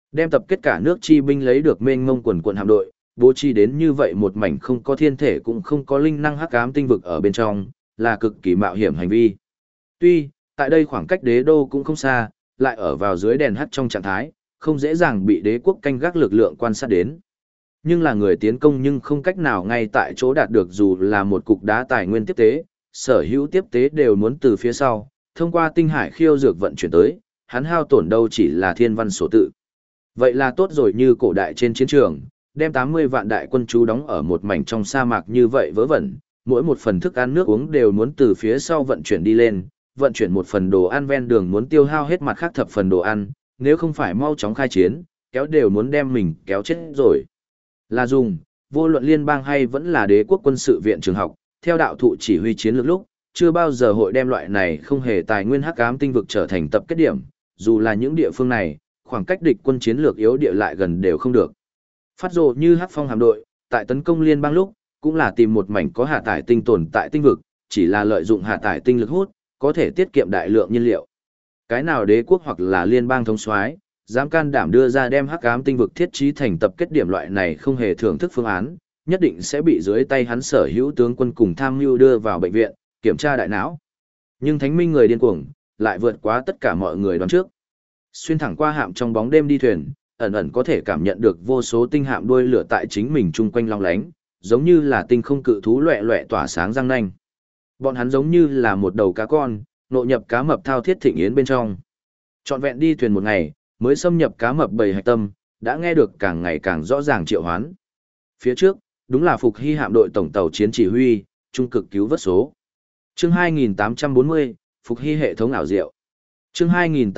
Đem tập kết cả nước chi binh lấy được mênh mông quần quận hạm đội, bố trí đến như vậy một mảnh không có thiên thể cũng không có linh năng hắc ám tinh vực ở bên trong, là cực kỳ mạo hiểm hành vi. Tuy, tại đây khoảng cách đế đô cũng không xa, lại ở vào dưới đèn hắt trong trạng thái, không dễ dàng bị đế quốc canh gác lực lượng quan sát đến. Nhưng là người tiến công nhưng không cách nào ngay tại chỗ đạt được dù là một cục đá tài nguyên tiếp tế, sở hữu tiếp tế đều muốn từ phía sau, thông qua tinh hải khiêu dược vận chuyển tới, hắn hao tổn đâu chỉ là thiên văn số tự. Vậy là tốt rồi, như cổ đại trên chiến trường, đem 80 vạn đại quân trú đóng ở một mảnh trong sa mạc như vậy vớ vẩn, mỗi một phần thức ăn nước uống đều muốn từ phía sau vận chuyển đi lên, vận chuyển một phần đồ ăn ven đường muốn tiêu hao hết mặt khác thập phần đồ ăn, nếu không phải mau chóng khai chiến, kéo đều muốn đem mình kéo chết rồi. Là dùng, vô luận liên bang hay vẫn là đế quốc quân sự viện trường học, theo đạo thụ chỉ huy chiến lược lúc, chưa bao giờ hội đem loại này không hề tài nguyên hắc ám tinh vực trở thành tập kết điểm, dù là những địa phương này, khoảng cách địch quân chiến lược yếu địa lại gần đều không được. Phát rồ như hắc phong hạm đội, tại tấn công liên bang lúc, cũng là tìm một mảnh có hạ tải tinh tồn tại tinh vực, chỉ là lợi dụng hạ tải tinh lực hút, có thể tiết kiệm đại lượng nhiên liệu. Cái nào đế quốc hoặc là liên bang thống soái dám can đảm đưa ra đem hắc ám tinh vực thiết trí thành tập kết điểm loại này không hề thưởng thức phương án, nhất định sẽ bị dưới tay hắn sở hữu tướng quân cùng tham mưu đưa vào bệnh viện, kiểm tra đại não. Nhưng thánh minh người điên cuồng, lại vượt quá tất cả mọi người đoán trước. Xuyên thẳng qua hạm trong bóng đêm đi thuyền, ẩn ẩn có thể cảm nhận được vô số tinh hạm đuôi lửa tại chính mình chung quanh long lánh, giống như là tinh không cự thú loẹ loẹ tỏa sáng răng nanh. Bọn hắn giống như là một đầu cá con, nội nhập cá mập thao thiết thịnh yến bên trong. Trọn vẹn đi thuyền một ngày, mới xâm nhập cá mập bầy hạch tâm, đã nghe được càng ngày càng rõ ràng triệu hoán. Phía trước, đúng là Phục Hy hạm đội tổng tàu chiến chỉ huy, trung cực cứu vớt số. Chương 2840, Phục Hy hệ thống ảo diệu. Chương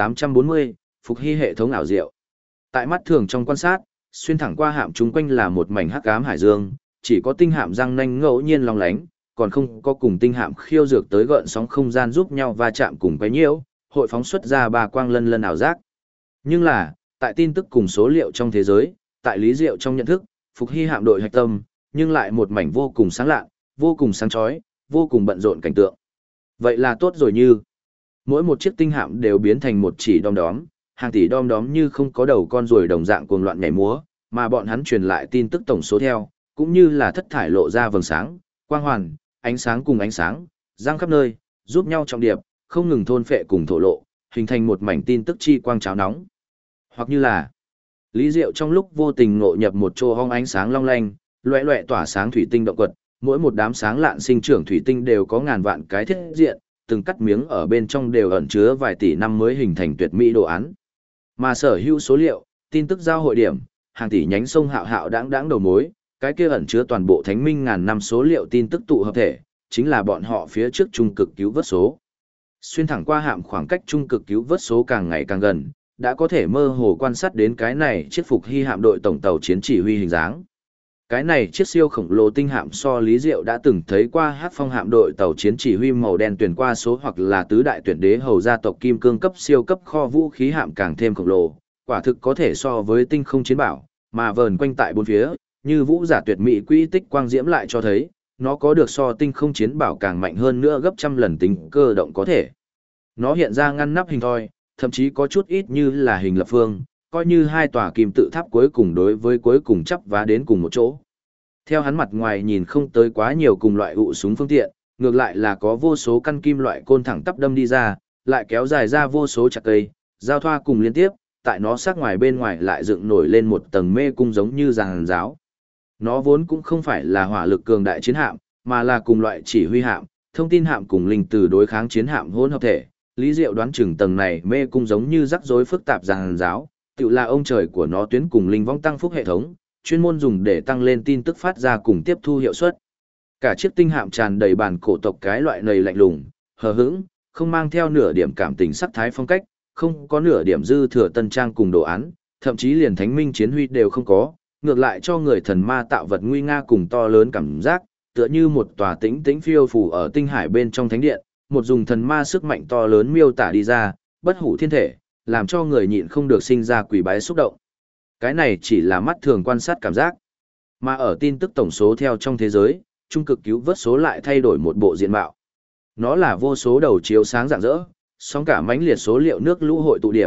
2840, Phục Hy hệ thống ảo diệu. Tại mắt thường trong quan sát, xuyên thẳng qua hạm chúng quanh là một mảnh hắc ám hải dương, chỉ có tinh hạm răng nanh ngẫu nhiên long lánh, còn không có cùng tinh hạm khiêu dược tới gợn sóng không gian giúp nhau va chạm cùng quấy nhiễu, hội phóng xuất ra ba quang lân lân ảo giác. Nhưng là, tại tin tức cùng số liệu trong thế giới, tại lý diệu trong nhận thức, Phục Hy hạm đội hạch tâm, nhưng lại một mảnh vô cùng sáng lạ, vô cùng sáng chói, vô cùng bận rộn cảnh tượng. Vậy là tốt rồi, như mỗi một chiếc tinh hạm đều biến thành một chỉ đom đóm, hàng tỷ đom đóm như không có đầu con ruồi đồng dạng cuồng loạn nhảy múa, mà bọn hắn truyền lại tin tức tổng số theo, cũng như là thất thải lộ ra vầng sáng, quang hoàn, ánh sáng cùng ánh sáng, giăng khắp nơi, giúp nhau trọng điệp, không ngừng thôn phệ cùng thổ lộ, hình thành một mảnh tin tức chi quang cháo nóng. Hoặc như là, Lý Diệu trong lúc vô tình ngộ nhập một chỗ hong ánh sáng long lanh, loẻ loẻ tỏa sáng thủy tinh động quật, mỗi một đám sáng lạn sinh trưởng thủy tinh đều có ngàn vạn cái thiết diện, từng cắt miếng ở bên trong đều ẩn chứa vài tỷ năm mới hình thành tuyệt mỹ đồ án. Mà sở hữu số liệu, tin tức giao hội điểm, hàng tỷ nhánh sông hạo hạo đãng đãng đầu mối, cái kia ẩn chứa toàn bộ thánh minh ngàn năm số liệu tin tức tụ hợp thể, chính là bọn họ phía trước trung cực cứu vớt số. Xuyên thẳng qua hạm khoảng cách trung cực cứu vớt số càng ngày càng gần, đã có thể mơ hồ quan sát đến cái này chiếc Phục Hy hạm đội tổng tàu chiến chỉ huy hình dáng. Cái này chiếc siêu khổng lồ tinh hạm so Lý Diệu đã từng thấy qua Hát Phong hạm đội tàu chiến chỉ huy màu đen tuyển qua số hoặc là tứ đại tuyển đế hầu gia tộc kim cương cấp siêu cấp kho vũ khí hạm càng thêm khổng lồ, quả thực có thể so với tinh không chiến bảo, mà vờn quanh tại bốn phía, như vũ giả tuyệt mỹ quỹ tích quang diễm lại cho thấy, nó có được so tinh không chiến bảo càng mạnh hơn nữa gấp trăm lần tính cơ động có thể. Nó hiện ra ngăn nắp hình thoi, thậm chí có chút ít như là hình lập phương, coi như hai tòa kim tự tháp cuối cùng đối với cuối cùng chắp vá đến cùng một chỗ. Theo hắn mặt ngoài nhìn không tới quá nhiều cùng loại ụ súng phương tiện, ngược lại là có vô số căn kim loại côn thẳng tắp đâm đi ra, lại kéo dài ra vô số chặt cây, giao thoa cùng liên tiếp, tại nó sát ngoài bên ngoài lại dựng nổi lên một tầng mê cung giống như giàn giáo. Nó vốn cũng không phải là hỏa lực cường đại chiến hạm, mà là cùng loại chỉ huy hạm, thông tin hạm cùng linh từ đối kháng chiến hạm hỗn hợp thể. Lý Diệu đoán chừng tầng này mê cung giống như rắc rối phức tạp giàn giáo, tự là ông trời của nó tuyến cùng linh vong tăng phúc hệ thống, chuyên môn dùng để tăng lên tin tức phát ra cùng tiếp thu hiệu suất. Cả chiếc tinh hạm tràn đầy bản cổ tộc cái loại nầy lạnh lùng, hờ hững, không mang theo nửa điểm cảm tình sắc thái phong cách, không có nửa điểm dư thừa tân trang cùng đồ án, thậm chí liền thánh minh chiến huy đều không có, ngược lại cho người thần ma tạo vật nguy nga cùng to lớn cảm giác, tựa như một tòa tĩnh tĩnh phiêu phù ở tinh hải bên trong thánh điện, một dùng thần ma sức mạnh to lớn miêu tả đi ra, bất hủ thiên thể, làm cho người nhịn không được sinh ra quỳ bái xúc động. Cái này chỉ là mắt thường quan sát cảm giác. Mà ở tin tức tổng số theo trong thế giới, trung cực cứu vớt số lại thay đổi một bộ diện mạo. Nó là vô số đầu chiếu sáng rạng rỡ, song cả mãnh liệt số liệu nước lũ hội tụ điểm,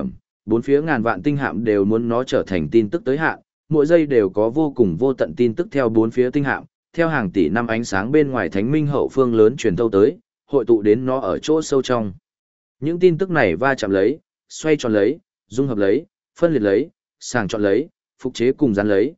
bốn phía ngàn vạn tinh hạm đều muốn nó trở thành tin tức tới hạn, mỗi giây đều có vô cùng vô tận tin tức theo bốn phía tinh hạm, theo hàng tỷ năm ánh sáng bên ngoài thánh minh hậu phương lớn truyền thâu tới, hội tụ đến nó ở chỗ sâu trong. Những tin tức này va chạm lấy, xoay tròn lấy, dung hợp lấy, phân liệt lấy, sàng chọn lấy, phục chế cùng dán lấy,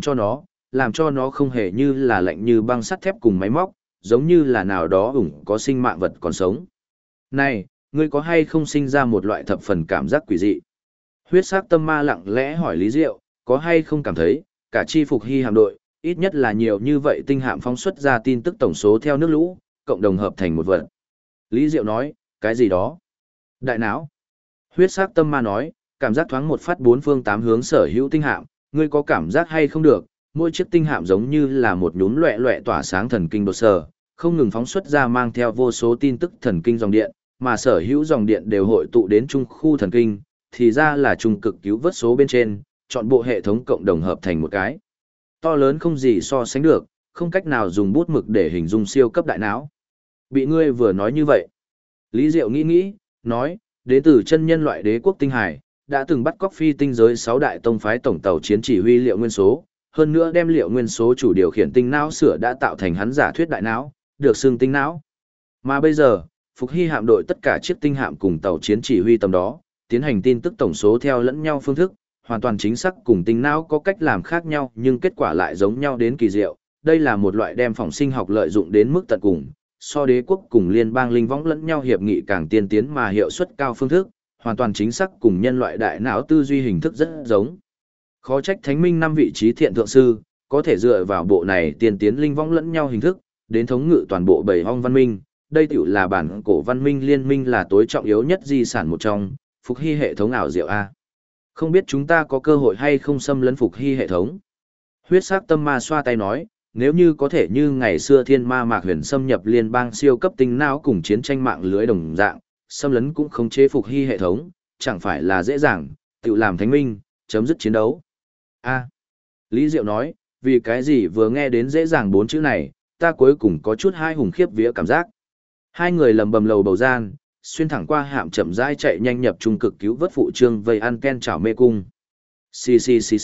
làm cho nó không hề như là lạnh như băng sắt thép cùng máy móc, giống như là nào đó có sinh mạng vật còn sống. Này, ngươi có hay không sinh ra một loại thập phần cảm giác quỷ dị? Huyết sắc tâm ma lặng lẽ hỏi Lý Diệu, có hay không cảm thấy, cả chi phục hy hạm đội, ít nhất là nhiều như vậy tinh hạm phóng xuất ra tin tức tổng số theo nước lũ, cộng đồng hợp thành một vật. Lý Diệu nói, cái gì đó? Đại não. Huyết sắc tâm ma nói, cảm giác thoáng một phát bốn phương tám hướng sở hữu tinh hạm, ngươi có cảm giác hay không được, mỗi chiếc tinh hạm giống như là một nhúm loẹ loẹ tỏa sáng thần kinh đột sở, không ngừng phóng xuất ra mang theo vô số tin tức thần kinh dòng điện, mà sở hữu dòng điện đều hội tụ đến trung khu thần kinh, thì ra là trung cực cứu vớt số bên trên, chọn bộ hệ thống cộng đồng hợp thành một cái. To lớn không gì so sánh được, không cách nào dùng bút mực để hình dung siêu cấp đại não. Bị ngươi vừa nói như vậy. Lý Diệu nghĩ, nói, đến từ chân nhân loại đế quốc tinh hải, đã từng bắt cóc phi tinh giới 6 đại tông phái tổng tàu chiến chỉ huy liệu nguyên số, hơn nữa đem liệu nguyên số chủ điều khiển tinh não sửa đã tạo thành hắn giả thuyết đại não, được xưng tinh não. Mà bây giờ, Phục Hy hạm đội tất cả chiếc tinh hạm cùng tàu chiến chỉ huy tầm đó, tiến hành tin tức tổng số theo lẫn nhau phương thức, hoàn toàn chính xác cùng tinh não có cách làm khác nhau nhưng kết quả lại giống nhau đến kỳ diệu. Đây là một loại đem phỏng sinh học lợi dụng đến mức tận cùng, so đế quốc cùng liên bang linh võng lẫn nhau hiệp nghị càng tiên tiến mà hiệu suất cao phương thức, hoàn toàn chính xác cùng nhân loại đại não tư duy hình thức rất giống. Khó trách Thánh Minh 5 vị trí thiện thượng sư, có thể dựa vào bộ này tiên tiến linh võng lẫn nhau hình thức, đến thống ngự toàn bộ bảy hong văn minh. Đây tiểu là bản cổ văn minh liên minh là tối trọng yếu nhất di sản một trong, Phục Hy hệ thống ảo diệu A. Không biết chúng ta có cơ hội hay không xâm lấn Phục Hy hệ thống. Huyết sắc tâm ma xoa tay nói, nếu như có thể như ngày xưa thiên ma mạc huyền xâm nhập liên bang siêu cấp tinh não cùng chiến tranh mạng lưới đồng dạng, xâm lấn cũng không chế Phục Hy hệ thống, chẳng phải là dễ dàng, tự làm thánh minh, chấm dứt chiến đấu. A. Lý Diệu nói, vì cái gì vừa nghe đến dễ dàng 4 chữ này, ta cuối cùng có chút hai hùng khiếp vía cảm giác. Hai người lầm bầm lầu bầu gian, xuyên thẳng qua hạm chậm rãi chạy nhanh nhập trung cực cứu vớt phụ trương vây ăn ken chảo mê cung. Xì.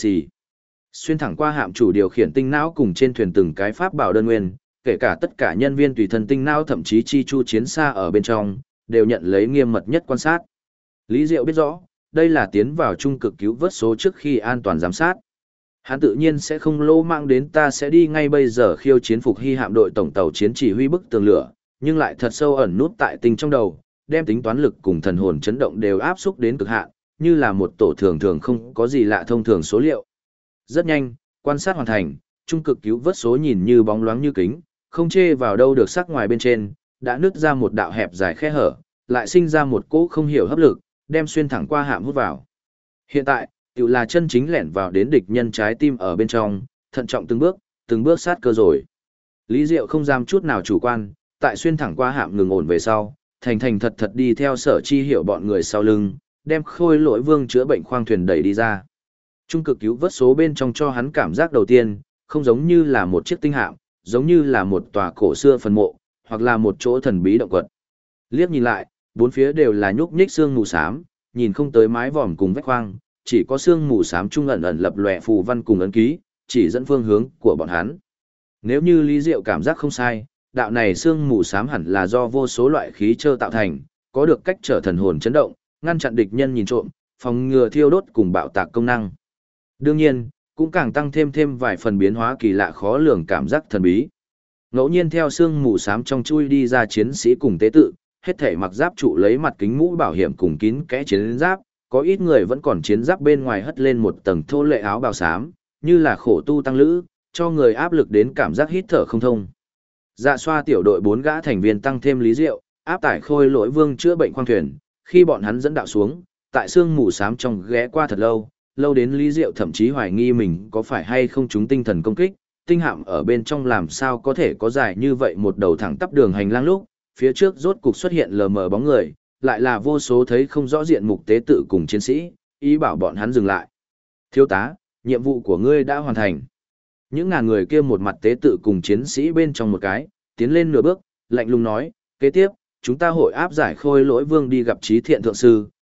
Xuyên thẳng qua hạm chủ điều khiển tinh não cùng trên thuyền từng cái pháp bảo đơn nguyên, kể cả tất cả nhân viên tùy thân tinh não thậm chí chi chu chiến xa ở bên trong, đều nhận lấy nghiêm mật nhất quan sát. Lý Diệu biết rõ, đây là tiến vào trung cực cứu vớt số trước khi an toàn giám sát. Hắn tự nhiên sẽ không lô mạng đến ta sẽ đi ngay bây giờ khiêu chiến Phục Hy hạm đội tổng tàu chiến chỉ huy bức tường lửa, nhưng lại thật sâu ẩn nút tại tinh trong đầu, đem tính toán lực cùng thần hồn chấn động đều áp xúc đến cực hạn, như là một tổ thường không có gì lạ thông thường số liệu. Rất nhanh, quan sát hoàn thành, trung cực cứu vớt số nhìn như bóng loáng như kính, không chê vào đâu được sắc ngoài bên trên, đã nứt ra một đạo hẹp dài khe hở, lại sinh ra một cỗ không hiểu hấp lực, đem xuyên thẳng qua hạm hút vào. Hiện tại, tự là chân chính lẻn vào đến địch nhân trái tim ở bên trong, thận trọng từng bước sát cơ rồi. Lý Diệu không dám chút nào chủ quan, tại xuyên thẳng qua hạm ngừng ổn về sau, thành thật đi theo Sở Chi Hiểu bọn người sau lưng, đem Khôi Lỗi Vương chữa bệnh khoang thuyền đẩy đi ra. Trung cực cứu vớt số bên trong cho hắn cảm giác đầu tiên, không giống như là một chiếc tinh hạm, giống như là một tòa cổ xưa phần mộ, hoặc là một chỗ thần bí động quật. Liếc nhìn lại, bốn phía đều là nhúc nhích xương mù xám, nhìn không tới mái vòm cùng vách khoang, chỉ có xương mù xám trung ẩn lập lòe phù văn cùng ấn ký, chỉ dẫn phương hướng của bọn hắn. Nếu như Lý Diệu cảm giác không sai, đạo này xương mù xám hẳn là do vô số loại khí trơ tạo thành, có được cách trở thần hồn chấn động, ngăn chặn địch nhân nhìn trộm, phòng ngừa thiêu đốt cùng bạo tạc công năng. Đương nhiên, cũng càng tăng thêm vài phần biến hóa kỳ lạ khó lường cảm giác thần bí. Ngẫu nhiên theo xương mù xám trong chui đi ra chiến sĩ cùng tế tự, hết thể mặc giáp trụ lấy mặt kính mũ bảo hiểm cùng kín kẽ chiến giáp, có ít người vẫn còn chiến giáp bên ngoài hất lên một tầng thô lệ áo bào xám, như là khổ tu tăng lữ, cho người áp lực đến cảm giác hít thở không thông. Dạ xoa tiểu đội 4 gã thành viên tăng thêm Lý Diệu, áp tải Khôi Lỗi Vương chữa bệnh khoang thuyền, khi bọn hắn dẫn đạo xuống, tại xương mù xám trong ghé qua thật lâu đến Lý Diệu thậm chí hoài nghi mình có phải hay không trúng tinh thần công kích, tinh hạm ở bên trong làm sao có thể có dài như vậy một đầu thẳng tắp đường hành lang lúc, phía trước rốt cục xuất hiện lờ mờ bóng người, lại là vô số thấy không rõ diện mục tế tự cùng chiến sĩ, ý bảo bọn hắn dừng lại. Thiếu tá, nhiệm vụ của ngươi đã hoàn thành. Những ngàn người kia một mặt tế tự cùng chiến sĩ bên trong một cái, tiến lên nửa bước, lạnh lùng nói, kế tiếp, chúng ta hội áp giải Khôi Lỗi Vương đi gặp Trí Thiện Thượng Sư,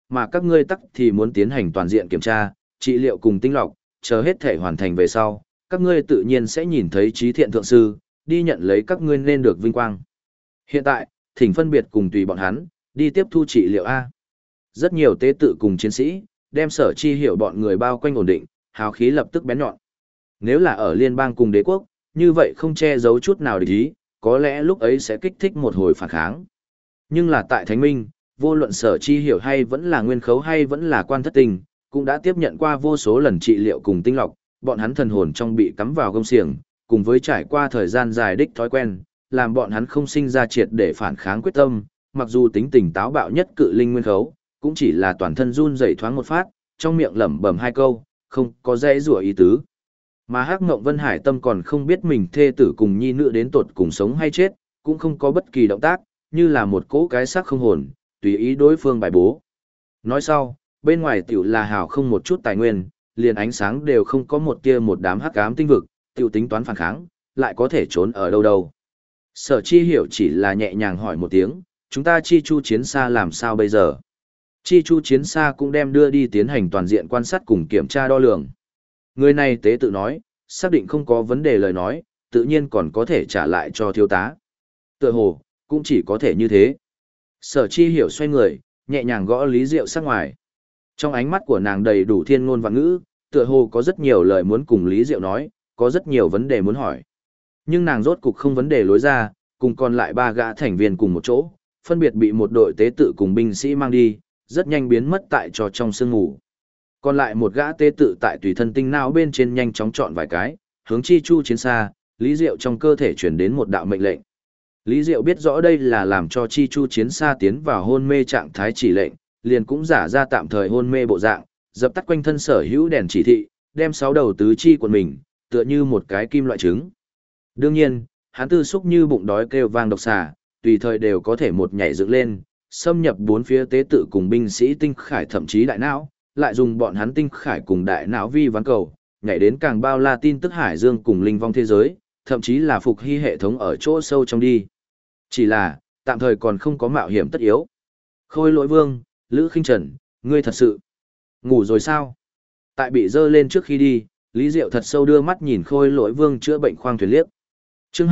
mà các ngươi tắc thì muốn tiến hành toàn diện kiểm tra, trị liệu cùng tinh lọc, chờ hết thể hoàn thành về sau, các ngươi tự nhiên sẽ nhìn thấy trí thiện thượng sư, đi nhận lấy các ngươi nên được vinh quang. Hiện tại, thỉnh phân biệt cùng tùy bọn hắn, đi tiếp thu trị liệu A. Rất nhiều tế tự cùng chiến sĩ, đem Sở Chi Hiểu bọn người bao quanh ổn định, hào khí lập tức bén nhọn. Nếu là ở liên bang cùng đế quốc, như vậy không che giấu chút nào địch ý, có lẽ lúc ấy sẽ kích thích một hồi phản kháng. Nhưng là tại Thánh Minh, vô luận Sở Chi Hiểu hay vẫn là Nguyên Khấu hay vẫn là Quan Thất Tình, cũng đã tiếp nhận qua vô số lần trị liệu cùng tinh lọc, bọn hắn thần hồn trong bị cắm vào gông xiềng, cùng với trải qua thời gian dài đích thói quen, làm bọn hắn không sinh ra triệt để phản kháng quyết tâm, mặc dù tính tình táo bạo nhất Cự Linh Nguyên Khấu, cũng chỉ là toàn thân run rẩy thoáng một phát, trong miệng lẩm bẩm hai câu, không có dễ rủa ý tứ. Mà Hắc Ngộng Vân Hải Tâm còn không biết mình thê tử cùng nhi nữ đến tột cùng sống hay chết, cũng không có bất kỳ động tác, như là một cỗ cái xác không hồn, tùy ý đối phương bài bố. Nói sau, bên ngoài tiểu là hào không một chút tài nguyên, liền ánh sáng đều không có một tia một đám hắc ám tinh vực, tiểu tính toán phản kháng, lại có thể trốn ở đâu đâu. Sở Chi Hiểu chỉ là nhẹ nhàng hỏi một tiếng, chúng ta Chi Chu chiến xa làm sao bây giờ? Chi Chu chiến xa cũng đem đưa đi tiến hành toàn diện quan sát cùng kiểm tra đo lường. Người này tế tự nói, xác định không có vấn đề lời nói, tự nhiên còn có thể trả lại cho thiếu tá. Tựa hồ, cũng chỉ có thể như thế. Sở Chi Hiểu xoay người, nhẹ nhàng gõ Lý Diệu sát ngoài. Trong ánh mắt của nàng đầy đủ thiên ngôn và ngữ, tựa hồ có rất nhiều lời muốn cùng Lý Diệu nói, có rất nhiều vấn đề muốn hỏi. Nhưng nàng rốt cục không vấn đề lối ra, cùng còn lại ba gã thành viên cùng một chỗ, phân biệt bị một đội tế tự cùng binh sĩ mang đi, rất nhanh biến mất tại trò trong sương ngủ. Còn lại một gã tế tự tại tùy thân tinh não bên trên nhanh chóng chọn vài cái, hướng Chi Chu chiến xa, Lý Diệu trong cơ thể chuyển đến một đạo mệnh lệnh. Lý Diệu biết rõ đây là làm cho Chi Chu chiến xa tiến vào hôn mê trạng thái chỉ lệnh, liền cũng giả ra tạm thời hôn mê bộ dạng, dập tắt quanh thân sở hữu đèn chỉ thị, đem 6 đầu tứ chi của mình, tựa như một cái kim loại trứng. Đương nhiên, hắn tư xúc như bụng đói kêu vang độc xà, tùy thời đều có thể một nhảy dựng lên, xâm nhập bốn phía tế tự cùng binh sĩ tinh khải thậm chí đại não, lại dùng bọn hắn tinh khải cùng đại não vi ván cầu, nhảy đến càng bao la tin tức hải dương cùng linh vong thế giới, thậm chí là phục hy hệ thống ở chỗ sâu trong đi. Chỉ là, tạm thời còn không có mạo hiểm tất yếu. Khôi Lỗi Vương, Lữ Khinh Trần, ngươi thật sự ngủ rồi sao? Tại bị dơ lên trước khi đi, Lý Diệu thật sâu đưa mắt nhìn Khôi Lỗi Vương chữa bệnh khoang thuyền liếc. Chương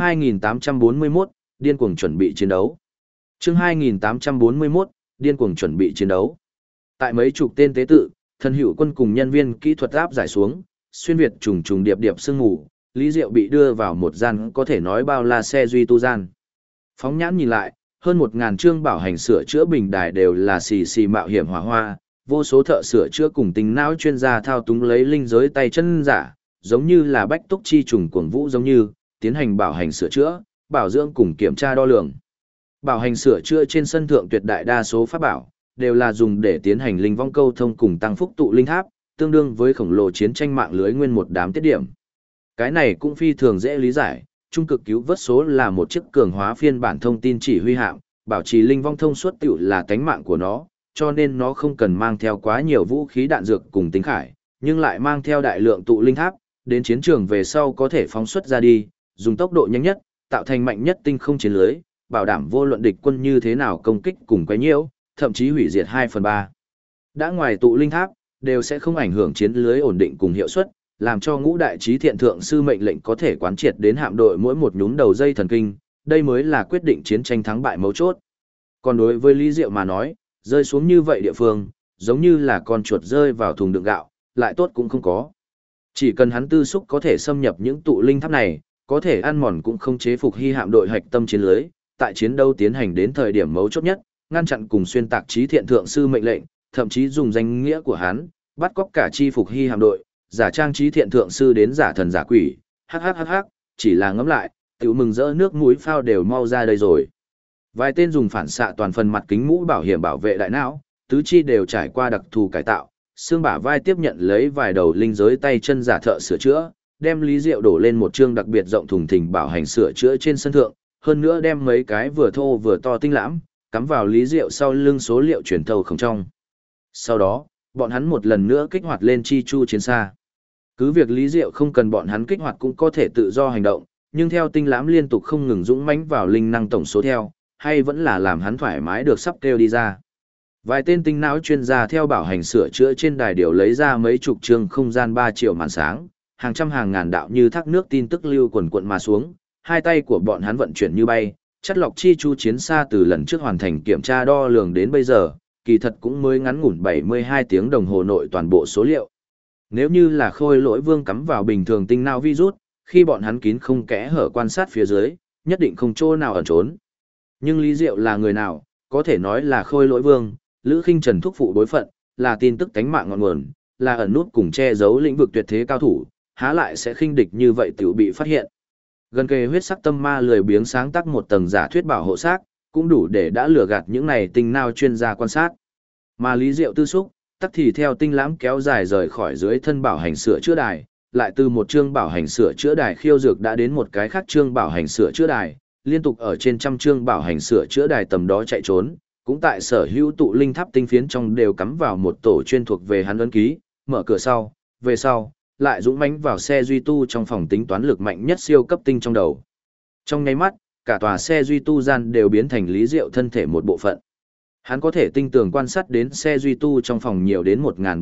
2841, điên cuồng chuẩn bị chiến đấu. Chương 2841, điên cuồng chuẩn bị chiến đấu. Tại mấy chục tên tế tự, thần hữu quân cùng nhân viên kỹ thuật áp giải xuống, xuyên việt trùng trùng điệp điệp sương ngủ, Lý Diệu bị đưa vào một gian có thể nói bao la xe duy tu gian. Phóng nhãn nhìn lại, hơn 1000 chương bảo hành sửa chữa bình đài đều là xì xì mạo hiểm hỏa hoa, vô số thợ sửa chữa cùng tính não chuyên gia thao túng lấy linh giới tay chân giả, giống như là bách túc chi trùng cuồng vũ giống như, tiến hành bảo hành sửa chữa, bảo dưỡng cùng kiểm tra đo lường. Bảo hành sửa chữa trên sân thượng tuyệt đại đa số pháp bảo đều là dùng để tiến hành linh vong câu thông cùng tăng phúc tụ linh tháp, tương đương với khổng lồ chiến tranh mạng lưới nguyên một đám tiết điểm. Cái này cũng phi thường dễ lý giải, trung cực cứu vớt số là một chiếc cường hóa phiên bản thông tin chỉ huy hạm, bảo trì linh vong thông suốt tiểu là tánh mạng của nó, cho nên nó không cần mang theo quá nhiều vũ khí đạn dược cùng tính khải, nhưng lại mang theo đại lượng tụ linh tháp, đến chiến trường về sau có thể phóng xuất ra đi, dùng tốc độ nhanh nhất, tạo thành mạnh nhất tinh không chiến lưới, bảo đảm vô luận địch quân như thế nào công kích cùng quấy nhiễu, thậm chí hủy diệt 2/3. Đã ngoài tụ linh tháp, đều sẽ không ảnh hưởng chiến lưới ổn định cùng hiệu suất, làm cho ngũ đại trí thiện thượng sư mệnh lệnh có thể quán triệt đến hạm đội mỗi một nhúm đầu dây thần kinh, đây mới là quyết định chiến tranh thắng bại mấu chốt. Còn đối với Lý Diệu mà nói, rơi xuống như vậy địa phương, giống như là con chuột rơi vào thùng đựng gạo, lại tốt cũng không có. Chỉ cần hắn tư xúc có thể xâm nhập những tụ linh tháp này, có thể ăn mòn cũng không chế phục hy hạm đội hạch tâm chiến lưới, tại chiến đấu tiến hành đến thời điểm mấu chốt nhất, ngăn chặn cùng xuyên tạc trí thiện thượng sư mệnh lệnh, thậm chí dùng danh nghĩa của hắn, bắt cóc cả chi phục hy hạm đội, giả trang trí thiện thượng sư đến giả thần giả quỷ, hắc, chỉ là ngẫm lại, tiểu mừng rỡ nước mũi phao đều mau ra đây rồi. Vài tên dùng phản xạ toàn phần mặt kính mũ bảo hiểm bảo vệ đại não, tứ chi đều trải qua đặc thù cải tạo, xương bả vai tiếp nhận lấy vài đầu linh giới tay chân giả thợ sửa chữa, đem Lý Diệu đổ lên một chương đặc biệt rộng thùng thình bảo hành sửa chữa trên sân thượng, hơn nữa đem mấy cái vừa thô vừa to tinh lãm, cắm vào Lý Diệu sau lưng số liệu truyền thầu không trong. Sau đó, bọn hắn một lần nữa kích hoạt lên chi chu chiến xa. Cứ việc Lý Diệu không cần bọn hắn kích hoạt cũng có thể tự do hành động, nhưng theo tinh lãm liên tục không ngừng dũng mãnh vào linh năng tổng số theo, hay vẫn là làm hắn thoải mái được sắp kêu đi ra. Vài tên tinh não chuyên gia theo bảo hành sửa chữa trên đài điều lấy ra mấy chục chương không gian 3 triệu màn sáng, hàng trăm hàng ngàn đạo như thác nước tin tức lưu quần quận mà xuống, hai tay của bọn hắn vận chuyển như bay, chất lọc chi chu chiến xa từ lần trước hoàn thành kiểm tra đo lường đến bây giờ, kỳ thật cũng mới ngắn ngủn 72 tiếng đồng hồ nội toàn bộ số liệu. Nếu như là khôi lỗi vương cắm vào bình thường tinh não virus, khi bọn hắn kín không kẽ hở quan sát phía dưới, nhất định không chỗ nào ẩn trốn. Nhưng Lý Diệu là người nào, có thể nói là khôi lỗi vương, Lữ Khinh Trần thúc phụ đối phận, là tin tức tánh mạng ngọn nguồn, là ẩn nút cùng che giấu lĩnh vực tuyệt thế cao thủ, há lại sẽ khinh địch như vậy tiểu bị phát hiện. Gần kề huyết sắc tâm ma lười biếng sáng tác một tầng giả thuyết bảo hộ xác, cũng đủ để đã lừa gạt những này tinh não chuyên gia quan sát. Mà Lý Diệu tư xúc, tắc thì theo tinh lãm kéo dài rời khỏi dưới thân bảo hành sửa chữa đài, lại từ một chương bảo hành sửa chữa đài khiêu dược đã đến một cái khác chương bảo hành sửa chữa đài, liên tục ở trên trăm chương bảo hành sửa chữa đài tầm đó chạy trốn, cũng tại sở hữu tụ linh tháp tinh phiến trong đều cắm vào một tổ chuyên thuộc về hắn ấn ký, mở cửa sau, về sau, lại dũng mãnh vào xe duy tu trong phòng tính toán lực mạnh nhất siêu cấp tinh trong đầu. Trong nháy mắt, cả tòa xe duy tu gian đều biến thành Lý Diệu thân thể một bộ phận. Hắn có thể tinh tường quan sát đến xe duy tu trong phòng nhiều đến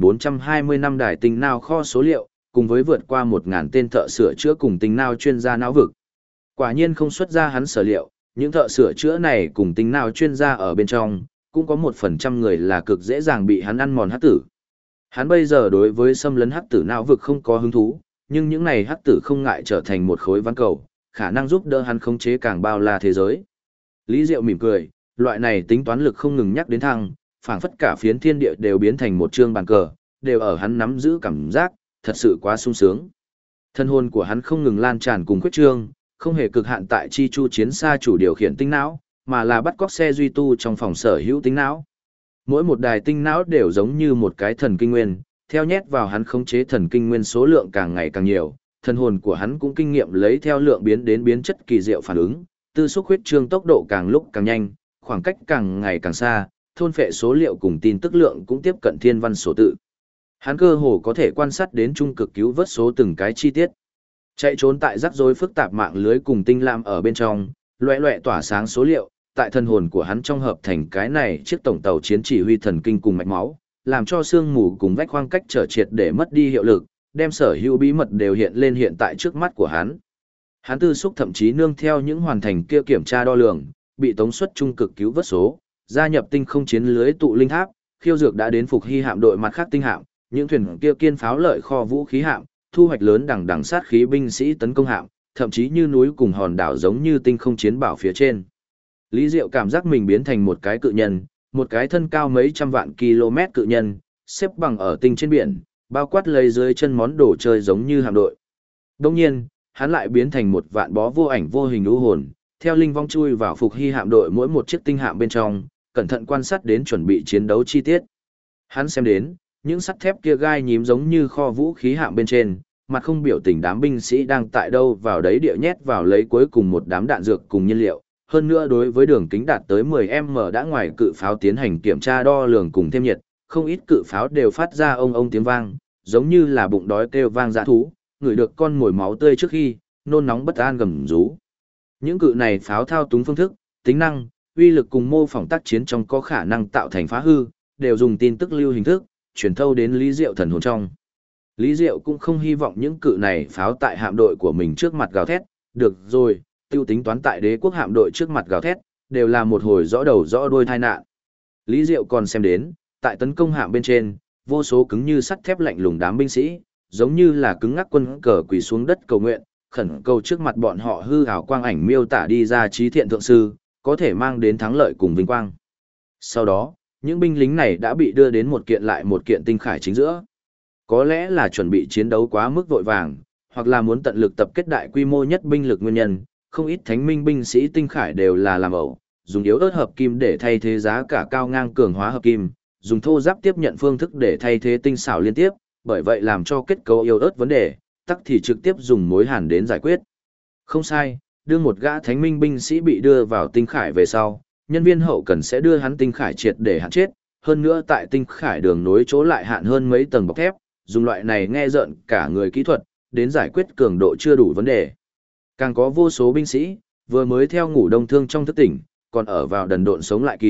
1420 năm đài tinh não kho số liệu, cùng với vượt qua 1000 tên thợ sửa chữa cùng tinh não chuyên gia não vực. Quả nhiên không xuất ra hắn sở liệu, những thợ sửa chữa này cùng tinh não chuyên gia ở bên trong, cũng có 1% người là cực dễ dàng bị hắn ăn mòn hắc tử. Hắn bây giờ đối với xâm lấn hắc tử não vực không có hứng thú, nhưng những này hắc tử không ngại trở thành một khối ván cầu, khả năng giúp đỡ hắn khống chế càng bao la thế giới. Lý Diệu mỉm cười, loại này tính toán lực không ngừng nhắc đến thăng, phảng phất cả phiến thiên địa đều biến thành một chương bàn cờ, đều ở hắn nắm giữ cảm giác, thật sự quá sung sướng. Thân hồn của hắn không ngừng lan tràn cùng khuyết trương, không hề cực hạn tại chi chu chiến xa chủ điều khiển tinh não, mà là bắt cóc xe duy tu trong phòng sở hữu tinh não. Mỗi một đài tinh não đều giống như một cái thần kinh nguyên, theo nhét vào hắn khống chế thần kinh nguyên số lượng càng ngày càng nhiều, thân hồn của hắn cũng kinh nghiệm lấy theo lượng biến đến biến chất kỳ diệu phản ứng, tư xúc huyết trương tốc độ càng lúc càng nhanh, khoảng cách càng ngày càng xa, thôn phệ số liệu cùng tin tức lượng cũng tiếp cận thiên văn số tự. Hắn cơ hồ có thể quan sát đến trung cực cứu vớt số từng cái chi tiết. Chạy trốn tại rắc rối phức tạp mạng lưới cùng tinh lam ở bên trong, loẹ loẹ tỏa sáng số liệu, tại thân hồn của hắn trong hợp thành cái này chiếc tổng tàu chiến chỉ huy thần kinh cùng mạch máu, làm cho xương mù cùng vách khoang cách trở triệt để mất đi hiệu lực, đem sở hữu bí mật đều hiện lên hiện tại trước mắt của hắn. Hắn tư xúc thậm chí nương theo những hoàn thành kia kiểm tra đo lường, bị tống xuất trung cực cứu vớt số, gia nhập tinh không chiến lưới tụ linh tháp, khiêu dược đã đến phục hy hạm đội mặt khác tinh hạm, những thuyền kia kiên pháo lợi kho vũ khí hạm, thu hoạch lớn đằng đằng sát khí binh sĩ tấn công hạm, thậm chí như núi cùng hòn đảo giống như tinh không chiến bảo phía trên. Lý Diệu cảm giác mình biến thành một cái cự nhân, một cái thân cao mấy trăm vạn km cự nhân, xếp bằng ở tinh trên biển, bao quát lấy dưới chân món đồ chơi giống như hạm đội. Đồng nhiên, hắn lại biến thành một vạn bó vô ảnh vô hình u hồn, theo linh vong chui vào phục hy hạm đội mỗi một chiếc tinh hạm bên trong, cẩn thận quan sát đến chuẩn bị chiến đấu chi tiết. Hắn xem đến, những sắt thép kia gai nhím giống như kho vũ khí hạm bên trên, mặt không biểu tình đám binh sĩ đang tại đâu vào đấy địa nhét vào lấy cuối cùng một đám đạn dược cùng nhiên liệu. Hơn nữa đối với đường kính đạt tới 10m đã ngoài cự pháo tiến hành kiểm tra đo lường cùng thêm nhiệt, không ít cự pháo đều phát ra ông tiếng vang, giống như là bụng đói kêu vang dã thú, ngửi được con mồi máu tươi trước khi, nôn nóng bất an gầm rú. Những cự này pháo thao túng phương thức, tính năng, uy lực cùng mô phỏng tác chiến trong có khả năng tạo thành phá hư, đều dùng tin tức lưu hình thức, truyền thâu đến Lý Diệu thần hồn trong. Lý Diệu cũng không hy vọng những cự này pháo tại hạm đội của mình trước mặt gào thét, được rồi, tiêu tính toán tại đế quốc hạm đội trước mặt gào thét, đều là một hồi rõ đầu rõ đuôi tai nạn. Lý Diệu còn xem đến, tại tấn công hạm bên trên, vô số cứng như sắt thép lạnh lùng đám binh sĩ, giống như là cứng ngắc quân cờ quỳ xuống đất cầu nguyện, khẩn cầu trước mặt bọn họ hư ảo quang ảnh miêu tả đi ra trí thiện thượng sư, có thể mang đến thắng lợi cùng vinh quang. Sau đó, những binh lính này đã bị đưa đến một kiện lại một kiện tinh khải chính giữa. Có lẽ là chuẩn bị chiến đấu quá mức vội vàng, hoặc là muốn tận lực tập kết đại quy mô nhất binh lực nguyên nhân, không ít thánh minh binh sĩ tinh khải đều là làm ẩu, dùng yếu ớt hợp kim để thay thế giá cả cao ngang cường hóa hợp kim, dùng thô giáp tiếp nhận phương thức để thay thế tinh xảo liên tiếp, bởi vậy làm cho kết cấu yếu ớt vấn đề, tắc thì trực tiếp dùng mối hàn đến giải quyết. Không sai, đưa một gã thánh minh binh sĩ bị đưa vào tinh khải về sau, nhân viên hậu cần sẽ đưa hắn tinh khải triệt để hạn chết, hơn nữa tại tinh khải đường nối chỗ lại hạn hơn mấy tầng bọc thép, dùng loại này nghe rợn cả người kỹ thuật, đến giải quyết cường độ chưa đủ vấn đề. Càng có vô số binh sĩ, vừa mới theo ngủ đông thương trong thức tỉnh, còn ở vào đần độn sống lại kỳ,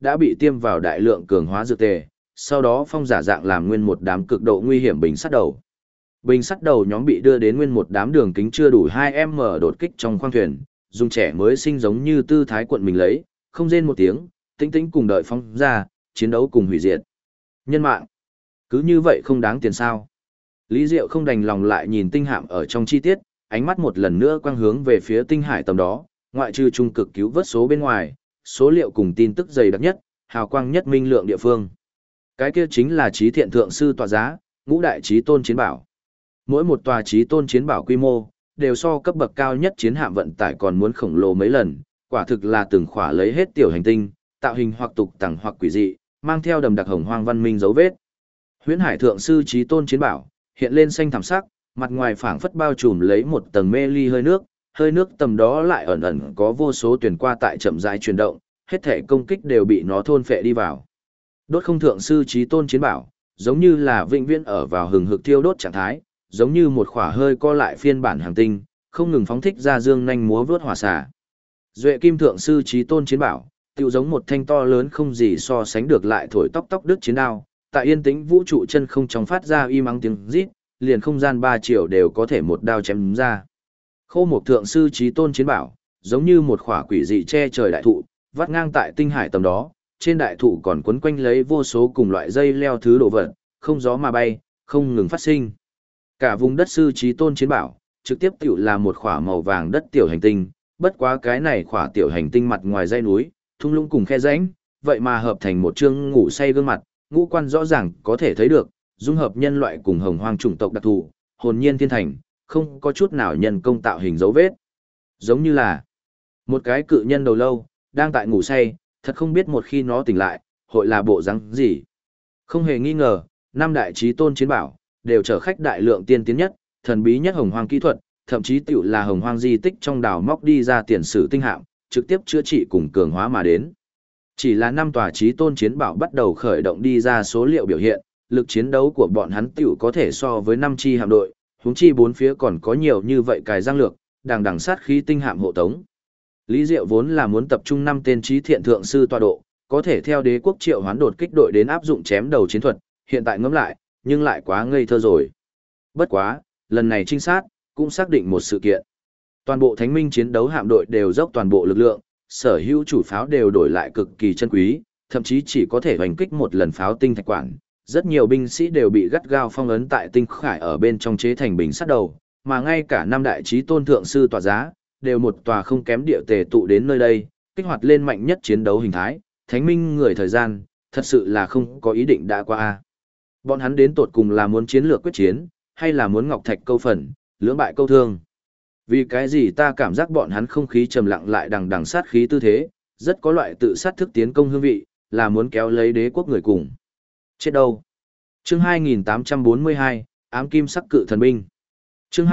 đã bị tiêm vào đại lượng cường hóa dược tề, sau đó phong giả dạng làm nguyên một đám cực độ nguy hiểm bình sắt đầu. Bình sắt đầu nhóm bị đưa đến nguyên một đám đường kính chưa đủ 2m đột kích trong khoang thuyền, dùng trẻ mới sinh giống như tư thái cuộn mình lấy, không rên một tiếng, tĩnh tĩnh cùng đợi phóng ra, chiến đấu cùng hủy diệt. Nhân mạng, cứ như vậy không đáng tiền sao? Lý Diệu không đành lòng lại nhìn tinh hạm ở trong chi tiết, ánh mắt một lần nữa quang hướng về phía tinh hải tầm đó, ngoại trừ trung cực cứu vớt số bên ngoài, số liệu cùng tin tức dày đặc nhất, hào quang nhất minh lượng địa phương. Cái kia chính là trí thiện thượng sư tọa giá, ngũ đại trí tôn chiến bảo. Mỗi một tòa trí tôn chiến bảo quy mô, đều so cấp bậc cao nhất chiến hạm vận tải còn muốn khổng lồ mấy lần, quả thực là từng khỏa lấy hết tiểu hành tinh, tạo hình hoặc tục tẳng hoặc quỷ dị, mang theo đầm đặc hồng hoang văn minh dấu vết. Huyễn Hải thượng sư trí tôn chiến bảo, hiện lên xanh thảm sắc, mặt ngoài phảng phất bao trùm lấy một tầng mê ly hơi nước tầm đó lại ẩn ẩn có vô số tuyển qua tại chậm rãi chuyển động, hết thể công kích đều bị nó thôn phệ đi vào. Đốt không thượng sư trí tôn chiến bảo, giống như là vĩnh viễn ở vào hừng hực thiêu đốt trạng thái, giống như một khỏa hơi co lại phiên bản hành tinh, không ngừng phóng thích ra dương nhanh múa vớt hỏa xả. Duệ kim thượng sư trí tôn chiến bảo, tựu giống một thanh to lớn không gì so sánh được lại thổi tóc tóc đứt chiến đao, tại yên tĩnh vũ trụ chân không trong phát ra im ắng tiếng rít, liền không gian 3 triệu đều có thể một đao chém ra. Khô một thượng sư trí tôn chiến bảo, giống như một khỏa quỷ dị che trời đại thụ, vắt ngang tại tinh hải tầm đó, trên đại thụ còn quấn quanh lấy vô số cùng loại dây leo thứ đồ vật, không gió mà bay, không ngừng phát sinh. Cả vùng đất sư trí tôn chiến bảo, trực tiếp tiểu là một khỏa màu vàng đất tiểu hành tinh, bất quá cái này khỏa tiểu hành tinh mặt ngoài dãy núi, thung lũng cùng khe rãnh, vậy mà hợp thành một chương ngủ say gương mặt, ngũ quan rõ ràng có thể thấy được, dung hợp nhân loại cùng hồng hoang chủng tộc đặc thù, hồn nhiên thiên thành, không có chút nào nhân công tạo hình dấu vết. Giống như là một cái cự nhân đầu lâu, đang tại ngủ say, thật không biết một khi nó tỉnh lại, hội là bộ rắn gì. Không hề nghi ngờ, năm đại chí tôn chiến bảo, đều chở khách đại lượng tiên tiến nhất, thần bí nhất hồng hoang kỹ thuật, thậm chí tiểu là hồng hoang di tích trong đảo móc đi ra tiền sử tinh hạm, trực tiếp chữa trị cùng cường hóa mà đến. Chỉ là năm tòa chí tôn chiến bảo bắt đầu khởi động đi ra số liệu biểu hiện, lực chiến đấu của bọn hắn tiểu có thể so với 5 chi hạm đội, huống chi bốn phía còn có nhiều như vậy cài giang lược, đằng sát khí tinh hạm hộ tống. Lý Diệu vốn là muốn tập trung 5 tên trí thiện thượng sư tọa độ, có thể theo đế quốc triệu hoán đột kích đội đến áp dụng chém đầu chiến thuật, hiện tại ngẫm lại, nhưng lại quá ngây thơ rồi. Bất quá, lần này trinh sát, cũng xác định một sự kiện. Toàn bộ thánh minh chiến đấu hạm đội đều dốc toàn bộ lực lượng, sở hữu chủ pháo đều đổi lại cực kỳ chân quý, thậm chí chỉ có thể hoành kích một lần pháo tinh thạch quản. Rất nhiều binh sĩ đều bị gắt gao phong ấn tại tinh khải ở bên trong chế thành bình sắt đầu, mà ngay cả năm đại chí tôn thượng sư tọa giá, đều một tòa không kém địa tề tụ đến nơi đây, kích hoạt lên mạnh nhất chiến đấu hình thái, thánh minh người thời gian, thật sự là không có ý định đã qua a. Bọn hắn đến tột cùng là muốn chiến lược quyết chiến, hay là muốn ngọc thạch câu phần, lưỡng bại câu thương. Vì cái gì ta cảm giác bọn hắn không khí trầm lặng lại đằng sát khí tư thế, rất có loại tự sát thức tiến công hương vị, là muốn kéo lấy đế quốc người cùng. Chết đâu? Chương 2842, ám kim sắc cự thần binh. Chương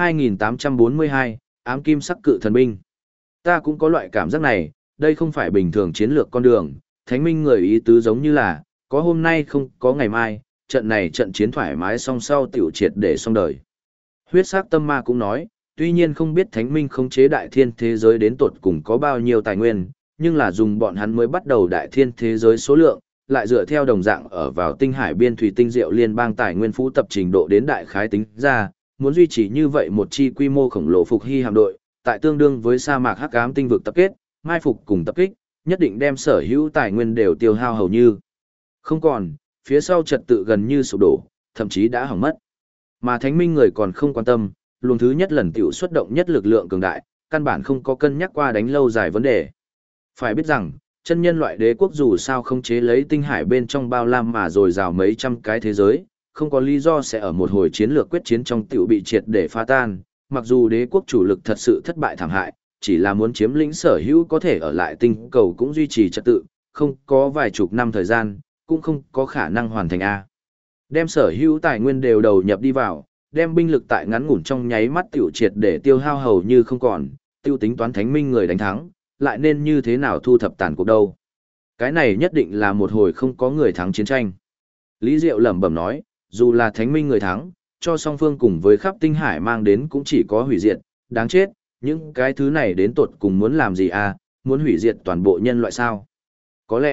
2842, ám kim sắc cự thần binh. Ta cũng có loại cảm giác này, đây không phải bình thường chiến lược con đường, thánh minh người ý tứ giống như là, có hôm nay không có ngày mai, trận này trận chiến thoải mái song sau tiểu triệt để xong đời. Huyết sắc tâm ma cũng nói, tuy nhiên không biết thánh minh khống chế đại thiên thế giới đến tột cùng có bao nhiêu tài nguyên, nhưng là dùng bọn hắn mới bắt đầu đại thiên thế giới số lượng, lại dựa theo đồng dạng ở vào tinh hải biên thủy tinh diệu liên bang tài nguyên phú tập trình độ đến đại khái tính ra, muốn duy trì như vậy một chi quy mô khổng lồ phục hy hạm đội, tại tương đương với sa mạc hắc ám tinh vực tập kết, mai phục cùng tập kích, nhất định đem sở hữu tài nguyên đều tiêu hao hầu như không còn, phía sau trật tự gần như sụp đổ, thậm chí đã hỏng mất. Mà thánh minh người còn không quan tâm, luồng thứ nhất lần tiểu xuất động nhất lực lượng cường đại, căn bản không có cân nhắc qua đánh lâu dài vấn đề. Phải biết rằng, chân nhân loại đế quốc dù sao không chế lấy tinh hải bên trong bao lam mà rồi rào mấy trăm cái thế giới, không có lý do sẽ ở một hồi chiến lược quyết chiến trong tiểu bị triệt để phá tan, mặc dù đế quốc chủ lực thật sự thất bại thảm hại, chỉ là muốn chiếm lĩnh sở hữu có thể ở lại tinh cầu cũng duy trì trật tự, không có vài chục năm thời gian, cũng không có khả năng hoàn thành A. Đem sở hữu tài nguyên đều đầu nhập đi vào, đem binh lực tại ngắn ngủn trong nháy mắt tiểu triệt để tiêu hao hầu như không còn, tiêu tính toán thánh minh người đánh thắng, lại nên như thế nào thu thập tàn cuộc đâu. Cái này nhất định là một hồi không có người thắng chiến tranh. Lý Diệu lẩm bẩm nói, dù là thánh minh người thắng, cho song phương cùng với khắp tinh hải mang đến cũng chỉ có hủy diệt, đáng chết, những cái thứ này đến tột cùng muốn làm gì à, muốn hủy diệt toàn bộ nhân loại sao? Có lẽ,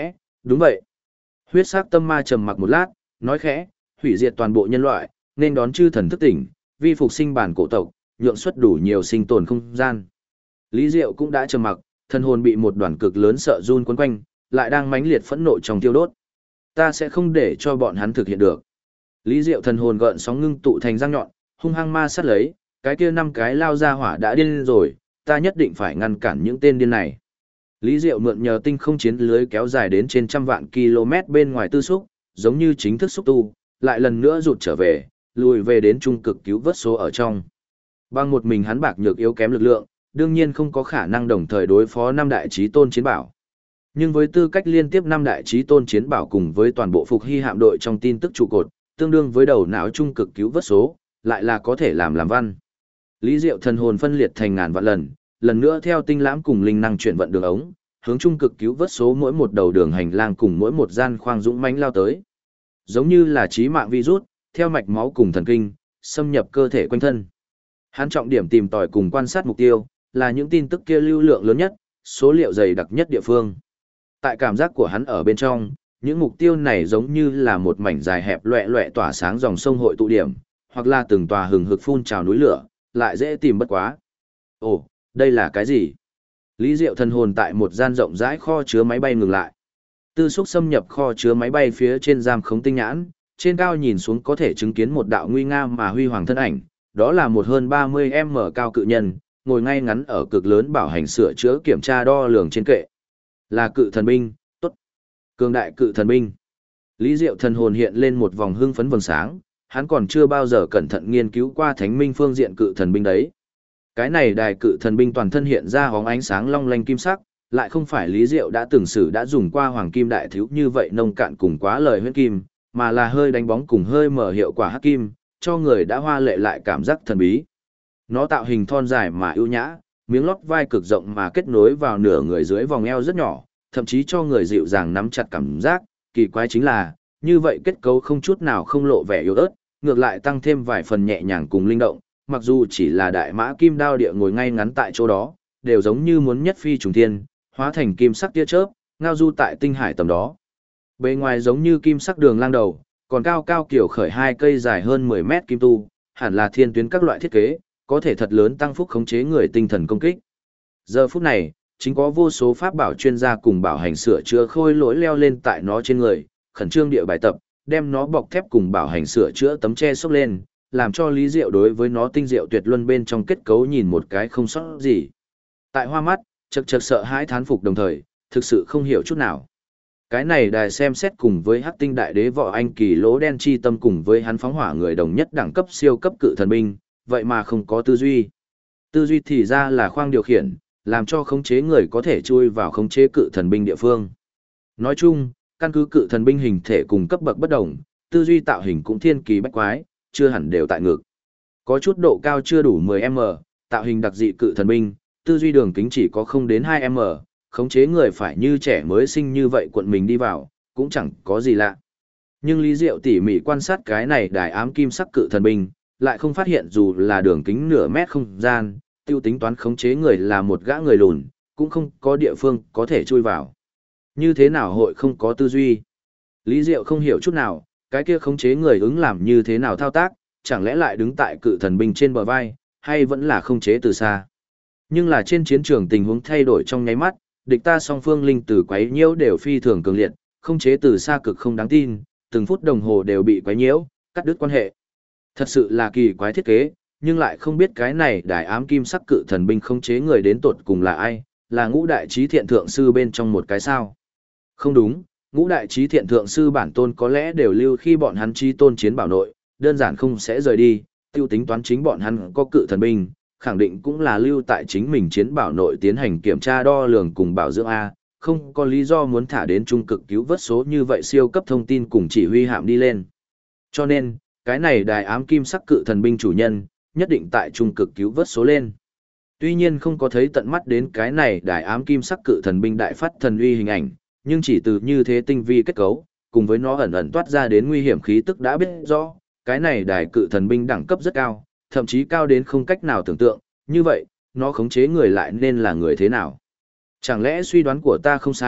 Đúng vậy. Huyết sắc tâm ma trầm mặc một lát, nói khẽ, hủy diệt toàn bộ nhân loại, nên đón chư thần thức tỉnh, vi phục sinh bản cổ tộc, nhượng xuất đủ nhiều sinh tồn không gian. Lý Diệu cũng đã trầm mặc, thân hồn bị một đoàn cực lớn sợ run quấn quanh, lại đang mãnh liệt phẫn nộ trong tiêu đốt. Ta sẽ không để cho bọn hắn thực hiện được. Lý Diệu thần hồn gợn sóng ngưng tụ thành răng nhọn, hung hăng ma sát lấy, cái kia 5 cái lao ra hỏa đã điên rồi, ta nhất định phải ngăn cản những tên điên này. Lý Diệu mượn nhờ tinh không chiến lưới kéo dài đến trên trăm vạn km bên ngoài tư xúc, giống như chính thức xúc tu, lại lần nữa rụt trở về, lùi về đến trung cực cứu vớt số ở trong. Bằng một mình hắn bạc nhược yếu kém lực lượng, đương nhiên không có khả năng đồng thời đối phó 5 đại chí tôn chiến bảo. Nhưng với tư cách liên tiếp 5 đại chí tôn chiến bảo cùng với toàn bộ phục hy hạm đội trong tin tức trụ cột, tương đương với đầu não trung cực cứu vớt số, lại là có thể làm văn. Lý Diệu thần hồn phân liệt thành ngàn vạn lần nữa theo tinh lãm cùng linh năng chuyển vận đường ống, hướng trung cực cứu vớt số mỗi một đầu đường hành lang cùng mỗi một gian khoang dũng mãnh lao tới. Giống như là chí mạng virus, theo mạch máu cùng thần kinh, xâm nhập cơ thể quanh thân. Hắn trọng điểm tìm tòi cùng quan sát mục tiêu, là những tin tức kia lưu lượng lớn nhất, số liệu dày đặc nhất địa phương. Tại cảm giác của hắn ở bên trong, những mục tiêu này giống như là một mảnh dài hẹp loẹ loẹ tỏa sáng dòng sông hội tụ điểm, hoặc là từng tòa hừng hực phun trào núi lửa, lại dễ tìm bất quá. Ồ, đây là cái gì? Lý Diệu thần hồn tại một gian rộng rãi kho chứa máy bay ngừng lại. Tư xúc xâm nhập kho chứa máy bay phía trên giam khống tinh nhãn, trên cao nhìn xuống có thể chứng kiến một đạo nguy nga mà huy hoàng thân ảnh, đó là một hơn 30m cao cự nhân, ngồi ngay ngắn ở cực lớn bảo hành sửa chữa kiểm tra đo lường trên kệ. Là cự thần binh, tốt. Cường đại cự thần binh. Lý Diệu thần hồn hiện lên một vòng hưng phấn vầng sáng, hắn còn chưa bao giờ cẩn thận nghiên cứu qua thánh minh phương diện cự thần binh đấy. Cái này đài cự thần binh toàn thân hiện ra hóng ánh sáng long lanh kim sắc, lại không phải Lý Diệu đã từng sử đã dùng qua hoàng kim đại thiếu như vậy nông cạn cùng quá lời huyết kim, mà là hơi đánh bóng cùng hơi mở hiệu quả hắc kim, cho người đã hoa lệ lại cảm giác thần bí. Nó tạo hình thon dài mà ưu nhã, miếng lót vai cực rộng mà kết nối vào nửa người dưới vòng eo rất nhỏ, thậm chí cho người dịu dàng nắm chặt cảm giác, kỳ quái chính là, như vậy kết cấu không chút nào không lộ vẻ yếu ớt, ngược lại tăng thêm vài phần nhẹ nhàng cùng linh động, mặc dù chỉ là đại mã kim đao địa ngồi ngay ngắn tại chỗ đó, đều giống như muốn nhất phi trùng thiên, hóa thành kim sắc tia chớp, ngao du tại tinh hải tầm đó. Bề ngoài giống như kim sắc đường lang đầu, còn cao cao kiểu khởi 2 cây dài hơn 10 mét kim tu, hẳn là thiên tuyến các loại thiết kế, có thể thật lớn tăng phúc khống chế người tinh thần công kích. Giờ phút này, chính có vô số pháp bảo chuyên gia cùng bảo hành sửa chữa khôi lỗi leo lên tại nó trên người, khẩn trương địa bài tập, đem nó bọc thép cùng bảo hành sửa chữa tấm che xốc lên, làm cho Lý Diệu đối với nó tinh diệu tuyệt luân bên trong kết cấu nhìn một cái không sót gì. Tại hoa mắt, chật chật sợ hãi thán phục đồng thời, thực sự không hiểu chút nào. Cái này đài xem xét cùng với Hắc Tinh Đại Đế Võ Anh Kỳ Lỗ Đen Chi Tâm cùng với hắn phóng hỏa người đồng nhất đẳng cấp siêu cấp cự thần binh, vậy mà không có tư duy. Tư duy thì ra là khoang điều khiển, làm cho khống chế người có thể chui vào khống chế cự thần binh địa phương. Nói chung, căn cứ cự thần binh hình thể cùng cấp bậc bất đồng, tư duy tạo hình cũng thiên kỳ bách quái, chưa hẳn đều tại ngực. Có chút độ cao chưa đủ 10m, tạo hình đặc dị cự thần binh, tư duy đường kính chỉ có không đến 2m, khống chế người phải như trẻ mới sinh như vậy cuộn mình đi vào, cũng chẳng có gì lạ. Nhưng Lý Diệu tỉ mỉ quan sát cái này đài ám kim sắc cự thần binh, lại không phát hiện dù là đường kính nửa mét không gian, tiêu tính toán khống chế người là một gã người lùn, cũng không có địa phương có thể chui vào. Như thế nào hội không có tư duy? Lý Diệu không hiểu chút nào, cái kia khống chế người ứng làm như thế nào thao tác, chẳng lẽ lại đứng tại cự thần binh trên bờ vai, hay vẫn là khống chế từ xa. Nhưng là trên chiến trường tình huống thay đổi trong nháy mắt, địch ta song phương linh tử quấy nhiễu đều phi thường cường liệt, khống chế từ xa cực không đáng tin, từng phút đồng hồ đều bị quấy nhiễu, cắt đứt quan hệ. Thật sự là kỳ quái thiết kế, nhưng lại không biết cái này đài ám kim sắc cự thần binh khống chế người đến tột cùng là ai, là Ngũ Đại Trí Thiện Thượng Sư bên trong một cái sao? Không đúng, Ngũ Đại Trí Thiện Thượng Sư bản tôn có lẽ đều lưu khi bọn hắn chi tôn chiến bảo nội, đơn giản không sẽ rời đi, tiêu tính toán chính bọn hắn có cự thần binh, khẳng định cũng là lưu tại chính mình chiến bảo nội tiến hành kiểm tra đo lường cùng bảo dưỡng A, không có lý do muốn thả đến trung cực cứu vớt số như vậy siêu cấp thông tin cùng chỉ huy hạm đi lên. Cho nên, cái này đài ám kim sắc cự thần binh chủ nhân, nhất định tại trung cực cứu vớt số lên. Tuy nhiên không có thấy tận mắt đến cái này đài ám kim sắc cự thần binh đại phát thần uy hình ảnh, nhưng chỉ từ như thế tinh vi kết cấu, cùng với nó ẩn ẩn toát ra đến nguy hiểm khí tức đã biết rõ, cái này đài cự thần binh đẳng cấp rất cao, thậm chí cao đến không cách nào tưởng tượng, như vậy, nó khống chế người lại nên là người thế nào? Chẳng lẽ suy đoán của ta không sai,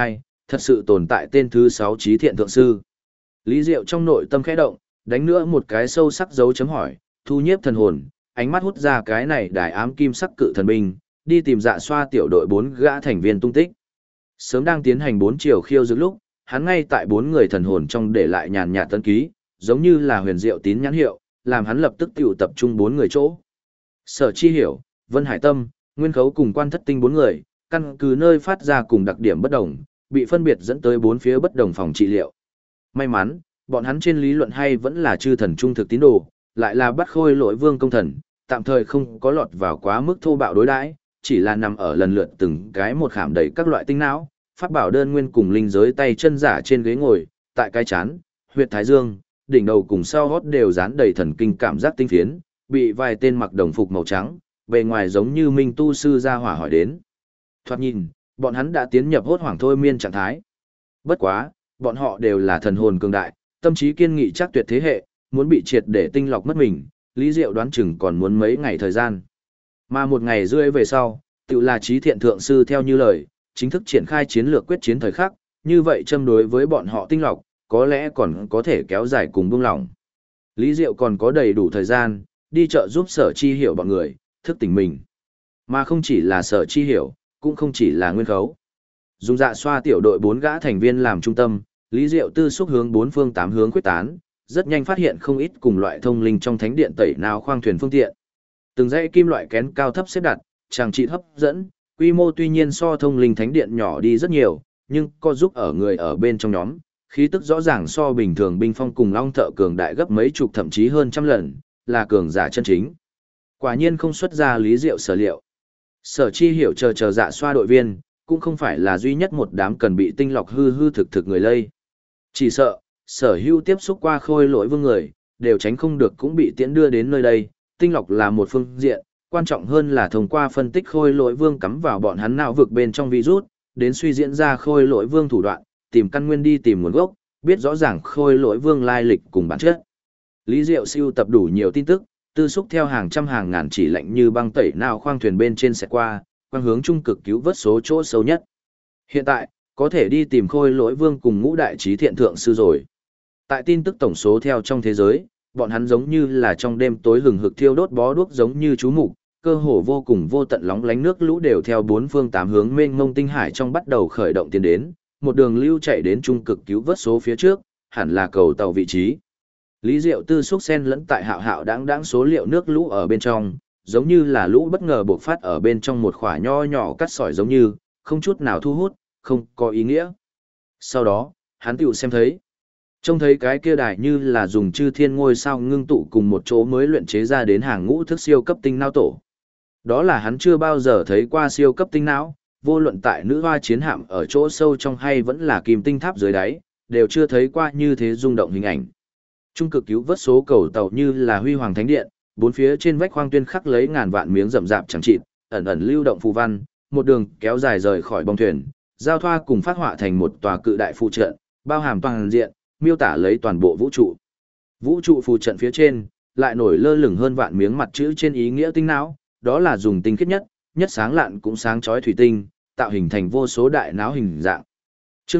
Thật sự tồn tại tên thứ 6 trí thiện thượng sư. Lý Diệu trong nội tâm khẽ động, đánh nữa một cái sâu sắc dấu chấm hỏi, thu nhiếp thần hồn, ánh mắt hút ra cái này đài ám kim sắc cự thần binh, đi tìm Dạ Xoa tiểu đội 4 gã thành viên tung tích. Sớm đang tiến hành 4 chiều khiêu dược lúc, hắn ngay tại 4 người thần hồn trong để lại nhàn nhạt tân ký, giống như là huyền diệu tín nhãn hiệu, làm hắn lập tức tiểu tập trung 4 người chỗ. Sở Chi Hiểu, Vân Hải Tâm, Nguyên Khấu cùng Quan Thất Tinh 4 người, căn cứ nơi phát ra cùng đặc điểm bất đồng, bị phân biệt dẫn tới 4 phía bất đồng phòng trị liệu. May mắn, bọn hắn trên lý luận hay vẫn là chư thần trung thực tín đồ, lại là bắt Khôi Lỗi Vương công thần, tạm thời không có lọt vào quá mức thô bạo đối đãi, chỉ là nằm ở lần lượt từng cái một khảm đầy các loại tinh não, pháp bảo đơn nguyên cùng linh giới tay chân giả trên ghế ngồi, tại cái chán, huyệt thái dương, đỉnh đầu cùng sau hót đều dán đầy thần kinh cảm giác tinh phiến, bị vài tên mặc đồng phục màu trắng, bề ngoài giống như minh tu sư ra hỏa hỏi đến. Thoạt nhìn, bọn hắn đã tiến nhập hốt hoảng thôi miên trạng thái. Bất quá, bọn họ đều là thần hồn cường đại, tâm trí kiên nghị chắc tuyệt thế hệ, muốn bị triệt để tinh lọc mất mình, Lý Diệu đoán chừng còn muốn mấy ngày thời gian. Mà một ngày rưỡi về sau, tự là trí thiện thượng sư theo như lời, chính thức triển khai chiến lược quyết chiến thời khắc, như vậy châm đối với bọn họ tinh lọc, có lẽ còn có thể kéo dài cùng buông lỏng. Lý Diệu còn có đầy đủ thời gian, đi chợ giúp Sở Chi Hiểu bọn người, thức tỉnh mình. Mà không chỉ là Sở Chi Hiểu, cũng không chỉ là Nguyên Khấu. Dùng Dạ Xoa tiểu đội 4 gã thành viên làm trung tâm, Lý Diệu tư xúc hướng 4 phương 8 hướng quyết tán, rất nhanh phát hiện không ít cùng loại thông linh trong thánh điện tẩy nào khoang thuyền phương tiện. Từng dãy kim loại kén cao thấp xếp đặt, chàng trị hấp dẫn, quy mô tuy nhiên so thông linh thánh điện nhỏ đi rất nhiều, nhưng có giúp ở người ở bên trong nhóm, khí tức rõ ràng so bình thường binh phong cùng long thợ cường đại gấp mấy chục thậm chí hơn trăm lần, là cường giả chân chính. Quả nhiên không xuất ra Lý Diệu sở liệu. Sở Chi Hiểu chờ Dạ Xoa đội viên, cũng không phải là duy nhất một đám cần bị tinh lọc hư thực người lây. Chỉ sợ, sở hữu tiếp xúc qua Khôi Lỗi Vương người, đều tránh không được cũng bị tiễn đưa đến nơi đây, tinh lọc là một phương diện, quan trọng hơn là thông qua phân tích Khôi Lỗi Vương cắm vào bọn hắn não vực bên trong virus, đến suy diễn ra Khôi Lỗi Vương thủ đoạn, tìm căn nguyên đi tìm nguồn gốc, biết rõ ràng Khôi Lỗi Vương lai lịch cùng bản chất. Lý Diệu siêu tập đủ nhiều tin tức, tư xúc theo hàng trăm hàng ngàn chỉ lệnh như băng tẩy nào khoang thuyền bên trên sẽ qua, quang hướng trung cực cứu vớt số chỗ sâu nhất. Hiện tại, có thể đi tìm Khôi Lỗi Vương cùng ngũ đại trí thiện thượng sư rồi. Tại tin tức tổng số theo trong thế giới, bọn hắn giống như là trong đêm tối hừng hực thiêu đốt bó đuốc giống như chú mục, cơ hồ vô cùng vô tận lóng lánh nước lũ đều theo 4 phương 8 hướng mênh mông tinh hải trong bắt đầu khởi động tiến đến, một đường lưu chạy đến trung cực cứu vớt số phía trước, hẳn là cầu tàu vị trí. Lý Diệu tư xúc sen lẫn tại hạo hạo đáng số liệu nước lũ ở bên trong, giống như là lũ bất ngờ bộc phát ở bên trong một khỏa nho nhỏ cắt sỏi giống như, không chút nào thu hút, không có ý nghĩa. Sau đó, hắn tiểu xem thấy. Trông thấy cái kia đài như là dùng chư thiên ngôi sao ngưng tụ cùng một chỗ mới luyện chế ra đến hàng ngũ thức siêu cấp tinh não tổ. Đó là hắn chưa bao giờ thấy qua siêu cấp tinh não, vô luận tại nữ hoa chiến hạm ở chỗ sâu trong hay vẫn là kim tinh tháp dưới đáy, đều chưa thấy qua như thế rung động hình ảnh. Trung cực cứu vớt số cầu tàu như là huy hoàng thánh điện, bốn phía trên vách khoang tuyên khắc lấy ngàn vạn miếng rậm rạp chẳng chịt, ẩn ẩn lưu động phù văn, một đường kéo dài rời khỏi bong thuyền, giao thoa cùng phát họa thành một tòa cự đại phù trận, bao hàm toàn diện, miêu tả lấy toàn bộ vũ trụ. Vũ trụ phù trận phía trên, lại nổi lơ lửng hơn vạn miếng mặt chữ trên ý nghĩa tinh não, đó là dùng tinh khiết nhất, nhất sáng lạn cũng sáng chói thủy tinh, tạo hình thành vô số đại não hình dạng. Chương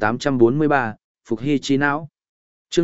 2843, Phục Hy chi não. Chương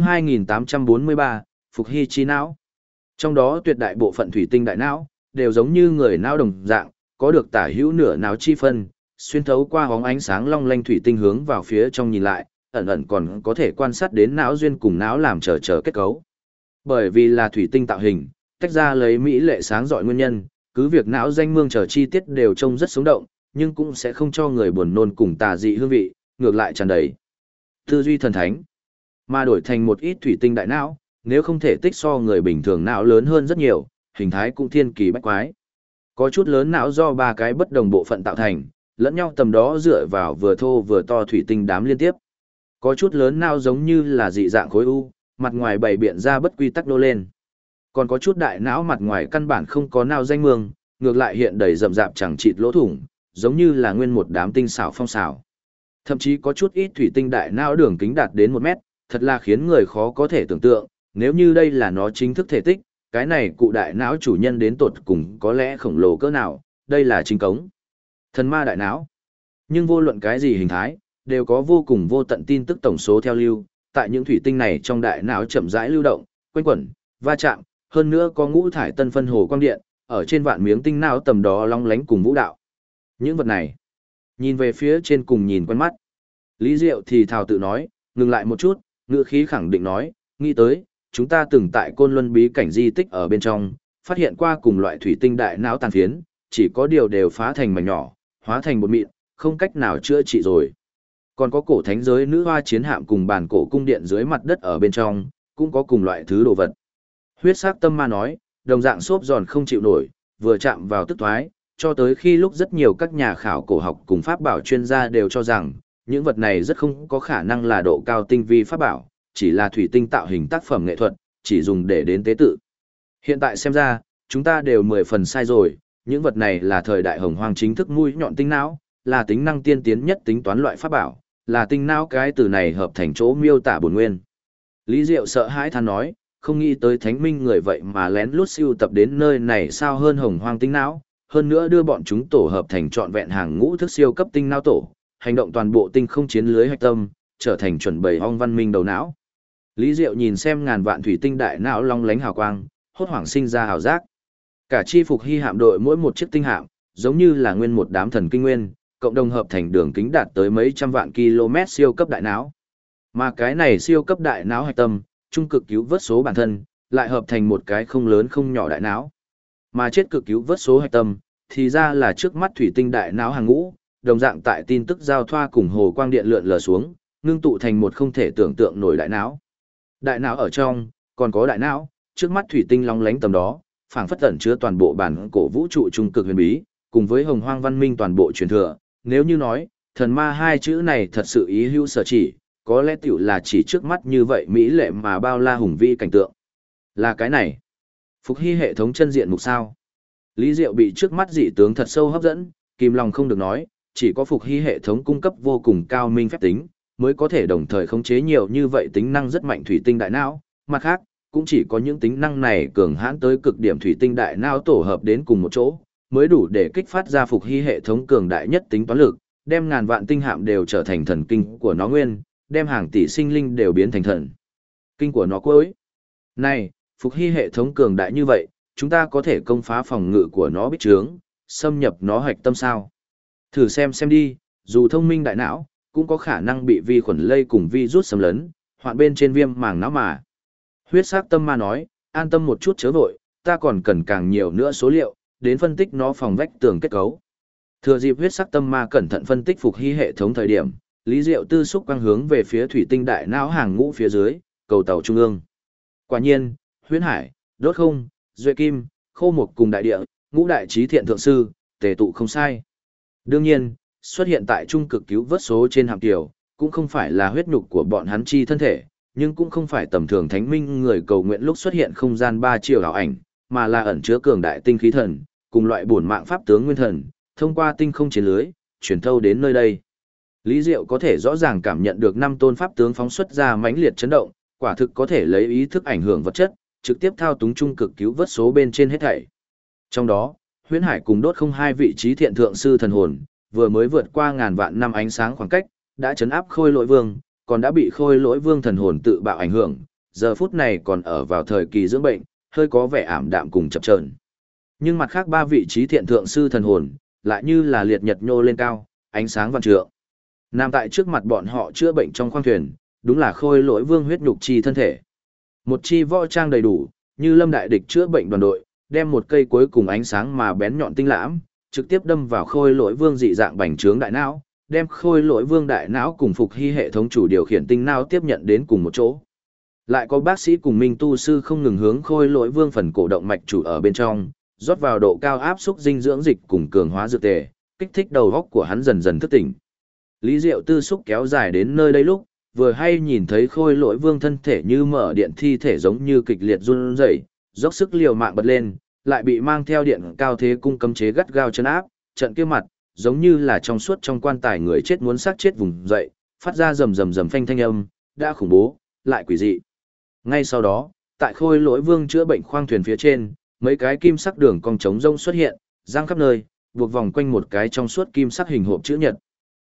2843, Phục Hy chi não. Trong đó tuyệt đại bộ phận thủy tinh đại não đều giống như người não đồng dạng, có được tả hữu nửa não chi phân, xuyên thấu qua hóng ánh sáng long lanh thủy tinh hướng vào phía trong nhìn lại, ẩn ẩn còn có thể quan sát đến não duyên cùng não làm chờ kết cấu. Bởi vì là thủy tinh tạo hình, tách ra lấy mỹ lệ sáng rọi nguyên nhân, cứ việc não danh mương chờ chi tiết đều trông rất sống động, nhưng cũng sẽ không cho người buồn nôn cùng tà dị hương vị, ngược lại tràn đầy tư duy thần thánh. Mà đổi thành một ít thủy tinh đại não, nếu không thể tích so người bình thường não lớn hơn rất nhiều, hình thái cũng thiên kỳ bách quái. Có chút lớn não do ba cái bất đồng bộ phận tạo thành, lẫn nhau tầm đó dựa vào vừa thô vừa to thủy tinh đám liên tiếp. Có chút lớn não giống như là dị dạng khối u, mặt ngoài bày biện ra bất quy tắc nô lên. Còn có chút đại não mặt ngoài căn bản không có não danh mương, ngược lại hiện đầy rậm rạp chẳng chịt lỗ thủng, giống như là nguyên một đám tinh xảo phong xảo. Thậm chí có chút ít thủy tinh đại não đường kính đạt đến 1 mét, thật là khiến người khó có thể tưởng tượng, nếu như đây là nó chính thức thể tích, cái này cụ đại não chủ nhân đến tột cùng có lẽ khổng lồ cỡ nào, đây là chính cống. Thần ma đại não. Nhưng vô luận cái gì hình thái, đều có vô cùng vô tận tin tức tổng số theo lưu, tại những thủy tinh này trong đại não chậm rãi lưu động, quanh quẩn, va chạm, hơn nữa có ngũ thải tân phân hồ quang điện, ở trên vạn miếng tinh não tầm đó long lánh cùng vũ đạo. Những vật này, nhìn về phía trên cùng nhìn quen mắt. Lý Diệu thì thào tự nói, ngừng lại một chút, ngữ khí khẳng định nói, nghĩ tới, chúng ta từng tại Côn Luân bí cảnh di tích ở bên trong, phát hiện qua cùng loại thủy tinh đại não tàn phiến, chỉ có điều đều phá thành mảnh nhỏ, hóa thành bột mịn, không cách nào chữa trị rồi. Còn có cổ thánh giới nữ hoa chiến hạm cùng bản cổ cung điện dưới mặt đất ở bên trong, cũng có cùng loại thứ đồ vật. Huyết sắc tâm ma nói, đồng dạng xốp giòn không chịu nổi, vừa chạm vào tức thoái, cho tới khi lúc rất nhiều các nhà khảo cổ học cùng pháp bảo chuyên gia đều cho rằng, những vật này rất không có khả năng là độ cao tinh vi pháp bảo, chỉ là thủy tinh tạo hình tác phẩm nghệ thuật, chỉ dùng để đến tế tự. Hiện tại xem ra, chúng ta đều 10 phần sai rồi, những vật này là thời đại hồng hoang chính thức mũi nhọn tinh não, là tính năng tiên tiến nhất tính toán loại pháp bảo, là tinh não cái từ này hợp thành chỗ miêu tả bổn nguyên. Lý Diệu sợ hãi than nói, không nghĩ tới thánh minh người vậy mà lén lút siêu tập đến nơi này sao hơn hồng hoang tinh não, hơn nữa đưa bọn chúng tổ hợp thành trọn vẹn hàng ngũ thức siêu cấp tinh não tổ, hành động toàn bộ tinh không chiến lưới hạch tâm, trở thành chuẩn bày ong văn minh đầu não. Lý Diệu nhìn xem ngàn vạn thủy tinh đại não long lánh hào quang, hốt hoảng sinh ra hào giác. Cả chi phục hy hạm đội mỗi một chiếc tinh hạm, giống như là nguyên một đám thần kinh nguyên, cộng đồng hợp thành đường kính đạt tới mấy trăm vạn km siêu cấp đại não. Mà cái này siêu cấp đại não hạch tâm, trung cực cứu vớt số bản thân, lại hợp thành một cái không lớn không nhỏ đại não. Mà chết cực cứu vớt số hạch tâm, thì ra là trước mắt thủy tinh đại não hàng ngũ, đồng dạng tại tin tức giao thoa cùng hồ quang điện lượn lờ xuống, ngưng tụ thành một không thể tưởng tượng nổi đại não. Đại não ở trong, còn có đại não, trước mắt thủy tinh long lánh tầm đó, phảng phất tẩn chứa toàn bộ bản cổ vũ trụ trung cực huyền bí, cùng với hồng hoang văn minh toàn bộ truyền thừa. Nếu như nói, thần ma hai chữ này thật sự ý hữu sở chỉ, có lẽ tiểu là chỉ trước mắt như vậy mỹ lệ mà bao la hùng vĩ cảnh tượng. Là cái này. Phục hy hệ thống chân diện mục sao. Lý Diệu bị trước mắt dị tướng thật sâu hấp dẫn, kìm lòng không được nói, chỉ có phục hy hệ thống cung cấp vô cùng cao minh phép tính, mới có thể đồng thời khống chế nhiều như vậy tính năng rất mạnh thủy tinh đại não. Mặt khác, cũng chỉ có những tính năng này cường hãn tới cực điểm thủy tinh đại não tổ hợp đến cùng một chỗ, mới đủ để kích phát ra phục hy hệ thống cường đại nhất tính toán lực, đem ngàn vạn tinh hạm đều trở thành thần kinh của nó nguyên, đem hàng tỷ sinh linh đều biến thành thần kinh của nó cuối. Này, phục hy hệ thống cường đại như vậy, chúng ta có thể công phá phòng ngự của nó bích trướng, xâm nhập nó hạch tâm sao? Thử xem đi, dù thông minh đại não, cũng có khả năng bị vi khuẩn lây cùng virus xâm lấn, hoạn bên trên viêm màng não mà. Huyết sắc tâm ma nói, an tâm một chút chớ vội, ta còn cần càng nhiều nữa số liệu, đến phân tích nó phòng vách tường kết cấu. Thừa dịp huyết sắc tâm ma cẩn thận phân tích phục hy hệ thống thời điểm, Lý Diệu tư xúc quang hướng về phía thủy tinh đại não hàng ngũ phía dưới, cầu tàu trung ương. Quả nhiên, Huyễn Hải, Đốt Không, Duệ Kim, Khô Mục cùng đại địa, ngũ đại trí thiện thượng sư, tề tụ không sai. Đương nhiên, xuất hiện tại trung cực cứu vớt số trên hạm tiểu, cũng không phải là huyết nhục của bọn hắn chi thân thể, nhưng cũng không phải tầm thường thánh minh người cầu nguyện lúc xuất hiện không gian 3 chiều ảo ảnh, mà là ẩn chứa cường đại tinh khí thần, cùng loại bổn mạng pháp tướng nguyên thần, thông qua tinh không chiến lưới, truyền thâu đến nơi đây. Lý Diệu có thể rõ ràng cảm nhận được 5 tôn pháp tướng phóng xuất ra mãnh liệt chấn động, quả thực có thể lấy ý thức ảnh hưởng vật chất, trực tiếp thao túng trung cực cứu vớt số bên trên hết thảy. Trong đó, Huyễn Hải cùng Đốt Không hai vị trí thiện thượng sư thần hồn, vừa mới vượt qua ngàn vạn năm ánh sáng khoảng cách, đã chấn áp Khôi Lỗi Vương, còn đã bị Khôi Lỗi Vương thần hồn tự bạo ảnh hưởng, giờ phút này còn ở vào thời kỳ dưỡng bệnh, hơi có vẻ ảm đạm cùng chập chờn. Nhưng mặt khác ba vị trí thiện thượng sư thần hồn, lại như là liệt nhật nhô lên cao, ánh sáng vạn trượng. Nằm tại trước mặt bọn họ chữa bệnh trong khoang thuyền, đúng là Khôi Lỗi Vương huyết nhục chi thân thể. Một chi võ trang đầy đủ, như lâm đại địch chữa bệnh đoàn đội, đem một cây cuối cùng ánh sáng mà bén nhọn tinh lãm, trực tiếp đâm vào Khôi Lỗi Vương dị dạng bành trướng đại não, đem Khôi Lỗi Vương đại não cùng phục hy hệ thống chủ điều khiển tinh não tiếp nhận đến cùng một chỗ. Lại có bác sĩ cùng minh tu sư không ngừng hướng Khôi Lỗi Vương phần cổ động mạch chủ ở bên trong, rót vào độ cao áp xúc dinh dưỡng dịch cùng cường hóa dược tề, kích thích đầu óc của hắn dần dần thức tỉnh. Lý Diệu tư xúc kéo dài đến nơi đây lúc, vừa hay nhìn thấy Khôi Lỗi Vương thân thể như mở điện thi thể giống như kịch liệt run rẩy, dốc sức liều mạng bật lên, lại bị mang theo điện cao thế cung cấm chế gắt gao chấn áp, trận kia mặt, giống như là trong suốt trong quan tài người chết muốn xác chết vùng dậy, phát ra rầm rầm rầm phanh thanh âm, đã khủng bố, lại quỷ dị. Ngay sau đó, tại Khôi Lỗi Vương chữa bệnh khoang thuyền phía trên, mấy cái kim sắc đường cong trống rông xuất hiện, giang khắp nơi, buộc vòng quanh một cái trong suốt kim sắc hình hộp chữ nhật.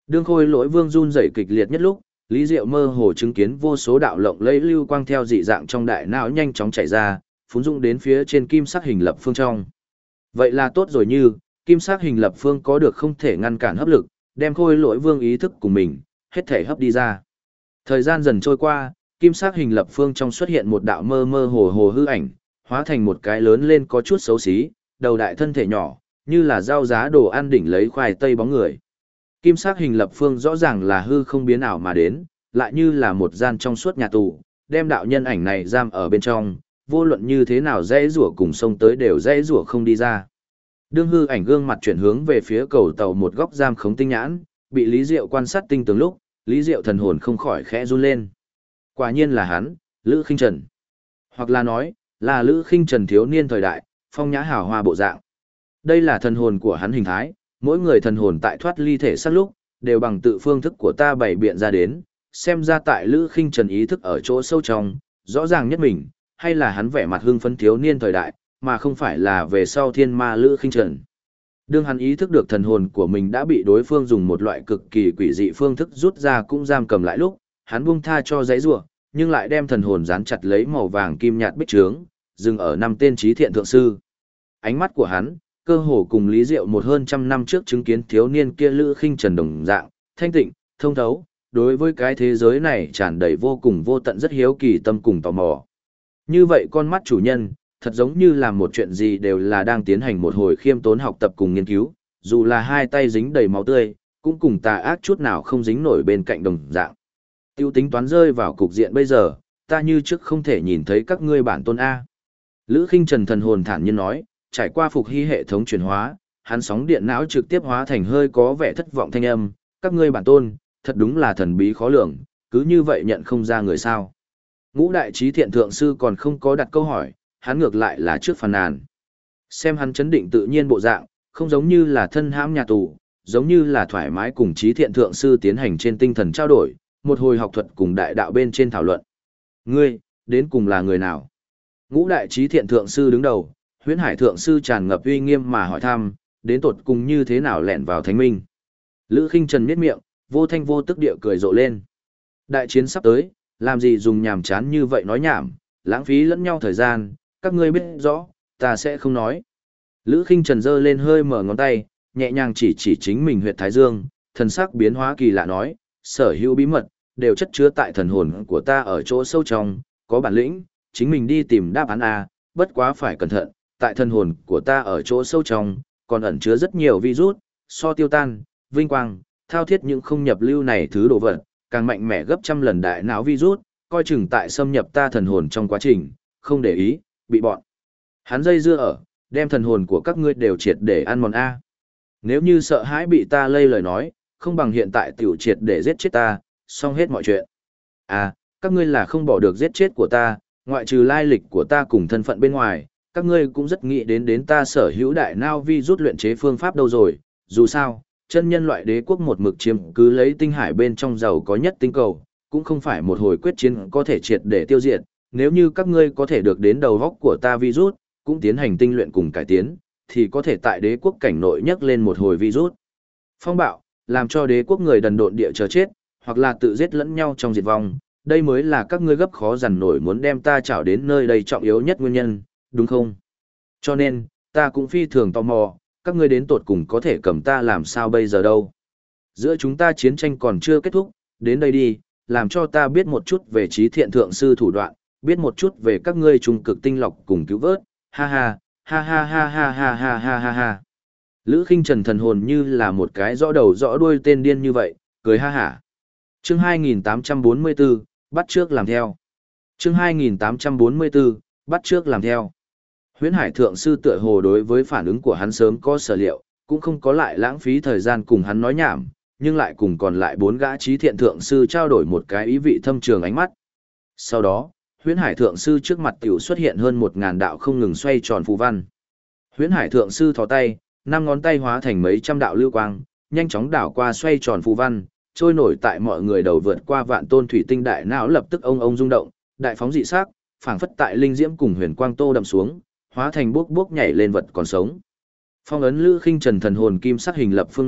Đương Khôi Lỗi Vương run rẩy kịch liệt nhất lúc, Lý Diệu mơ hồ chứng kiến vô số đạo lộng lẫy lưu quang theo dị dạng trong đại não nhanh chóng chạy ra, phún dũng đến phía trên kim sắc hình lập phương trong. Vậy là tốt rồi, như kim sắc hình lập phương có được không thể ngăn cản hấp lực, đem Khôi Lỗi Vương ý thức của mình hết thể hấp đi ra. Thời gian dần trôi qua, kim sắc hình lập phương trong xuất hiện một đạo mơ mơ hồ hồ hư ảnh, hóa thành một cái lớn lên có chút xấu xí, đầu đại thân thể nhỏ, như là rau giá đồ ăn đỉnh lấy khoai tây bóng người. Kim sắc hình lập phương rõ ràng là hư không biến ảo mà đến, lại như là một gian trong suốt nhà tù, đem đạo nhân ảnh này giam ở bên trong, vô luận như thế nào dễ rủa cùng sông tới đều dễ rủa không đi ra. Đương hư ảnh gương mặt chuyển hướng về phía cầu tàu một góc giam khống tinh nhãn, bị Lý Diệu quan sát tinh tường lúc, Lý Diệu thần hồn không khỏi khẽ run lên. Quả nhiên là hắn, Lữ Khinh Trần. Hoặc là nói, là Lữ Khinh Trần thiếu niên thời đại, phong nhã hào hoa bộ dạng. Đây là thần hồn của hắn hình thái, mỗi người thần hồn tại thoát ly thể xác lúc, đều bằng tự phương thức của ta bày biện ra đến, xem ra tại Lữ Khinh Trần ý thức ở chỗ sâu trong, rõ ràng nhất mình, hay là hắn vẻ mặt hưng phấn thiếu niên thời đại, mà không phải là về sau thiên ma Lữ Khinh Trần. Đương hắn ý thức được thần hồn của mình đã bị đối phương dùng một loại cực kỳ quỷ dị phương thức rút ra cũng giam cầm lại lúc, hắn buông tha cho giấy rủa, nhưng lại đem thần hồn dán chặt lấy màu vàng kim nhạt bích trướng, dừng ở năm tên trí thiện thượng sư. Ánh mắt của hắn, cơ hồ cùng Lý Diệu một hơn trăm năm trước chứng kiến thiếu niên kia Lữ Khinh Trần đồng dạng, thanh tịnh, thông thấu, đối với cái thế giới này tràn đầy vô cùng vô tận rất hiếu kỳ tâm cùng tò mò. Như vậy con mắt chủ nhân, thật giống như làm một chuyện gì đều là đang tiến hành một hồi khiêm tốn học tập cùng nghiên cứu, dù là hai tay dính đầy máu tươi, cũng cùng tà ác chút nào không dính nổi bên cạnh đồng dạng. Tiêu tính toán rơi vào cục diện bây giờ, ta như trước không thể nhìn thấy các ngươi bản tôn A. Lữ Khinh Trần thần hồn thản nhiên nói, trải qua phục hy hệ thống chuyển hóa, hắn sóng điện não trực tiếp hóa thành hơi có vẻ thất vọng thanh âm, các ngươi bản tôn, thật đúng là thần bí khó lường, cứ như vậy nhận không ra người sao. Ngũ đại trí thiện thượng sư còn không có đặt câu hỏi, hắn ngược lại là trước phàn nàn. Xem hắn chấn định tự nhiên bộ dạng, không giống như là thân hãm nhà tù, giống như là thoải mái cùng trí thiện thượng sư tiến hành trên tinh thần trao đổi, một hồi học thuật cùng đại đạo bên trên thảo luận. Ngươi, đến cùng là người nào? Ngũ đại trí thiện thượng sư đứng đầu, Huyễn Hải thượng sư tràn ngập uy nghiêm mà hỏi thăm, đến tột cùng như thế nào lẻn vào thánh minh. Lữ Khinh Trần miết miệng, vô thanh vô tức địa cười rộ lên. Đại chiến sắp tới, làm gì dùng nhảm chán như vậy nói nhảm, lãng phí lẫn nhau thời gian, các ngươi biết rõ, ta sẽ không nói. Lữ Khinh Trần giơ lên hơi mở ngón tay, nhẹ nhàng chỉ chính mình huyệt thái dương, thần sắc biến hóa kỳ lạ nói, sở hữu bí mật, đều chất chứa tại thần hồn của ta ở chỗ sâu trong, có bản lĩnh, chính mình đi tìm đáp án A, bất quá phải cẩn thận, tại thần hồn của ta ở chỗ sâu trong, còn ẩn chứa rất nhiều virus, so tiêu tan, vinh quang, thao thiết những không nhập lưu này thứ đồ vật, càng mạnh mẽ gấp trăm lần đại não virus, coi chừng tại xâm nhập ta thần hồn trong quá trình, không để ý, bị bọn. Hắn dây dưa ở, đem thần hồn của các ngươi đều triệt để ăn mòn A. Nếu như sợ hãi bị ta lây lời nói, không bằng hiện tại tiểu triệt để giết chết ta, xong hết mọi chuyện. À, các ngươi là không bỏ được giết chết của ta, ngoại trừ lai lịch của ta cùng thân phận bên ngoài, các ngươi cũng rất nghĩ đến ta sở hữu đại nao vi rút luyện chế phương pháp đâu rồi, dù sao, chân nhân loại đế quốc một mực chiếm cứ lấy tinh hải bên trong giàu có nhất tinh cầu, cũng không phải một hồi quyết chiến có thể triệt để tiêu diệt, nếu như các ngươi có thể được đến đầu góc của ta virus, cũng tiến hành tinh luyện cùng cải tiến, thì có thể tại đế quốc cảnh nội nhấc lên một hồi virus. Phong bạo, làm cho đế quốc người đần độn địa chờ chết, hoặc là tự giết lẫn nhau trong diệt vong, đây mới là các ngươi gấp khó dằn nổi muốn đem ta trảo đến nơi đây trọng yếu nhất nguyên nhân, đúng không? Cho nên, ta cũng phi thường tò mò, các ngươi đến tột cùng có thể cầm ta làm sao bây giờ đâu. Giữa chúng ta chiến tranh còn chưa kết thúc, đến đây đi, làm cho ta biết một chút về trí thiện thượng sư thủ đoạn, biết một chút về các ngươi trung cực tinh lọc cùng cứu vớt, ha ha, ha ha ha ha ha ha ha ha ha. Lữ Khinh Trần thần hồn như là một cái rõ đầu rõ đuôi tên điên như vậy, cười ha hả. Chương 2844, bắt trước làm theo. Chương 2844, bắt trước làm theo. Huyễn Hải thượng sư tựa hồ đối với phản ứng của hắn sớm có sở liệu, cũng không có lại lãng phí thời gian cùng hắn nói nhảm, nhưng lại cùng còn lại 4 gã trí thiện thượng sư trao đổi một cái ý vị thâm trường ánh mắt. Sau đó, Huyễn Hải thượng sư trước mặt tiểu xuất hiện hơn 1000 đạo không ngừng xoay tròn phù văn. Huyễn Hải thượng sư thò tay, 5 ngón tay hóa thành mấy trăm đạo lưu quang, nhanh chóng đảo qua xoay tròn phù văn, trôi nổi tại mọi người đầu vượt qua vạn tôn thủy tinh đại não lập tức ông rung động, đại phóng dị sắc, phảng phất tại linh diễm cùng huyền quang tô đậm xuống, hóa thành bước nhảy lên vật còn sống. Phong ấn Lữ Khinh Trần thần hồn kim sắc hình lập phương nội,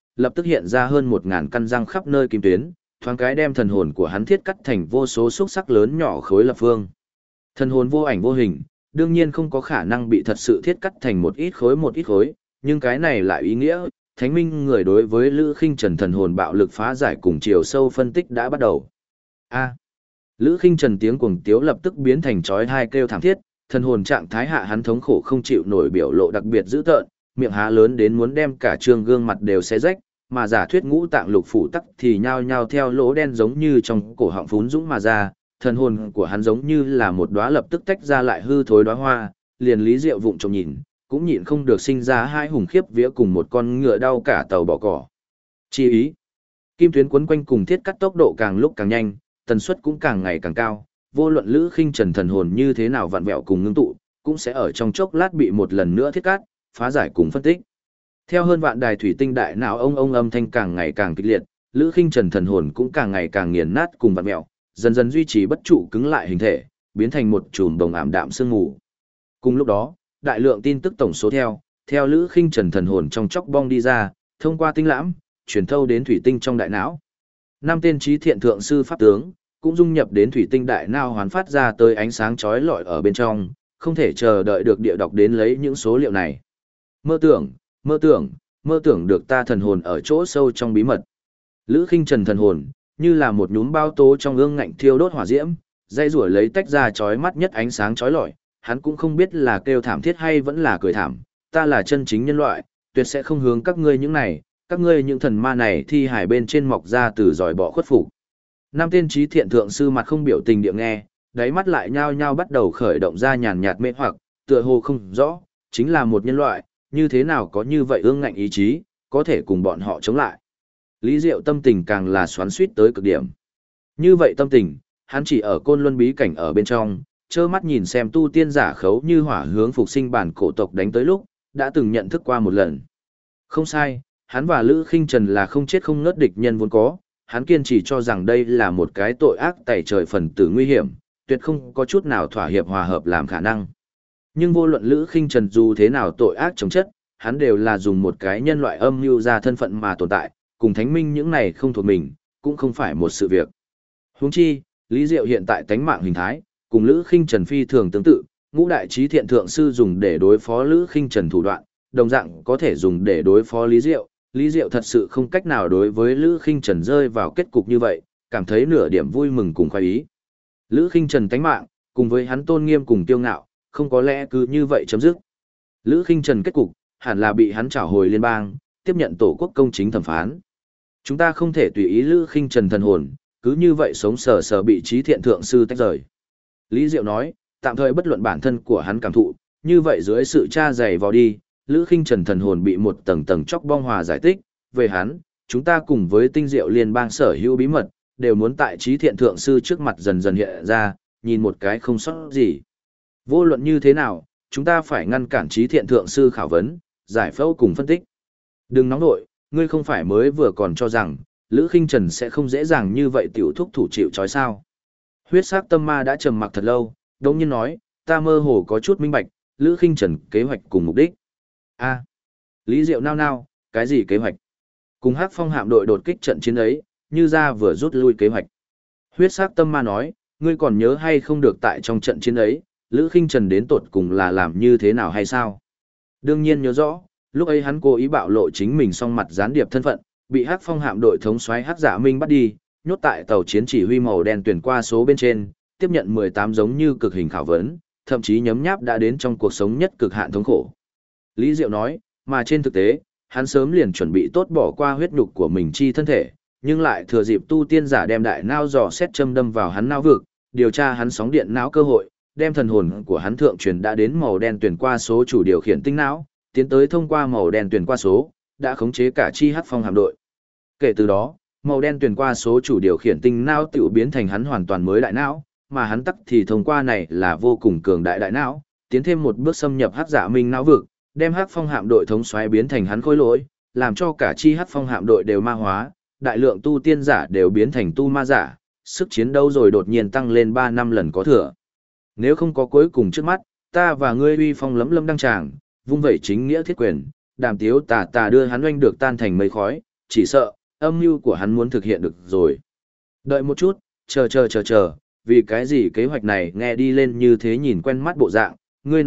lập tức hiện ra hơn 1000 căn răng khắp nơi kim tuyến, thoáng cái đem thần hồn của hắn thiết cắt thành vô số xúc sắc lớn nhỏ khối lập phương. Thần hồn vô ảnh vô hình, đương nhiên không có khả năng bị thật sự thiết cắt thành một ít khối, nhưng cái này lại ý nghĩa, Thánh Minh người đối với Lữ Khinh Trần thần hồn bạo lực phá giải cùng chiều sâu phân tích đã bắt đầu. A. Lữ Khinh Trần tiếng cuồng tiếu lập tức biến thành chói tai kêu thảm thiết, thần hồn trạng thái hạ hắn thống khổ không chịu nổi biểu lộ đặc biệt dữ tợn, miệng há lớn đến muốn đem cả trương gương mặt đều xé rách, mà giả thuyết ngũ tạng lục phủ tắc thì nhao nhao theo lỗ đen giống như trong cổ họng phún dũng mà ra, thần hồn của hắn giống như là một đóa lập tức tách ra lại hư thối đóa hoa, liền Lý Diệu vụng trộm nhìn, cũng nhịn không được sinh ra hai hùng khiếp vía cùng một con ngựa đau cả tàu bỏ cỏ. Chi ý, kim tuyến quấn quanh cùng thiết cắt tốc độ càng lúc càng nhanh, tần suất cũng càng ngày càng cao, vô luận Lữ Khinh Trần thần hồn như thế nào vặn vẹo cùng ngưng tụ, cũng sẽ ở trong chốc lát bị một lần nữa thiết cắt, phá giải cùng phân tích. Theo hơn vạn đài thủy tinh đại não ông âm thanh càng ngày càng kịch liệt, Lữ Khinh Trần thần hồn cũng càng ngày càng nghiền nát cùng vặn vẹo, dần dần duy trì bất trụ cứng lại hình thể, biến thành một chùm đồng ảm đạm sương mù. Cùng lúc đó, đại lượng tin tức tổng số theo Lữ Khinh Trần thần hồn trong chốc bong đi ra, thông qua tinh lãm, truyền thâu đến thủy tinh trong đại não. Năm tên trí thiện thượng sư pháp tướng cũng dung nhập đến thủy tinh đại não hoàn phát ra tới ánh sáng chói lọi ở bên trong, không thể chờ đợi được địa đọc đến lấy những số liệu này. Mơ tưởng được ta thần hồn ở chỗ sâu trong bí mật. Lữ Khinh Trần thần hồn, như là một nhúm bao tố trong ương ngạnh thiêu đốt hỏa diễm, dây rủa lấy tách ra chói mắt nhất ánh sáng chói lọi, hắn cũng không biết là kêu thảm thiết hay vẫn là cười thảm, ta là chân chính nhân loại, tuyệt sẽ không hướng các ngươi những này, các ngươi những thần ma này thi hải bên trên mọc ra từ giỏi bỏ khuất phục. Năm tiên trí thiện thượng sư mặt không biểu tình địa nghe, đáy mắt lại nhao nhao bắt đầu khởi động ra nhàn nhạt mê hoặc, tựa hồ không rõ, chính là một nhân loại, như thế nào có như vậy ương ngạnh ý chí, có thể cùng bọn họ chống lại. Lý Diệu tâm tình càng là xoắn xuýt tới cực điểm. Như vậy tâm tình, hắn chỉ ở Côn Luân bí cảnh ở bên trong, trơ mắt nhìn xem tu tiên giả khấu như hỏa hướng phục sinh bản cổ tộc đánh tới lúc, đã từng nhận thức qua một lần. Không sai, hắn và Lữ Khinh Trần là không chết không ngớt địch nhân vốn có, hắn kiên trì cho rằng đây là một cái tội ác tày trời phần tử nguy hiểm, tuyệt không có chút nào thỏa hiệp hòa hợp làm khả năng. Nhưng vô luận Lữ Khinh Trần dù thế nào tội ác chống chất, hắn đều là dùng một cái nhân loại âm mưu ra thân phận mà tồn tại, cùng thánh minh những này không thuộc mình, cũng không phải một sự việc. Huống chi, Lý Diệu hiện tại tánh mạng hình thái, cùng Lữ Khinh Trần phi thường tương tự, ngũ đại trí thiện thượng sư dùng để đối phó Lữ Khinh Trần thủ đoạn, đồng dạng có thể dùng để đối phó Lý Diệu. Lý Diệu thật sự không cách nào đối với Lữ Khinh Trần rơi vào kết cục như vậy, cảm thấy nửa điểm vui mừng cùng khoái ý. Lữ Khinh Trần tánh mạng, cùng với hắn tôn nghiêm cùng kiêu ngạo, không có lẽ cứ như vậy chấm dứt. Lữ Khinh Trần kết cục, hẳn là bị hắn trảo hồi liên bang, tiếp nhận tổ quốc công chính thẩm phán. Chúng ta không thể tùy ý Lữ Khinh Trần thần hồn, cứ như vậy sống sờ sờ bị trí thiện thượng sư tách rời. Lý Diệu nói, tạm thời bất luận bản thân của hắn cảm thụ, như vậy dưới sự tra dày vào đi, Lữ Khinh Trần thần hồn bị một tầng tầng chóc bong hòa giải tích, về hắn, chúng ta cùng với tinh diệu liên bang sở hữu bí mật, đều muốn tại trí thiện thượng sư trước mặt dần dần hiện ra, nhìn một cái không sót gì. Vô luận như thế nào, chúng ta phải ngăn cản trí thiện thượng sư khảo vấn, giải phẫu cùng phân tích. Đừng nóng nội, ngươi không phải mới vừa còn cho rằng, Lữ Khinh Trần sẽ không dễ dàng như vậy tiểu thúc thủ chịu trói sao. Huyết sắc tâm ma đã trầm mặc thật lâu, đồng nhiên nói, ta mơ hồ có chút minh bạch, Lữ Khinh Trần kế hoạch cùng mục đích. A. Lý Diệu nao nao, cái gì kế hoạch? Cùng Hắc Phong hạm đội đột kích trận chiến ấy, như ra vừa rút lui kế hoạch. Huyết sắc tâm ma nói, ngươi còn nhớ hay không được tại trong trận chiến ấy, Lữ Khinh Trần đến tột cùng là làm như thế nào hay sao? Đương nhiên nhớ rõ, lúc ấy hắn cố ý bạo lộ chính mình song mặt gián điệp thân phận, bị Hắc Phong hạm đội thống soái Hắc Dạ Minh bắt đi, nhốt tại tàu chiến chỉ huy màu đen tuyển qua số bên trên, tiếp nhận 18 giống như cực hình khảo vấn, thậm chí nhấm nháp đã đến trong cuộc sống nhất cực hạn thống khổ. Lý Diệu nói, mà trên thực tế, hắn sớm liền chuẩn bị tốt bỏ qua huyết nhục của mình chi thân thể, nhưng lại thừa dịp tu tiên giả đem đại não dò xét châm đâm vào hắn não vực, điều tra hắn sóng điện não cơ hội, đem thần hồn của hắn thượng truyền đã đến màu đen tuyển qua số chủ điều khiển tinh não, tiến tới thông qua màu đen tuyển qua số, đã khống chế cả chi Hắc Phong hạm đội. Kể từ đó, màu đen tuyển qua số chủ điều khiển tinh não tiểu biến thành hắn hoàn toàn mới đại não, mà hắn tắc thì thông qua này là vô cùng cường đại đại não, tiến thêm một bước xâm nhập Hắc Dạ Minh não vực, đem Hắc Phong hạm đội thống soái biến thành hắn khối lỗi, làm cho cả chi Hắc Phong hạm đội đều ma hóa, đại lượng tu tiên giả đều biến thành tu ma giả, sức chiến đấu rồi đột nhiên tăng lên 3 năm lần có thừa. Nếu không có cuối cùng trước mắt, ta và ngươi uy phong lấm lâm đăng tràng, vung vẩy chính nghĩa thiết quyền, đàm tiếu tà tà đưa hắn oanh được tan thành mây khói, chỉ sợ, âm mưu của hắn muốn thực hiện được rồi. Đợi một chút, chờ, vì cái gì kế hoạch này nghe đi lên như thế nhìn quen mắt bộ dạng,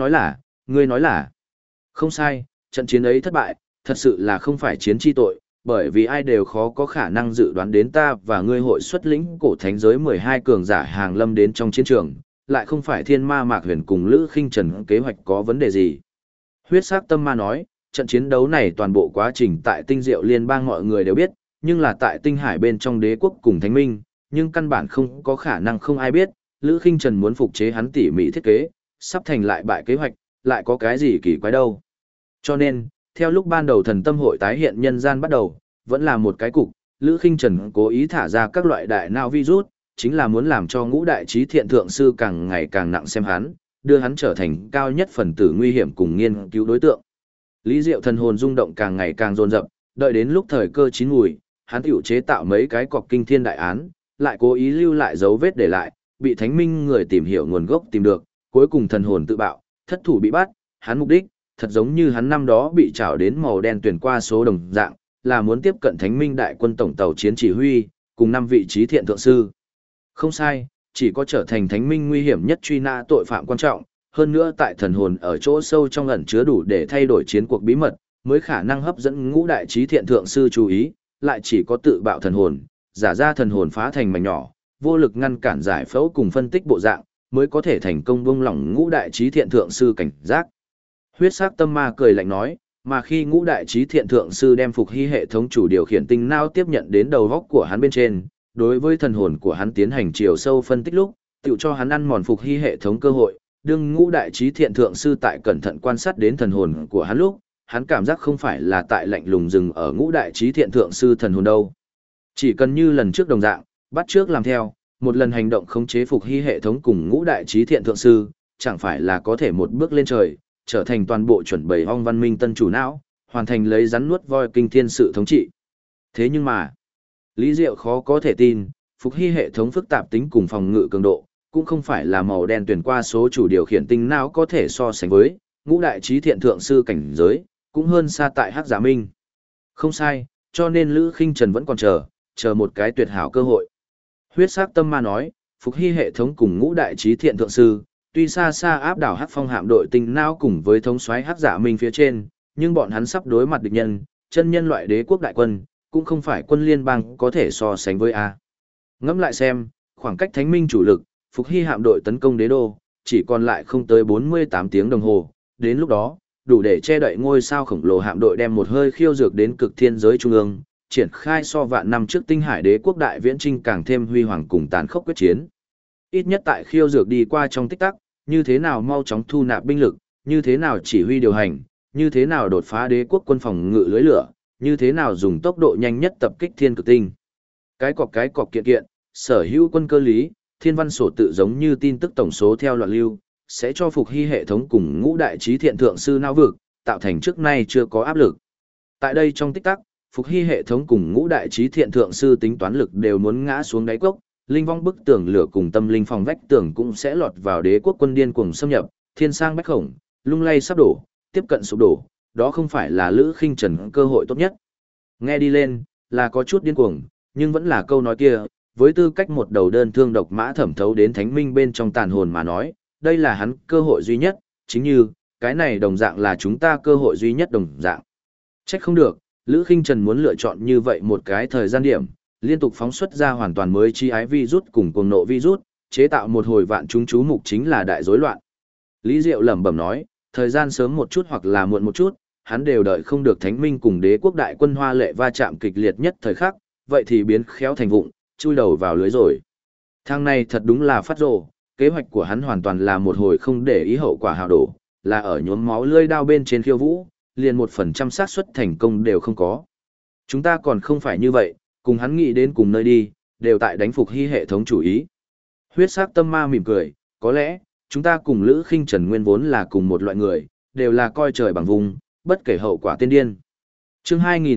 ngươi nói là. Không sai, trận chiến ấy thất bại, thật sự là không phải chiến chi tội, bởi vì ai đều khó có khả năng dự đoán đến ta và ngươi hội xuất lĩnh cổ thánh giới 12 cường giả hàng lâm đến trong chiến trường, lại không phải thiên ma mạc huyền cùng Lữ Khinh Trần kế hoạch có vấn đề gì. Huyết sắc tâm ma nói, trận chiến đấu này toàn bộ quá trình tại tinh diệu liên bang mọi người đều biết, nhưng là tại tinh hải bên trong đế quốc cùng thánh minh, nhưng căn bản không có khả năng không ai biết, Lữ Khinh Trần muốn phục chế hắn tỉ mỉ thiết kế, sắp thành lại bại kế hoạch, lại có cái gì kỳ quái đâu. Cho nên, theo lúc ban đầu thần tâm hội tái hiện nhân gian bắt đầu, vẫn là một cái cục, Lữ Khinh Trần cố ý thả ra các loại đại não virus, chính là muốn làm cho ngũ đại trí thiện thượng sư càng ngày càng nặng xem hắn, đưa hắn trở thành cao nhất phần tử nguy hiểm cùng nghiên cứu đối tượng. Lý Diệu thần hồn rung động càng ngày càng dồn dập, đợi đến lúc thời cơ chín mùi, hắn tiểu chế tạo mấy cái cọc kinh thiên đại án, lại cố ý lưu lại dấu vết để lại, bị thánh minh người tìm hiểu nguồn gốc tìm được, cuối cùng thần hồn tự bạo, thất thủ bị bắt, hắn mục đích, thật giống như hắn năm đó bị trảo đến màu đen tuyển qua số đồng dạng, là muốn tiếp cận thánh minh đại quân tổng tàu chiến chỉ huy, cùng 5 vị trí thiện thượng sư. Không sai, chỉ có trở thành thánh minh nguy hiểm nhất truy nã tội phạm quan trọng, hơn nữa tại thần hồn ở chỗ sâu trong ẩn chứa đủ để thay đổi chiến cuộc bí mật, mới khả năng hấp dẫn ngũ đại trí thiện thượng sư chú ý, lại chỉ có tự bạo thần hồn, giả ra thần hồn phá thành mảnh nhỏ, vô lực ngăn cản giải phẫu cùng phân tích bộ dạng, mới có thể thành công bông lỏng ngũ đại trí thiện thượng sư cảnh giác. Huyết sắc tâm ma cười lạnh nói, mà khi ngũ đại trí thiện thượng sư đem phục hy hệ thống chủ điều khiển tinh não tiếp nhận đến đầu góc của hắn bên trên, đối với thần hồn của hắn tiến hành chiều sâu phân tích lúc, tự cho hắn ăn mòn phục hy hệ thống cơ hội, đương ngũ đại trí thiện thượng sư tại cẩn thận quan sát đến thần hồn của hắn lúc, hắn cảm giác không phải là tại lạnh lùng dừng ở ngũ đại trí thiện thượng sư thần hồn đâu. Chỉ cần như lần trước đồng dạng, bắt trước làm theo, một lần hành động khống chế phục hy hệ thống cùng ngũ đại trí thiện thượng sư, chẳng phải là có thể một bước lên trời, trở thành toàn bộ chuẩn bày ong văn minh tân chủ não, hoàn thành lấy rắn nuốt voi kinh thiên sự thống trị. Thế nhưng mà, Lý Diệu khó có thể tin, phục hy hệ thống phức tạp tính cùng phòng ngự cường độ, cũng không phải là màu đen tuyển qua số chủ điều khiển tinh não có thể so sánh với, ngũ đại trí thiện thượng sư cảnh giới, cũng hơn xa tại Hắc Giả Minh. Không sai, cho nên Lữ Khinh Trần vẫn còn chờ một cái tuyệt hảo cơ hội. Huyết sắc tâm ma nói, phục hy hệ thống cùng ngũ đại trí thiện thượng sư, tuy xa xa áp đảo Hắc Phong hạm đội tinh não cùng với thống soái Hắc Giả Minh phía trên, nhưng bọn hắn sắp đối mặt địch nhân, chân nhân loại đế quốc đại quân, cũng không phải quân liên bang có thể so sánh với a. Ngẫm lại xem, khoảng cách thánh minh chủ lực, phục hy hạm đội tấn công đế đô, chỉ còn lại không tới 48 tiếng đồng hồ, đến lúc đó, đủ để che đậy ngôi sao khổng lồ hạm đội đem một hơi khiêu dược đến cực thiên giới trung ương, triển khai so vạn năm trước tinh hải đế quốc đại viễn trinh càng thêm huy hoàng cùng tàn khốc quyết chiến. Ít nhất tại khiêu dược đi qua trong tích tắc, như thế nào mau chóng thu nạp binh lực, như thế nào chỉ huy điều hành, như thế nào đột phá đế quốc quân phòng ngự lưới lửa, như thế nào dùng tốc độ nhanh nhất tập kích thiên cực tinh. Cái cọc kiện kiện, sở hữu quân cơ lý, thiên văn sổ tự giống như tin tức tổng số theo loạn lưu, sẽ cho phục hy hệ thống cùng ngũ đại trí thiện thượng sư não vực, tạo thành trước nay chưa có áp lực. Tại đây trong tích tắc, phục hy hệ thống cùng ngũ đại trí thiện thượng sư tính toán lực đều muốn ngã xuống đáy cốc, linh vong bức tường lửa cùng tâm linh phòng vách tường cũng sẽ lọt vào đế quốc quân điên cuồng xâm nhập, thiên sang bách khổng, lung lay sắp đổ, tiếp cận sụp đổ, đó không phải là Lữ Khinh Trần cơ hội tốt nhất. Nghe đi lên, là có chút điên cuồng, nhưng vẫn là câu nói kia, với tư cách một đầu đơn thương độc mã thẩm thấu đến thánh minh bên trong tàn hồn mà nói, đây là hắn cơ hội duy nhất, chính như, cái này đồng dạng là chúng ta cơ hội duy nhất đồng dạng. Trách không được, Lữ Khinh Trần muốn lựa chọn như vậy một cái thời gian điểm, liên tục phóng xuất ra hoàn toàn mới chi ái virus cùng cuồng nộ virus, chế tạo một hồi vạn chúng chú mục chính là đại rối loạn. Lý Diệu lẩm bẩm nói, thời gian sớm một chút hoặc là muộn một chút, hắn đều đợi không được thánh minh cùng đế quốc đại quân hoa lệ va chạm kịch liệt nhất thời khắc, vậy thì biến khéo thành vụng, chui đầu vào lưới rồi. Thằng này thật đúng là phát rồ, kế hoạch của hắn hoàn toàn là một hồi không để ý hậu quả hào đổ, là ở nhuốm máu lưỡi đao bên trên khiêu vũ, liền 1% xác suất thành công đều không có. Chúng ta còn không phải như vậy, cùng hắn nghĩ đến cùng nơi đi, đều tại đánh phục hy hệ thống chủ ý. Huyết sắc tâm ma mỉm cười, có lẽ, chúng ta cùng Lữ Khinh Trần nguyên vốn là cùng một loại người, đều là coi trời bằng vùng, bất kể hậu quả tiên điên. Chương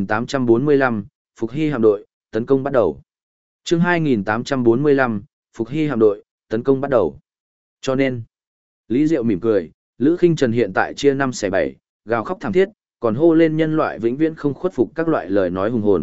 2845, Phục Hy hạm đội, tấn công bắt đầu. Chương 2845, Phục Hy hạm đội, tấn công bắt đầu. Cho nên, Lý Diệu mỉm cười, Lữ Khinh Trần hiện tại chia 5 xẻ 7, gào khóc thảm thiết, còn hô lên nhân loại vĩnh viễn không khuất phục các loại lời nói hùng hồn,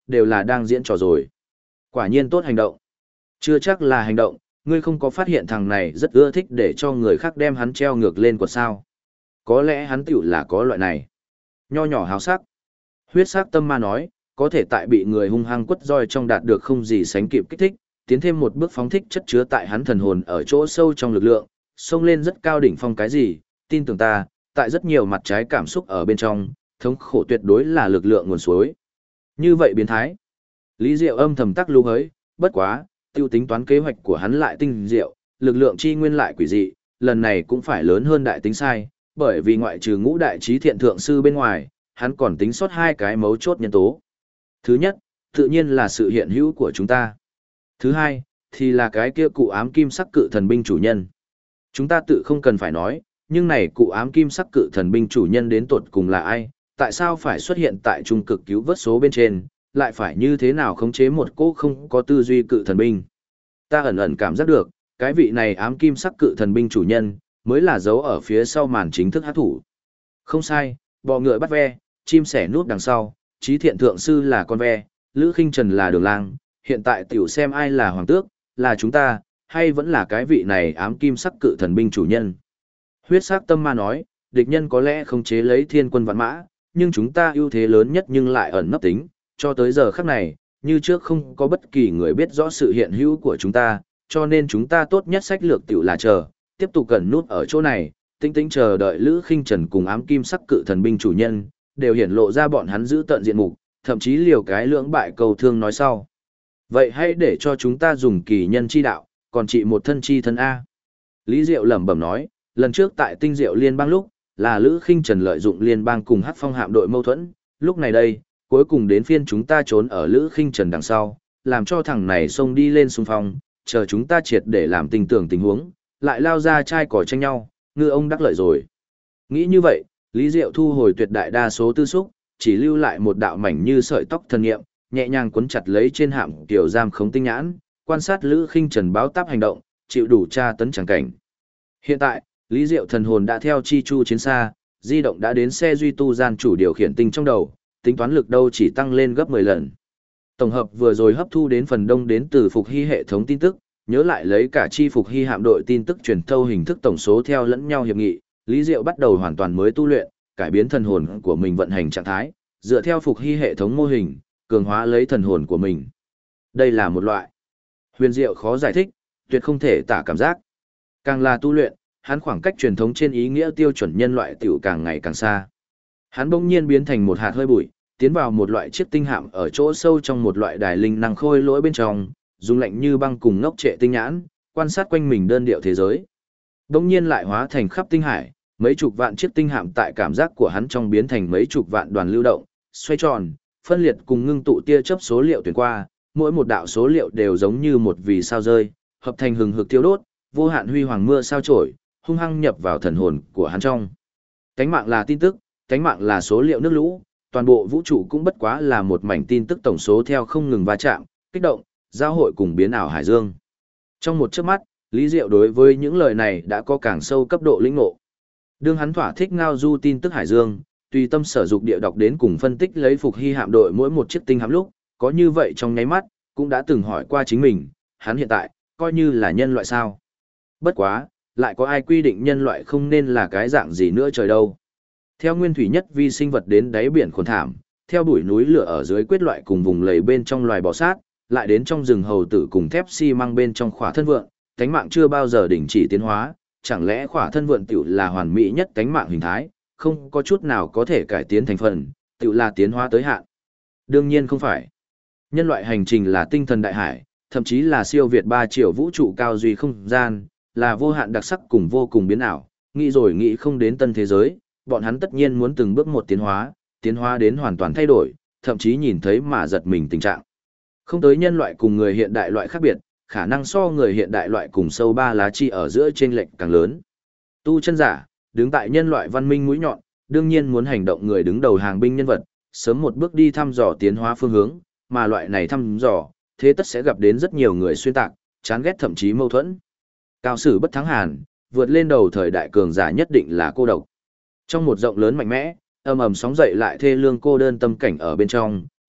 đều là đang diễn trò rồi. Quả nhiên tốt hành động. Chưa chắc là hành động, ngươi không có phát hiện thằng này rất ưa thích để cho người khác đem hắn treo ngược lên quật sao. Có lẽ hắn tiểu là có loại này. Nho nhỏ hào sắc. Huyết sắc tâm ma nói, có thể tại bị người hung hăng quất roi trong đạt được không gì sánh kịp kích thích, tiến thêm một bước phóng thích chất chứa tại hắn thần hồn ở chỗ sâu trong lực lượng, xông lên rất cao đỉnh phong cái gì, tin tưởng ta, tại rất nhiều mặt trái cảm xúc ở bên trong, thống khổ tuyệt đối là lực lượng nguồn suối. Như vậy biến thái. Lý Diệu âm thầm tắc lưu hới, bất quá, tiêu tính toán kế hoạch của hắn lại tinh diệu, lực lượng chi nguyên lại quỷ dị, lần này cũng phải lớn hơn đại tính sai, bởi vì ngoại trừ ngũ đại trí thiện thượng sư bên ngoài, hắn còn tính sót hai cái mấu chốt nhân tố. Thứ nhất, tự nhiên là sự hiện hữu của chúng ta. Thứ hai, thì là cái kia cụ ám kim sắc cự thần binh chủ nhân. Chúng ta tự không cần phải nói, nhưng này cụ ám kim sắc cự thần binh chủ nhân đến tột cùng là ai, tại sao phải xuất hiện tại trung cực cứu vớt số bên trên, lại phải như thế nào khống chế một cô không có tư duy cự thần binh. Ta ẩn ẩn cảm giác được, cái vị này ám kim sắc cự thần binh chủ nhân, mới là dấu ở phía sau màn chính thức hát thủ. Không sai, bò ngựa bắt ve, chim sẻ núp đằng sau, trí thiện thượng sư là con ve, Lữ Khinh Trần là đường lang, hiện tại tiểu xem ai là hoàng tước, là chúng ta, hay vẫn là cái vị này ám kim sắc cự thần binh chủ nhân. Huyết sắc tâm ma nói, địch nhân có lẽ không chế lấy thiên quân vạn mã, nhưng chúng ta ưu thế lớn nhất nhưng lại ẩn nấp tính, cho tới giờ khắc này, như trước không có bất kỳ người biết rõ sự hiện hữu của chúng ta, cho nên chúng ta tốt nhất sách lược tiểu là chờ, tiếp tục gần nút ở chỗ này, tinh tĩnh chờ đợi Lữ Khinh Trần cùng ám kim sắc cự thần binh chủ nhân, đều hiển lộ ra bọn hắn giữ tận diện mục, thậm chí liều cái lưỡng bại cầu thương nói sau. Vậy hãy để cho chúng ta dùng kỳ nhân chi đạo, còn trị một thân chi thân A. Lý Diệu lẩm bẩm nói, lần trước tại Tinh Diệu Liên bang lúc, là Lữ Khinh Trần lợi dụng liên bang cùng Hắc Phong hạm đội mâu thuẫn, lúc này đây, cuối cùng đến phiên chúng ta trốn ở Lữ Khinh Trần đằng sau, làm cho thằng này xông đi lên xung phong, chờ chúng ta triệt để làm tình tưởng tình huống, lại lao ra chai cỏ tranh nhau, ngư ông đắc lợi rồi. Nghĩ như vậy, Lý Diệu thu hồi tuyệt đại đa số tư xúc, chỉ lưu lại một đạo mảnh như sợi tóc thần nghiệm, nhẹ nhàng quấn chặt lấy trên hạm tiểu giam khống tinh nhãn, quan sát Lữ Khinh Trần báo táp hành động, chịu đủ tra tấn chẳng cảnh. Hiện tại, Lý Diệu thần hồn đã theo chi chu chiến xa, di động đã đến xe duy tu gian chủ điều khiển tinh trong đầu, tính toán lực đâu chỉ tăng lên gấp 10 lần. Tổng hợp vừa rồi hấp thu đến phần đông đến từ Phục Hy hệ thống tin tức, nhớ lại lấy cả chi Phục Hy hạm đội tin tức truyền thâu hình thức tổng số theo lẫn nhau hiệp nghị, Lý Diệu bắt đầu hoàn toàn mới tu luyện, cải biến thần hồn của mình vận hành trạng thái, dựa theo Phục Hy hệ thống mô hình, cường hóa lấy thần hồn của mình. Đây là một loại huyền diệu khó giải thích, tuyệt không thể tả cảm giác. Càng là tu luyện, hắn khoảng cách truyền thống trên ý nghĩa tiêu chuẩn nhân loại tiểu càng ngày càng xa. Hắn bỗng nhiên biến thành một hạt hơi bụi, tiến vào một loại chiếc tinh hạm ở chỗ sâu trong một loại đài linh năng khôi lỗi bên trong, dùng lạnh như băng cùng ngốc trệ tinh nhãn, quan sát quanh mình đơn điệu thế giới. Bỗng nhiên lại hóa thành khắp tinh hải, mấy chục vạn chiếc tinh hạm tại cảm giác của hắn trong biến thành mấy chục vạn đoàn lưu động, xoay tròn, phân liệt cùng ngưng tụ tia chớp số liệu tuyển qua, mỗi một đạo số liệu đều giống như một vì sao rơi, hợp thành hừng hực thiêu đốt, vô hạn huy hoàng mưa sao trổi, hung hăng nhập vào thần hồn của hắn trong. Tánh mạng là tin tức, tánh mạng là số liệu nước lũ, toàn bộ vũ trụ cũng bất quá là một mảnh tin tức tổng số theo không ngừng va chạm, kích động, giao hội cùng biến ảo hải dương. Trong một chớp mắt, Lý Diệu đối với những lời này đã có càng sâu cấp độ lĩnh ngộ. Đương hắn thỏa thích ngao du tin tức hải dương, tùy tâm sở dục địa đọc đến cùng phân tích lấy Phục Hy hạm đội mỗi một chiếc tinh hạm lúc, có như vậy trong nháy mắt, cũng đã từng hỏi qua chính mình, hắn hiện tại, coi như là nhân loại sao. Bất quá, lại có ai quy định nhân loại không nên là cái dạng gì nữa trời đâu. Theo nguyên thủy nhất vi sinh vật đến đáy biển khốn thảm, theo bụi núi lửa ở dưới quyết loại cùng vùng lầy bên trong loài bò sát, lại đến trong rừng hầu tử cùng thép xi măng bên trong khỏa thân vượn, cánh mạng chưa bao giờ đình chỉ tiến hóa, chẳng lẽ khỏa thân vượn tiểu là hoàn mỹ nhất cánh mạng hình thái, không có chút nào có thể cải tiến thành phần, tiểu là tiến hóa tới hạn. Đương nhiên không phải. Nhân loại hành trình là tinh thần đại hải, thậm chí là siêu việt 3 triệu vũ trụ cao duy không gian, là vô hạn đặc sắc cùng vô cùng biến ảo, nghĩ rồi nghĩ không đến tân thế giới, bọn hắn tất nhiên muốn từng bước một tiến hóa đến hoàn toàn thay đổi, thậm chí nhìn thấy mà giật mình tình trạng. Không tới nhân loại cùng người hiện đại loại khác biệt, khả năng so người hiện đại loại cùng sâu ba lá chi ở giữa chênh lệch càng lớn. Tu chân giả, đứng tại nhân loại văn minh mũi nhọn, đương nhiên muốn hành động người đứng đầu hàng binh nhân vật, sớm một bước đi thăm dò tiến hóa phương hướng, mà loại này thăm dò, thế tất sẽ gặp đến rất nhiều người xuyên tạc, chán ghét thậm chí mâu thuẫn. Cao sử bất thắng hàn, vượt lên đầu thời đại cường giả nhất định là cô độc. Trong một rộng lớn mạnh mẽ, ầm ầm sóng dậy lại thê lương cô đơn tâm cảnh ở bên trong,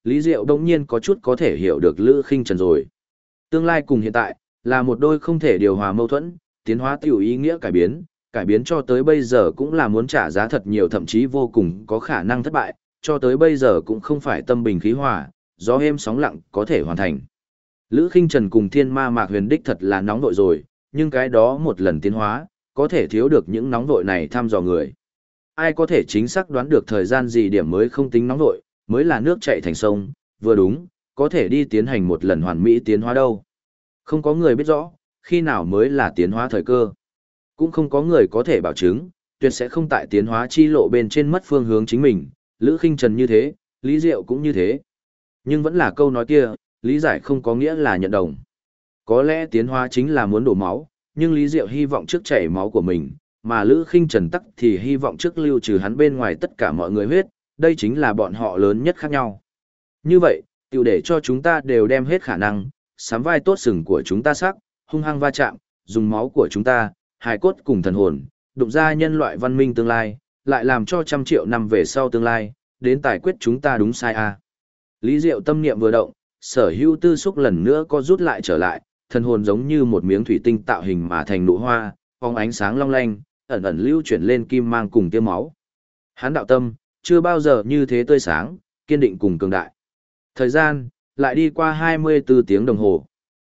Lý Diệu đông nhiên có chút có thể hiểu được Lữ Khinh Trần rồi. Tương lai cùng hiện tại, là một đôi không thể điều hòa mâu thuẫn, tiến hóa tiểu ý nghĩa cải biến cho tới bây giờ cũng là muốn trả giá thật nhiều thậm chí vô cùng có khả năng thất bại, cho tới bây giờ cũng không phải tâm bình khí hòa, gió êm sóng lặng có thể hoàn thành. Lữ Khinh Trần cùng Thiên Ma Mạc Huyền đích thật là nóng vội rồi, nhưng cái đó một lần tiến hóa, có thể thiếu được những nóng vội này thăm dò người. Ai có thể chính xác đoán được thời gian gì điểm mới không tính nóng vội, mới là nước chảy thành sông, vừa đúng, có thể đi tiến hành một lần hoàn mỹ tiến hóa đâu. Không có người biết rõ, khi nào mới là tiến hóa thời cơ. Cũng không có người có thể bảo chứng, tuyệt sẽ không tại tiến hóa chi lộ bên trên mất phương hướng chính mình, Lữ Khinh Trần như thế, Lý Diệu cũng như thế. Nhưng vẫn là câu nói kia, lý giải không có nghĩa là nhận đồng. Có lẽ tiến hóa chính là muốn đổ máu, nhưng Lý Diệu hy vọng trước chảy máu của mình, mà Lữ Khinh Trần tắc thì hy vọng trước lưu trừ hắn bên ngoài tất cả mọi người huyết, đây chính là bọn họ lớn nhất khác nhau. Như vậy, tiểu để cho chúng ta đều đem hết khả năng, sắm vai tốt sừng của chúng ta sắc, hung hăng va chạm, dùng máu của chúng ta, hài cốt cùng thần hồn, đụng ra nhân loại văn minh tương lai, lại làm cho 100 triệu năm về sau tương lai, đến tài quyết chúng ta đúng sai à. Lý Diệu tâm niệm vừa động, sở hữu tư xúc lần nữa có rút lại trở lại, thần hồn giống như một miếng thủy tinh tạo hình mà thành nụ hoa, phóng ánh sáng long lanh, ẩn ẩn lưu chuyển lên kim mang cùng tiêu máu. Hắn đạo tâm, chưa bao giờ như thế tươi sáng, kiên định cùng cường đại. Thời gian, lại đi qua 24 tiếng đồng hồ.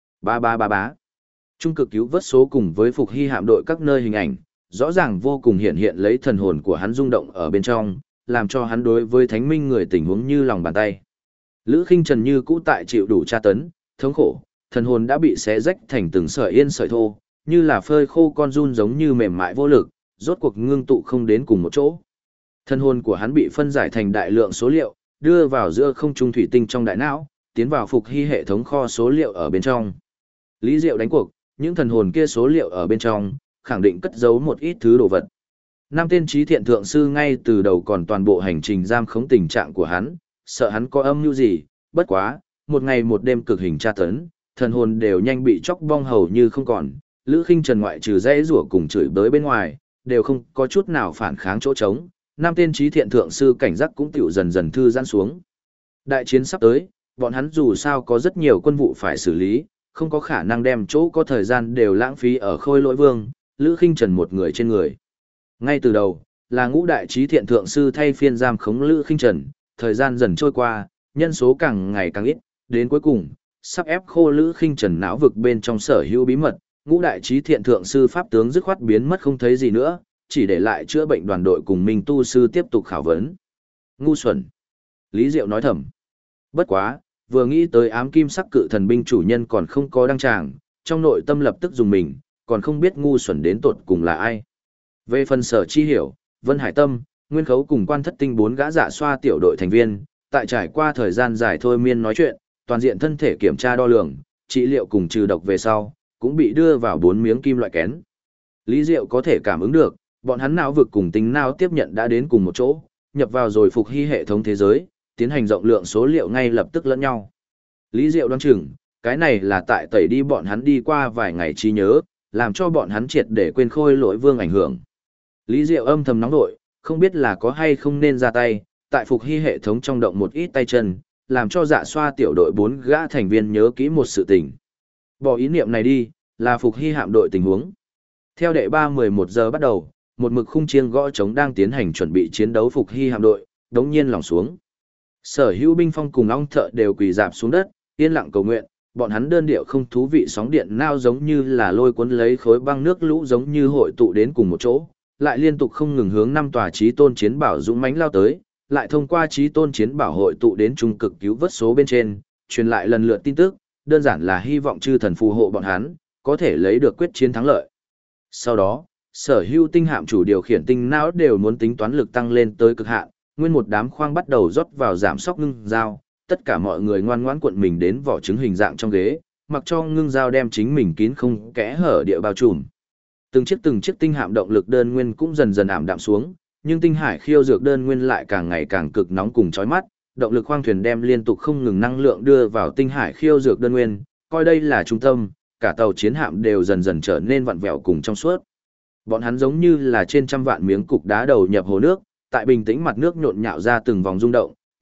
Bá. Trung cực cứu vớt số cùng với phục hy hạm đội các nơi hình ảnh, rõ ràng vô cùng hiện lấy thần hồn của hắn rung động ở bên trong, làm cho hắn đối với thánh minh người tình huống như lòng bàn tay. Lữ Khinh Trần như cũ tại chịu đủ tra tấn, thống khổ, thần hồn đã bị xé rách thành từng sợi yên sợi thô, như là phơi khô con giun giống như mềm mại vô lực, rốt cuộc ngưng tụ không đến cùng một chỗ. Thần hồn của hắn bị phân giải thành đại lượng số liệu, đưa vào giữa không trung thủy tinh trong đại não, tiến vào phục hy hệ thống kho số liệu ở bên trong. Lý Diệu đánh cuộc, những thần hồn kia số liệu ở bên trong, khẳng định cất giấu một ít thứ đồ vật. Năm tên trí thiện thượng sư ngay từ đầu còn toàn bộ hành trình giam khống tình trạng của hắn, sợ hắn có âm mưu gì, bất quá, một ngày một đêm cực hình tra tấn, thần hồn đều nhanh bị chóc bong hầu như không còn, Lữ Khinh Trần ngoại trừ dãy rủa cùng chửi bới bên ngoài, đều không có chút nào phản kháng chỗ trống, năm tên trí thiện thượng sư cảnh giác cũng tiểu dần dần thư giãn xuống. Đại chiến sắp tới, bọn hắn dù sao có rất nhiều quân vụ phải xử lý, không có khả năng đem chỗ có thời gian đều lãng phí ở Khôi Lỗi Vương, Lữ Khinh Trần một người trên người. Ngay từ đầu, là ngũ đại trí thiện thượng sư thay phiên giam khống Lữ Khinh Trần, thời gian dần trôi qua, nhân số càng ngày càng ít, đến cuối cùng, sắp ép khô Lữ Khinh Trần não vực bên trong sở hữu bí mật, ngũ đại trí thiện thượng sư pháp tướng dứt khoát biến mất không thấy gì nữa, chỉ để lại chữa bệnh đoàn đội cùng Minh tu sư tiếp tục khảo vấn. Ngu xuẩn. Lý Diệu nói thầm. Bất quá, vừa nghĩ tới ám kim sắc cự thần binh chủ nhân còn không có đăng tràng, trong nội tâm lập tức dùng mình, còn không biết ngu xuẩn đến tột cùng là ai. Về phần Sở Chi Hiểu, Vân Hải Tâm, Nguyên Khấu cùng Quan Thất Tinh 4 gã dạ xoa tiểu đội thành viên, tại trải qua thời gian dài thôi miên nói chuyện, toàn diện thân thể kiểm tra đo lường, trị liệu cùng trừ độc về sau, cũng bị đưa vào 4 miếng kim loại kén. Lý Diệu có thể cảm ứng được, bọn hắn não vực cùng tính não tiếp nhận đã đến cùng một chỗ, nhập vào rồi phục hy hệ thống thế giới, tiến hành rộng lượng số liệu ngay lập tức lẫn nhau. Lý Diệu đoán chừng, cái này là tại tẩy đi bọn hắn đi qua vài ngày trí nhớ, làm cho bọn hắn triệt để quên Khôi Lỗi Vương ảnh hưởng. Lý Diệu âm thầm nóng nội, không biết là có hay không nên ra tay, tại phục hy hệ thống trong động một ít tay chân, làm cho dạ xoa tiểu đội 4 gã thành viên nhớ kỹ một sự tình. Bỏ ý niệm này đi, là phục hy hạm đội tình huống. Theo đệ 3-11 giờ bắt đầu, một mực khung chiêng gõ trống đang tiến hành chuẩn bị chiến đấu phục hy hạm đội, đống nhiên lỏng xuống. Sở hữu binh phong cùng ong thợ đều quỳ dạp xuống đất, yên lặng cầu nguyện, bọn hắn đơn điệu không thú vị sóng điện nao giống như là lôi cuốn lấy khối băng nước lũ giống như hội tụ đến cùng một chỗ, lại liên tục không ngừng hướng 5 tòa chí tôn chiến bảo dũng mãnh lao tới, lại thông qua chí tôn chiến bảo hội tụ đến trung cực cứu vớt số bên trên, truyền lại lần lượt tin tức, đơn giản là hy vọng chư thần phù hộ bọn hắn, có thể lấy được quyết chiến thắng lợi. Sau đó, sở hữu tinh hạm chủ điều khiển tinh não đều muốn tính toán lực tăng lên tới cực hạn, nguyên một đám khoang bắt đầu rót vào giảm sóc ngưng dao, tất cả mọi người ngoan ngoãn cuộn mình đến vỏ trứng hình dạng trong ghế, mặc cho ngưng dao đem chính mình kín không kẽ hở địa bao trùm. Từng chiếc tinh hạm động lực đơn nguyên cũng dần dần ảm đạm xuống, nhưng tinh hải khiêu dược đơn nguyên lại càng ngày càng cực nóng cùng chói mắt, động lực khoang thuyền đem liên tục không ngừng năng lượng đưa vào tinh hải khiêu dược đơn nguyên, coi đây là trung tâm, cả tàu chiến hạm đều dần dần trở nên vặn vẹo cùng trong suốt. Bọn hắn giống như là trên trăm vạn miếng cục đá đầu nhập hồ nước, tại bình tĩnh mặt nước nhộn nhạo ra từng vòng rung động,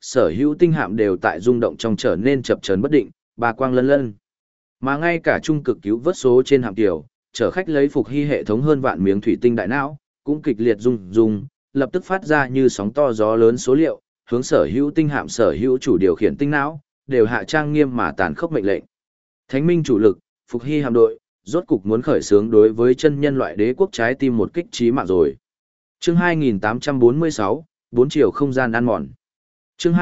sở hữu tinh hạm đều tại rung động trong trở nên chập chờn bất định, bà quang lân lân. Mà ngay cả trung cực cứu vớt số trên hạm tiểu, chở khách lấy phục hy hệ thống hơn vạn miếng thủy tinh đại não, cũng kịch liệt rung rung, lập tức phát ra như sóng to gió lớn số liệu, hướng sở hữu tinh hạm sở hữu chủ điều khiển tinh não, đều hạ trang nghiêm mà tàn khốc mệnh lệnh. Thánh minh chủ lực, phục hy hạm đội, rốt cục muốn khởi xướng đối với chân nhân loại đế quốc trái tim một kích chí mạng rồi. Chương 2846, 4 chiều không gian ăn mòn. Chương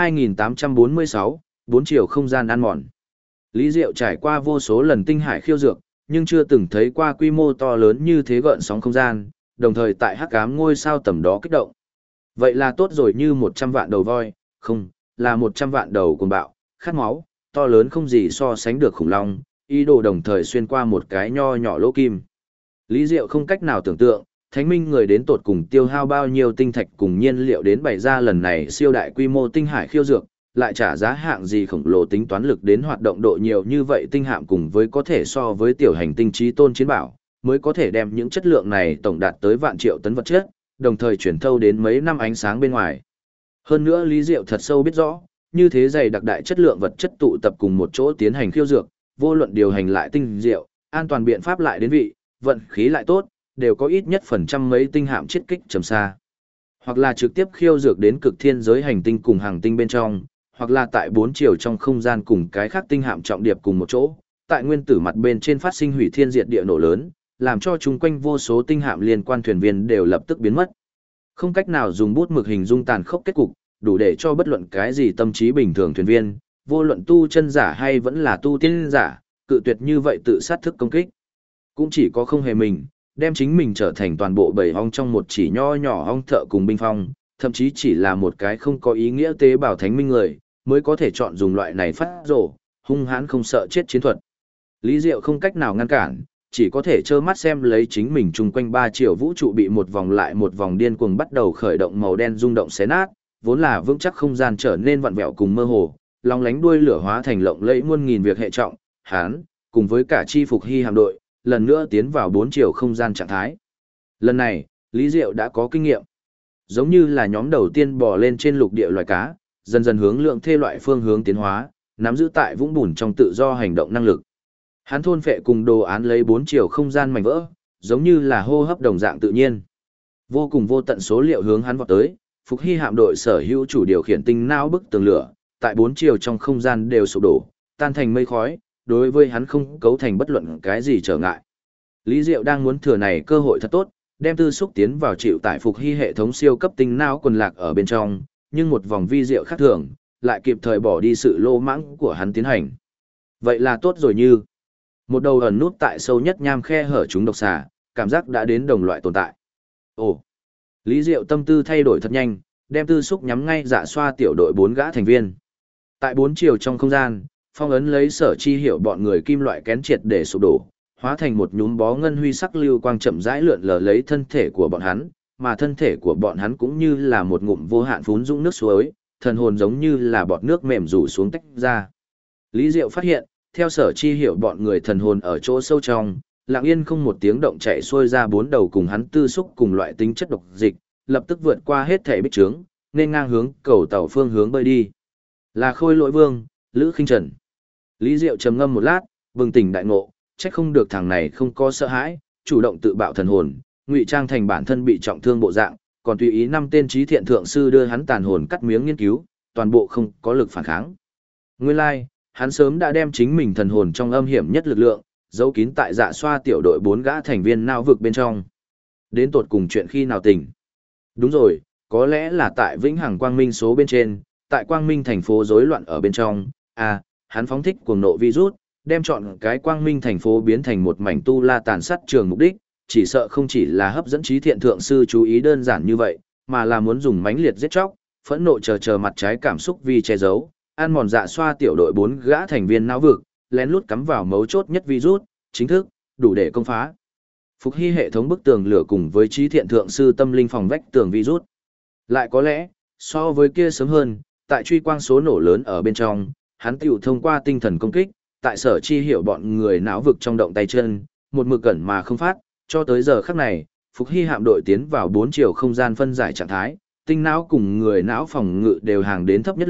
2846, 4 chiều không gian ăn mòn. Lý Diệu trải qua vô số lần tinh hải khiêu dược, nhưng chưa từng thấy qua quy mô to lớn như thế gợn sóng không gian, đồng thời tại hắc ám ngôi sao tầm đó kích động. Vậy là tốt rồi, như 100 vạn đầu voi, không, là 100 vạn đầu cuồng bạo, khát máu, to lớn không gì so sánh được khủng long, ý đồ đồng thời xuyên qua một cái nho nhỏ lỗ kim. Lý Diệu không cách nào tưởng tượng, thánh minh người đến tột cùng tiêu hao bao nhiêu tinh thạch cùng nhiên liệu đến bày ra lần này siêu đại quy mô tinh hải khiêu dược, lại trả giá hạng gì khổng lồ tính toán lực đến hoạt động độ nhiều như vậy tinh hạm cùng với có thể so với tiểu hành tinh trí tôn chiến bảo, mới có thể đem những chất lượng này tổng đạt tới vạn triệu tấn vật chất, đồng thời chuyển thâu đến mấy năm ánh sáng bên ngoài. Hơn nữa Lý Diệu thật sâu biết rõ, như thế dày đặc đại chất lượng vật chất tụ tập cùng một chỗ tiến hành khiêu dược, vô luận điều hành lại tinh diệu, an toàn biện pháp lại đến vị, vận khí lại tốt, đều có ít nhất phần trăm mấy tinh hạm chiết kích trầm xa. Hoặc là trực tiếp khiêu dược đến cực thiên giới hành tinh cùng hàng tinh bên trong, hoặc là tại 4 chiều trong không gian cùng cái khác tinh hạm trọng điệp cùng một chỗ, tại nguyên tử mặt bên trên phát sinh hủy thiên diệt địa nổ lớn, làm cho chung quanh vô số tinh hạm liên quan thuyền viên đều lập tức biến mất. Không cách nào dùng bút mực hình dung tàn khốc kết cục, đủ để cho bất luận cái gì tâm trí bình thường thuyền viên, vô luận tu chân giả hay vẫn là tu tiên giả, cự tuyệt như vậy tự sát thức công kích. Cũng chỉ có không hề mình, đem chính mình trở thành toàn bộ bầy ong trong một chỉ nho nhỏ ong thợ cùng binh phong, thậm chí chỉ là một cái không có ý nghĩa tế bào thánh minh người, mới có thể chọn dùng loại này phát rổ, hung hãn không sợ chết chiến thuật. Lý Diệu không cách nào ngăn cản, chỉ có thể trơ mắt xem lấy chính mình chung quanh 3 triệu vũ trụ bị một vòng lại một vòng điên cuồng bắt đầu khởi động màu đen rung động xé nát, vốn là vững chắc không gian trở nên vặn vẹo cùng mơ hồ, long lánh đuôi lửa hóa thành lộng lẫy muôn nghìn việc hệ trọng, hán, cùng với cả chi phục hy hạm đội, lần nữa tiến vào 4 chiều không gian trạng thái. Lần này, Lý Diệu đã có kinh nghiệm. Giống như là nhóm đầu tiên bò lên trên lục địa loài cá, dần dần hướng lượng thê loại phương hướng tiến hóa, nắm giữ tại vũng bùn trong tự do hành động năng lực. Hắn thôn phệ cùng đồ án lấy 4 chiều không gian mảnh vỡ, giống như là hô hấp đồng dạng tự nhiên. Vô cùng vô tận số liệu hướng hắn vọt tới, phục hy hạm đội sở hữu chủ điều khiển tinh não bức tường lửa, tại 4 chiều trong không gian đều sụp đổ, tan thành mây khói, đối với hắn không cấu thành bất luận cái gì trở ngại. Lý Diệu đang muốn thừa này cơ hội thật tốt, đem tư xúc tiến vào chịu tải phục hy hệ thống siêu cấp tinh não quần lạc ở bên trong, nhưng một vòng vi diệu khác thường, lại kịp thời bỏ đi sự lô mãng của hắn tiến hành. Vậy là tốt rồi, như một đầu ẩn nút tại sâu nhất nham khe hở chúng độc xà, cảm giác đã đến đồng loại tồn tại. Ồ, Lý Diệu tâm tư thay đổi thật nhanh, đem tư xúc nhắm ngay Dạ Xoa tiểu đội 4 gã thành viên. Tại 4 chiều trong không gian, phong ấn lấy Sở Chi Hiểu bọn người kim loại kén triệt để sụp đổ, hóa thành một nhúm bó ngân huy sắc lưu quang chậm rãi lượn lờ lấy thân thể của bọn hắn, mà thân thể của bọn hắn cũng như là một ngụm vô hạn phún dũng nước suối, thần hồn giống như là bọt nước mềm rủ xuống tách ra. Lý Diệu phát hiện, theo Sở Chi Hiểu bọn người thần hồn ở chỗ sâu trong, lặng yên không một tiếng động chạy xuôi ra 4 đầu cùng hắn tư xúc cùng loại tính chất độc dịch, lập tức vượt qua hết thể bích trướng, nên ngang hướng cầu tàu phương hướng bơi đi. Là Khôi Lỗi Vương, Lữ Khinh Trần. Lý Diệu trầm ngâm một lát, bừng tỉnh đại ngộ, trách không được thằng này không có sợ hãi, chủ động tự bạo thần hồn, ngụy trang thành bản thân bị trọng thương bộ dạng, còn tùy ý 5 tên trí thiện thượng sư đưa hắn tàn hồn cắt miếng nghiên cứu, toàn bộ không có lực phản kháng. Nguyên lai, hắn sớm đã đem chính mình thần hồn trong âm hiểm nhất lực lượng, giấu kín tại Dạ Xoa tiểu đội 4 gã thành viên não vực bên trong. Đến tột cùng chuyện khi nào tỉnh? Đúng rồi, có lẽ là tại Vĩnh Hằng Quang Minh số bên trên, tại Quang Minh thành phố rối loạn ở bên trong, hắn phóng thích cuồng nộ virus, đem chọn cái Quang Minh thành phố biến thành một mảnh tu la tàn sát trường mục đích, chỉ sợ không chỉ là hấp dẫn trí thiện thượng sư chú ý đơn giản như vậy, mà là muốn dùng mãnh liệt giết chóc, phẫn nộ chờ mặt trái cảm xúc vì che giấu, ăn mòn Dạ Xoa tiểu đội 4 gã thành viên não vực, lén lút cắm vào mấu chốt nhất virus, chính thức, đủ để công phá. Phục hy hệ thống bức tường lửa cùng với trí thiện thượng sư tâm linh phòng vách tường virus. Lại có lẽ, so với kia sớm hơn, tại truy quang số nổ lớn ở bên trong, hắn tiểu thông qua tinh thần công kích, tại Sở Chi Hiểu bọn người não vực trong động tay chân, một mực cẩn mà không phát, cho tới giờ khắc này, Phục hy hạm đội tiến vào 4 chiều không gian phân giải trạng thái, tinh não cùng người não phòng ngự đều hàng đến thấp nhất lúc,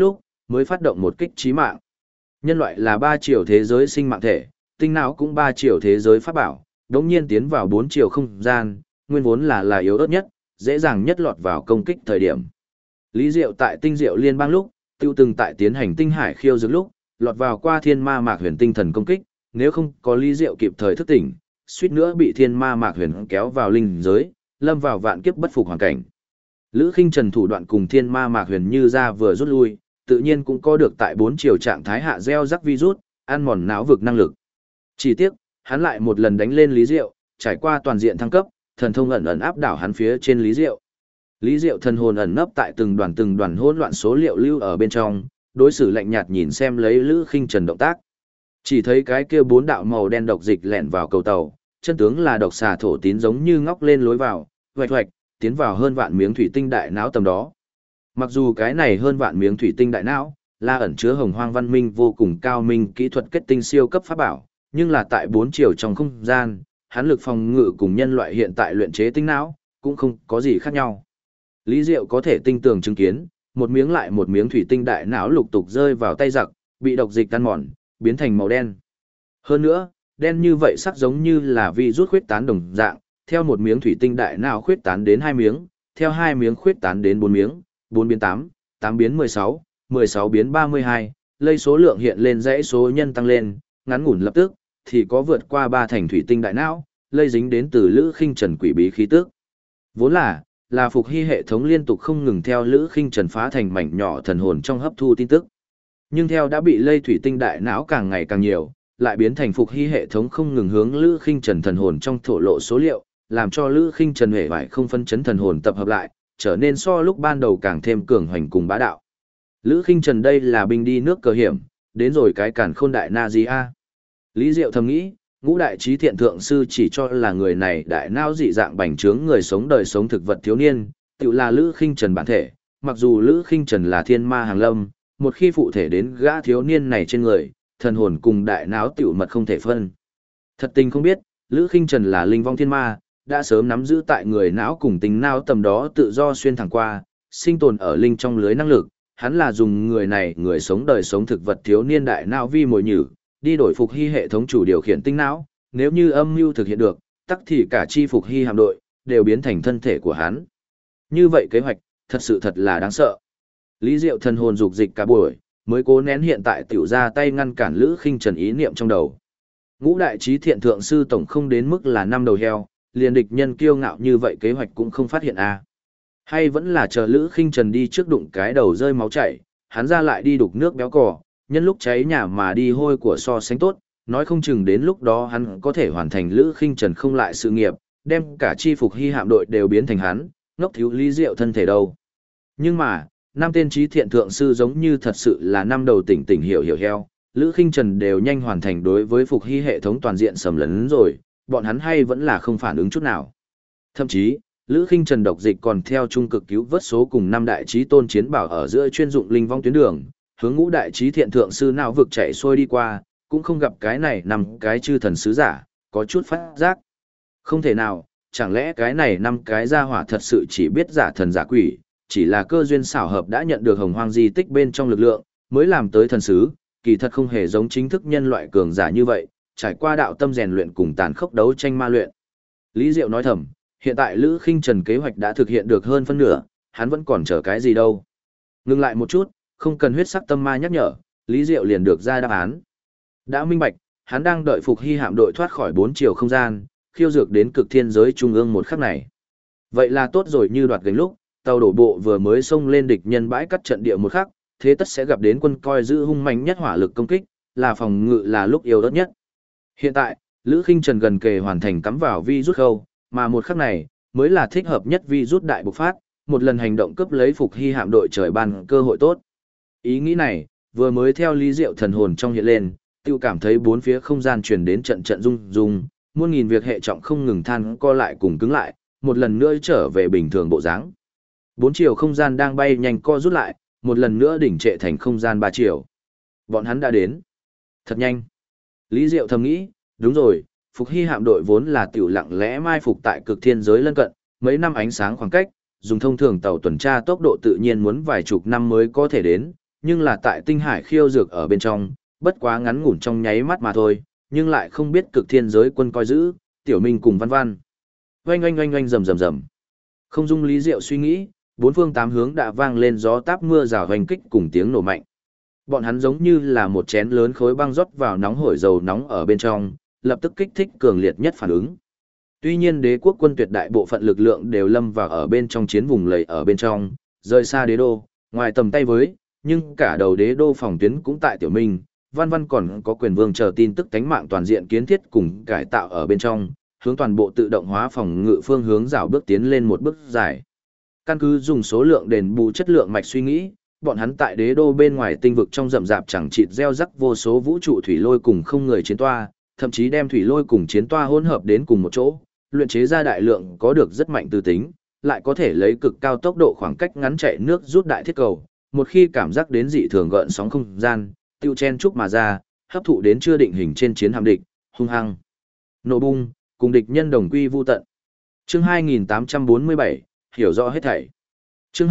mới phát động một kích chí mạng. Nhân loại là 3 chiều thế giới sinh mạng thể, tinh não cũng 3 chiều thế giới pháp bảo, đống nhiên tiến vào 4 chiều không gian, nguyên vốn là yếu ớt nhất, dễ dàng nhất lọt vào công kích thời điểm. Lý Diệu tại tinh diệu liên bang lúc, tiêu từng tại tiến hành tinh hải khiêu dược lúc, lọt vào qua thiên ma mạc huyền tinh thần công kích, nếu không có Lý Diệu kịp thời thức tỉnh, suýt nữa bị thiên ma mạc huyền kéo vào linh giới, lâm vào vạn kiếp bất phục hoàn cảnh. Lữ Khinh Trần thủ đoạn cùng thiên ma mạc huyền như ra vừa rút lui, tự nhiên cũng có được tại 4 chiều trạng thái hạ gieo rắc virus, ăn mòn não vực năng lực. Chỉ tiếc, hắn lại một lần đánh lên Lý Diệu, trải qua toàn diện thăng cấp, thần thông ẩn ẩn áp đảo hắn phía trên Lý Diệu. Lý Diệu thần hồn ẩn nấp tại từng đoàn hỗn loạn số liệu lưu ở bên trong, đối xử lạnh nhạt nhìn xem lấy Lữ Khinh Trần động tác. Chỉ thấy cái kia 4 đạo màu đen độc dịch lẻn vào cầu tàu, chân tướng là độc xà thổ tín giống như ngóc lên lối vào, hoạch hoạch, tiến vào hơn vạn miếng thủy tinh đại não tầm đó. Mặc dù cái này hơn vạn miếng thủy tinh đại não là ẩn chứa hồng hoang văn minh vô cùng cao minh kỹ thuật kết tinh siêu cấp pháp bảo, nhưng là tại 4 chiều trong không gian, hắn lực phòng ngự cùng nhân loại hiện tại luyện chế tinh não cũng không có gì khác nhau. Lý Diệu có thể tinh tường chứng kiến, một miếng lại một miếng thủy tinh đại não lục tục rơi vào tay giặc, bị độc dịch tan mòn, biến thành màu đen. Hơn nữa, đen như vậy sắc giống như là virus khuyết tán đồng dạng, theo một miếng thủy tinh đại não khuyết tán đến 2 miếng, theo 2 miếng khuyết tán đến 4 miếng, 4 biến 8, 8 biến 16, 16 biến 32, lây số lượng hiện lên dãy số nhân tăng lên, ngắn ngủn lập tức, thì có vượt qua 3 thành thủy tinh đại não, lây dính đến từ Lữ Khinh Trần quỷ bí khí tức. Vốn là Phục Hy hệ thống liên tục không ngừng theo Lữ Khinh Trần phá thành mảnh nhỏ thần hồn trong hấp thu tin tức. Nhưng theo đã bị lây thủy tinh đại não càng ngày càng nhiều, lại biến thành Phục Hy hệ thống không ngừng hướng Lữ Khinh Trần thần hồn trong thổ lộ số liệu, làm cho Lữ Khinh Trần hề bại không phân chấn thần hồn tập hợp lại, trở nên so lúc ban đầu càng thêm cường hoành cùng bá đạo. Lữ Khinh Trần đây là binh đi nước cờ hiểm, đến rồi cái càn khôn đại na gì a. Lý Diệu thầm nghĩ, Ngũ đại trí thiện thượng sư chỉ cho là người này đại não dị dạng bành trướng người sống đời sống thực vật thiếu niên, tự là Lữ Khinh Trần bản thể, mặc dù Lữ Khinh Trần là thiên ma hàng lâm, một khi phụ thể đến gã thiếu niên này trên người, thần hồn cùng đại não tiểu mật không thể phân. Thật tình không biết, Lữ Khinh Trần là linh vong thiên ma, đã sớm nắm giữ tại người não cùng tính não tầm đó tự do xuyên thẳng qua, sinh tồn ở linh trong lưới năng lực, hắn là dùng người này người sống đời sống thực vật thiếu niên đại não vi mồi nhử, đi đổi Phục Hy hệ thống chủ điều khiển tinh não, nếu như âm mưu thực hiện được, tắc thì cả chi Phục Hy hạm đội đều biến thành thân thể của hắn. Như vậy kế hoạch, thật là đáng sợ. Lý Diệu thần hồn dục dịch cả buổi, mới cố nén hiện tại tiểu ra tay ngăn cản Lữ Khinh Trần ý niệm trong đầu. Ngũ đại trí thiện thượng sư tổng không đến mức là 5 đầu heo, liền địch nhân kiêu ngạo như vậy kế hoạch cũng không phát hiện a. Hay vẫn là chờ Lữ Khinh Trần đi trước đụng cái đầu rơi máu chảy, hắn ra lại đi đục nước béo cò, nhân lúc cháy nhà mà đi hôi của so sánh tốt, nói không chừng đến lúc đó hắn có thể hoàn thành Lữ Khinh Trần không lại sự nghiệp, đem cả chi Phục Hy hạm đội đều biến thành hắn, ngốc thiếu Lý Diệu thân thể đâu. Nhưng mà, 5 tên trí thiện thượng sư giống như thật sự là 5 đầu tỉnh tỉnh hiểu heo, Lữ Khinh Trần đều nhanh hoàn thành đối với Phục Hy hệ thống toàn diện sầm lấn rồi, bọn hắn hay vẫn là không phản ứng chút nào. Thậm chí, Lữ Khinh Trần độc dịch còn theo trung cực cứu vớt số cùng 5 đại trí tôn chiến bảo ở giữa chuyên dụng linh vong tuyến đường, hướng ngũ đại trí thiện thượng sư nào vực chạy xuôi đi qua, cũng không gặp cái này 5 cái chư thần sứ giả, có chút phát giác. Không thể nào, chẳng lẽ cái này 5 cái gia hỏa thật sự chỉ biết giả thần giả quỷ, chỉ là cơ duyên xảo hợp đã nhận được hồng hoang di tích bên trong lực lượng, mới làm tới thần sứ, kỳ thật không hề giống chính thức nhân loại cường giả như vậy, trải qua đạo tâm rèn luyện cùng tàn khốc đấu tranh ma luyện. Lý Diệu nói thầm, hiện tại Lữ Khinh Trần kế hoạch đã thực hiện được hơn phân nửa, hắn vẫn còn chờ cái gì đâu. Ngừng lại một chút, không cần huyết sắc tâm ma nhắc nhở, Lý Diệu liền được ra đáp án. Đã minh bạch, hắn đang đợi Phục Hy hạm đội thoát khỏi 4 chiều không gian, khiêu dược đến cực thiên giới trung ương một khắc này. Vậy là tốt rồi, như đoạt gánh lúc, tàu đổ bộ vừa mới xông lên địch nhân bãi cắt trận địa một khắc, thế tất sẽ gặp đến quân coi giữ hung mạnh nhất hỏa lực công kích, là phòng ngự là lúc yếu ớt nhất. Hiện tại, Lữ Khinh Trần gần kề hoàn thành cắm vào vi rút khâu, mà một khắc này mới là thích hợp nhất vi rút đại bộc phát, một lần hành động cướp lấy Phục Hy hạm đội trời ban cơ hội tốt. Ý nghĩ này, vừa mới theo Lý Diệu thần hồn trong hiện lên, tiêu cảm thấy bốn phía không gian truyền đến trận trận rung rung, muôn nghìn việc hệ trọng không ngừng than co lại cùng cứng lại, một lần nữa trở về bình thường bộ dáng. 4 chiều không gian đang bay nhanh co rút lại, một lần nữa đỉnh trệ thành không gian 3 chiều. Bọn hắn đã đến. Thật nhanh. Lý Diệu thầm nghĩ, đúng rồi, Phục Hy hạm đội vốn là tiểu lặng lẽ mai phục tại cực thiên giới lân cận, mấy năm ánh sáng khoảng cách, dùng thông thường tàu tuần tra tốc độ tự nhiên muốn vài chục năm mới có thể đến, nhưng là tại tinh hải khiêu dược ở bên trong, bất quá ngắn ngủn trong nháy mắt mà thôi, nhưng lại không biết cực thiên giới quân coi giữ, Tiểu Minh cùng Văn Văn. Oanh oanh oanh oanh rầm rầm rầm. Không dung Lý Diệu suy nghĩ, bốn phương tám hướng đã vang lên gió táp mưa rào hoành kích cùng tiếng nổ mạnh. Bọn hắn giống như là một chén lớn khối băng rót vào nóng hổi dầu nóng ở bên trong, lập tức kích thích cường liệt nhất phản ứng. Tuy nhiên đế quốc quân tuyệt đại bộ phận lực lượng đều lâm vào ở bên trong chiến vùng lầy ở bên trong, rời xa đế đô, ngoài tầm tay với, nhưng cả đầu đế đô phòng tuyến cũng tại Tiểu Minh, Văn Văn còn có quyền vương chờ tin tức tánh mạng toàn diện kiến thiết cùng cải tạo ở bên trong, hướng toàn bộ tự động hóa phòng ngự phương hướng rảo bước tiến lên một bước dài. Căn cứ dùng số lượng đền bù chất lượng mạch suy nghĩ, bọn hắn tại đế đô bên ngoài tinh vực trong rậm rạp chẳng chịt gieo rắc vô số vũ trụ thủy lôi cùng không người chiến toa, thậm chí đem thủy lôi cùng chiến toa hỗn hợp đến cùng một chỗ, luyện chế ra đại lượng có được rất mạnh tư tính, lại có thể lấy cực cao tốc độ khoảng cách ngắn chạy nước rút đại thiết cầu, một khi cảm giác đến dị thường gợn sóng không gian, tiêu chen trúc mà ra, hấp thụ đến chưa định hình trên chiến hạm địch, hung hăng nổ bung, cùng địch nhân đồng quy vu tận. Chương 2847, hiểu rõ hết thảy. Chương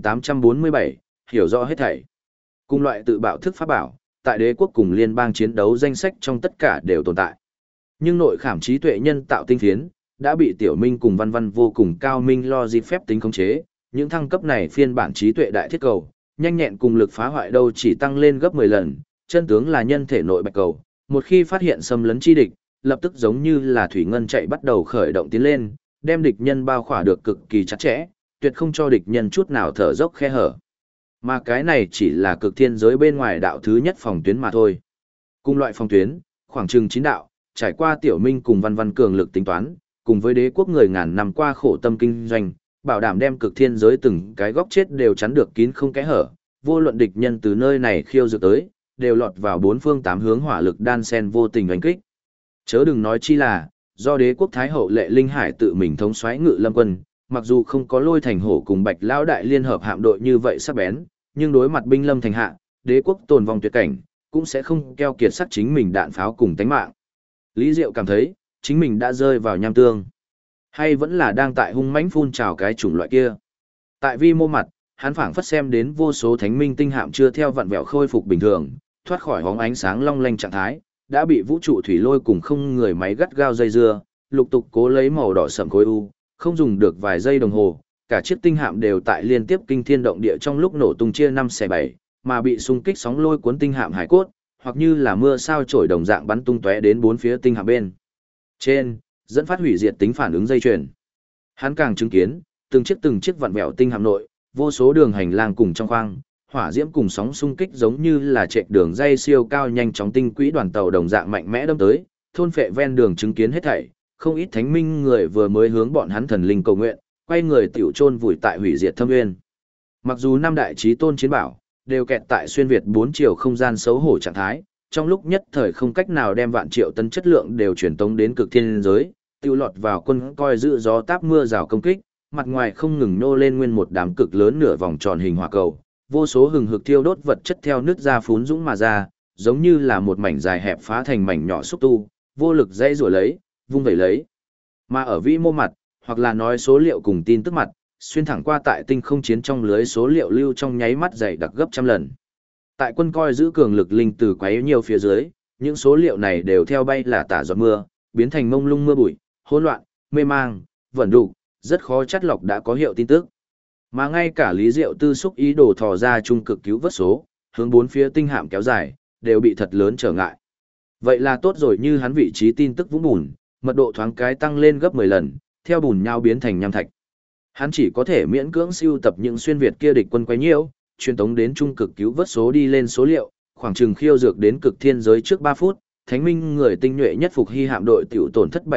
2847, hiểu rõ hết thảy. Cùng loại tự bạo thức pháp bảo, tại đế quốc cùng liên bang chiến đấu danh sách trong tất cả đều tồn tại. Nhưng nội khảm trí tuệ nhân tạo tinh phiến, đã bị Tiểu Minh cùng Văn Văn vô cùng cao minh lo dịp phép tính khống chế, những thăng cấp này phiên bản trí tuệ đại thiết cầu, nhanh nhẹn cùng lực phá hoại đâu chỉ tăng lên gấp 10 lần, chân tướng là nhân thể nội bạch cầu, một khi phát hiện xâm lấn chi địch, lập tức giống như là thủy ngân chạy bắt đầu khởi động tiến lên, đem địch nhân bao khỏa được cực kỳ chặt chẽ, tuyệt không cho địch nhân chút nào thở dốc khe hở. Mà cái này chỉ là cực thiên giới bên ngoài đạo thứ nhất phòng tuyến mà thôi. Cùng loại phòng tuyến, khoảng chừng 9 đạo, trải qua Tiểu Minh cùng Văn Văn cường lực tính toán, cùng với đế quốc người ngàn năm qua khổ tâm kinh doanh, bảo đảm đem cực thiên giới từng cái góc chết đều chắn được kín không kẽ hở, vô luận địch nhân từ nơi này khiêu dược tới, đều lọt vào bốn phương tám hướng hỏa lực đan sen vô tình đánh kích. Chớ đừng nói chi là, do đế quốc Thái hậu Lệ Linh Hải tự mình thống soái ngự lâm quân, mặc dù không có Lôi Thành Hổ cùng Bạch Lão đại liên hợp hạm đội như vậy sắc bén, nhưng đối mặt binh lâm thành hạ, đế quốc tồn vong tuyệt cảnh, cũng sẽ không keo kiệt sắc chính mình đạn pháo cùng tánh mạng. Lý Diệu cảm thấy, chính mình đã rơi vào nham tương, hay vẫn là đang tại hung mãnh phun trào cái chủng loại kia. Tại vi mô mặt, hắn phảng phất xem đến vô số thánh minh tinh hạm chưa theo vặn vẹo khôi phục bình thường, thoát khỏi hóng ánh sáng long lanh trạng thái, đã bị vũ trụ thủy lôi cùng không người máy gắt gao dây dưa, lục tục cố lấy màu đỏ sẫm khối u, không dùng được vài giây đồng hồ, cả chiếc tinh hạm đều tại liên tiếp kinh thiên động địa trong lúc nổ tung chia 5 xẻ 7, mà bị xung kích sóng lôi cuốn tinh hạm hải cốt, hoặc như là mưa sao chổi đồng dạng bắn tung tóe đến bốn phía tinh hạm bên trên, dẫn phát hủy diệt tính phản ứng dây chuyền. Hắn càng chứng kiến, từng chiếc vặn vẹo tinh hạm nội, vô số đường hành lang cùng trong khoang, hỏa diễm cùng sóng xung kích giống như là trệch đường dây siêu cao nhanh chóng tinh quỹ đoàn tàu đồng dạng mạnh mẽ đâm tới, thôn phệ ven đường chứng kiến hết thảy, không ít thánh minh người vừa mới hướng bọn hắn thần linh cầu nguyện, quay người tiểu chôn vùi tại hủy diệt thâm nguyên. Mặc dù năm đại chí tôn chiến bảo đều kẹt tại xuyên việt 4 chiều không gian xấu hổ trạng thái, trong lúc nhất thời không cách nào đem vạn triệu tấn chất lượng đều truyền tống đến cực thiên giới, tiêu lọt vào quân coi giữ gió táp mưa rào công kích, mặt ngoài không ngừng nô lên nguyên một đám cực lớn nửa vòng tròn hình hỏa cầu, vô số hừng hực thiêu đốt vật chất theo nước ra phún dũng mà ra, giống như là một mảnh dài hẹp phá thành mảnh nhỏ xúc tu, vô lực dây rủa lấy, vung vẩy lấy. Mà ở vĩ mô mặt, hoặc là nói số liệu cùng tin tức mặt, xuyên thẳng qua tại tinh không chiến trong lưới số liệu lưu trong nháy mắt dày đặc gấp trăm lần. Tại quân coi giữ cường lực linh từ quấy nhiều phía dưới, những số liệu này đều theo bay là tả giọt mưa, biến thành mông lung mưa bụi, hỗn loạn, mê mang, vẩn đục, rất khó chắt lọc đã có hiệu tin tức. Mà ngay cả Lý Diệu tư xúc ý đồ thò ra trung cực cứu vớt số, hướng bốn phía tinh hạm kéo dài, đều bị thật lớn trở ngại. Vậy là tốt rồi, như hắn vị trí tin tức vũng bùn, mật độ thoáng cái tăng lên gấp 10 lần, theo bùn nhau biến thành nham thạch. Hắn chỉ có thể miễn cưỡng siêu tập những xuyên việt kia địch quân quấy nhiễu, truyền tống đến trung cực cứu vớt số đi lên số liệu, khoảng chừng khiêu dược đến cực thiên giới trước 3 phút, Thánh minh người tinh nhuệ nhất phục hy hạm đội tiểu tổn thất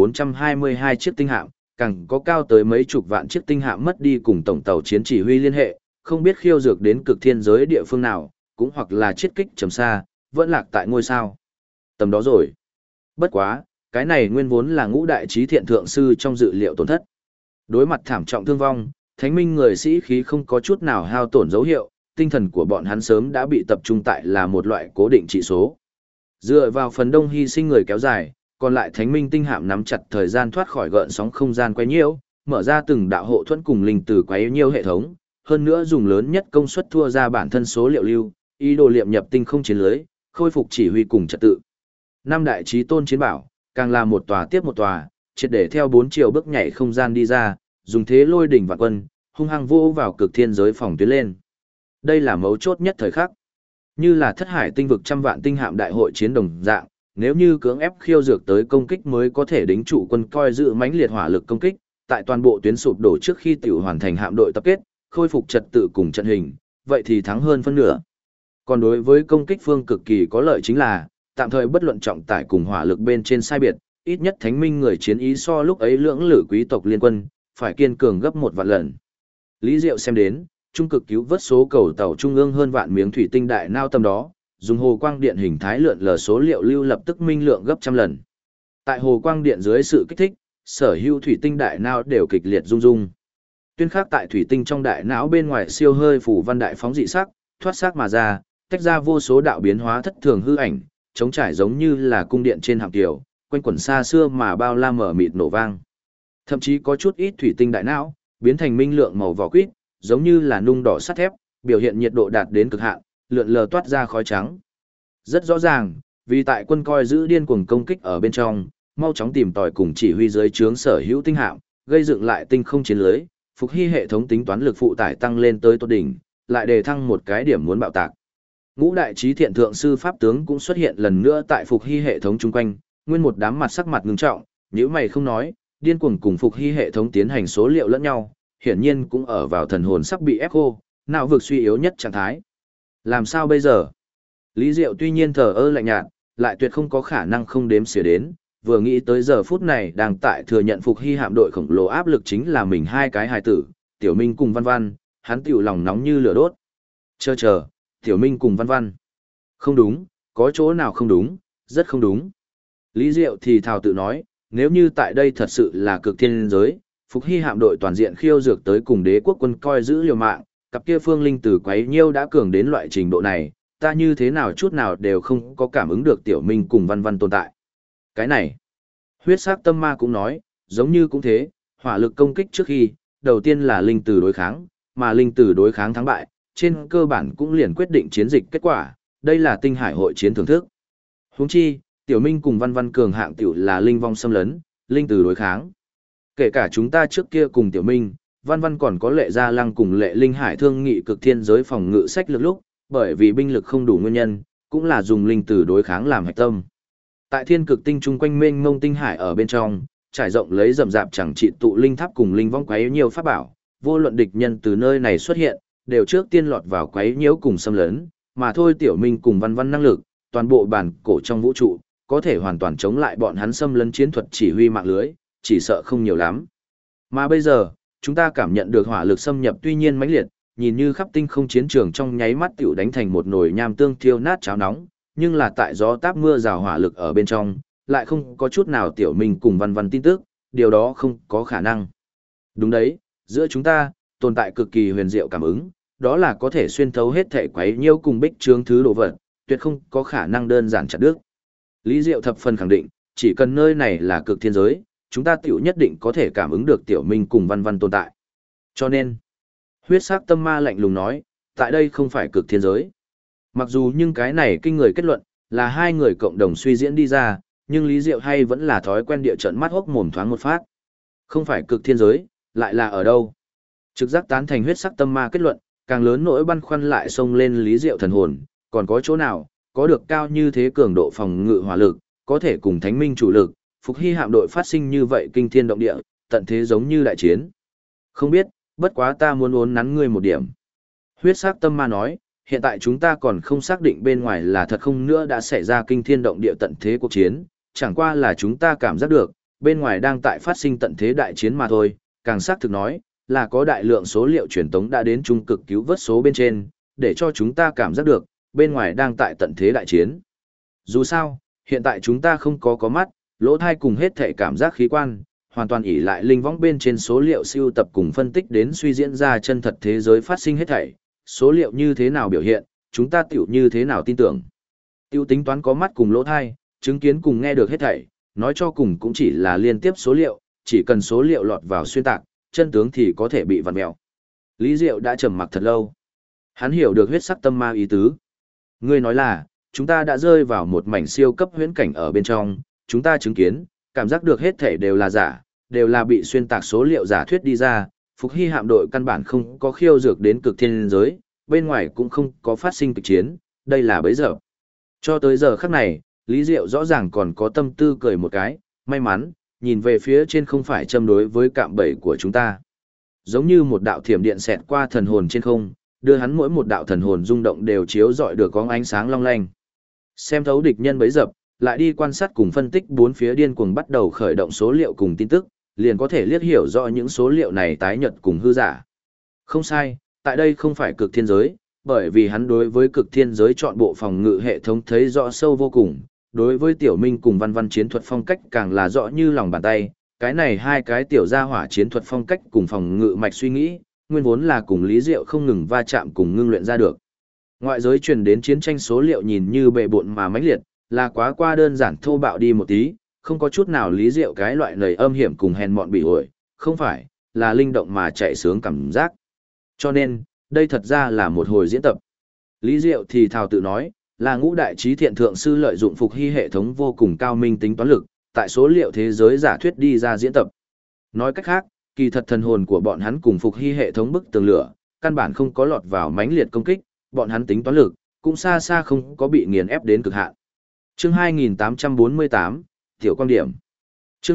7.422 chiếc tinh hạm, càng có cao tới mấy chục vạn chiếc tinh hạm mất đi cùng tổng tàu chiến chỉ huy liên hệ, không biết khiêu dược đến cực thiên giới địa phương nào, cũng hoặc là chiết kích trầm xa, vẫn lạc tại ngôi sao. Tầm đó rồi. Bất quá, cái này nguyên vốn là ngũ đại trí thiện thượng sư trong dự liệu tổn thất. Đối mặt thảm trọng thương vong, thánh minh người sĩ khí không có chút nào hao tổn dấu hiệu, tinh thần của bọn hắn sớm đã bị tập trung tại là một loại cố định trị số. Dựa vào phần đông hy sinh người kéo dài, còn lại thánh minh tinh hạm nắm chặt thời gian thoát khỏi gợn sóng không gian quấy nhiễu, mở ra từng đạo hộ thuẫn cùng linh từ quấy nhiễu hệ thống, hơn nữa dùng lớn nhất công suất thua ra bản thân số liệu lưu, ý đồ liệm nhập tinh không chiến lưới, khôi phục chỉ huy cùng trật tự. Năm đại chí tôn chiến bảo, càng là một tòa tiếp một tòa, triệt để theo 4 chiều bước nhảy không gian đi ra, dùng thế lôi đỉnh vạn quân, hung hăng vô vào cực thiên giới phòng tuyến lên. Đây là mấu chốt nhất thời khắc. Như là thất hải tinh vực trăm vạn tinh hạm đại hội chiến đồng dạng, nếu như cưỡng ép khiêu dược tới công kích mới có thể đính trụ quân coi giữ mãnh liệt hỏa lực công kích, tại toàn bộ tuyến sụp đổ trước khi tiểu hoàn thành hạm đội tập kết, khôi phục trật tự cùng trận hình, vậy thì thắng hơn phân nửa. Còn đối với công kích phương cực kỳ có lợi chính là, tạm thời bất luận trọng tải cùng hỏa lực bên trên sai biệt, ít nhất thánh minh người chiến ý so lúc ấy lưỡng lự quý tộc liên quân, phải kiên cường gấp 1 vạn lần. Lý Diệu xem đến, trung cực cứu vớt số cầu tàu trung ương hơn vạn miếng thủy tinh đại nao tầm đó, dùng hồ quang điện hình thái lượn lờ số liệu lưu lập tức minh lượng gấp trăm lần. Tại hồ quang điện dưới sự kích thích, sở hữu thủy tinh đại não đều kịch liệt rung rung. Tuyên khắc tại thủy tinh trong đại não bên ngoài siêu hơi phủ văn đại phóng dị sắc, thoát sắc mà ra, tách ra vô số đạo biến hóa thất thường hư ảnh, chống trải giống như là cung điện trên hạm kiều, quanh quẩn xa xưa mà bao la mở mịt nổ vang. Thậm chí có chút ít thủy tinh đại não biến thành minh lượng màu vỏ quýt, giống như là nung đỏ sắt thép, biểu hiện nhiệt độ đạt đến cực hạn, lượn lờ toát ra khói trắng. Rất rõ ràng, vì tại quân coi giữ điên cuồng công kích ở bên trong, mau chóng tìm tòi cùng chỉ huy dưới trướng sở hữu tinh hạm, gây dựng lại tinh không chiến lưới, phục hy hệ thống tính toán lực phụ tải tăng lên tới tột đỉnh, lại đề thăng một cái điểm muốn bạo tạc. Ngũ đại trí thiện thượng sư pháp tướng cũng xuất hiện lần nữa tại phục hy hệ thống chung quanh, nguyên một đám mặt sắc mặt ngưng trọng, nếu mày không nói, điên cuồng cùng phục hy hệ thống tiến hành số liệu lẫn nhau, hiển nhiên cũng ở vào thần hồn sắp bị ép khô, não vực suy yếu nhất trạng thái. Làm sao bây giờ? Lý Diệu tuy nhiên thờ ơ lạnh nhạt, lại tuyệt không có khả năng không đếm xỉa đến, vừa nghĩ tới giờ phút này đang tại thừa nhận phục hy hạm đội khổng lồ áp lực chính là mình hai cái hài tử, Tiểu Minh cùng Văn Văn, hắn tiểu lòng nóng như lửa đốt. Chờ, Tiểu Minh cùng Văn Văn. Không đúng, có chỗ nào không đúng, rất không đúng. Lý Diệu thì thào tự nói, nếu như tại đây thật sự là cực thiên giới, phục hy hạm đội toàn diện khiêu dược tới cùng đế quốc quân coi giữ liều mạng, cặp kia phương linh tử quấy nhiêu đã cường đến loại trình độ này, ta như thế nào chút nào đều không có cảm ứng được Tiểu Minh cùng Văn Văn tồn tại. Cái này, huyết sắc tâm ma cũng nói, giống như cũng thế, hỏa lực công kích trước khi, đầu tiên là linh tử đối kháng, mà linh tử đối kháng thắng bại, trên cơ bản cũng liền quyết định chiến dịch kết quả, đây là tinh hải hội chiến thưởng thức. Huống chi, Tiểu Minh cùng Văn Văn cường hạng tiểu là linh vong xâm lấn, linh tử đối kháng. Kể cả chúng ta trước kia cùng Tiểu Minh, Văn Văn còn có Lệ Gia Lăng cùng Lệ Linh Hải thương nghị cực thiên giới phòng ngự sách lược lúc, bởi vì binh lực không đủ nguyên nhân, cũng là dùng linh tử đối kháng làm hạch tâm. Tại thiên cực tinh trung quanh mênh mông tinh hải ở bên trong, trải rộng lấy rậm rạp chẳng trị tụ linh tháp cùng linh vong quấy nhiều pháp bảo, vô luận địch nhân từ nơi này xuất hiện, đều trước tiên lọt vào quấy nhiễu cùng xâm lấn, mà thôi Tiểu Minh cùng Văn Văn năng lực, toàn bộ bản cổ trong vũ trụ, có thể hoàn toàn chống lại bọn hắn xâm lấn chiến thuật chỉ huy mạng lưới, chỉ sợ không nhiều lắm. Mà bây giờ, chúng ta cảm nhận được hỏa lực xâm nhập tuy nhiên mãnh liệt, nhìn như khắp tinh không chiến trường trong nháy mắt tiểu đánh thành một nồi nham tương thiêu nát cháo nóng, nhưng là tại gió táp mưa rào hỏa lực ở bên trong, lại không có chút nào Tiểu Minh cùng Văn Văn tin tức, điều đó không có khả năng. Đúng đấy, giữa chúng ta, tồn tại cực kỳ huyền diệu cảm ứng, đó là có thể xuyên thấu hết thể quấy nhiễu cùng bích trướng thứ đồ vật, tuyệt không có khả năng đơn giản chặt đứt. Lý Diệu thập phần khẳng định, chỉ cần nơi này là cực thiên giới, chúng ta tiểu nhất định có thể cảm ứng được Tiểu Minh cùng Văn Văn tồn tại. Cho nên, huyết sắc tâm ma lạnh lùng nói, tại đây không phải cực thiên giới. Mặc dù nhưng cái này kinh người kết luận, là hai người cộng đồng suy diễn đi ra, nhưng Lý Diệu hay vẫn là thói quen địa trận mắt hốc mồm thoáng một phát. Không phải cực thiên giới, lại là ở đâu? Trực giác tán thành huyết sắc tâm ma kết luận, càng lớn nỗi băn khoăn lại xông lên Lý Diệu thần hồn, còn có chỗ nào, có được cao như thế cường độ phòng ngự hỏa lực, có thể cùng thánh minh chủ lực, phục hy hạm đội phát sinh như vậy kinh thiên động địa, tận thế giống như đại chiến. Không biết, bất quá ta muốn uốn nắn ngươi một điểm. Huyết sắc tâm ma nói, hiện tại chúng ta còn không xác định bên ngoài là thật không nữa đã xảy ra kinh thiên động địa tận thế cuộc chiến, chẳng qua là chúng ta cảm giác được, bên ngoài đang tại phát sinh tận thế đại chiến mà thôi, càng xác thực nói, là có đại lượng số liệu truyền tống đã đến trung cực cứu vớt số bên trên, để cho chúng ta cảm giác được, bên ngoài đang tại tận thế đại chiến. Dù sao, hiện tại chúng ta không có mắt, lỗ thai cùng hết thể cảm giác khí quan, hoàn toàn ỷ lại linh võng bên trên số liệu siêu tập cùng phân tích đến suy diễn ra chân thật thế giới phát sinh hết thảy, số liệu như thế nào biểu hiện, chúng ta tiểu như thế nào tin tưởng. Tiêu tính toán có mắt cùng lỗ thai, chứng kiến cùng nghe được hết thảy, nói cho cùng cũng chỉ là liên tiếp số liệu, chỉ cần số liệu lọt vào xuyên tạc, chân tướng thì có thể bị vặn mèo. Lý Diệu đã trầm mặc thật lâu. Hắn hiểu được huyết sắc tâm ma ý tứ. Ngươi nói là, chúng ta đã rơi vào một mảnh siêu cấp huyễn cảnh ở bên trong, chúng ta chứng kiến, cảm giác được hết thể đều là giả, đều là bị xuyên tạc số liệu giả thuyết đi ra, Phục Hy hạm đội căn bản không có khiêu dược đến cực thiên giới, bên ngoài cũng không có phát sinh kịch chiến, đây là bấy giờ. Cho tới giờ khắc này, Lý Diệu rõ ràng còn có tâm tư cười một cái, may mắn, nhìn về phía trên không phải châm đối với cạm bẫy của chúng ta. Giống như một đạo thiểm điện xẹt qua thần hồn trên không, đưa hắn mỗi một đạo thần hồn rung động đều chiếu rọi được có ánh sáng long lanh. Xem thấu địch nhân bấy dập, lại đi quan sát cùng phân tích bốn phía điên cuồng bắt đầu khởi động số liệu cùng tin tức, liền có thể liếc hiểu rõ những số liệu này tái nhật cùng hư giả. Không sai, tại đây không phải cực thiên giới, bởi vì hắn đối với cực thiên giới chọn bộ phòng ngự hệ thống thấy rõ sâu vô cùng, đối với tiểu minh cùng văn văn chiến thuật phong cách càng là rõ như lòng bàn tay, cái này hai cái tiểu gia hỏa chiến thuật phong cách cùng phòng ngự mạch suy nghĩ, nguyên vốn là cùng Lý Diệu không ngừng va chạm cùng ngưng luyện ra được. Ngoại giới truyền đến chiến tranh số liệu nhìn như bệ bộn mà mãnh liệt, là quá qua đơn giản thô bạo đi một tí, không có chút nào Lý Diệu cái loại lời âm hiểm cùng hèn mọn bị ổi, không phải, là linh động mà chạy sướng cảm giác. Cho nên, đây thật ra là một hồi diễn tập. Lý Diệu thì thào tự nói, là ngũ đại trí thiện thượng sư lợi dụng Phục Hy hệ thống vô cùng cao minh tính toán lực, tại số liệu thế giới giả thuyết đi ra diễn tập. Nói cách khác, kỳ thật thần hồn của bọn hắn cùng Phục Hy hệ thống bức tường lửa, căn bản không có lọt vào mãnh liệt công kích, bọn hắn tính toán lực, cũng xa xa không có bị nghiền ép đến cực hạn. Chương 2848, Tiểu quan điểm. Chương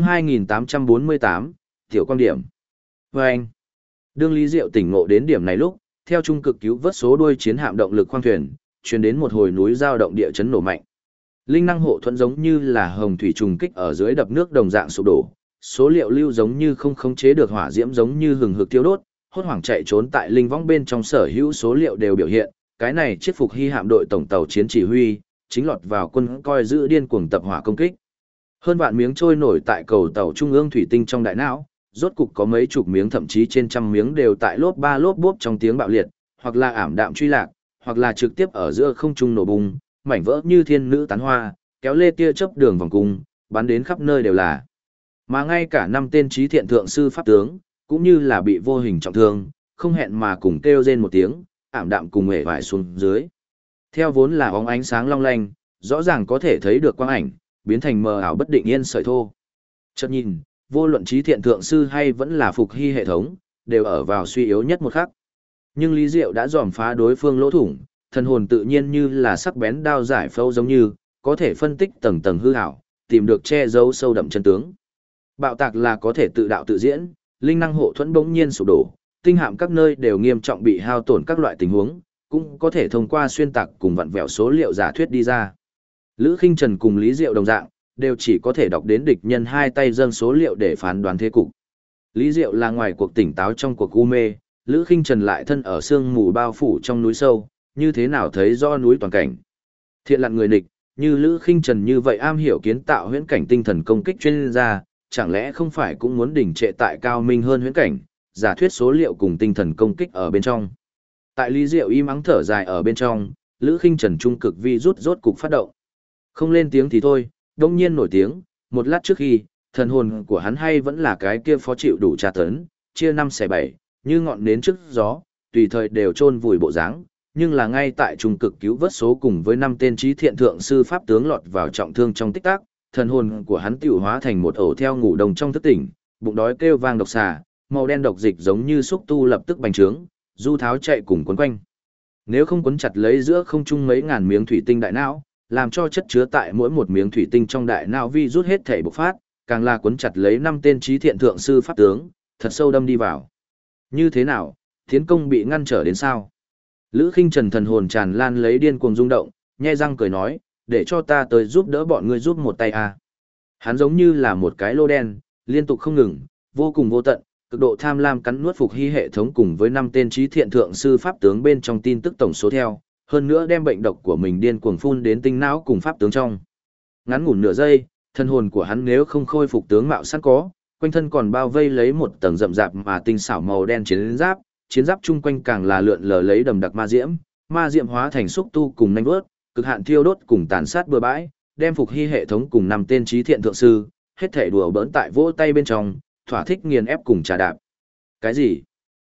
2848, Tiểu quan điểm. Và anh, đương Lý Diệu tỉnh ngộ đến điểm này lúc, theo trung cực cứu vớt số đuôi chiến hạm động lực khoang thuyền, truyền đến một hồi núi giao động địa chấn nổ mạnh. Linh năng hộ thuẫn giống như là hồng thủy trùng kích ở dưới đập nước đồng dạng sụp đổ, số liệu lưu giống như không khống chế được hỏa diễm giống như hừng hực thiêu đốt, hốt hoảng chạy trốn tại linh võng bên trong sở hữu số liệu đều biểu hiện, cái này chiếc Phục Hy hạm đội tổng tàu chiến chỉ huy, chính lọt vào quân coi giữ điên cuồng tập hỏa công kích. Hơn vạn miếng trôi nổi tại cầu tàu trung ương thủy tinh trong đại não, rốt cục có mấy chục miếng thậm chí trên trăm miếng đều tại lốp ba lốp bốp trong tiếng bạo liệt, hoặc là ảm đạm truy lạc, hoặc là trực tiếp ở giữa không trung nổ bùng, mảnh vỡ như thiên nữ tán hoa, kéo lê tia chớp đường vòng cung, bắn đến khắp nơi đều là. Mà ngay cả năm tên trí thiện thượng sư pháp tướng, cũng như là bị vô hình trọng thương, không hẹn mà cùng kêu rên một tiếng, ảm đạm cùng hề vải xuống dưới. Theo vốn là bóng ánh sáng long lanh, rõ ràng có thể thấy được quang ảnh, biến thành mờ ảo bất định yên sợi thô. Chợt nhìn, vô luận trí thiện thượng sư hay vẫn là Phục Hy hệ thống, đều ở vào suy yếu nhất một khắc. Nhưng Lý Diệu đã dòm phá đối phương lỗ thủng, thần hồn tự nhiên như là sắc bén đao giải phẫu giống như, có thể phân tích tầng tầng hư ảo, tìm được che giấu sâu đậm chân tướng. Bạo tạc là có thể tự đạo tự diễn, linh năng hộ thuẫn bỗng nhiên sụp đổ, tinh hạm các nơi đều nghiêm trọng bị hao tổn các loại tình huống, cũng có thể thông qua xuyên tạc cùng vặn vẹo số liệu giả thuyết đi ra. Lữ Khinh Trần cùng Lý Diệu đồng dạng, đều chỉ có thể đọc đến địch nhân hai tay dâng số liệu để phán đoán thế cục. Lý Diệu là ngoài cuộc tỉnh táo trong cuộc u mê, Lữ Khinh Trần lại thân ở sương mù bao phủ trong núi sâu, như thế nào thấy do núi toàn cảnh. Thiện lặn người địch, như Lữ Khinh Trần như vậy am hiểu kiến tạo huyễn cảnh tinh thần công kích chuyên gia, chẳng lẽ không phải cũng muốn đỉnh trệ tại cao minh hơn huyễn cảnh, giả thuyết số liệu cùng tinh thần công kích ở bên trong. Tại Lý Diệu im ắng thở dài ở bên trong, Lữ Khinh Trần trung cực vi rốt cục phát động. Không lên tiếng thì thôi, đông nhiên nổi tiếng, một lát trước khi, thần hồn của hắn hay vẫn là cái kia phó chịu đủ tra tấn, chia 5 xẻ 7, như ngọn nến trước gió, tùy thời đều chôn vùi bộ dáng, nhưng là ngay tại trung cực cứu vớt số cùng với 5 tên trí thiện thượng sư pháp tướng lọt vào trọng thương trong tích tắc, thần hồn của hắn tiểu hóa thành một ổ theo ngủ đồng trong thức tỉnh, bụng đói kêu vang độc xà, màu đen độc dịch giống như xúc tu lập tức bành trướng, du tháo chạy cùng quấn quanh. Nếu không quấn chặt lấy giữa không trung mấy ngàn miếng thủy tinh đại não, làm cho chất chứa tại mỗi một miếng thủy tinh trong đại não vi rút hết thể bộc phát, càng là quấn chặt lấy 5 tên trí thiện thượng sư pháp tướng, thật sâu đâm đi vào. Như thế nào, tiến công bị ngăn trở đến sao? Lữ Khinh Trần thần hồn tràn lan lấy điên cuồng rung động, nhe răng cười nói, để cho ta tới giúp đỡ bọn ngươi giúp một tay à. Hắn giống như là một cái lô đen, liên tục không ngừng, vô cùng vô tận, cực độ tham lam cắn nuốt Phục Hy hệ thống cùng với 5 tên trí thiện thượng sư pháp tướng bên trong tin tức tổng số theo, hơn nữa đem bệnh độc của mình điên cuồng phun đến tinh não cùng pháp tướng trong. Ngắn ngủn nửa giây, thân hồn của hắn nếu không khôi phục tướng mạo sẵn có, quanh thân còn bao vây lấy một tầng rậm rạp mà tinh xảo màu đen chiến giáp chung quanh càng là lượn lờ lấy đầm đặc ma diễm hóa thành xúc tu cùng nanh vớt, cực hạn thiêu đốt cùng tàn sát bừa bãi, đem Phục Hy hệ thống cùng 5 tên trí thiện thượng sư, hết thảy đùa bỡn tại vỗ tay bên trong, thỏa thích nghiền ép cùng trà đạp. Cái gì?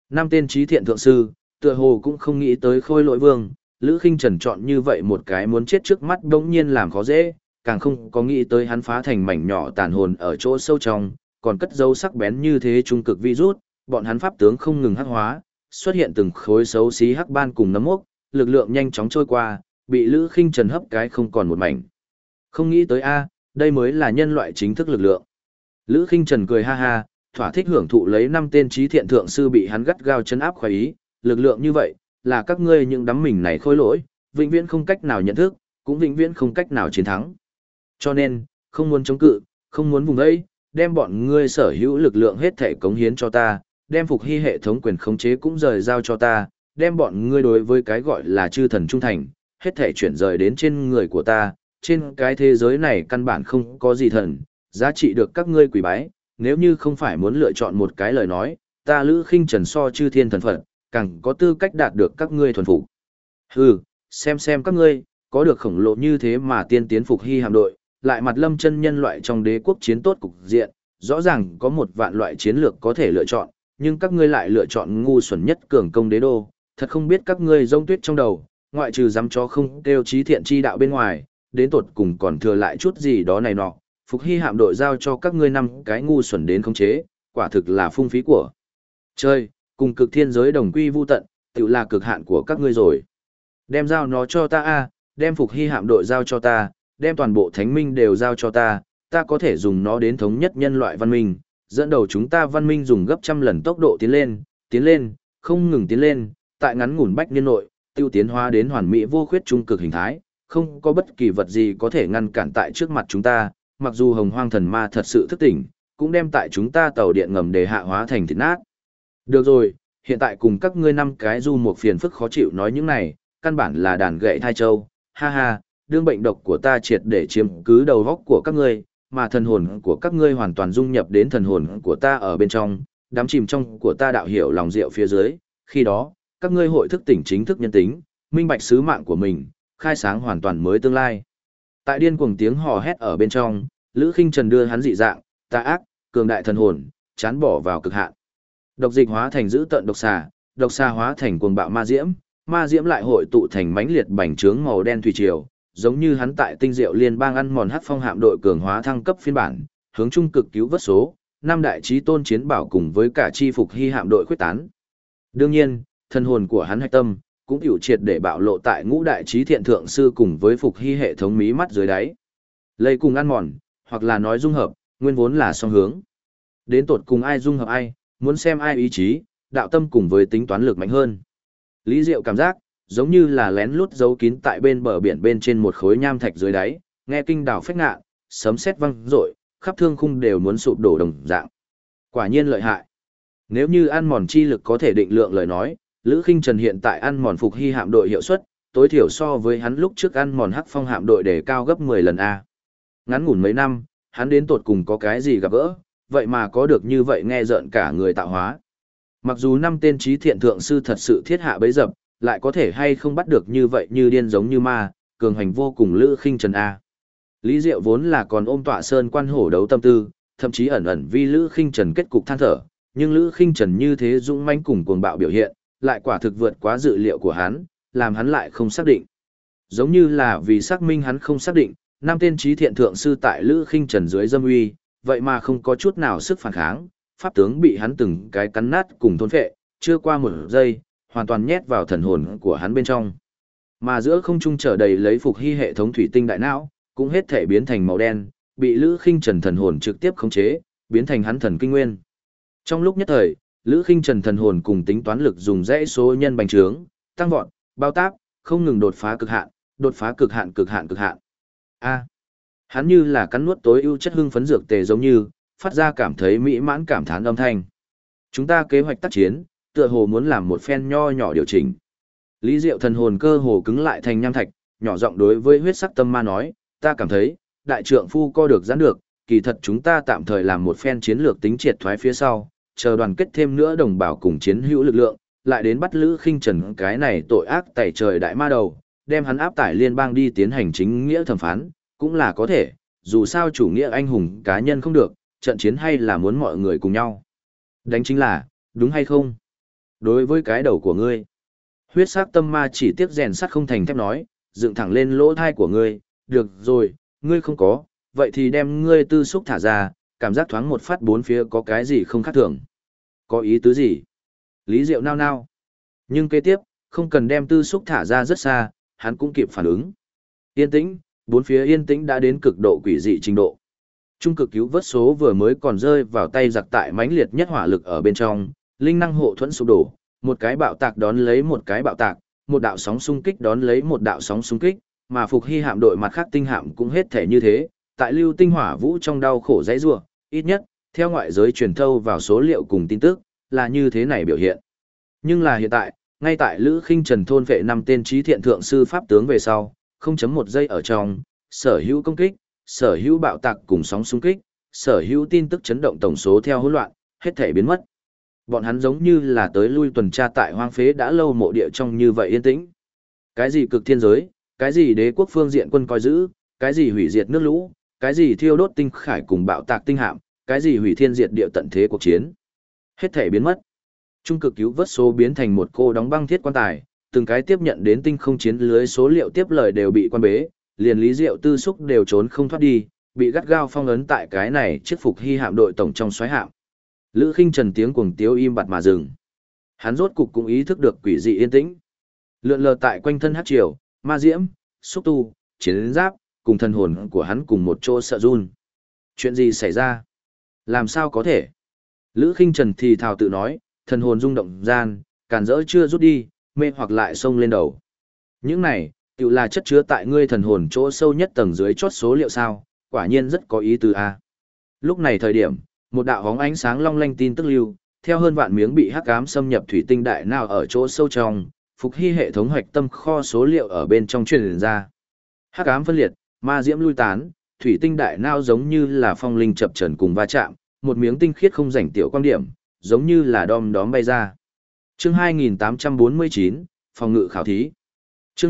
Năm tên trí thiện thượng sư, tựa hồ cũng không nghĩ tới Khôi Lỗi Vương, Lữ Khinh Trần chọn như vậy một cái muốn chết trước mắt đống nhiên làm khó dễ, càng không có nghĩ tới hắn phá thành mảnh nhỏ tàn hồn ở chỗ sâu trong, còn cất dấu sắc bén như thế trung cực virus, bọn hắn pháp tướng không ngừng hắc hóa, xuất hiện từng khối xấu xí hắc ban cùng nấm mốc, lực lượng nhanh chóng trôi qua, bị Lữ Khinh Trần hấp cái không còn một mảnh. Không nghĩ tới a, đây mới là nhân loại chính thức lực lượng. Lữ Khinh Trần cười ha ha, thỏa thích hưởng thụ lấy 5 tên trí thiện thượng sư bị hắn gắt gao chấn áp khoái ý, lực lượng như vậy, là các ngươi những đám mình này khôi lỗi, vĩnh viễn không cách nào nhận thức, cũng vĩnh viễn không cách nào chiến thắng. Cho nên, không muốn chống cự, không muốn vùng đấy, đem bọn ngươi sở hữu lực lượng hết thể cống hiến cho ta, đem phục hy hệ thống quyền khống chế cũng rời giao cho ta, đem bọn ngươi đối với cái gọi là chư thần trung thành, hết thể chuyển rời đến trên người của ta, trên cái thế giới này căn bản không có gì thần, giá trị được các ngươi quỳ bái, nếu như không phải muốn lựa chọn một cái lời nói, ta Lữ Khinh Trần so chư thiên thần Phật, càng có tư cách đạt được các ngươi thuần phục. Hừ, xem các ngươi, có được khổng lồ như thế mà tiên tiến phục hy hạm đội, lại mặt lâm chân nhân loại trong đế quốc chiến tốt cục diện, rõ ràng có 1 vạn loại chiến lược có thể lựa chọn, nhưng các ngươi lại lựa chọn ngu xuẩn nhất cường công đế đô, thật không biết các ngươi rông tuyết trong đầu, ngoại trừ dám chó không kêu trí thiện chi đạo bên ngoài, đến tột cùng còn thừa lại chút gì đó này nọ. Phục hy hạm đội giao cho các ngươi 5 cái ngu xuẩn đến khống chế, quả thực là phung phí của chơi, cùng cực thiên giới đồng quy vu tận, tự là cực hạn của các ngươi rồi. Đem giao nó cho ta a, đem phục hy hạm đội giao cho ta, đem toàn bộ thánh minh đều giao cho ta, ta có thể dùng nó đến thống nhất nhân loại văn minh, dẫn đầu chúng ta văn minh dùng gấp trăm lần tốc độ tiến lên, không ngừng tiến lên, tại ngắn ngủn bách niên nội, tiêu tiến hóa đến hoàn mỹ vô khuyết trung cực hình thái, không có bất kỳ vật gì có thể ngăn cản tại trước mặt chúng ta, mặc dù hồng hoang thần ma thật sự thức tỉnh, cũng đem tại chúng ta tàu điện ngầm để hạ hóa thành thịt nát. Được rồi, hiện tại cùng các ngươi 5 cái du một phiền phức khó chịu nói những này, căn bản là đàn gậy thai châu, ha ha, đương bệnh độc của ta triệt để chiếm cứ đầu góc của các ngươi, mà thần hồn của các ngươi hoàn toàn dung nhập đến thần hồn của ta ở bên trong, đắm chìm trong của ta đạo hiểu lòng diệu phía dưới, khi đó, các ngươi hội thức tỉnh chính thức nhân tính, minh bạch sứ mạng của mình, khai sáng hoàn toàn mới tương lai. Tại điên cuồng tiếng hò hét ở bên trong, Lữ Khinh Trần đưa hắn dị dạng, tà ác, cường đại thần hồn, chán bỏ vào cực hạn. Độc dịch hóa thành dữ tợn độc xà hóa thành cuồng bạo ma diễm lại hội tụ thành mãnh liệt bành trướng màu đen thủy triều, giống như hắn tại tinh diệu liên bang ăn mòn hắc phong hạm đội cường hóa thăng cấp phiên bản, hướng trung cực cứu vớt số, 5 đại chí tôn chiến bảo cùng với cả chi phục hy hạm đội khuyết tán. Đương nhiên, thần hồn của hắn hạch tâm cũng hữu triệt để bạo lộ tại ngũ đại trí thiện thượng sư cùng với phục hy hệ thống mí mắt dưới đáy. Lây cùng ăn mòn, hoặc là nói dung hợp, nguyên vốn là song hướng. Đến tột cùng ai dung hợp ai, muốn xem ai ý chí, đạo tâm cùng với tính toán lực mạnh hơn. Lý Diệu cảm giác, giống như là lén lút giấu kín tại bên bờ biển bên trên một khối nham thạch dưới đáy, nghe kinh đào phách ngạ, sấm sét vang rội, khắp thương khung đều muốn sụp đổ đồng dạng. Quả nhiên lợi hại. Nếu như ăn mòn chi lực có thể định lượng lời nói, Lữ Khinh Trần hiện tại ăn mòn phục hy hạm đội hiệu suất, tối thiểu so với hắn lúc trước ăn mòn hắc phong hạm đội để cao gấp 10 lần A. Ngắn ngủn mấy năm, hắn đến tột cùng có cái gì gặp gỡ, vậy mà có được như vậy nghe rợn cả người tạo hóa. Mặc dù 5 tên trí thiện thượng sư thật sự thiết hạ bấy dập, lại có thể hay không bắt được như vậy như điên giống như ma, cường hành vô cùng Lữ Khinh Trần A. Lý Diệu vốn là còn ôm tọa sơn quan hổ đấu tâm tư, thậm chí ẩn ẩn vì Lữ Khinh Trần kết cục than thở, nhưng Lữ Khinh Trần như thế dũng mãnh cùng cuồng bạo biểu hiện, lại quả thực vượt quá dự liệu của hắn, làm hắn lại không xác định. Giống như là vì xác minh hắn không xác định, 5 tên trí thiện thượng sư tại Lữ Khinh Trần dưới dâm uy, vậy mà không có chút nào sức phản kháng, pháp tướng bị hắn từng cái cắn nát cùng thôn phệ, chưa qua một giây, hoàn toàn nhét vào thần hồn của hắn bên trong. Mà giữa không trung trở đầy lấy phục hy hệ thống thủy tinh đại não, cũng hết thể biến thành màu đen, bị Lữ Khinh Trần thần hồn trực tiếp khống chế, biến thành hắn thần kinh nguyên. Trong lúc nhất thời, Lữ Khinh Trần thần hồn cùng tính toán lực dùng dãy số nhân bành trướng, tăng vọt, bao táp, không ngừng đột phá cực hạn, cực hạn. A. Hắn như là cắn nuốt tối ưu chất hưng phấn dược tề giống như, phát ra cảm thấy mỹ mãn cảm thán âm thanh. Chúng ta kế hoạch tác chiến, tựa hồ muốn làm một phen nho nhỏ điều chỉnh. Lý Diệu thần hồn cơ hồ cứng lại thành nham thạch, nhỏ giọng đối với huyết sắc tâm ma nói, ta cảm thấy, đại trượng phu co được giãn được, kỳ thật chúng ta tạm thời làm một phen chiến lược tính triệt thoái phía sau, chờ đoàn kết thêm nữa đồng bào cùng chiến hữu lực lượng, lại đến bắt Lữ Khinh Trần cái này tội ác tẩy trời đại ma đầu, đem hắn áp tải liên bang đi tiến hành chính nghĩa thẩm phán, cũng là có thể, dù sao chủ nghĩa anh hùng cá nhân không được, trận chiến hay là muốn mọi người cùng nhau. Đánh chính là, đúng hay không? Đối với cái đầu của ngươi, huyết sắc tâm ma chỉ tiếc rèn sắt không thành thép nói, dựng thẳng lên lỗ thai của ngươi, được rồi, ngươi không có, vậy thì đem ngươi tư xúc thả ra, cảm giác thoáng một phát bốn phía có cái gì không khác thường. Có ý tứ gì? Lý Diệu nao nao. Nhưng kế tiếp, không cần đem tư xúc thả ra rất xa, hắn cũng kịp phản ứng. Yên tĩnh, bốn phía yên tĩnh đã đến cực độ quỷ dị trình độ. Trung cực cứu vớt số vừa mới còn rơi vào tay giặc tại mãnh liệt nhất hỏa lực ở bên trong, linh năng hộ thuẫn sụp đổ, một cái bạo tạc đón lấy một cái bạo tạc, một đạo sóng xung kích đón lấy một đạo sóng xung kích, mà Phục Hy hạm đội mặt khác tinh hạm cũng hết thể như thế, tại Lưu Tinh Hỏa Vũ trong đau khổ dãy rủa, ít nhất, theo ngoại giới truyền thâu vào số liệu cùng tin tức, là như thế này biểu hiện. Nhưng là hiện tại, ngay tại Lữ Khinh Trần thôn vệ 5 tên trí thiện thượng sư pháp tướng về sau, 0.1 giây ở trong, sở hữu công kích, sở hữu bạo tạc cùng sóng xung kích, sở hữu tin tức chấn động tổng số theo hỗn loạn, hết thể biến mất. Bọn hắn giống như là tới lui tuần tra tại hoang phế đã lâu mộ địa trong như vậy yên tĩnh. Cái gì cực thiên giới, cái gì đế quốc phương diện quân coi giữ, cái gì hủy diệt nước lũ, cái gì thiêu đốt tinh khải cùng bạo tạc tinh hạm, cái gì hủy thiên diệt địa tận thế cuộc chiến. Hết thể biến mất. Trung cực cứu vớt số biến thành một cô đóng băng thiết quan tài, từng cái tiếp nhận đến tinh không chiến lưới số liệu tiếp lời đều bị quan bế, liền Lý Diệu tư xúc đều trốn không thoát đi, bị gắt gao phong ấn tại cái này chiếc Phục Hy hạm đội tổng trong xoáy hạm. Lữ Khinh Trần tiếng cuồng tiếu im bặt mà dừng. Hắn rốt cục cũng ý thức được quỷ dị yên tĩnh. Lượn lờ tại quanh thân hắc triều, ma diễm, xúc tu, chiến giáp, cùng thần hồn của hắn cùng một chỗ sợ run. Chuyện gì xảy ra? Làm sao có thể? Lữ Khinh Trần thì thào tự nói, thần hồn rung động gian, càn rỡ chưa rút đi, mê hoặc lại xông lên đầu. Những này, tự là chất chứa tại ngươi thần hồn chỗ sâu nhất tầng dưới chót số liệu sao, quả nhiên rất có ý tứ a. Lúc này thời điểm, một đạo hóng ánh sáng long lanh tin tức lưu, theo hơn vạn miếng bị hắc ám xâm nhập thủy tinh đại nào ở chỗ sâu trong, Phục Hy hệ thống hoạch tâm kho số liệu ở bên trong truyền ra. Hắc ám phân liệt, ma diễm lui tán, thủy tinh đại não giống như là phong linh chập chờn cùng va chạm, một miếng tinh khiết không rảnh tiểu quan điểm, giống như là đom đóm bay ra. Chương 2849, phòng ngự khảo thí. Chương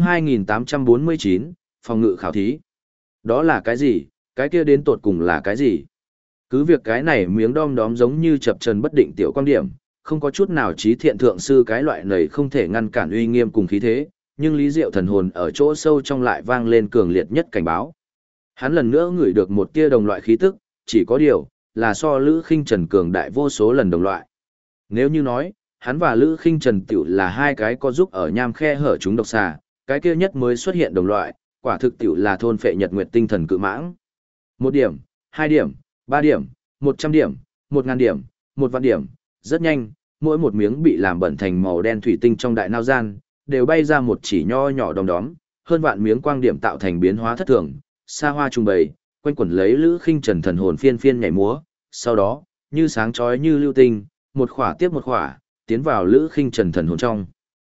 2849, phòng ngự khảo thí. Đó là cái gì? Cái kia đến tột cùng là cái gì? Cứ việc cái này miếng đom đóm giống như chập chờn bất định tiểu quan điểm, không có chút nào trí thiện thượng sư cái loại này không thể ngăn cản uy nghiêm cùng khí thế, nhưng Lý Diệu thần hồn ở chỗ sâu trong lại vang lên cường liệt nhất cảnh báo. Hắn lần nữa ngửi được một tia đồng loại khí tức, chỉ có điều, là so Lữ Khinh Trần cường đại vô số lần đồng loại. Nếu như nói, hắn và Lữ Khinh Trần tiểu là hai cái có giúp ở nham khe hở chúng độc xà, cái kia nhất mới xuất hiện đồng loại, quả thực tiểu là thôn phệ nhật nguyệt tinh thần cự mãng. 1 điểm, 2 điểm, 3 điểm, 100 điểm, 1000 điểm, 1 vạn điểm, rất nhanh, mỗi một miếng bị làm bẩn thành màu đen thủy tinh trong đại nao gian, đều bay ra một chỉ nho nhỏ đom đóm, hơn vạn miếng quang điểm tạo thành biến hóa thất thường, xa hoa trung bày, quanh quẩn lấy Lữ Khinh Trần thần hồn phiên phiên nhảy múa, sau đó, như sáng chói như lưu tinh, một khỏa tiếp một khỏa, tiến vào Lữ Khinh Trần thần hồn trong.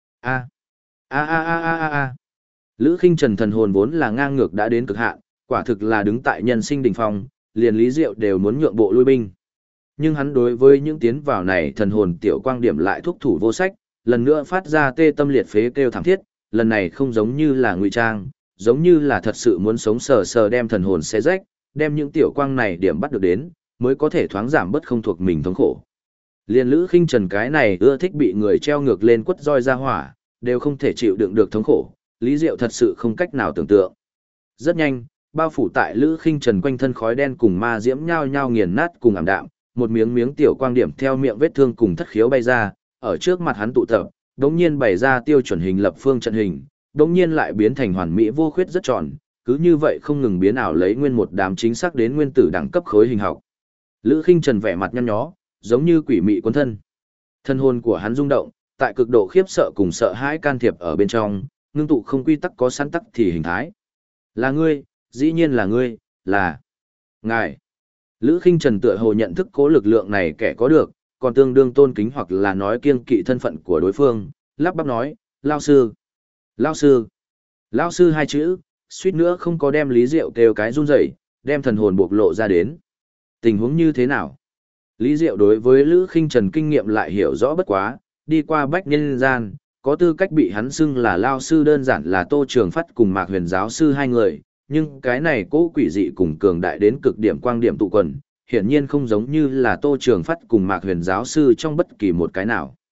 A a a a a a a. Lữ Khinh Trần thần hồn vốn là ngang ngược đã đến cực hạn, quả thực là đứng tại nhân sinh đỉnh phong, liền Lý Diệu đều muốn nhượng bộ lui binh. Nhưng hắn đối với những tiến vào này thần hồn tiểu quang điểm lại thúc thủ vô sách, lần nữa phát ra tê tâm liệt phế kêu thảm thiết, lần này không giống như là ngụy trang, giống như là thật sự muốn sống sờ sờ đem thần hồn xé rách, đem những tiểu quang này điểm bắt được đến, mới có thể thoáng giảm bất không thuộc mình thống khổ. Liên Lữ Khinh Trần cái này ưa thích bị người treo ngược lên quất roi ra hỏa, đều không thể chịu đựng được thống khổ, Lý Diệu thật sự không cách nào tưởng tượng. Rất nhanh, bao phủ tại Lữ Khinh Trần quanh thân khói đen cùng ma diễm nhao nhao nghiền nát cùng ảm đạm, một miếng miếng tiểu quang điểm theo miệng vết thương cùng thất khiếu bay ra, ở trước mặt hắn tụ tập, đống nhiên bày ra tiêu chuẩn hình lập phương trận hình, đống nhiên lại biến thành hoàn mỹ vô khuyết rất tròn, cứ như vậy không ngừng biến ảo lấy nguyên một đám chính xác đến nguyên tử đẳng cấp khối hình học. Lữ Khinh Trần vẻ mặt nhăn nhó, giống như quỷ mị cuốn thân. Thân hồn của hắn rung động, tại cực độ khiếp sợ cùng sợ hãi can thiệp ở bên trong, ngưng tụ không quy tắc có sẵn tắc thì hình thái. Là ngươi, dĩ nhiên là ngươi, là ngài. Lữ Khinh Trần tựa hồ nhận thức cố lực lượng này kẻ có được, còn tương đương tôn kính hoặc là nói kiêng kỵ thân phận của đối phương, lắp bắp nói, lao sư, lao sư, lao sư hai chữ, suýt nữa không có đem Lý Diệu kêu cái run rẩy, đem thần hồn bộc lộ ra đến. Tình huống như thế nào? Lý Diệu đối với Lữ Khinh Trần kinh nghiệm lại hiểu rõ bất quá, đi qua bách nhân gian, có tư cách bị hắn xưng là lao sư đơn giản là Tô Trường Phát cùng Mạc Huyền giáo sư hai người, nhưng cái này cố quỷ dị cùng cường đại đến cực điểm quang điểm tụ quần, hiển nhiên không giống như là Tô Trường Phát cùng Mạc Huyền giáo sư trong bất kỳ một cái nào.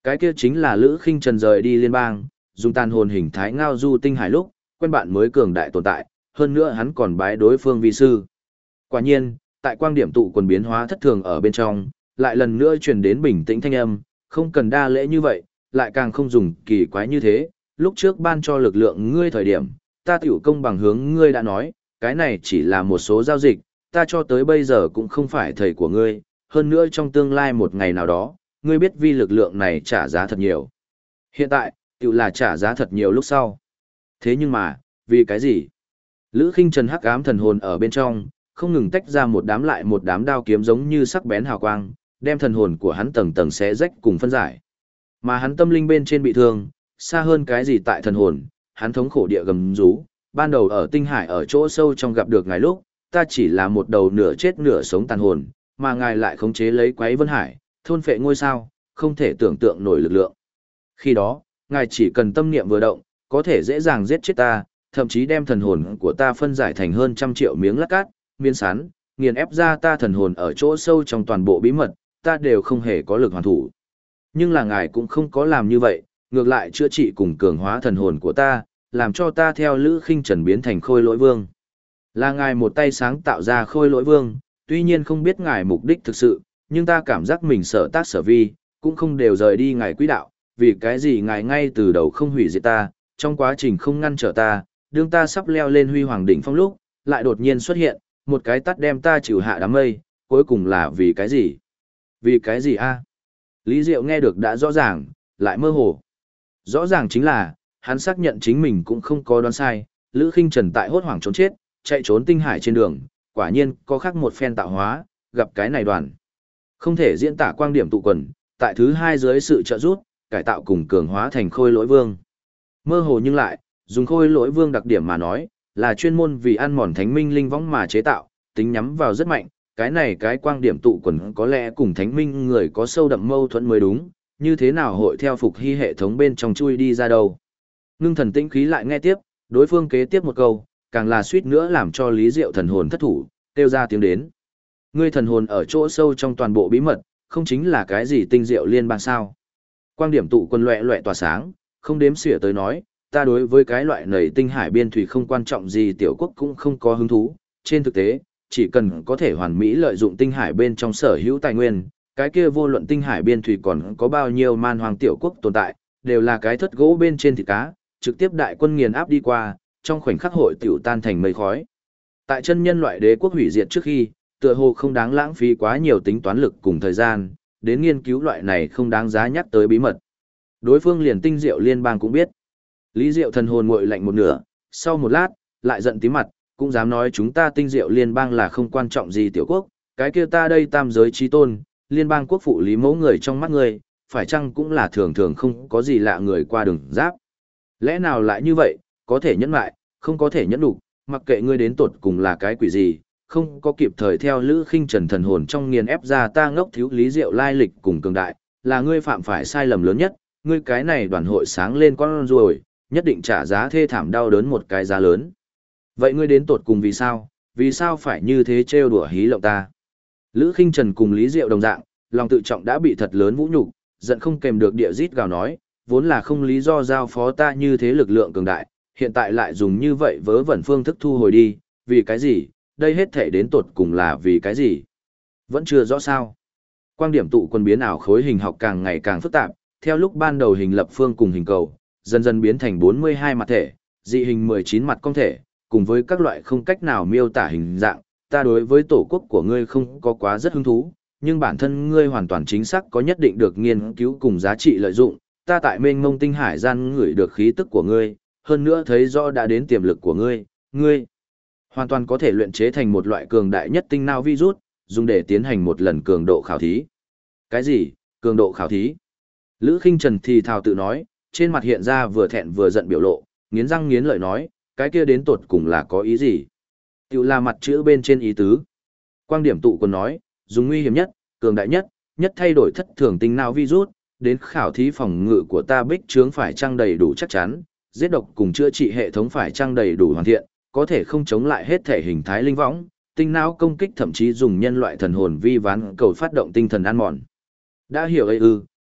Cái kia chính là Lữ Khinh Trần rời đi liên bang, dùng tàn hồn hình thái ngao du tinh hải lúc, quen bạn mới cường đại tồn tại, hơn nữa hắn còn bái đối phương vi sư. Quả nhiên, tại quang điểm tụ quần biến hóa thất thường ở bên trong, lại lần nữa truyền đến bình tĩnh thanh âm, không cần đa lễ như vậy, lại càng không dùng kỳ quái như thế, lúc trước ban cho lực lượng ngươi thời điểm, ta tiểu công bằng hướng ngươi đã nói, cái này chỉ là một số giao dịch, ta cho tới bây giờ cũng không phải thầy của ngươi, hơn nữa trong tương lai một ngày nào đó, ngươi biết vì lực lượng này trả giá thật nhiều. Hiện tại, tiểu là trả giá thật nhiều lúc sau. Thế nhưng mà, vì cái gì? Lữ Khinh Trần hắc ám thần hồn ở bên trong, không ngừng tách ra một đám lại một đám đao kiếm giống như sắc bén hào quang, đem thần hồn của hắn tầng tầng xé rách cùng phân giải. Mà hắn tâm linh bên trên bị thương, xa hơn cái gì tại thần hồn, hắn thống khổ địa gầm rú, ban đầu ở tinh hải ở chỗ sâu trong gặp được ngài lúc, ta chỉ là một đầu nửa chết nửa sống tàn hồn, mà ngài lại khống chế lấy Quái Vân Hải, thôn phệ ngôi sao, không thể tưởng tượng nổi lực lượng. Khi đó, ngài chỉ cần tâm niệm vừa động, có thể dễ dàng giết chết ta, thậm chí đem thần hồn của ta phân giải thành hơn 100 triệu miếng lát cát, miếng sán, nghiền ép ra ta thần hồn ở chỗ sâu trong toàn bộ bí mật, ta đều không hề có lực hoàn thủ. Nhưng là ngài cũng không có làm như vậy, ngược lại chữa trị cùng cường hóa thần hồn của ta, làm cho ta theo Lữ Khinh Trần biến thành Khôi Lỗi Vương. Là ngài một tay sáng tạo ra Khôi Lỗi Vương, tuy nhiên không biết ngài mục đích thực sự, nhưng ta cảm giác mình sở tác sở vi, cũng không đều rời đi ngài quỹ đạo, vì cái gì ngài ngay từ đầu không hủy diệt ta, trong quá trình không ngăn trở ta, đương ta sắp leo lên huy hoàng đỉnh phong lúc, lại đột nhiên xuất hiện, một cái tắt đem ta chịu hạ đám mây, cuối cùng là vì cái gì? Vì cái gì a? Lý Diệu nghe được đã rõ ràng, lại mơ hồ. Rõ ràng chính là, hắn xác nhận chính mình cũng không có đoán sai, Lữ Khinh Trần tại hốt hoảng trốn chết, chạy trốn tinh hải trên đường, quả nhiên có khác một phen tạo hóa, gặp cái này đoàn. Không thể diễn tả quang điểm tụ quần, tại thứ hai dưới sự trợ giúp, cải tạo cùng cường hóa thành Khôi Lỗi Vương. Mơ hồ nhưng lại, dùng Khôi Lỗi Vương đặc điểm mà nói, là chuyên môn vì ăn mòn thánh minh linh võng mà chế tạo, tính nhắm vào rất mạnh, cái này cái quang điểm tụ quần có lẽ cùng thánh minh người có sâu đậm mâu thuẫn mới đúng, như thế nào hội theo phục hy hệ thống bên trong chui đi ra đâu. Ngưng thần tĩnh khí lại nghe tiếp, đối phương kế tiếp một câu, càng là suýt nữa làm cho Lý Diệu thần hồn thất thủ, kêu ra tiếng đến. Ngươi thần hồn ở chỗ sâu trong toàn bộ bí mật, không chính là cái gì tinh diệu liên bang sao? Quang điểm tụ quân loẹ loẹ tỏa sáng, không đếm xỉa tới nói, ta đối với cái loại nầy tinh hải biên thủy không quan trọng gì tiểu quốc cũng không có hứng thú, trên thực tế, chỉ cần có thể hoàn mỹ lợi dụng tinh hải bên trong sở hữu tài nguyên, cái kia vô luận tinh hải biên thủy còn có bao nhiêu man hoàng tiểu quốc tồn tại, đều là cái thất gỗ bên trên thịt cá, trực tiếp đại quân nghiền áp đi qua, trong khoảnh khắc hội tiểu tan thành mây khói. Tại chân nhân loại đế quốc hủy diệt trước khi, tựa hồ không đáng lãng phí quá nhiều tính toán lực cùng thời gian, đến nghiên cứu loại này không đáng giá nhắc tới bí mật. Đối phương liền tinh diệu liên bang cũng biết. Lý Diệu thần hồn nguội lạnh một nửa, sau một lát, lại giận tím mặt, cũng dám nói chúng ta tinh diệu liên bang là không quan trọng gì tiểu quốc, cái kia ta đây tam giới trí tôn, liên bang quốc phụ lý mẫu người trong mắt người, phải chăng cũng là thường thường không có gì lạ người qua đường giáp. Lẽ nào lại như vậy, có thể nhẫn lại, không có thể nhẫn đủ, mặc kệ ngươi đến tột cùng là cái quỷ gì, không có kịp thời theo Lữ Khinh Trần thần hồn trong nghiền ép ra ta ngốc thiếu Lý Diệu lai lịch cùng cường đại, là ngươi phạm phải sai lầm lớn nhất, ngươi cái này đoàn hội sáng lên con ruồi, nhất định trả giá thê thảm đau đớn một cái giá lớn. Vậy ngươi đến tột cùng vì sao? Vì sao phải như thế trêu đùa hí lộng ta? Lữ Khinh Trần cùng Lý Diệu đồng dạng, lòng tự trọng đã bị thật lớn vũ nhục, giận không kèm được địa rít gào nói, vốn là không lý do giao phó ta như thế lực lượng cường đại, hiện tại lại dùng như vậy vớ vẩn phương thức thu hồi đi, vì cái gì? Đây hết thể đến tột cùng là vì cái gì? Vẫn chưa rõ sao. Quang điểm tụ quân biến ảo khối hình học càng ngày càng phức tạp, theo lúc ban đầu hình lập phương cùng hình cầu, dần dần biến thành 42 mặt thể, dị hình 19 mặt công thể, cùng với các loại không cách nào miêu tả hình dạng, ta đối với tổ quốc của ngươi không có quá rất hứng thú, nhưng bản thân ngươi hoàn toàn chính xác có nhất định được nghiên cứu cùng giá trị lợi dụng, ta tại mênh mông tinh hải gian ngửi được khí tức của ngươi, hơn nữa thấy rõ đã đến tiềm lực của ngươi, ngươi hoàn toàn có thể luyện chế thành một loại cường đại nhất tinh não virus, dùng để tiến hành một lần cường độ khảo thí. Cái gì? Cường độ khảo thí? Lữ Khinh Trần thì thào tự nói, trên mặt hiện ra vừa thẹn vừa giận biểu lộ, nghiến răng nghiến lợi nói, cái kia đến tột cùng là có ý gì? Tiểu là mặt chữ bên trên ý tứ. Quang điểm tụ còn nói, dùng nguy hiểm nhất, cường đại nhất, nhất thay đổi thất thường tinh não virus, đến khảo thí phòng ngự của ta bích trướng phải trang đầy đủ chắc chắn, giết độc cùng chữa trị hệ thống phải trang đầy đủ hoàn thiện, có thể không chống lại hết thể hình thái linh võng, tinh não công kích thậm chí dùng nhân loại thần hồn vi ván cầu phát động tinh thần ăn mòn. Đã hiểu ấy ư,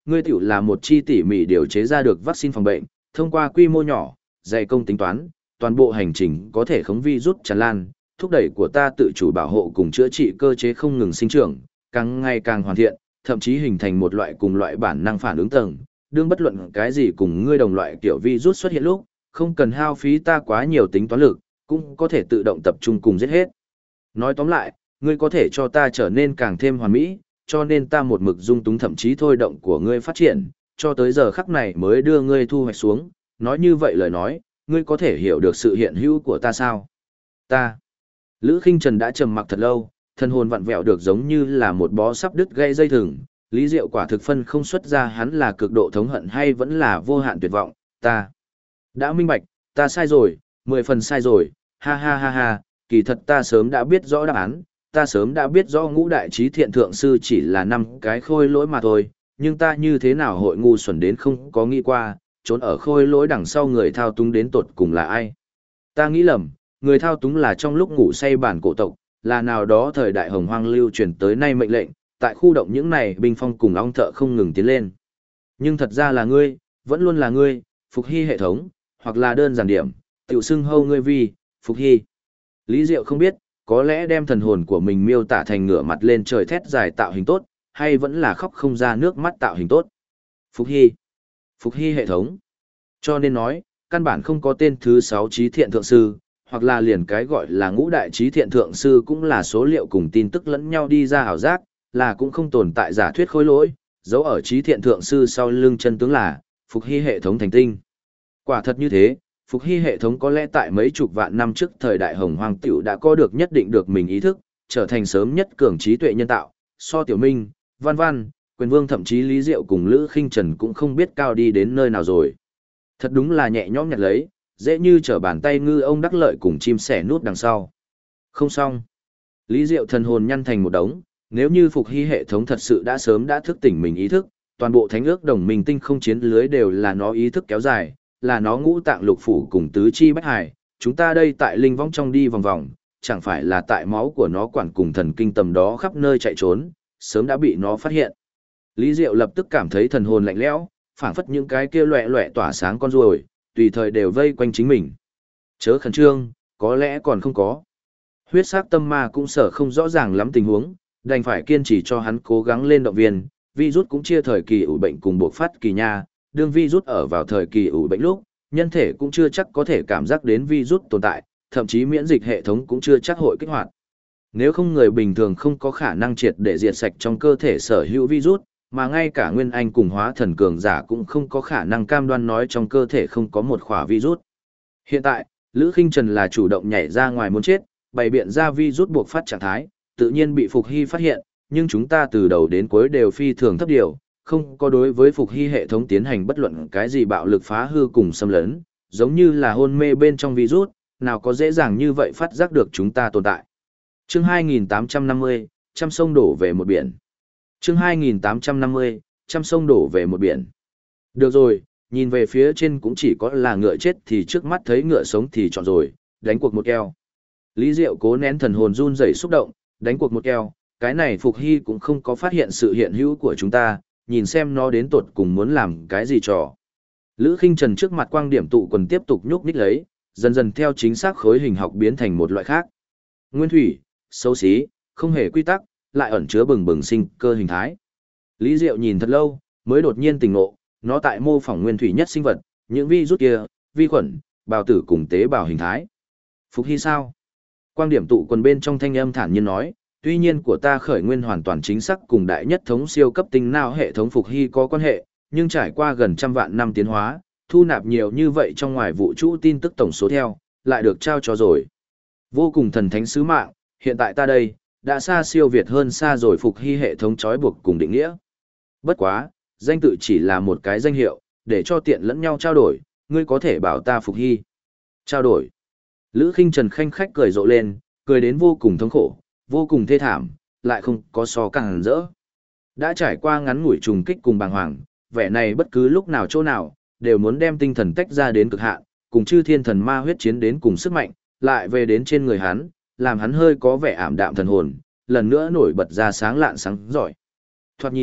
ngươi tiểu là một chi tỉ mỉ điều chế ra được vaccine phòng bệnh, thông qua quy mô nhỏ, dày công tính toán, toàn bộ hành trình có thể khống virus tràn lan, thúc đẩy của ta tự chủ bảo hộ cùng chữa trị cơ chế không ngừng sinh trưởng, càng ngày càng hoàn thiện, thậm chí hình thành một loại cùng loại bản năng phản ứng tầng, đương bất luận cái gì cùng ngươi đồng loại kiểu virus xuất hiện lúc, không cần hao phí ta quá nhiều tính toán lực, cũng có thể tự động tập trung cùng giết hết. Nói tóm lại, ngươi có thể cho ta trở nên càng thêm hoàn mỹ, cho nên ta một mực dung túng thậm chí thôi động của ngươi phát triển, cho tới giờ khắc này mới đưa ngươi thu hoạch xuống, nói như vậy lời nói, ngươi có thể hiểu được sự hiện hữu của ta sao? Ta. Lữ Khinh Trần đã trầm mặc thật lâu, thân hồn vặn vẹo được giống như là một bó sắp đứt gãy dây thừng, Lý Diệu quả thực phân không xuất ra hắn là cực độ thống hận hay vẫn là vô hạn tuyệt vọng, ta. Đã minh bạch, ta sai rồi, 10 phần sai rồi, ha ha ha ha, kỳ thật ta sớm đã biết rõ đáp án, ta sớm đã biết rõ ngũ đại trí thiện thượng sư chỉ là 5 cái khôi lỗi mà thôi, nhưng ta như thế nào hội ngu xuẩn đến không có nghĩ qua, trốn ở khôi lỗi đằng sau người thao túng đến tột cùng là ai. Ta nghĩ lầm, người thao túng là trong lúc ngủ say bản cổ tộc, là nào đó thời đại hồng hoang lưu truyền tới nay mệnh lệnh, tại khu động những này binh phong cùng ong thợ không ngừng tiến lên. Nhưng thật ra là ngươi, vẫn luôn là ngươi, Phục Hy hệ thống, hoặc là đơn giản điểm, tiểu xưng hâu ngươi vi, Phục Hy. Lý Diệu không biết, có lẽ đem thần hồn của mình miêu tả thành ngửa mặt lên trời thét dài tạo hình tốt, hay vẫn là khóc không ra nước mắt tạo hình tốt. Phục Hy. Phục Hy hệ thống. Cho nên nói, căn bản không có tên thứ 6 trí thiện thượng sư, hoặc là liền cái gọi là ngũ đại trí thiện thượng sư cũng là số liệu cùng tin tức lẫn nhau đi ra ảo giác, là cũng không tồn tại giả thuyết khối lỗi, dấu ở trí thiện thượng sư sau lưng chân tướng là Phục Hy hệ thống thành tinh. Quả thật như thế, Phục Hy hệ thống có lẽ tại mấy chục vạn năm trước thời đại hồng hoang tiểu đã có được nhất định được mình ý thức, trở thành sớm nhất cường trí tuệ nhân tạo, so Tiểu Minh, Văn Văn, Quyền Vương thậm chí Lý Diệu cùng Lữ Khinh Trần cũng không biết cao đi đến nơi nào rồi. Thật đúng là nhẹ nhõm nhặt lấy, dễ như trở bàn tay ngư ông đắc lợi cùng chim sẻ nút đằng sau. Không xong. Lý Diệu thần hồn nhăn thành một đống, nếu như Phục Hy hệ thống thật sự đã sớm đã thức tỉnh mình ý thức, toàn bộ thánh ước đồng minh tinh không chiến lưới đều là nó ý thức kéo dài, là nó ngũ tạng lục phủ cùng tứ chi bách hải, chúng ta đây tại linh vong trong đi vòng vòng, chẳng phải là tại máu của nó quản cùng thần kinh tầm đó khắp nơi chạy trốn, sớm đã bị nó phát hiện. Lý Diệu lập tức cảm thấy thần hồn lạnh lẽo, phảng phất những cái kia loẹ loẹ tỏa sáng con ruồi, tùy thời đều vây quanh chính mình. Chớ khẩn trương, có lẽ còn không có. Huyết sắc tâm ma cũng sợ không rõ ràng lắm tình huống, đành phải kiên trì cho hắn cố gắng lên động viên, virus cũng chia thời kỳ ủ bệnh cùng buộc phát kỳ nha, đương virus ở vào thời kỳ ủ bệnh lúc, nhân thể cũng chưa chắc có thể cảm giác đến virus tồn tại, thậm chí miễn dịch hệ thống cũng chưa chắc hội kích hoạt. Nếu không người bình thường không có khả năng triệt để diệt sạch trong cơ thể sở hữu virus, mà ngay cả Nguyên Anh cùng hóa thần cường giả cũng không có khả năng cam đoan nói trong cơ thể không có một khỏa virus. Hiện tại, Lữ Khinh Trần là chủ động nhảy ra ngoài muốn chết, bày biện ra virus buộc phát trạng thái, tự nhiên bị Phục Hy phát hiện, nhưng chúng ta từ đầu đến cuối đều phi thường thấp điều, không có đối với Phục Hy hệ thống tiến hành bất luận cái gì bạo lực phá hư cùng xâm lấn, giống như là hôn mê bên trong virus, nào có dễ dàng như vậy phát giác được chúng ta tồn tại. Chương 2850, trăm sông đổ về một biển. Chương 2850, trăm sông đổ về một biển. Được rồi, nhìn về phía trên cũng chỉ có là ngựa chết thì trước mắt thấy ngựa sống thì chọn rồi, đánh cuộc một keo. Lý Diệu cố nén thần hồn run rẩy xúc động, đánh cuộc một keo, cái này Phục Hy cũng không có phát hiện sự hiện hữu của chúng ta, nhìn xem nó đến tột cùng muốn làm cái gì trò. Lữ Khinh Trần trước mặt quang điểm tụ quần tiếp tục nhúc nhích lấy, dần dần theo chính xác khối hình học biến thành một loại khác. Nguyên thủy, xấu xí, không hề quy tắc, lại ẩn chứa bừng bừng sinh cơ hình thái. Lý Diệu nhìn thật lâu, mới đột nhiên tỉnh ngộ, nó tại mô phỏng nguyên thủy nhất sinh vật, những virus kia, vi khuẩn, bào tử cùng tế bào hình thái. Phục Hy sao? Quang điểm tụ quần bên trong thanh âm thản nhiên nói, tuy nhiên của ta khởi nguyên hoàn toàn chính xác cùng đại nhất thống siêu cấp tinh não hệ thống Phục Hy có quan hệ, nhưng trải qua gần trăm vạn năm tiến hóa, thu nạp nhiều như vậy trong ngoài vũ trụ tin tức tổng số theo, lại được trao cho rồi. Vô cùng thần thánh sứ mạng, hiện tại ta đây, đã xa siêu việt hơn xa rồi Phục Hy hệ thống trói buộc cùng định nghĩa. Bất quá, danh tự chỉ là một cái danh hiệu, để cho tiện lẫn nhau trao đổi, ngươi có thể bảo ta Phục Hy. Trao đổi. Lữ Khinh Trần khanh khách cười rộ lên, cười đến vô cùng thống khổ, vô cùng thê thảm, lại không có so càng rỡ. Đã trải qua ngắn ngủi trùng kích cùng bàng hoàng, vẻ này bất cứ lúc nào chỗ nào, đều muốn đem tinh thần tách ra đến cực hạn, cùng chư thiên thần ma huyết chiến đến cùng sức mạnh, lại về đến trên người hắn, làm hắn hơi có vẻ ảm đạm thần hồn, lần nữa nổi bật ra sáng lạn sáng giỏi. Thoạt nhìn,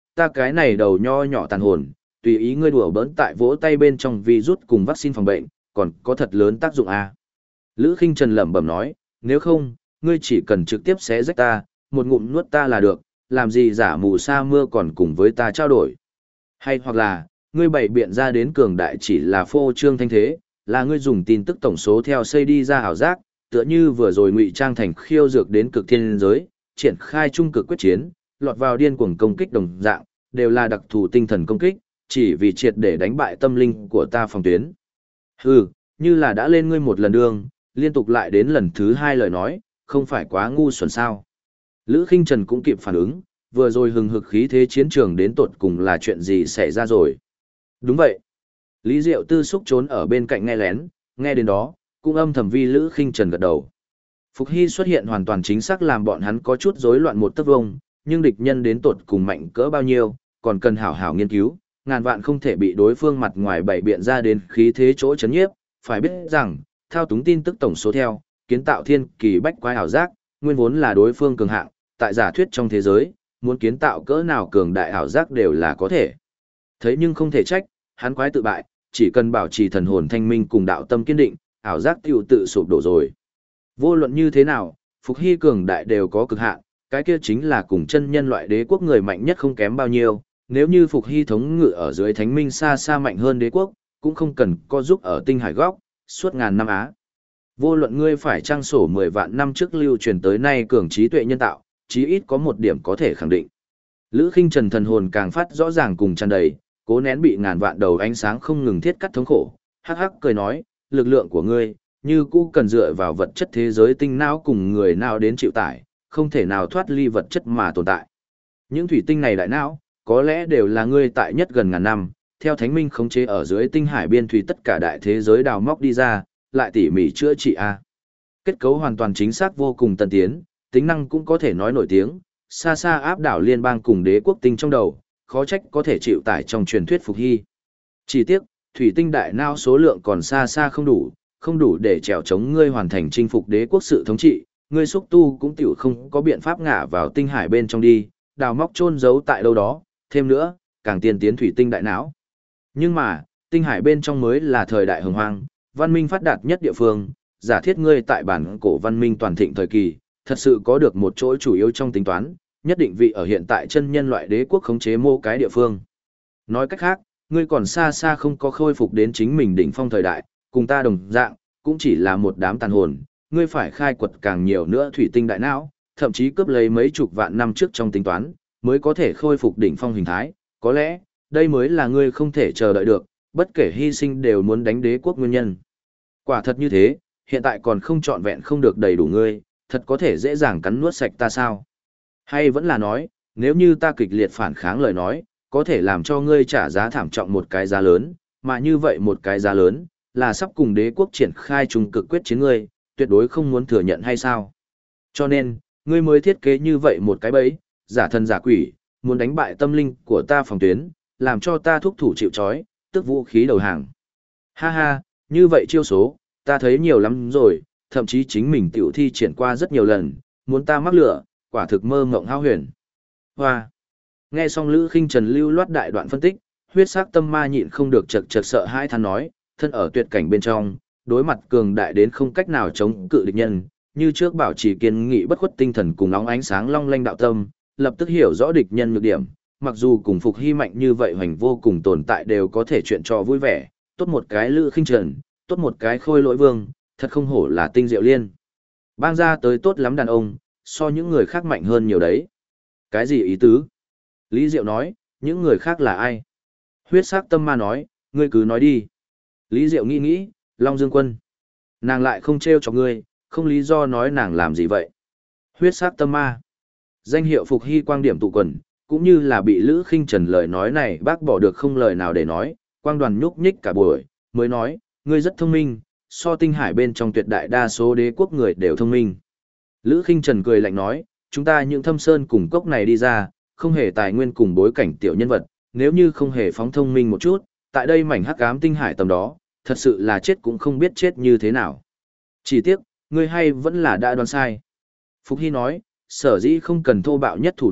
ta cái này đầu nho nhỏ tàn hồn, tùy ý ngươi đùa bỡn tại vỗ tay bên trong virus cùng vaccine phòng bệnh, còn có thật lớn tác dụng à. Lữ Khinh Trần lẩm bẩm nói, nếu không, ngươi chỉ cần trực tiếp xé rách ta, một ngụm nuốt ta là được, làm gì giả mù sa mưa còn cùng với ta trao đổi. Hay hoặc là, ngươi bày biện ra đến cường đại chỉ là phô trương thanh thế, là ngươi dùng tin tức tổng số theo xây đi ra ảo giác, tựa như vừa rồi ngụy trang thành khiêu dược đến cực thiên giới, triển khai trung cực quyết chiến, lọt vào điên cuồng công kích đồng dạng, đều là đặc thù tinh thần công kích, chỉ vì triệt để đánh bại tâm linh của ta phòng tuyến. Hừ, như là đã lên ngươi một lần đường, liên tục lại đến lần thứ hai lời nói, không phải quá ngu xuẩn sao. Lữ Khinh Trần cũng kịp phản ứng, vừa rồi hừng hực khí thế chiến trường đến tột cùng là chuyện gì xảy ra rồi. Đúng vậy. Lý Diệu Tư xúc trốn ở bên cạnh nghe lén, nghe đến đó, cũng âm thầm vi Lữ Khinh Trần gật đầu. Phục Hy xuất hiện hoàn toàn chính xác làm bọn hắn có chút rối loạn một tấc vông, nhưng địch nhân đến tột cùng mạnh cỡ bao nhiêu, còn cần hảo hảo nghiên cứu, ngàn vạn không thể bị đối phương mặt ngoài bày biện ra đến khí thế chỗ chấn nhiếp, phải biết rằng, thao túng tin tức tổng số theo, kiến tạo thiên kỳ bách quái ảo giác, nguyên vốn là đối phương cường hạng, tại giả thuyết trong thế giới, muốn kiến tạo cỡ nào cường đại ảo giác đều là có thể. Thấy nhưng không thể trách, hắn quái tự bại, chỉ cần bảo trì thần hồn thanh minh cùng đạo tâm kiên định, ảo giác tiêu tự sụp đổ rồi. Vô luận như thế nào, Phục Hy cường đại đều có cực hạn, cái kia chính là cùng chân nhân loại đế quốc người mạnh nhất không kém bao nhiêu, nếu như Phục Hy thống ngự ở dưới thánh minh xa xa mạnh hơn đế quốc, cũng không cần co giúp ở tinh hải góc, suốt ngàn năm á. Vô luận ngươi phải trang sổ 10 vạn năm trước lưu truyền tới nay cường trí tuệ nhân tạo, chí ít có một điểm có thể khẳng định. Lữ Khinh Trần thần hồn càng phát rõ ràng cùng tràn đầy, cố nén bị ngàn vạn đầu ánh sáng không ngừng thiết cắt thống khổ, hắc hắc cười nói, lực lượng của ngươi, như cũ cần dựa vào vật chất thế giới tinh não cùng người nào đến chịu tải, không thể nào thoát ly vật chất mà tồn tại. Những thủy tinh này đại não, có lẽ đều là ngươi tại nhất gần ngàn năm, theo thánh minh khống chế ở dưới tinh hải biên thủy tất cả đại thế giới đào móc đi ra, lại tỉ mỉ chữa trị a. Kết cấu hoàn toàn chính xác vô cùng tân tiến, tính năng cũng có thể nói nổi tiếng, xa xa áp đảo liên bang cùng đế quốc tinh trong đầu, khó trách có thể chịu tải trong truyền thuyết Phục Hy. Chỉ tiếc, thủy tinh đại não số lượng còn xa xa không đủ để trèo chống ngươi hoàn thành chinh phục đế quốc sự thống trị, ngươi xúc tu cũng tiểu không có biện pháp ngả vào tinh hải bên trong đi, đào móc chôn giấu tại đâu đó, thêm nữa, càng tiên tiến thủy tinh đại não. Nhưng mà, tinh hải bên trong mới là thời đại hồng hoang, văn minh phát đạt nhất địa phương, giả thiết ngươi tại bản cổ văn minh toàn thịnh thời kỳ, thật sự có được một chỗ chủ yếu trong tính toán, nhất định vị ở hiện tại chân nhân loại đế quốc khống chế mô cái địa phương. Nói cách khác, ngươi còn xa xa không có khôi phục đến chính mình đỉnh phong thời đại, cùng ta đồng dạng, cũng chỉ là một đám tàn hồn, ngươi phải khai quật càng nhiều nữa thủy tinh đại não, thậm chí cướp lấy mấy chục vạn năm trước trong tính toán, mới có thể khôi phục đỉnh phong hình thái, có lẽ, đây mới là ngươi không thể chờ đợi được, bất kể hy sinh đều muốn đánh đế quốc nguyên nhân. Quả thật như thế, hiện tại còn không trọn vẹn không được đầy đủ ngươi, thật có thể dễ dàng cắn nuốt sạch ta sao? Hay vẫn là nói, nếu như ta kịch liệt phản kháng lời nói, có thể làm cho ngươi trả giá thảm trọng một cái giá lớn, mà như vậy một cái giá lớn, là sắp cùng đế quốc triển khai trung cực quyết chiến ngươi, tuyệt đối không muốn thừa nhận hay sao? Cho nên, ngươi mới thiết kế như vậy một cái bẫy, giả thần giả quỷ, muốn đánh bại tâm linh của ta phòng tuyến, làm cho ta thúc thủ chịu trói, tức vũ khí đầu hàng. Ha ha, như vậy chiêu số, ta thấy nhiều lắm rồi, thậm chí chính mình tiểu thi triển qua rất nhiều lần, muốn ta mắc lửa, quả thực mơ mộng hao huyền. Hoa! Nghe xong Lữ Khinh Trần lưu loát đại đoạn phân tích, huyết sắc tâm ma nhịn không được chật chật sợ hãi than nói, thân ở tuyệt cảnh bên trong, đối mặt cường đại đến không cách nào chống cự địch nhân, như trước bảo trì kiên nghị bất khuất tinh thần cùng óng ánh sáng long lanh đạo tâm, lập tức hiểu rõ địch nhân nhược điểm, mặc dù cùng Phục Hy mạnh như vậy hoành vô cùng tồn tại đều có thể chuyện trò vui vẻ, tốt một cái Lữ Khinh Trần, tốt một cái Khôi Lỗi Vương, thật không hổ là tinh diệu liên. Bang ra tới tốt lắm đàn ông, so những người khác mạnh hơn nhiều đấy. Cái gì ý tứ? Lý Diệu nói, những người khác là ai? Huyết sắc tâm ma nói, ngươi cứ nói đi. Lý Diệu nghĩ nghĩ, Long Dương Quân. Nàng lại không trêu cho ngươi, không lý do nói nàng làm gì vậy. Huyết sắc tâm ma. Danh hiệu Phục Hy quang điểm tụ quần, cũng như là bị Lữ Khinh Trần lời nói này bác bỏ được không lời nào để nói, quang đoàn nhúc nhích cả buổi, mới nói, ngươi rất thông minh, so tinh hải bên trong tuyệt đại đa số đế quốc người đều thông minh. Lữ Khinh Trần cười lạnh nói, chúng ta những thâm sơn cùng cốc này đi ra, không hề tài nguyên cùng bối cảnh tiểu nhân vật, nếu như không hề phóng thông minh một chút, tại đây mảnh hắc ám tinh hải tầm đó, thật sự là chết cũng không biết chết như thế nào. Chỉ tiếc, ngươi hay vẫn là đã đoán sai. Phục Hy nói, sở dĩ không cần thô bạo nhất thủ đoạn,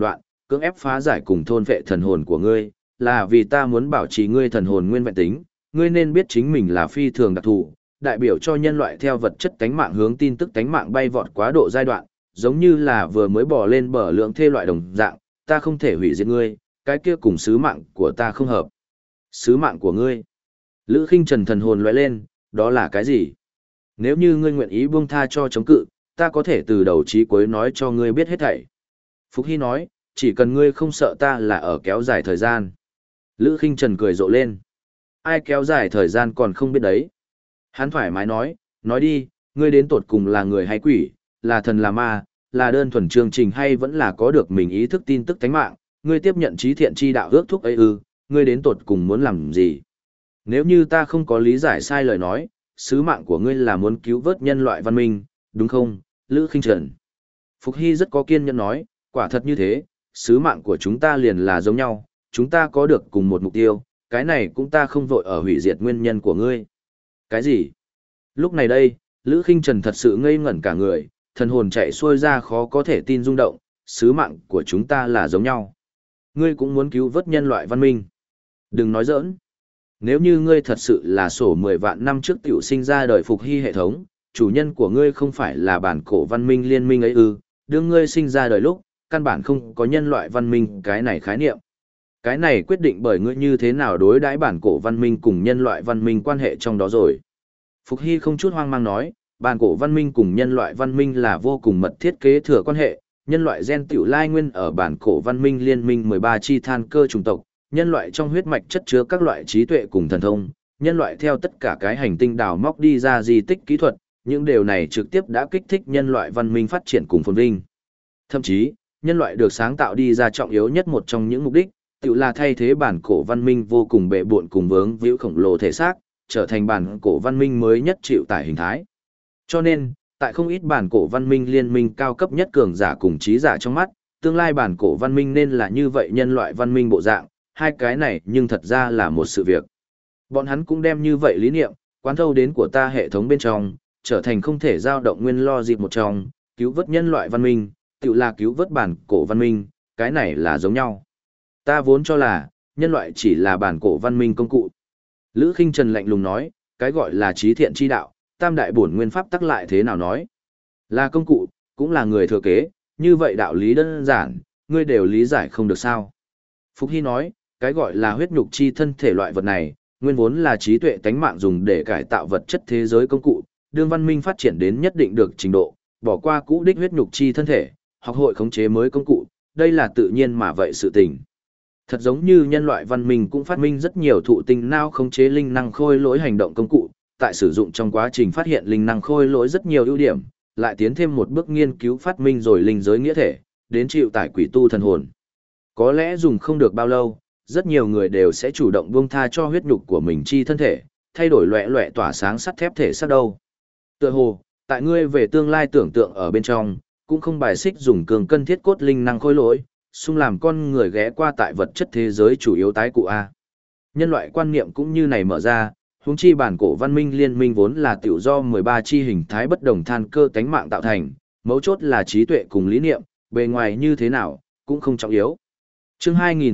cưỡng ép phá giải cùng thôn vệ thần hồn của ngươi, là vì ta muốn bảo trì ngươi thần hồn nguyên vẹn tính, ngươi nên biết chính mình là phi thường đặc thù, đại biểu cho nhân loại theo vật chất tánh mạng hướng tin tức tánh mạng bay vọt quá độ giai đoạn, giống như là vừa mới bò lên bờ lượng thê loại đồng dạng, ta không thể hủy diệt ngươi, cái kia cùng sứ mạng của ta không hợp. Sứ mạng của ngươi. Lữ Khinh Trần thần hồn lóe lên, đó là cái gì? Nếu như ngươi nguyện ý buông tha cho chống cự, ta có thể từ đầu chí cuối nói cho ngươi biết hết thảy. Phục Hy nói, chỉ cần ngươi không sợ ta là ở kéo dài thời gian. Lữ Khinh Trần cười rộ lên. Ai kéo dài thời gian còn không biết đấy. Hắn thoải mái nói đi, ngươi đến tột cùng là người hay quỷ, là thần là ma, là đơn thuần chương trình hay vẫn là có được mình ý thức tin tức tánh mạng, ngươi tiếp nhận trí thiện chi đạo ước thúc ấy ư, ngươi đến tột cùng muốn làm gì? Nếu như ta không có lý giải sai lời nói, sứ mạng của ngươi là muốn cứu vớt nhân loại văn minh, đúng không, Lữ Khinh Trần? Phục Hy rất có kiên nhẫn nói, quả thật như thế, sứ mạng của chúng ta liền là giống nhau, chúng ta có được cùng một mục tiêu, cái này cũng ta không vội ở hủy diệt nguyên nhân của ngươi. Cái gì? Lúc này đây, Lữ Khinh Trần thật sự ngây ngẩn cả người, thần hồn chạy xuôi ra khó có thể tin rung động, sứ mạng của chúng ta là giống nhau. Ngươi cũng muốn cứu vớt nhân loại văn minh. Đừng nói giỡn. Nếu như ngươi thật sự là sổ 10 vạn năm trước tiểu sinh ra đời Phục Hy hệ thống, chủ nhân của ngươi không phải là bản cổ văn minh liên minh ấy ư, đương ngươi sinh ra đời lúc, căn bản không có nhân loại văn minh cái này khái niệm. Cái này quyết định bởi ngươi như thế nào đối đãi bản cổ văn minh cùng nhân loại văn minh quan hệ trong đó rồi. Phục Hy không chút hoang mang nói, bản cổ văn minh cùng nhân loại văn minh là vô cùng mật thiết kế thừa quan hệ, nhân loại gen tiểu lai nguyên ở bản cổ văn minh liên minh 13 chi than cơ chủng tộc, nhân loại trong huyết mạch chất chứa các loại trí tuệ cùng thần thông, nhân loại theo tất cả cái hành tinh đào móc đi ra di tích kỹ thuật, những điều này trực tiếp đã kích thích nhân loại văn minh phát triển cùng phồn vinh. Thậm chí, nhân loại được sáng tạo đi ra trọng yếu nhất một trong những mục đích, tự là thay thế bản cổ văn minh vô cùng bệ bộn cùng vướng víu khổng lồ thể xác, trở thành bản cổ văn minh mới nhất chịu tải hình thái. Cho nên, tại không ít bản cổ văn minh liên minh cao cấp nhất cường giả cùng trí giả trong mắt, tương lai bản cổ văn minh nên là như vậy nhân loại văn minh bộ dạng, hai cái này nhưng thật ra là một sự việc. Bọn hắn cũng đem như vậy lý niệm, quán thâu đến của ta hệ thống bên trong, trở thành không thể dao động nguyên lo dịp một trong, cứu vớt nhân loại văn minh, tự là cứu vớt bản cổ văn minh, cái này là giống nhau. Ta vốn cho là, nhân loại chỉ là bản cổ văn minh công cụ. Lữ Khinh Trần lạnh lùng nói, cái gọi là trí thiện chi đạo, tam đại bổn nguyên pháp tắc lại thế nào nói. Là công cụ, cũng là người thừa kế, như vậy đạo lý đơn giản, ngươi đều lý giải không được sao. Phục Hy nói, cái gọi là huyết nhục chi thân thể loại vật này, nguyên vốn là trí tuệ tánh mạng dùng để cải tạo vật chất thế giới công cụ, đương văn minh phát triển đến nhất định được trình độ, bỏ qua cũ đích huyết nhục chi thân thể, học hội khống chế mới công cụ, đây là tự nhiên mà vậy sự tình. Thật giống như nhân loại văn minh cũng phát minh rất nhiều thụ tinh não khống chế linh năng khôi lỗi hành động công cụ, tại sử dụng trong quá trình phát hiện linh năng khôi lỗi rất nhiều ưu điểm, lại tiến thêm một bước nghiên cứu phát minh rồi linh giới nghĩa thể, đến chịu tải quỷ tu thần hồn. Có lẽ dùng không được bao lâu, rất nhiều người đều sẽ chủ động buông tha cho huyết nhục của mình chi thân thể, thay đổi loẻ loẻ tỏa sáng sắt thép thể xác đâu. Tựa hồ, tại ngươi về tương lai tưởng tượng ở bên trong, cũng không bài xích dùng cường cân thiết cốt linh năng khôi lỗi, xung làm con người ghé qua tại vật chất thế giới chủ yếu tái cụ A. Nhân loại quan niệm cũng như này mở ra, huống chi bản cổ văn minh liên minh vốn là tiểu do 13 chi hình thái bất đồng than cơ tánh mạng tạo thành, mấu chốt là trí tuệ cùng lý niệm, bề ngoài như thế nào, cũng không trọng yếu. Chương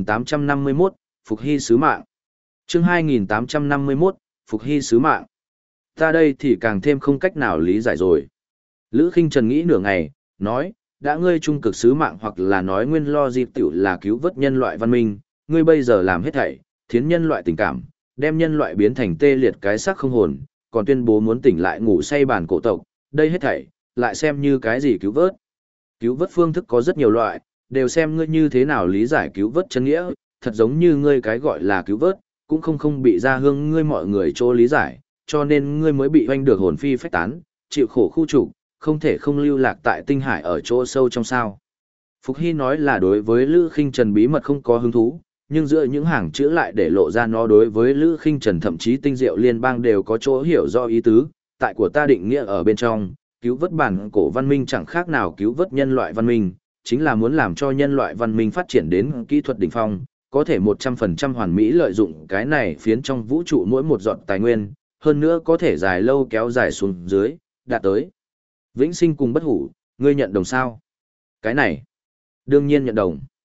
2851, Phục Hy sứ mạng. Chương 2851, Phục Hy sứ mạng. Ta đây thì càng thêm không cách nào lý giải rồi. Lữ Khinh Trần nghĩ nửa ngày, nói, đã ngươi trung cực sứ mạng hoặc là nói nguyên lo dịp tiểu là cứu vớt nhân loại văn minh, ngươi bây giờ làm hết thảy, thiến nhân loại tình cảm, đem nhân loại biến thành tê liệt cái xác không hồn, còn tuyên bố muốn tỉnh lại ngủ say bản cổ tộc, đây hết thảy, lại xem như cái gì cứu vớt. Cứu vớt phương thức có rất nhiều loại, đều xem ngươi như thế nào lý giải cứu vớt chân nghĩa, thật giống như ngươi cái gọi là cứu vớt, cũng không bị ra hương ngươi mọi người chỗ lý giải, cho nên ngươi mới bị hoanh được hồn phi phách tán, chịu khổ khu trục, không thể không lưu lạc tại tinh hải ở chỗ sâu trong sao. Phục Hy nói là đối với Lữ Khinh Trần bí mật không có hứng thú, nhưng giữa những hàng chữ lại để lộ ra nó đối với Lữ Khinh Trần thậm chí tinh diệu liên bang đều có chỗ hiểu do ý tứ, tại của ta định nghĩa ở bên trong, cứu vớt bản cổ văn minh chẳng khác nào cứu vớt nhân loại văn minh, chính là muốn làm cho nhân loại văn minh phát triển đến kỹ thuật đỉnh phong, có thể 100% hoàn mỹ lợi dụng cái này phiến trong vũ trụ mỗi một giọt tài nguyên, hơn nữa có thể dài lâu kéo dài xuống dưới, đạt tới vĩnh sinh cùng bất hủ, ngươi nhận đồng sao? Cái này, đương nhiên nhận đồng.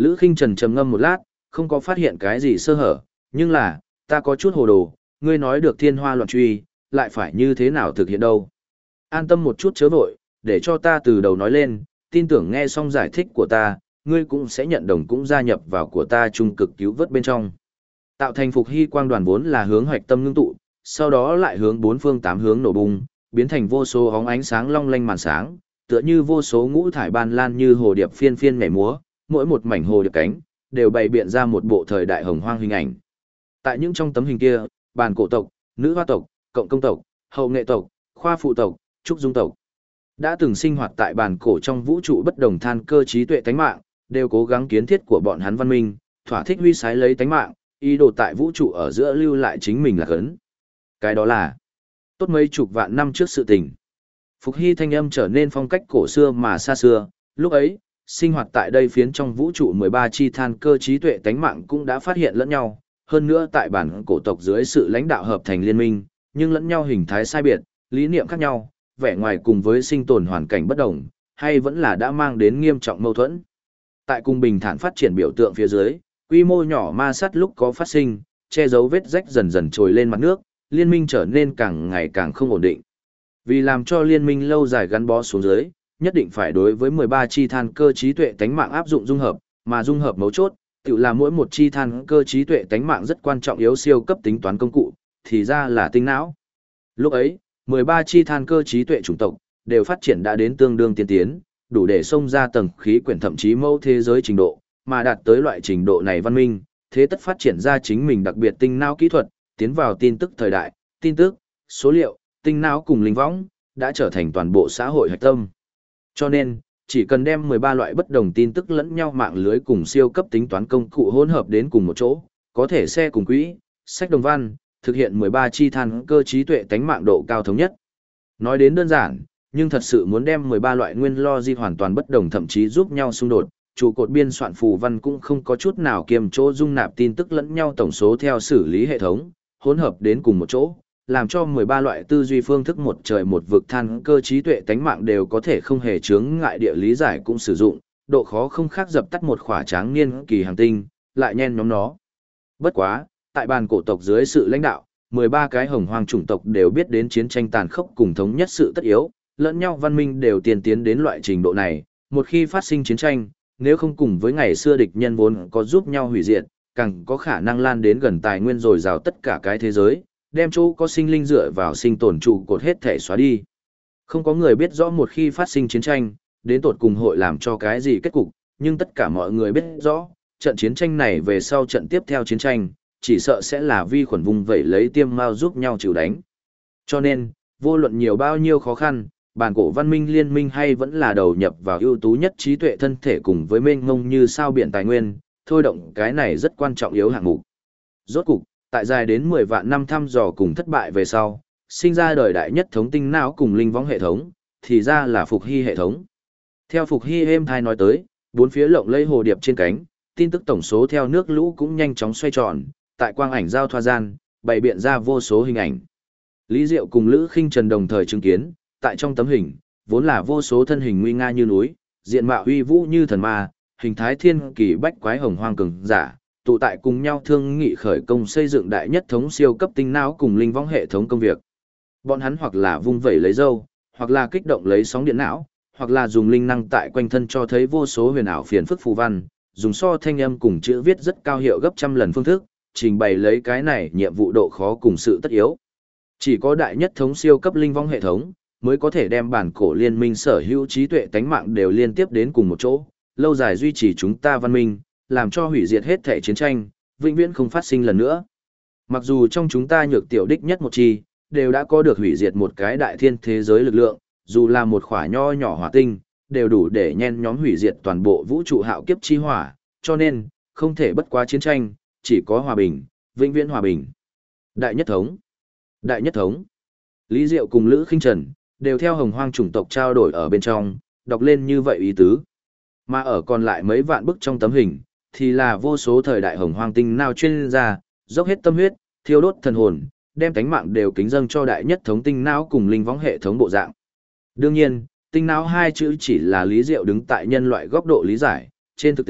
Lữ Khinh Trần trầm ngâm một lát, không có phát hiện cái gì sơ hở, nhưng là, ta có chút hồ đồ, ngươi nói được thiên hoa loạn truy, lại phải như thế nào thực hiện đâu. An tâm một chút chớ vội, để cho ta từ đầu nói lên, tin tưởng nghe xong giải thích của ta, ngươi cũng sẽ nhận đồng cũng gia nhập vào của ta trung cực cứu vớt bên trong. Tạo thành phục hy quang đoàn vốn là hướng hoạch tâm ngưng tụ, sau đó lại hướng bốn phương tám hướng nổ bung, biến thành vô số óng ánh sáng long lanh màn sáng, tựa như vô số ngũ thải ban lan như hồ điệp phiên phiên nhảy múa, mỗi một mảnh hồ điệp cánh đều bày biện ra một bộ thời đại hồng hoang hình ảnh. Tại những trong tấm hình kia, bàn cổ tộc, nữ hoa tộc, cộng công tộc, hậu nghệ tộc, khoa phụ tộc, trúc dung tộc đã từng sinh hoạt tại bàn cổ trong vũ trụ bất đồng than cơ trí tuệ tánh mạng, đều cố gắng kiến thiết của bọn hắn văn minh, thỏa thích huy sái lấy tánh mạng, ý đồ tại vũ trụ ở giữa lưu lại chính mình là cấn. Cái đó là tốt mấy chục vạn năm trước sự tình. Phục hy thanh âm trở nên phong cách cổ xưa mà xa xưa, lúc ấy, sinh hoạt tại đây phiến trong vũ trụ 13 chi than cơ trí tuệ tánh mạng cũng đã phát hiện lẫn nhau, hơn nữa tại bản cổ tộc dưới sự lãnh đạo hợp thành liên minh, nhưng lẫn nhau hình thái sai biệt, lý niệm khác nhau, vẻ ngoài cùng với sinh tồn hoàn cảnh bất đồng, hay vẫn là đã mang đến nghiêm trọng mâu thuẫn. Tại cùng bình thản phát triển biểu tượng phía dưới, quy mô nhỏ ma sát lúc có phát sinh, che giấu vết rách dần dần trồi lên mặt nước, liên minh trở nên càng ngày càng không ổn định. Vì làm cho liên minh lâu dài gắn bó xuống dưới, nhất định phải đối với 13 chi than cơ trí tuệ tánh mạng áp dụng dung hợp, mà dung hợp mấu chốt, tự là mỗi một chi than cơ trí tuệ tánh mạng rất quan trọng yếu siêu cấp tính toán công cụ, thì ra là tinh não. Lúc ấy, 13 chi than cơ trí tuệ chủng tộc đều phát triển đã đến tương đương tiên tiến, đủ để xông ra tầng khí quyển thậm chí mẫu thế giới trình độ, mà đạt tới loại trình độ này văn minh, thế tất phát triển ra chính mình đặc biệt tinh não kỹ thuật, tiến vào tin tức thời đại, tin tức, số liệu, tinh não cùng linh võng đã trở thành toàn bộ xã hội hạch tâm. Cho nên, chỉ cần đem 13 loại bất đồng tin tức lẫn nhau mạng lưới cùng siêu cấp tính toán công cụ hỗn hợp đến cùng một chỗ, có thể xe cùng quỹ, sách đồng văn, thực hiện 13 chi than cơ trí tuệ tánh mạng độ cao thống nhất. Nói đến đơn giản, nhưng thật sự muốn đem 13 loại nguyên logic hoàn toàn bất đồng thậm chí giúp nhau xung đột, trụ cột biên soạn phù văn cũng không có chút nào kiềm chỗ dung nạp tin tức lẫn nhau tổng số theo xử lý hệ thống, hỗn hợp đến cùng một chỗ, làm cho 13 loại tư duy phương thức một trời một vực than cơ trí tuệ tánh mạng đều có thể không hề chướng ngại địa lý giải cũng sử dụng, độ khó không khác dập tắt một khỏa tráng niên kỳ hành tinh, lại nhen nhóm nó. Bất quá, tại bàn cổ tộc dưới sự lãnh đạo, 13 cái hồng hoang chủng tộc đều biết đến chiến tranh tàn khốc cùng thống nhất sự tất yếu, lẫn nhau văn minh đều tiên tiến đến loại trình độ này, một khi phát sinh chiến tranh, nếu không cùng với ngày xưa địch nhân vốn có giúp nhau hủy diệt, càng có khả năng lan đến gần tài nguyên dồi dào tất cả cái thế giới, đem chỗ có sinh linh dựa vào sinh tồn trụ cột hết thể xóa đi. Không có người biết rõ một khi phát sinh chiến tranh, đến tột cùng hội làm cho cái gì kết cục, nhưng tất cả mọi người biết rõ, trận chiến tranh này về sau trận tiếp theo chiến tranh, chỉ sợ sẽ là vi khuẩn vùng vẩy lấy tiêm mao giúp nhau chịu đánh. Cho nên, vô luận nhiều bao nhiêu khó khăn, bản cổ văn minh liên minh hay vẫn là đầu nhập vào ưu tú nhất trí tuệ thân thể cùng với mênh mông như sao biển tài nguyên, thôi động cái này rất quan trọng yếu hạng mục. Rốt cục, tại dài đến 10 vạn năm thăm dò cùng thất bại về sau, sinh ra đời đại nhất thống tinh não cùng linh võng hệ thống, thì ra là Phục Hy hệ thống. Theo Phục Hy êm thai nói tới, bốn phía lộng lẫy hồ điệp trên cánh, tin tức tổng số theo nước lũ cũng nhanh chóng xoay tròn, tại quang ảnh giao thoa gian, bày biện ra vô số hình ảnh. Lý Diệu cùng Lữ Khinh Trần đồng thời chứng kiến, tại trong tấm hình, vốn là vô số thân hình nguy nga như núi, diện mạo uy vũ như thần ma, hình thái thiên kỳ bách quái hồng hoang cường giả, tụ tại cùng nhau thương nghị khởi công xây dựng đại nhất thống siêu cấp tinh não cùng linh võng hệ thống công việc. Bọn hắn hoặc là vung vẩy lấy dâu, hoặc là kích động lấy sóng điện não, hoặc là dùng linh năng tại quanh thân cho thấy vô số huyền ảo phiền phức phù văn, dùng so thanh âm cùng chữ viết rất cao hiệu gấp trăm lần phương thức, trình bày lấy cái này nhiệm vụ độ khó cùng sự tất yếu. Chỉ có đại nhất thống siêu cấp linh vong hệ thống, mới có thể đem bản cổ liên minh sở hữu trí tuệ tánh mạng đều liên tiếp đến cùng một chỗ, lâu dài duy trì chúng ta văn minh, làm cho hủy diệt hết thể chiến tranh, vĩnh viễn không phát sinh lần nữa. Mặc dù trong chúng ta nhược tiểu đích nhất một chi, đều đã có được hủy diệt một cái đại thiên thế giới lực lượng, dù là một khỏa nho nhỏ hỏa tinh, đều đủ để nhen nhóm hủy diệt toàn bộ vũ trụ hạo kiếp chi hỏa, cho nên, không thể bất quá chiến tranh, chỉ có hòa bình, vĩnh viễn hòa bình. Đại nhất thống. Đại nhất thống. Lý Diệu cùng Lữ Khinh Trần, đều theo hồng hoang chủng tộc trao đổi ở bên trong, đọc lên như vậy ý tứ. Mà ở còn lại mấy vạn bức trong tấm hình, thì là vô số thời đại hồng hoang tinh nào chuyên gia, dốc hết tâm huyết, thiêu đốt thần hồn, đem tánh mạng đều kính dâng cho đại nhất thống tinh não cùng linh võng hệ thống bộ dạng. Đương nhiên, tinh não hai chữ chỉ là Lý Diệu đứng tại nhân loại góc độ lý giải, trên thực tế,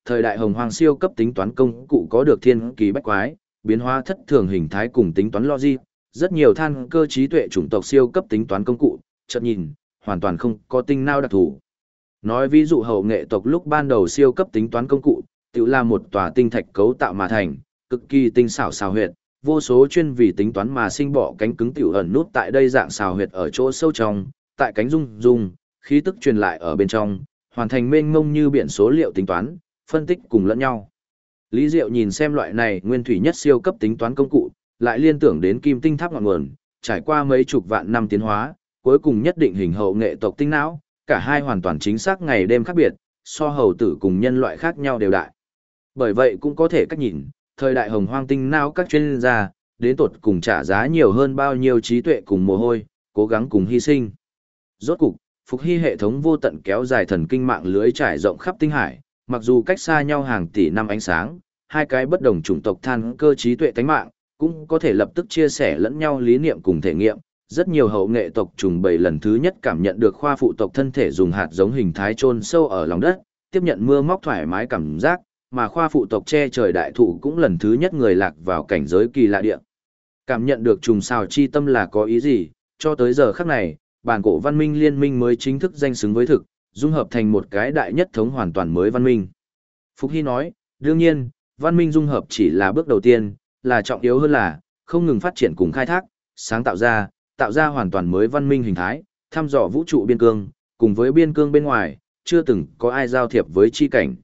thời đại hồng hoang siêu cấp tính toán công cụ có được thiên kỳ bách quái, biến hóa thất thường hình thái cùng tính toán logic, rất nhiều than cơ trí tuệ chủng tộc siêu cấp tính toán công cụ, chợt nhìn, hoàn toàn không có tinh não đặc thù. Nói ví dụ hậu nghệ tộc lúc ban đầu siêu cấp tính toán công cụ, tự là một tòa tinh thạch cấu tạo mà thành, cực kỳ tinh xảo xào huyệt, vô số chuyên vì tính toán mà sinh bỏ cánh cứng tiểu ẩn nút tại đây dạng xào huyệt ở chỗ sâu trong, tại cánh rung, khí tức truyền lại ở bên trong, hoàn thành mênh mông như biển số liệu tính toán, phân tích cùng lẫn nhau. Lý Diệu nhìn xem loại này nguyên thủy nhất siêu cấp tính toán công cụ, lại liên tưởng đến kim tinh tháp ngọn nguồn, trải qua mấy chục vạn năm tiến hóa, cuối cùng nhất định hình hậu nghệ tộc tinh não, cả hai hoàn toàn chính xác ngày đêm khác biệt, so hầu tử cùng nhân loại khác nhau đều đại. Bởi vậy cũng có thể cách nhìn, thời đại hồng hoang tinh não các chuyên gia, đến tột cùng trả giá nhiều hơn bao nhiêu trí tuệ cùng mồ hôi, cố gắng cùng hy sinh. Rốt cục, Phục Hy hệ thống vô tận kéo dài thần kinh mạng lưới trải rộng khắp tinh hải, mặc dù cách xa nhau hàng tỷ năm ánh sáng, hai cái bất đồng chủng tộc than cơ trí tuệ tánh mạng, cũng có thể lập tức chia sẻ lẫn nhau lý niệm cùng thể nghiệm. Rất nhiều hậu nghệ tộc trùng bầy lần thứ nhất cảm nhận được khoa phụ tộc thân thể dùng hạt giống hình thái chôn sâu ở lòng đất, tiếp nhận mưa móc thoải mái cảm giác, mà khoa phụ tộc che trời đại thụ cũng lần thứ nhất người lạc vào cảnh giới kỳ lạ địa. Cảm nhận được trùng sao chi tâm là có ý gì, cho tới giờ khắc này, bản cổ văn minh liên minh mới chính thức danh xứng với thực, dung hợp thành một cái đại nhất thống hoàn toàn mới văn minh. Phục Hy nói, đương nhiên, văn minh dung hợp chỉ là bước đầu tiên, là trọng yếu hơn là, không ngừng phát triển cùng khai thác, sáng tạo ra hoàn toàn mới văn minh hình thái, thăm dò vũ trụ biên cương, cùng với biên cương bên ngoài, chưa từng có ai giao thiệp với chi cảnh.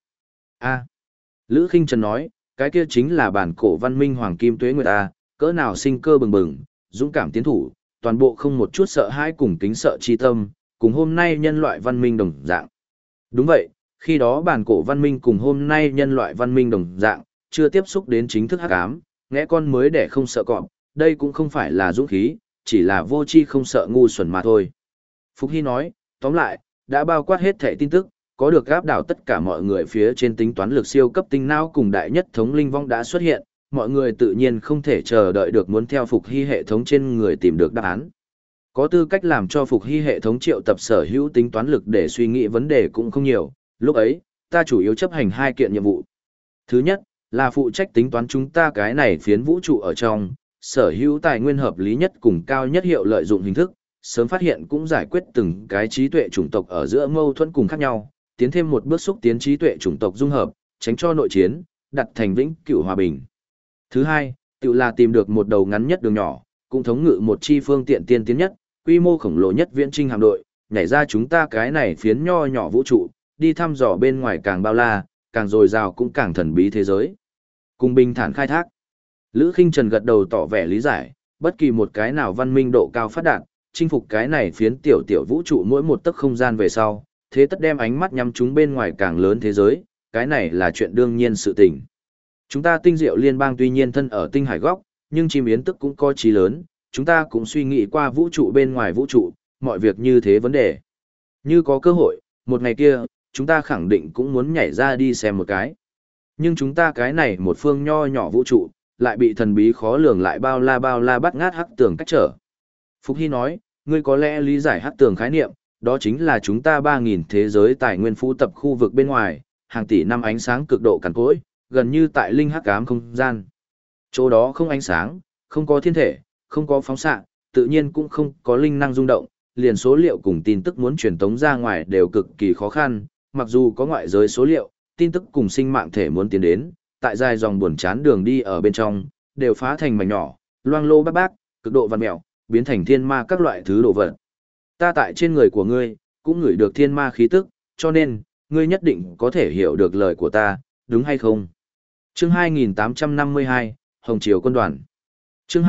Lữ Khinh Trần nói, cái kia chính là bản cổ văn minh hoàng kim tuế nguyệt A, cỡ nào sinh cơ bừng bừng, dũng cảm tiến thủ, toàn bộ không một chút sợ hãi cùng kính sợ chi tâm, cùng hôm nay nhân loại văn minh đồng dạng. Đúng vậy, khi đó bản cổ văn minh cùng hôm nay nhân loại văn minh đồng dạng, chưa tiếp xúc đến chính thức hắc ám, ngẽ con mới để không sợ cọp, đây cũng không phải là dũng khí, chỉ là vô tri không sợ ngu xuẩn mà thôi. Phục Hy nói, tóm lại, đã bao quát hết thảy tin tức, có được áp đảo tất cả mọi người phía trên tính toán lực siêu cấp tinh não cùng đại nhất thống linh vong đã xuất hiện, mọi người tự nhiên không thể chờ đợi được muốn theo Phục Hy hệ thống trên người tìm được đáp án. Có tư cách làm cho Phục Hy hệ thống triệu tập sở hữu tính toán lực để suy nghĩ vấn đề cũng không nhiều, lúc ấy, ta chủ yếu chấp hành hai kiện nhiệm vụ. Thứ nhất, là phụ trách tính toán chúng ta cái này phiến vũ trụ ở trong, sở hữu tài nguyên hợp lý nhất cùng cao nhất hiệu lợi dụng hình thức, sớm phát hiện cũng giải quyết từng cái trí tuệ chủng tộc ở giữa mâu thuẫn cùng khác nhau, tiến thêm một bước xúc tiến trí tuệ chủng tộc dung hợp, tránh cho nội chiến, đặt thành vĩnh cửu hòa bình. Thứ hai, tự là tìm được một đầu ngắn nhất đường nhỏ, cũng thống ngự một chi phương tiện tiên tiến nhất, quy mô khổng lồ nhất viễn trinh hạm đội, nhảy ra chúng ta cái này phiến nho nhỏ vũ trụ, đi thăm dò bên ngoài càng bao la, càng dồi dào cũng càng thần bí thế giới. Cùng bình thản khai thác. Lữ Khinh Trần gật đầu tỏ vẻ lý giải, bất kỳ một cái nào văn minh độ cao phát đạt, chinh phục cái này phiến tiểu tiểu vũ trụ mỗi một tấc không gian về sau, thế tất đem ánh mắt nhắm chúng bên ngoài càng lớn thế giới, cái này là chuyện đương nhiên sự tình. Chúng ta tinh diệu liên bang tuy nhiên thân ở tinh hải góc, nhưng chim yến tức cũng có chí lớn, chúng ta cũng suy nghĩ qua vũ trụ bên ngoài vũ trụ, mọi việc như thế vấn đề. Như có cơ hội, một ngày kia, chúng ta khẳng định cũng muốn nhảy ra đi xem một cái. Nhưng chúng ta cái này một phương nho nhỏ vũ trụ, lại bị thần bí khó lường lại bao la bắt ngát hắc tường cách trở. Phục Hy nói, ngươi có lẽ lý giải hắc tường khái niệm, đó chính là chúng ta 3.000 thế giới tài nguyên phú tập khu vực bên ngoài, hàng tỷ năm ánh sáng cực độ cằn cỗi, gần như tại linh hắc ám không gian. Chỗ đó không ánh sáng, không có thiên thể, không có phóng xạ, tự nhiên cũng không có linh năng rung động, liền số liệu cùng tin tức muốn truyền tống ra ngoài đều cực kỳ khó khăn, mặc dù có ngoại giới số liệu, tin tức cùng sinh mạng thể muốn tiến đến, tại dài dòng buồn chán đường đi ở bên trong, đều phá thành mảnh nhỏ, loang lô bác bác, cực độ văn mèo, biến thành thiên ma các loại thứ đồ vật. Ta tại trên người của ngươi, cũng ngửi được thiên ma khí tức, cho nên, ngươi nhất định có thể hiểu được lời của ta, đúng hay không? Chương 2852, Hồng Triều quân đoàn. Chương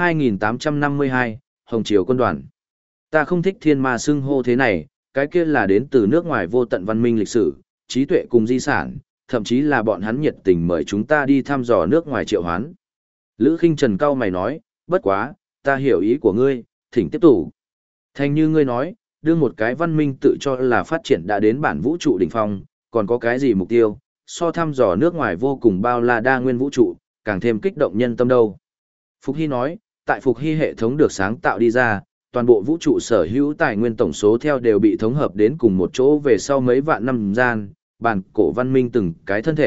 2852, Hồng Triều quân đoàn. Ta không thích thiên ma xưng hô thế này, cái kia là đến từ nước ngoài vô tận văn minh lịch sử, trí tuệ cùng di sản, thậm chí là bọn hắn nhiệt tình mời chúng ta đi thăm dò nước ngoài triệu hoán. Lữ Khinh Trần cau mày nói, bất quá, ta hiểu ý của ngươi, thỉnh tiếp tục. Thành như ngươi nói, đưa một cái văn minh tự cho là phát triển đã đến bản vũ trụ đỉnh phong, còn có cái gì mục tiêu, so thăm dò nước ngoài vô cùng bao la đa nguyên vũ trụ, càng thêm kích động nhân tâm đâu. Phục Hy nói, tại Phục Hy hệ thống được sáng tạo đi ra, toàn bộ vũ trụ sở hữu tài nguyên tổng số theo đều bị thống hợp đến cùng một chỗ về sau mấy vạn năm gian, bản cổ văn minh từng cái thân thể,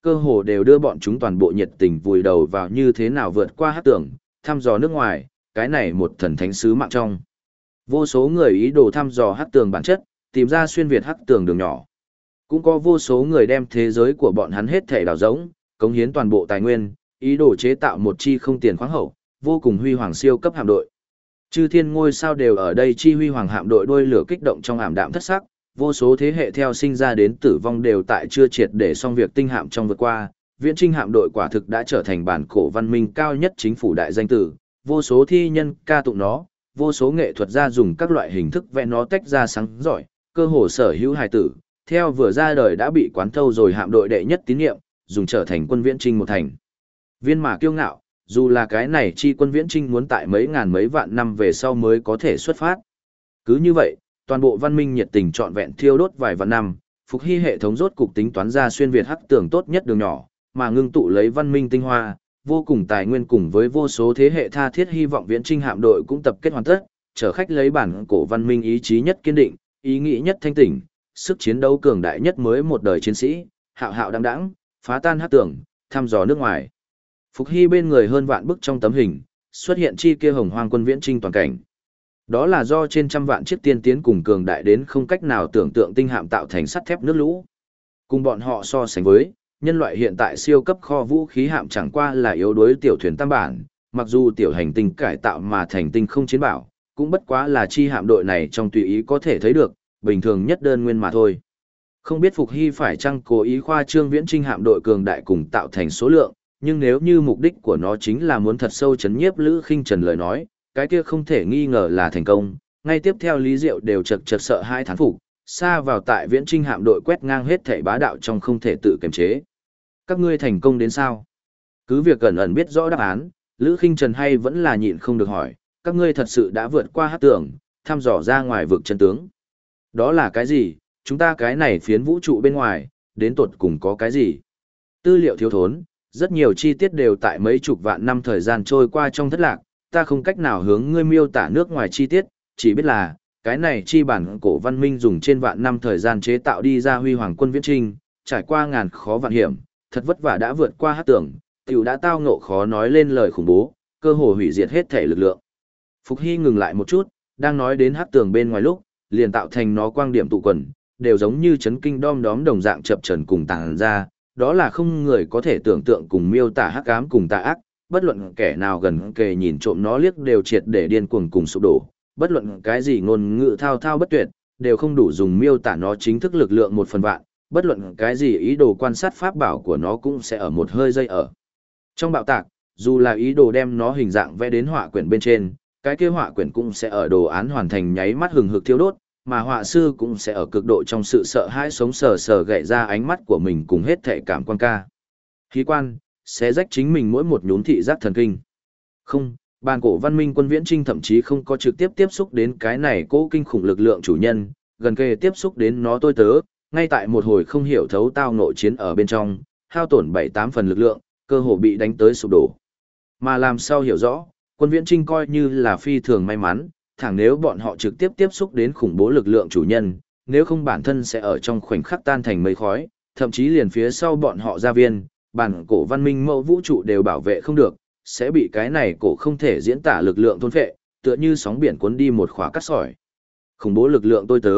cơ hồ đều đưa bọn chúng toàn bộ nhiệt tình vùi đầu vào như thế nào vượt qua hắc tường, thăm dò nước ngoài, cái này một thần thánh sứ mạng trong. Vô số người ý đồ thăm dò hắc tường bản chất, tìm ra xuyên việt hắc tường đường nhỏ. Cũng có vô số người đem thế giới của bọn hắn hết thể đào rỗng, cống hiến toàn bộ tài nguyên, ý đồ chế tạo một chi không tiền khoáng hậu, vô cùng huy hoàng siêu cấp hạm đội. Chư thiên ngôi sao đều ở đây chi huy hoàng hạm đội đôi lửa kích động trong ảm đạm thất sắc, vô số thế hệ theo sinh ra đến tử vong đều tại chưa triệt để xong việc tinh hạm trong vượt qua, viễn trinh hạm đội quả thực đã trở thành bản cổ văn minh cao nhất chính phủ đại danh tử, vô số thi nhân ca tụng nó, vô số nghệ thuật gia dùng các loại hình thức vẽ nó tách ra sáng giỏi, cơ hồ sở hữu hài tử, theo vừa ra đời đã bị quán thâu rồi hạm đội đệ nhất tín nhiệm, dùng trở thành quân viễn trinh một thành. Viên mà kiêu ngạo, dù là cái này chi quân viễn trinh muốn tại mấy ngàn mấy vạn năm về sau mới có thể xuất phát. Cứ như vậy, toàn bộ văn minh nhiệt tình trọn vẹn thiêu đốt vài vạn năm, Phục Hy hệ thống rốt cục tính toán ra xuyên việt hắc tường tốt nhất đường nhỏ, mà ngưng tụ lấy văn minh tinh hoa, vô cùng tài nguyên cùng với vô số thế hệ tha thiết hy vọng viễn trinh hạm đội cũng tập kết hoàn tất, chở khách lấy bản cổ văn minh ý chí nhất kiên định, ý nghĩ nhất thanh tỉnh, sức chiến đấu cường đại nhất mới một đời chiến sĩ, hạo hạo đăng đẵng, phá tan hắc tường, thăm dò nước ngoài. Phục Hy bên người hơn vạn bức trong tấm hình, xuất hiện chi kia hồng hoang quân viễn trinh toàn cảnh. Đó là do trên trăm vạn chiếc tiên tiến cùng cường đại đến không cách nào tưởng tượng tinh hạm tạo thành sắt thép nước lũ. Cùng bọn họ so sánh với, nhân loại hiện tại siêu cấp kho vũ khí hạm chẳng qua là yếu đuối tiểu thuyền tam bản, mặc dù tiểu hành tinh cải tạo mà thành tinh không chiến bảo, cũng bất quá là chi hạm đội này trong tùy ý có thể thấy được, bình thường nhất đơn nguyên mà thôi. Không biết Phục Hy phải chăng cố ý khoa trương viễn trinh hạm đội cường đại cùng tạo thành số lượng, nhưng nếu như mục đích của nó chính là muốn thật sâu chấn nhiếp Lữ Khinh Trần lời nói, cái kia không thể nghi ngờ là thành công. Ngay tiếp theo Lý Diệu đều chật chật sợ hai thán phục, xa vào tại viễn trinh hạm đội quét ngang hết thảy bá đạo trong không thể tự kiềm chế. Các ngươi thành công đến sao? Cứ việc ẩn ẩn biết rõ đáp án, Lữ Khinh Trần hay vẫn là nhịn không được hỏi, các ngươi thật sự đã vượt qua hắc tường, thăm dò ra ngoài vực chân tướng. Đó là cái gì? Chúng ta cái này phiến vũ trụ bên ngoài, đến tột cùng có cái gì? Tư liệu thiếu thốn, rất nhiều chi tiết đều tại mấy chục vạn năm thời gian trôi qua trong thất lạc, ta không cách nào hướng ngươi miêu tả nước ngoài chi tiết, chỉ biết là, cái này chi bản cổ văn minh dùng trên vạn năm thời gian chế tạo đi ra huy hoàng quân viễn trinh, trải qua ngàn khó vạn hiểm, thật vất vả đã vượt qua hắc tường, tiểu đã tao ngộ khó nói lên lời khủng bố, cơ hồ hủy diệt hết thể lực lượng. Phục Hy ngừng lại một chút, đang nói đến hắc tường bên ngoài lúc, liền tạo thành nó quang điểm tụ quần, đều giống như chấn kinh đom đóm đồng dạng chập trần cùng tàng ra, đó là không người có thể tưởng tượng cùng miêu tả hắc ám cùng tà ác, bất luận kẻ nào gần kề nhìn trộm nó liếc đều triệt để điên cuồng cùng sụp đổ, bất luận cái gì ngôn ngữ thao thao bất tuyệt, đều không đủ dùng miêu tả nó chính thức lực lượng một phần vạn, bất luận cái gì ý đồ quan sát pháp bảo của nó cũng sẽ ở một hơi dây ở. Trong bạo tạc, dù là ý đồ đem nó hình dạng vẽ đến họa quyển bên trên, cái kia họa quyển cũng sẽ ở đồ án hoàn thành nháy mắt hừng hực thiêu đốt, mà họa sư cũng sẽ ở cực độ trong sự sợ hãi sống sờ sờ gậy ra ánh mắt của mình cùng hết thể cảm quan ca. Khí quan, sẽ rách chính mình mỗi một nhún thị giác thần kinh. Không, bàn cổ văn minh quân viễn trinh thậm chí không có trực tiếp tiếp xúc đến cái này cố kinh khủng lực lượng chủ nhân, gần kề tiếp xúc đến nó tôi tớ, ngay tại một hồi không hiểu thấu tao nội chiến ở bên trong, hao tổn 7-8 phần lực lượng, cơ hồ bị đánh tới sụp đổ. Mà làm sao hiểu rõ, quân viễn trinh coi như là phi thường may mắn, thẳng nếu bọn họ trực tiếp tiếp xúc đến khủng bố lực lượng chủ nhân, nếu không bản thân sẽ ở trong khoảnh khắc tan thành mây khói, thậm chí liền phía sau bọn họ gia viên, bản cổ văn minh mẫu vũ trụ đều bảo vệ không được, sẽ bị cái này cổ không thể diễn tả lực lượng thôn phệ, tựa như sóng biển cuốn đi một khóa cắt sỏi. Khủng bố lực lượng tôi tớ.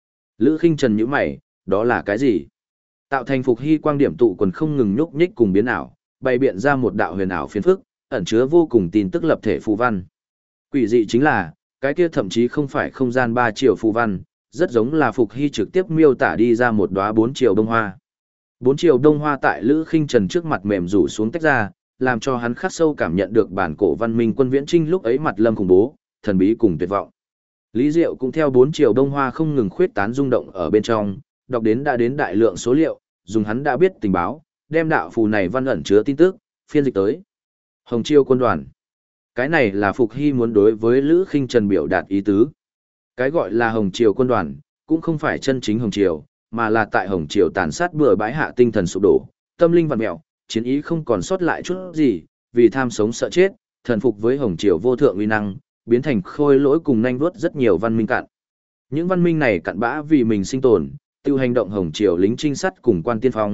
Lữ Khinh Trần nhíu mày, đó là cái gì? Tạo thành Phục Hy quang điểm tụ quần không ngừng nhúc nhích cùng biến ảo, bày biện ra một đạo huyền ảo phiến phức, ẩn chứa vô cùng tin tức lập thể phù văn. Quỷ dị chính là, cái kia thậm chí không phải không gian 3 chiều phù văn, rất giống là Phục Hy trực tiếp miêu tả đi ra một đóa 4 chiều đông hoa. 4 chiều đông hoa tại Lữ Khinh Trần trước mặt mềm rủ xuống tách ra, làm cho hắn khắc sâu cảm nhận được bản cổ văn minh quân viễn trinh lúc ấy mặt lâm khủng bố, thần bí cùng tuyệt vọng. Lý Diệu cũng theo 4 chiều đông hoa không ngừng khuyết tán rung động ở bên trong, đọc đến đã đến đại lượng số liệu, dùng hắn đã biết tình báo, đem đạo phù này văn ẩn chứa tin tức, phiên dịch tới. Hồng Chiêu quân đoàn. Cái này là Phục Hy muốn đối với Lữ Khinh Trần biểu đạt ý tứ. Cái gọi là Hồng Triều quân đoàn, cũng không phải chân chính Hồng Triều, mà là tại Hồng Triều tàn sát bừa bãi hạ tinh thần sụp đổ, tâm linh vặn mẹo, chiến ý không còn sót lại chút gì, vì tham sống sợ chết, thần phục với Hồng Triều vô thượng uy năng, biến thành khôi lỗi cùng nhanh vuốt rất nhiều văn minh cạn. Những văn minh này cặn bã vì mình sinh tồn, tiêu hành động Hồng Triều lính trinh sát cùng quan tiên phong,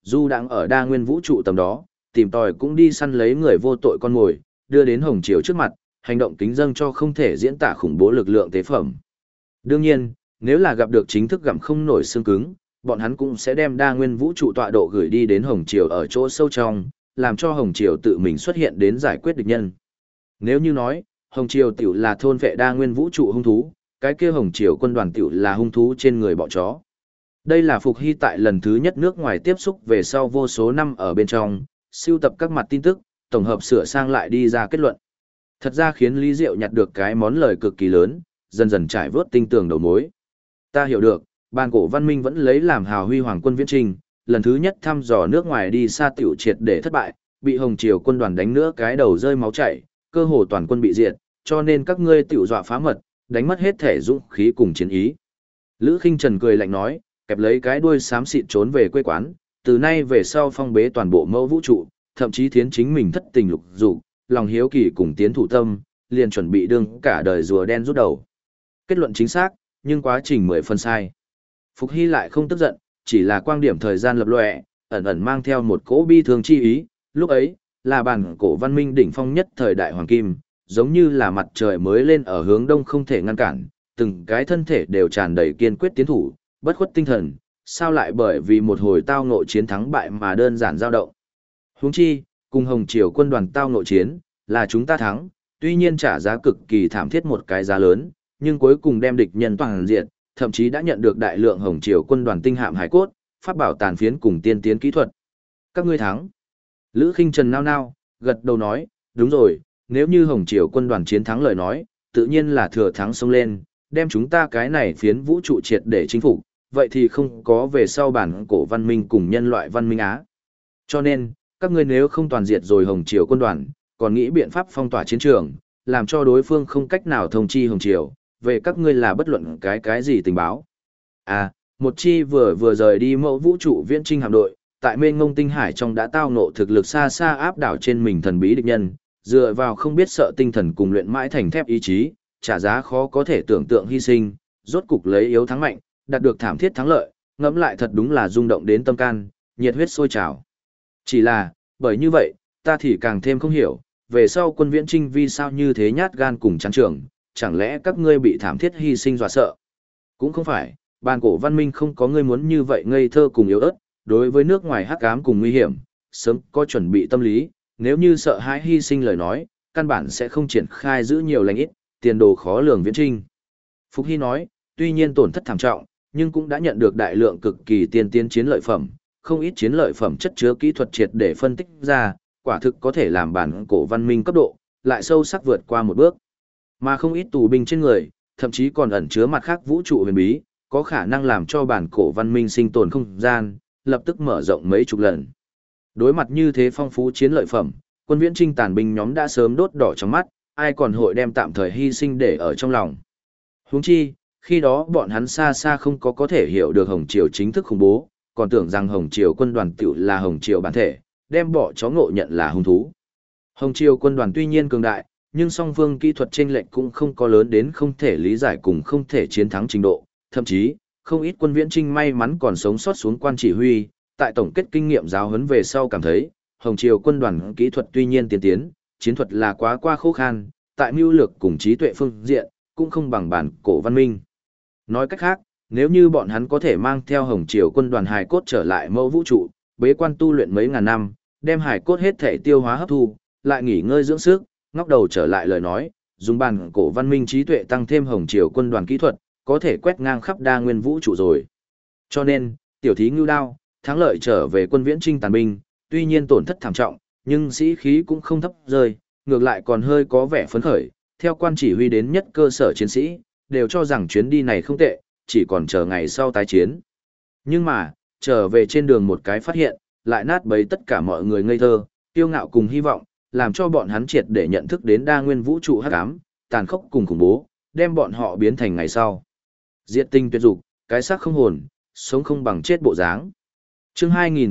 dù đang ở đa nguyên vũ trụ tầm đó, tìm tòi cũng đi săn lấy người vô tội con mồi, đưa đến Hồng Triều trước mặt, hành động kính dâng cho không thể diễn tả khủng bố lực lượng tế phẩm. Đương nhiên, nếu là gặp được chính thức gặm không nổi xương cứng, bọn hắn cũng sẽ đem đa nguyên vũ trụ tọa độ gửi đi đến Hồng Triều ở chỗ sâu trong, làm cho Hồng Triều tự mình xuất hiện đến giải quyết địch nhân. Nếu như nói, Hồng Triều tiểu là thôn vệ đa nguyên vũ trụ hung thú, cái kia Hồng Triều quân đoàn tiểu là hung thú trên người bọ chó. Đây là Phục Hy tại lần thứ nhất nước ngoài tiếp xúc về sau vô số năm ở bên trong, sưu tập các mặt tin tức, tổng hợp sửa sang lại đi ra kết luận. Thật ra khiến Lý Diệu nhặt được cái món lời cực kỳ lớn, dần dần trải vớt tinh tường đầu mối. Ta hiểu được, bàn cổ văn minh vẫn lấy làm hào huy hoàng quân viễn trình, lần thứ nhất thăm dò nước ngoài đi xa tiểu triệt để thất bại, bị Hồng Triều quân đoàn đánh nữa cái đầu rơi máu chảy, cơ hồ toàn quân bị diệt, cho nên các ngươi tiểu dọa phá mật, đánh mất hết thể dũng khí cùng chiến ý. Lữ Khinh Trần cười lạnh nói, kẹp lấy cái đuôi xám xịt trốn về quê quán, từ nay về sau phong bế toàn bộ mẫu vũ trụ, thậm chí thiến chính mình thất tình lục dục, lòng hiếu kỳ cùng tiến thủ tâm, liền chuẩn bị đương cả đời rùa đen rút đầu. Kết luận chính xác, nhưng quá trình 10 phần sai. Phục Hy lại không tức giận, chỉ là quang điểm thời gian lập lòe, ẩn ẩn mang theo một cỗ bi thương chi ý, lúc ấy, là bản cổ văn minh đỉnh phong nhất thời đại hoàng kim, giống như là mặt trời mới lên ở hướng đông không thể ngăn cản, từng cái thân thể đều tràn đầy kiên quyết tiến thủ, bất khuất tinh thần, sao lại bởi vì một hồi tao ngộ chiến thắng bại mà đơn giản dao động. Huống chi, cùng Hồng Triều quân đoàn tao ngộ chiến, là chúng ta thắng, tuy nhiên trả giá cực kỳ thảm thiết một cái giá lớn, nhưng cuối cùng đem địch nhân toàn diện, thậm chí đã nhận được đại lượng Hồng Triều quân đoàn tinh hạm hải cốt, pháp bảo tàn phiến cùng tiên tiến kỹ thuật. Các ngươi thắng. Lữ Khinh Trần nao nao, gật đầu nói, đúng rồi, nếu như Hồng Triều quân đoàn chiến thắng lời nói, tự nhiên là thừa thắng xông lên, đem chúng ta cái này phiến vũ trụ triệt để chinh phục, vậy thì không có về sau bản cổ văn minh cùng nhân loại văn minh Á. Cho nên, các ngươi nếu không toàn diệt rồi Hồng Triều quân đoàn, còn nghĩ biện pháp phong tỏa chiến trường, làm cho đối phương không cách nào thông chi Hồng Triều, về các ngươi là bất luận cái gì tình báo. À, một chi vừa rời đi mẫu vũ trụ viễn trinh hạm đội, tại mênh ngông tinh hải trong đã tao ngộ thực lực xa xa áp đảo trên mình thần bí địch nhân, dựa vào không biết sợ tinh thần cùng luyện mãi thành thép ý chí, trả giá khó có thể tưởng tượng hy sinh, rốt cục lấy yếu thắng mạnh, đạt được thảm thiết thắng lợi, ngẫm lại thật đúng là rung động đến tâm can, nhiệt huyết sôi trào. Chỉ là, bởi như vậy, ta thì càng thêm không hiểu, về sau quân viễn trinh vì sao như thế nhát gan cùng chán trường, chẳng lẽ các ngươi bị thảm thiết hy sinh dọa sợ? Cũng không phải, bàn cổ văn minh không có ngươi muốn như vậy ngây thơ cùng yếu ớt, đối với nước ngoài hắc ám cùng nguy hiểm, sớm có chuẩn bị tâm lý, nếu như sợ hãi hy sinh lời nói, căn bản sẽ không triển khai giữ nhiều lành ít, tiền đồ khó lường viễn trinh. Phục Hy nói, tuy nhiên tổn thất thảm trọng, nhưng cũng đã nhận được đại lượng cực kỳ tiên tiến chiến lợi phẩm, không ít chiến lợi phẩm chất chứa kỹ thuật triệt để phân tích ra, quả thực có thể làm bản cổ văn minh cấp độ, lại sâu sắc vượt qua một bước. Mà không ít tù binh trên người, thậm chí còn ẩn chứa mặt khác vũ trụ huyền bí, có khả năng làm cho bản cổ văn minh sinh tồn không gian, lập tức mở rộng mấy chục lần. Đối mặt như thế phong phú chiến lợi phẩm, quân viễn trinh tàn binh nhóm đã sớm đốt đỏ trong mắt, ai còn hội đem tạm thời hy sinh để ở trong lòng. Huống chi, khi đó bọn hắn xa xa không có thể hiểu được Hồng Triều chính thức khủng bố, còn tưởng rằng Hồng Triều quân đoàn tiểu là Hồng Triều bản thể, đem bỏ chó ngộ nhận là hung thú. Hồng Triều quân đoàn tuy nhiên cường đại, nhưng song phương kỹ thuật chênh lệch cũng không có lớn đến không thể lý giải cùng không thể chiến thắng trình độ, thậm chí, không ít quân viễn trinh may mắn còn sống sót xuống quan chỉ huy, tại tổng kết kinh nghiệm giáo huấn về sau cảm thấy, Hồng Triều quân đoàn kỹ thuật tuy nhiên tiên tiến, chiến thuật là quá qua khô khan, tại mưu lược cùng trí tuệ phương diện, cũng không bằng bản cổ văn minh. Nói cách khác, nếu như bọn hắn có thể mang theo Hồng Triều quân đoàn hài cốt trở lại mẫu vũ trụ, bế quan tu luyện mấy ngàn năm, đem hài cốt hết thể tiêu hóa hấp thu, lại nghỉ ngơi dưỡng sức, ngóc đầu trở lại lời nói, dùng bản cổ văn minh trí tuệ tăng thêm Hồng Triều quân đoàn kỹ thuật, có thể quét ngang khắp đa nguyên vũ trụ rồi. Cho nên, tiểu thí ngưu đao, thắng lợi trở về quân viễn trinh tàn binh, tuy nhiên tổn thất thảm trọng, nhưng sĩ khí cũng không thấp rơi, ngược lại còn hơi có vẻ phấn khởi, theo quan chỉ huy đến nhất cơ sở chiến sĩ, đều cho rằng chuyến đi này không tệ, chỉ còn chờ ngày sau tái chiến. Nhưng mà, trở về trên đường một cái phát hiện, lại nát bấy tất cả mọi người ngây thơ, kiêu ngạo cùng hy vọng, làm cho bọn hắn triệt để nhận thức đến đa nguyên vũ trụ hắc ám, tàn khốc cùng khủng bố, đem bọn họ biến thành ngày sau. Diệt tinh tuyệt dục, cái xác không hồn, sống không bằng chết bộ dáng. Chương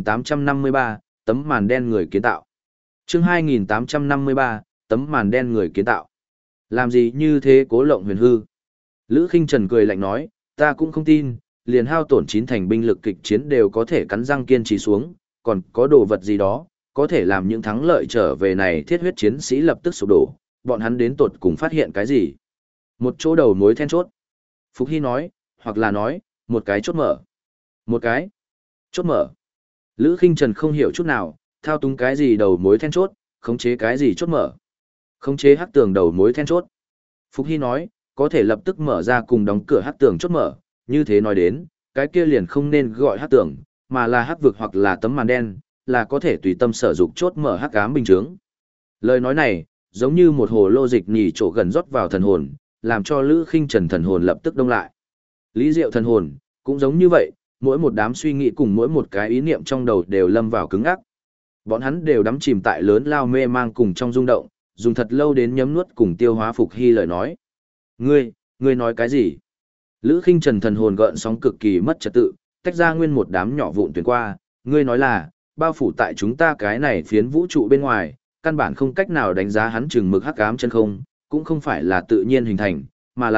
2853, tấm màn đen người kiến tạo. Chương 2853, tấm màn đen người kiến tạo. Làm gì như thế cố lộng huyền hư? Lữ Khinh Trần cười lạnh nói, ta cũng không tin, liền hao tổn 9 thành binh lực kịch chiến đều có thể cắn răng kiên trì xuống, còn có đồ vật gì đó, có thể làm những thắng lợi trở về này thiết huyết chiến sĩ lập tức sụp đổ, bọn hắn đến tột cùng phát hiện cái gì? Một chỗ đầu mối then chốt. Phục Hy nói, hoặc là nói, một cái chốt mở. Một cái chốt mở. Lữ Khinh Trần không hiểu chút nào, thao túng cái gì đầu mối then chốt, khống chế cái gì chốt mở. Khống chế hắc tường đầu mối then chốt. Phục Hy nói, có thể lập tức mở ra cùng đóng cửa hắc tường chốt mở, như thế nói đến, cái kia liền không nên gọi hắc tường, mà là hắc vực hoặc là tấm màn đen, là có thể tùy tâm sở dục chốt mở hắc ám bình chướng. Lời nói này, giống như một hồ lô dịch nhì chỗ gần rót vào thần hồn, làm cho Lữ Khinh Trần thần hồn lập tức đông lại. Lý Diệu thần hồn, cũng giống như vậy, mỗi một đám suy nghĩ cùng mỗi một cái ý niệm trong đầu đều lâm vào cứng ngắc. Bọn hắn đều đắm chìm tại lớn lao mê mang cùng trong rung động, dùng thật lâu đến nhấm nuốt cùng tiêu hóa Phục Hy lời nói. Ngươi nói cái gì? Lữ Khinh Trần thần hồn gợn sóng cực kỳ mất trật tự, tách ra nguyên một đám nhỏ vụn tuyển qua, ngươi nói là, bao phủ tại chúng ta cái này phiến vũ trụ bên ngoài, căn bản không cách nào đánh giá hắn chừng mực hắc ám chân không, cũng không phải là tự nhiên hình thành,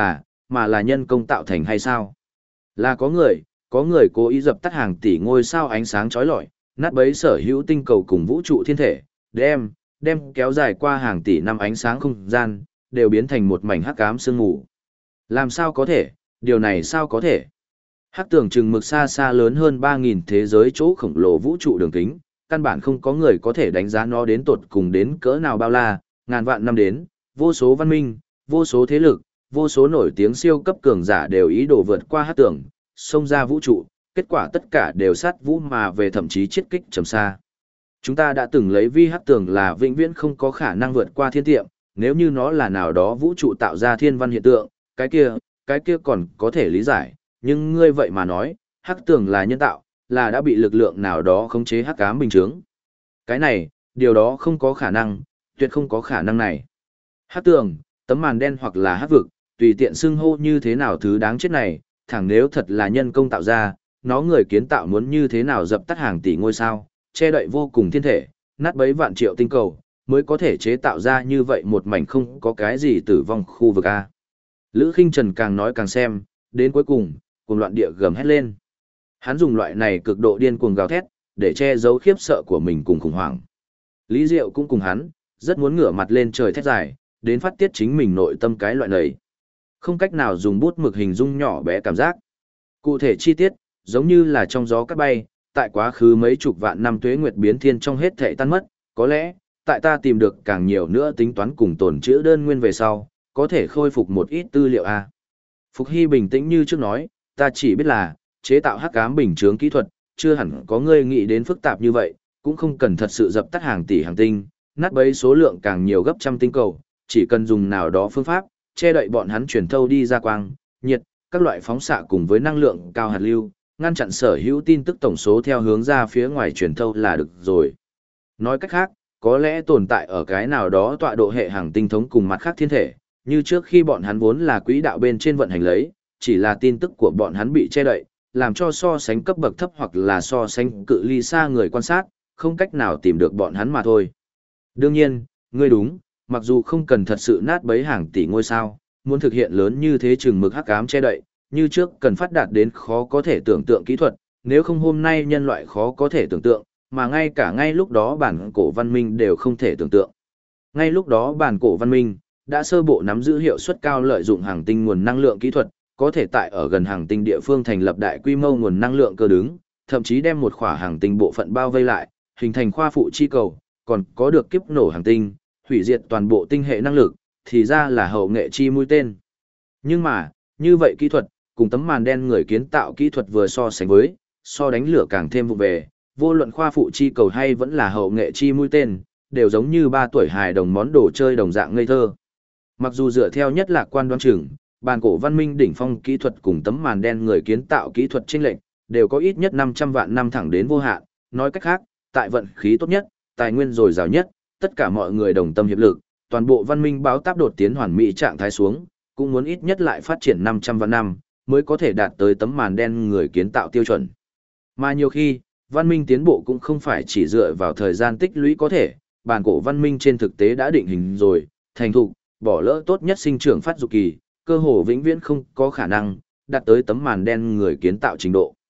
mà là nhân công tạo thành hay sao? Là có người cố ý dập tắt hàng tỷ ngôi sao ánh sáng chói lọi, nát bấy sở hữu tinh cầu cùng vũ trụ thiên thể, đem kéo dài qua hàng tỷ năm ánh sáng không gian, đều biến thành một mảnh hắc ám sương mù. Làm sao có thể, điều này sao có thể? Hắc tường chừng mực xa xa lớn hơn 3.000 thế giới chỗ khổng lồ vũ trụ đường kính, căn bản không có người có thể đánh giá nó đến tột cùng đến cỡ nào bao la, ngàn vạn năm đến, vô số văn minh, vô số thế lực, vô số nổi tiếng siêu cấp cường giả đều ý đồ vượt qua hắc tường, xông ra vũ trụ, kết quả tất cả đều sát vũ mà về, thậm chí chiết kích trầm xa. Chúng ta đã từng lấy vi hắc tường là vĩnh viễn không có khả năng vượt qua thiên tiệm, nếu như nó là nào đó vũ trụ tạo ra thiên văn hiện tượng, cái kia còn có thể lý giải, nhưng ngươi vậy mà nói, hắc tường là nhân tạo, là đã bị lực lượng nào đó khống chế hắc ám bình chướng. Cái này, điều đó không có khả năng, tuyệt không có khả năng này. Hắc tường, tấm màn đen hoặc là hắc vực, tùy tiện xưng hô như thế nào thứ đáng chết này, thẳng nếu thật là nhân công tạo ra, nó người kiến tạo muốn như thế nào dập tắt hàng tỷ ngôi sao, che đậy vô cùng thiên thể, nát bấy vạn triệu tinh cầu, mới có thể chế tạo ra như vậy một mảnh không có cái gì tử vong khu vực A. Lữ Khinh Trần càng nói càng xem, đến cuối cùng, cuồng loạn địa gầm hét lên. Hắn dùng loại này cực độ điên cuồng gào thét, để che giấu khiếp sợ của mình cùng khủng hoảng. Lý Diệu cũng cùng hắn, rất muốn ngửa mặt lên trời thét dài, đến phát tiết chính mình nội tâm cái loại này. Không cách nào dùng bút mực hình dung nhỏ bé cảm giác. Cụ thể chi tiết, giống như là trong gió cát bay, tại quá khứ mấy chục vạn năm tuế nguyệt biến thiên trong hết thảy tan mất, có lẽ, tại ta tìm được càng nhiều nữa tính toán cùng tồn trữ đơn nguyên về sau, có thể khôi phục một ít tư liệu A. Phục Hy bình tĩnh như trước nói, ta chỉ biết là, chế tạo hắc ám bình chướng kỹ thuật, chưa hẳn có người nghĩ đến phức tạp như vậy, cũng không cần thật sự dập tắt hàng tỷ hàng tinh, nát bấy số lượng càng nhiều gấp trăm tinh cầu, chỉ cần dùng nào đó phương pháp, che đậy bọn hắn truyền thâu đi ra quang, nhiệt, các loại phóng xạ cùng với năng lượng cao hạt lưu, ngăn chặn sở hữu tin tức tổng số theo hướng ra phía ngoài truyền thâu là được rồi. Nói cách khác, có lẽ tồn tại ở cái nào đó tọa độ hệ hàng tinh thống cùng mặt khác thiên thể, như trước khi bọn hắn vốn là quỹ đạo bên trên vận hành lấy, chỉ là tin tức của bọn hắn bị che đậy, làm cho so sánh cấp bậc thấp hoặc là so sánh cự ly xa người quan sát, không cách nào tìm được bọn hắn mà thôi. Đương nhiên, ngươi đúng, mặc dù không cần thật sự nát bấy hàng tỷ ngôi sao, muốn thực hiện lớn như thế chừng mực hắc ám che đậy, như trước cần phát đạt đến khó có thể tưởng tượng kỹ thuật, nếu không hôm nay nhân loại khó có thể tưởng tượng, mà ngay lúc đó bản cổ văn minh đều không thể tưởng tượng. Ngay lúc đó bản cổ văn minh đã sơ bộ nắm giữ hiệu suất cao lợi dụng hàng tinh nguồn năng lượng kỹ thuật, có thể tại ở gần hàng tinh địa phương thành lập đại quy mô nguồn năng lượng cơ đứng, thậm chí đem một khỏa hàng tinh bộ phận bao vây lại, hình thành khoa phụ chi cầu, còn có được kiếp nổ hàng tinh, hủy diệt toàn bộ tinh hệ năng lực, thì ra là hậu nghệ chi mũi tên. Nhưng mà, như vậy kỹ thuật, cùng tấm màn đen người kiến tạo kỹ thuật vừa so sánh với, so đánh lửa càng thêm vụ về, vô luận khoa phụ chi cầu hay vẫn là hậu nghệ chi mũi tên, đều giống như 3 tuổi hài đồng món đồ chơi đồng dạng ngây thơ. Mặc dù dựa theo nhất lạc quan đoán chừng, bàn cổ văn minh đỉnh phong kỹ thuật cùng tấm màn đen người kiến tạo kỹ thuật chênh lệch, đều có ít nhất 500 vạn năm thẳng đến vô hạn, nói cách khác, tại vận khí tốt nhất, tài nguyên dồi dào nhất, tất cả mọi người đồng tâm hiệp lực, toàn bộ văn minh báo táp đột tiến hoàn mỹ trạng thái xuống, cũng muốn ít nhất lại phát triển 500 vạn năm, mới có thể đạt tới tấm màn đen người kiến tạo tiêu chuẩn. Mà nhiều khi, văn minh tiến bộ cũng không phải chỉ dựa vào thời gian tích lũy có thể, bản cổ văn minh trên thực tế đã định hình rồi, thành thục, bỏ lỡ tốt nhất sinh trưởng phát dục kỳ, cơ hồ vĩnh viễn không có khả năng đạt tới tấm màn đen người kiến tạo trình độ.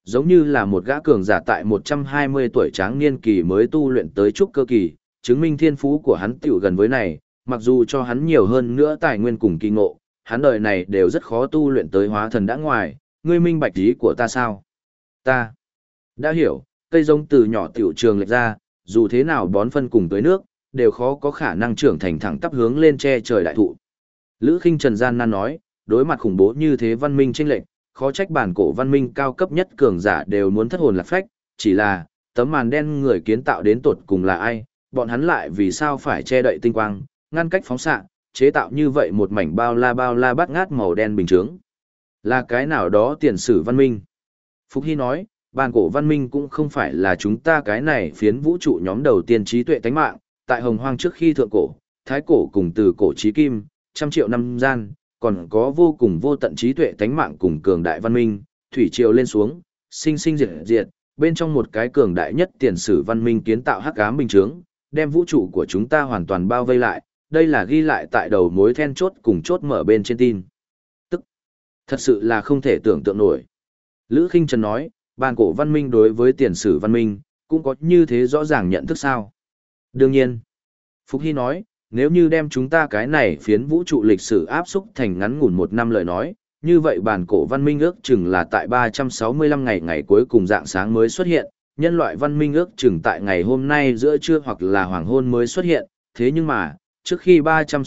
Giống như là một gã cường giả tại 120 tuổi tráng niên kỳ mới tu luyện tới trúc cơ kỳ, chứng minh thiên phú của hắn tiểu gần với này, mặc dù cho hắn nhiều hơn nữa tài nguyên cùng kỳ ngộ, hắn đời này đều rất khó tu luyện tới hóa thần đã ngoài, ngươi minh bạch ý của ta sao? Ta đã hiểu, cây giống từ nhỏ tiểu trường lệch ra, dù thế nào bón phân cùng tưới nước, đều khó có khả năng trưởng thành thẳng tắp hướng lên che trời đại thụ. Lữ Khinh Trần gian nan nói, đối mặt khủng bố như thế văn minh chênh lệch, khó trách bản cổ văn minh cao cấp nhất cường giả đều muốn thất hồn lạc phách, chỉ là tấm màn đen người kiến tạo đến tột cùng là ai, bọn hắn lại vì sao phải che đậy tinh quang, ngăn cách phóng xạ, chế tạo như vậy một mảnh bao la bát ngát màu đen bình thường. Là cái nào đó tiền sử văn minh. Phúc Hy nói, bản cổ văn minh cũng không phải là chúng ta cái này phiến vũ trụ nhóm đầu tiên trí tuệ tánh mạng, tại hồng hoang trước khi thượng cổ, thái cổ cùng từ cổ chí kim, trăm triệu năm gian, còn có vô cùng vô tận trí tuệ tánh mạng cùng cường đại văn minh, thủy triều lên xuống, sinh sinh diệt diệt, bên trong một cái cường đại nhất tiền sử văn minh kiến tạo hắc ám bình chướng, đem vũ trụ của chúng ta hoàn toàn bao vây lại, đây là ghi lại tại đầu mối then chốt cùng chốt mở bên trên tin. Tức, thật sự là không thể tưởng tượng nổi. Lữ Khinh Trần nói, bản cổ văn minh đối với tiền sử văn minh, cũng có như thế rõ ràng nhận thức sao? Đương nhiên. Phúc Hy nói, nếu như đem chúng ta cái này phiến vũ trụ lịch sử áp xúc thành ngắn ngủn 1 năm lời nói, như vậy bản cổ văn minh ước chừng là tại 365 ngày ngày cuối cùng dạng sáng mới xuất hiện, nhân loại văn minh ước chừng tại ngày hôm nay giữa trưa hoặc là hoàng hôn mới xuất hiện, thế nhưng mà, trước khi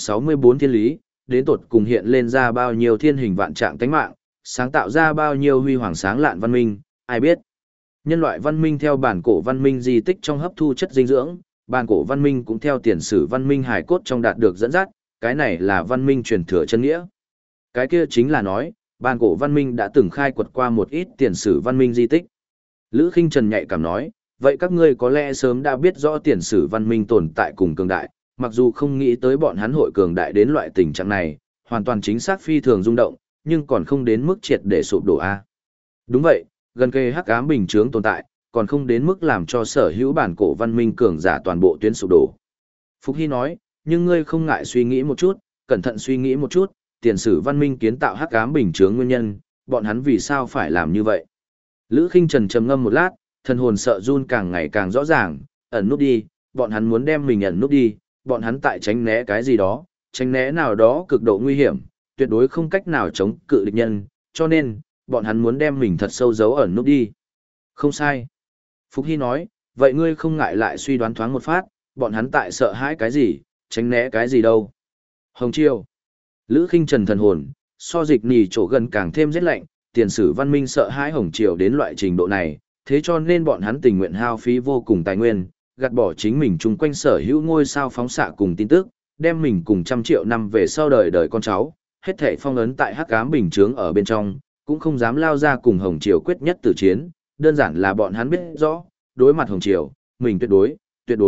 364 thiên lý, đến tột cùng hiện lên ra bao nhiêu thiên hình vạn trạng tánh mạng, sáng tạo ra bao nhiêu huy hoàng sáng lạn văn minh, ai biết. Nhân loại văn minh theo bản cổ văn minh di tích trong hấp thu chất dinh dưỡng, bản cổ văn minh cũng theo tiền sử văn minh hải cốt trong đạt được dẫn dắt, cái này là văn minh truyền thừa chân nghĩa. Cái kia chính là nói, bản cổ văn minh đã từng khai quật qua một ít tiền sử văn minh di tích. Lữ Khinh Trần nhạy cảm nói, vậy các ngươi có lẽ sớm đã biết rõ tiền sử văn minh tồn tại cùng cường đại, mặc dù không nghĩ tới bọn hắn hội cường đại đến loại tình trạng này, hoàn toàn chính xác phi thường rung động, nhưng còn không đến mức triệt để sụp đổ a. Đúng vậy, gần kề hắc ám bình chướng tồn tại, còn không đến mức làm cho sở hữu bản cổ văn minh cường giả toàn bộ tuyến sụp đổ. Phúc Hy nói, nhưng ngươi không ngại suy nghĩ một chút, cẩn thận suy nghĩ một chút, tiền sử văn minh kiến tạo hắc ám bình chướng nguyên nhân, bọn hắn vì sao phải làm như vậy. Lữ Khinh Trần trầm ngâm một lát, thần hồn sợ run càng ngày càng rõ ràng, ẩn nút đi, bọn hắn muốn đem mình ẩn nút đi, bọn hắn tại tránh né cái gì đó, tránh né nào đó cực độ nguy hiểm, tuyệt đối không cách nào chống cự địch nhân, cho nên, bọn hắn muốn đem mình thật sâu giấu ẩn nút đi. Không sai. Phúc Hy nói, vậy ngươi không ngại lại suy đoán thoáng một phát, bọn hắn tại sợ hãi cái gì, tránh né cái gì đâu. Hồng Chiêu. Lữ Khinh Trần thần hồn, so dịch nỉ chỗ gần càng thêm rét lạnh, tiền sử văn minh sợ hãi Hồng Triều đến loại trình độ này, thế cho nên bọn hắn tình nguyện hao phí vô cùng tài nguyên, gạt bỏ chính mình chung quanh sở hữu ngôi sao phóng xạ cùng tin tức, đem mình cùng 100 triệu năm về sau đời đời con cháu, hết thảy phong ấn tại hắc ám bình chướng ở bên trong, cũng không dám lao ra cùng Hồng Triều quyết nhất tử chiến, đơn giản là bọn hắn biết rõ, đối mặt Hồng Triều, mình tuyệt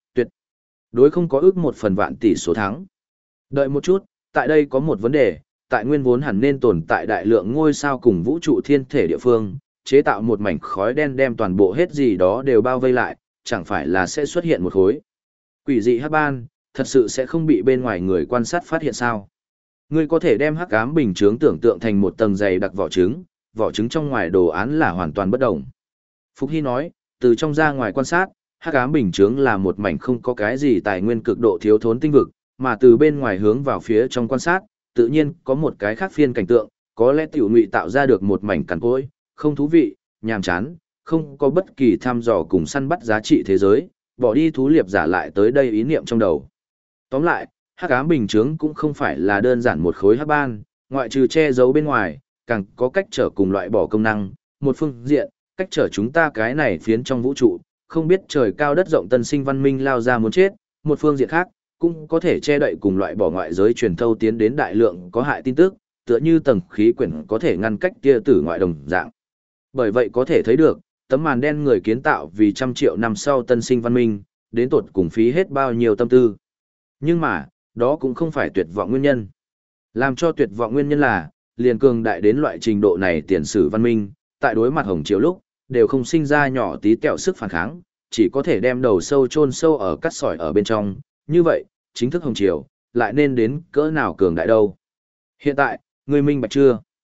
đối không có ước 1/1000 tỷ số thắng. Đợi một chút, tại đây có một vấn đề, tại nguyên vốn hẳn nên tồn tại đại lượng ngôi sao cùng vũ trụ thiên thể địa phương, chế tạo một mảnh khói đen đem toàn bộ hết gì đó đều bao vây lại, chẳng phải là sẽ xuất hiện một khối quỷ dị hắc ban, thật sự sẽ không bị bên ngoài người quan sát phát hiện sao? Ngươi có thể đem hắc ám bình chướng tưởng tượng thành một tầng dày đặc vỏ trứng trong ngoài đồ án là hoàn toàn bất động. Phúc Hy nói, từ trong ra ngoài quan sát, hắc ám bình chướng là một mảnh không có cái gì tài nguyên cực độ thiếu thốn tinh vực, mà từ bên ngoài hướng vào phía trong quan sát, tự nhiên có một cái khác phiên cảnh tượng, có lẽ tiểu ngụy tạo ra được một mảnh cằn cỗi, không thú vị, nhàm chán, không có bất kỳ thăm dò cùng săn bắt giá trị thế giới, bỏ đi thú liệp giả lại tới đây ý niệm trong đầu. Tóm lại, hắc ám bình chướng cũng không phải là đơn giản một khối hắc ban, ngoại trừ che giấu bên ngoài, càng có cách trở cùng loại bỏ công năng, một phương diện, cách trở chúng ta cái này phiến trong vũ trụ, không biết trời cao đất rộng tân sinh văn minh lao ra muốn chết, một phương diện khác, cũng có thể che đậy cùng loại bỏ ngoại giới truyền thâu tiến đến đại lượng có hại tin tức, tựa như tầng khí quyển có thể ngăn cách tia tử ngoại đồng dạng. Bởi vậy có thể thấy được, tấm màn đen người kiến tạo vì 100 triệu năm sau tân sinh văn minh, đến tột cùng phí hết bao nhiêu tâm tư. Nhưng mà, đó cũng không phải tuyệt vọng nguyên nhân. Làm cho tuyệt vọng nguyên nhân là, liền cường đại đến loại trình độ này tiền sử văn minh, tại đối mặt Hồng Triều lúc, đều không sinh ra nhỏ tí tẹo sức phản kháng, chỉ có thể đem đầu sâu chôn sâu ở cắt sỏi ở bên trong. Như vậy, chính thức Hồng Triều, lại nên đến cỡ nào cường đại đâu. Hiện tại, người minh bạch chưa?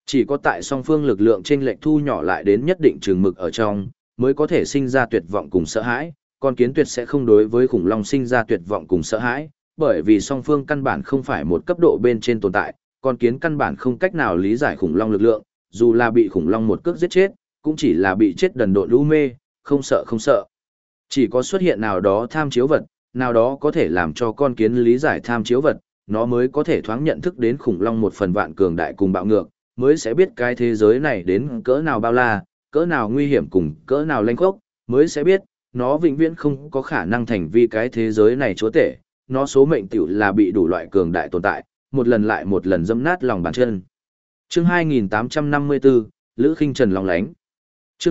Chỉ có tại song phương lực lượng chênh lệch thu nhỏ lại đến nhất định chừng mực ở trong, mới có thể sinh ra tuyệt vọng cùng sợ hãi, con kiến tuyệt sẽ không đối với khủng long sinh ra tuyệt vọng cùng sợ hãi, bởi vì song phương căn bản không phải một cấp độ bên trên tồn tại, con kiến căn bản không cách nào lý giải khủng long lực lượng, dù là bị khủng long một cước giết chết, cũng chỉ là bị chết đần độn lũ mê, không sợ không sợ. Chỉ có xuất hiện nào đó tham chiếu vật, nào đó có thể làm cho con kiến lý giải tham chiếu vật, nó mới có thể thoáng nhận thức đến khủng long một phần vạn cường đại cùng bạo ngược, mới sẽ biết cái thế giới này đến cỡ nào bao la, cỡ nào nguy hiểm cùng cỡ nào lanh khốc, mới sẽ biết, nó vĩnh viễn không có khả năng thành vi cái thế giới này chúa tể, nó số mệnh tiểu là bị đủ loại cường đại tồn tại, một lần lại một lần dẫm nát lòng bàn chân. Chương 2854, Lữ Khinh Trần lòng lánh. Chương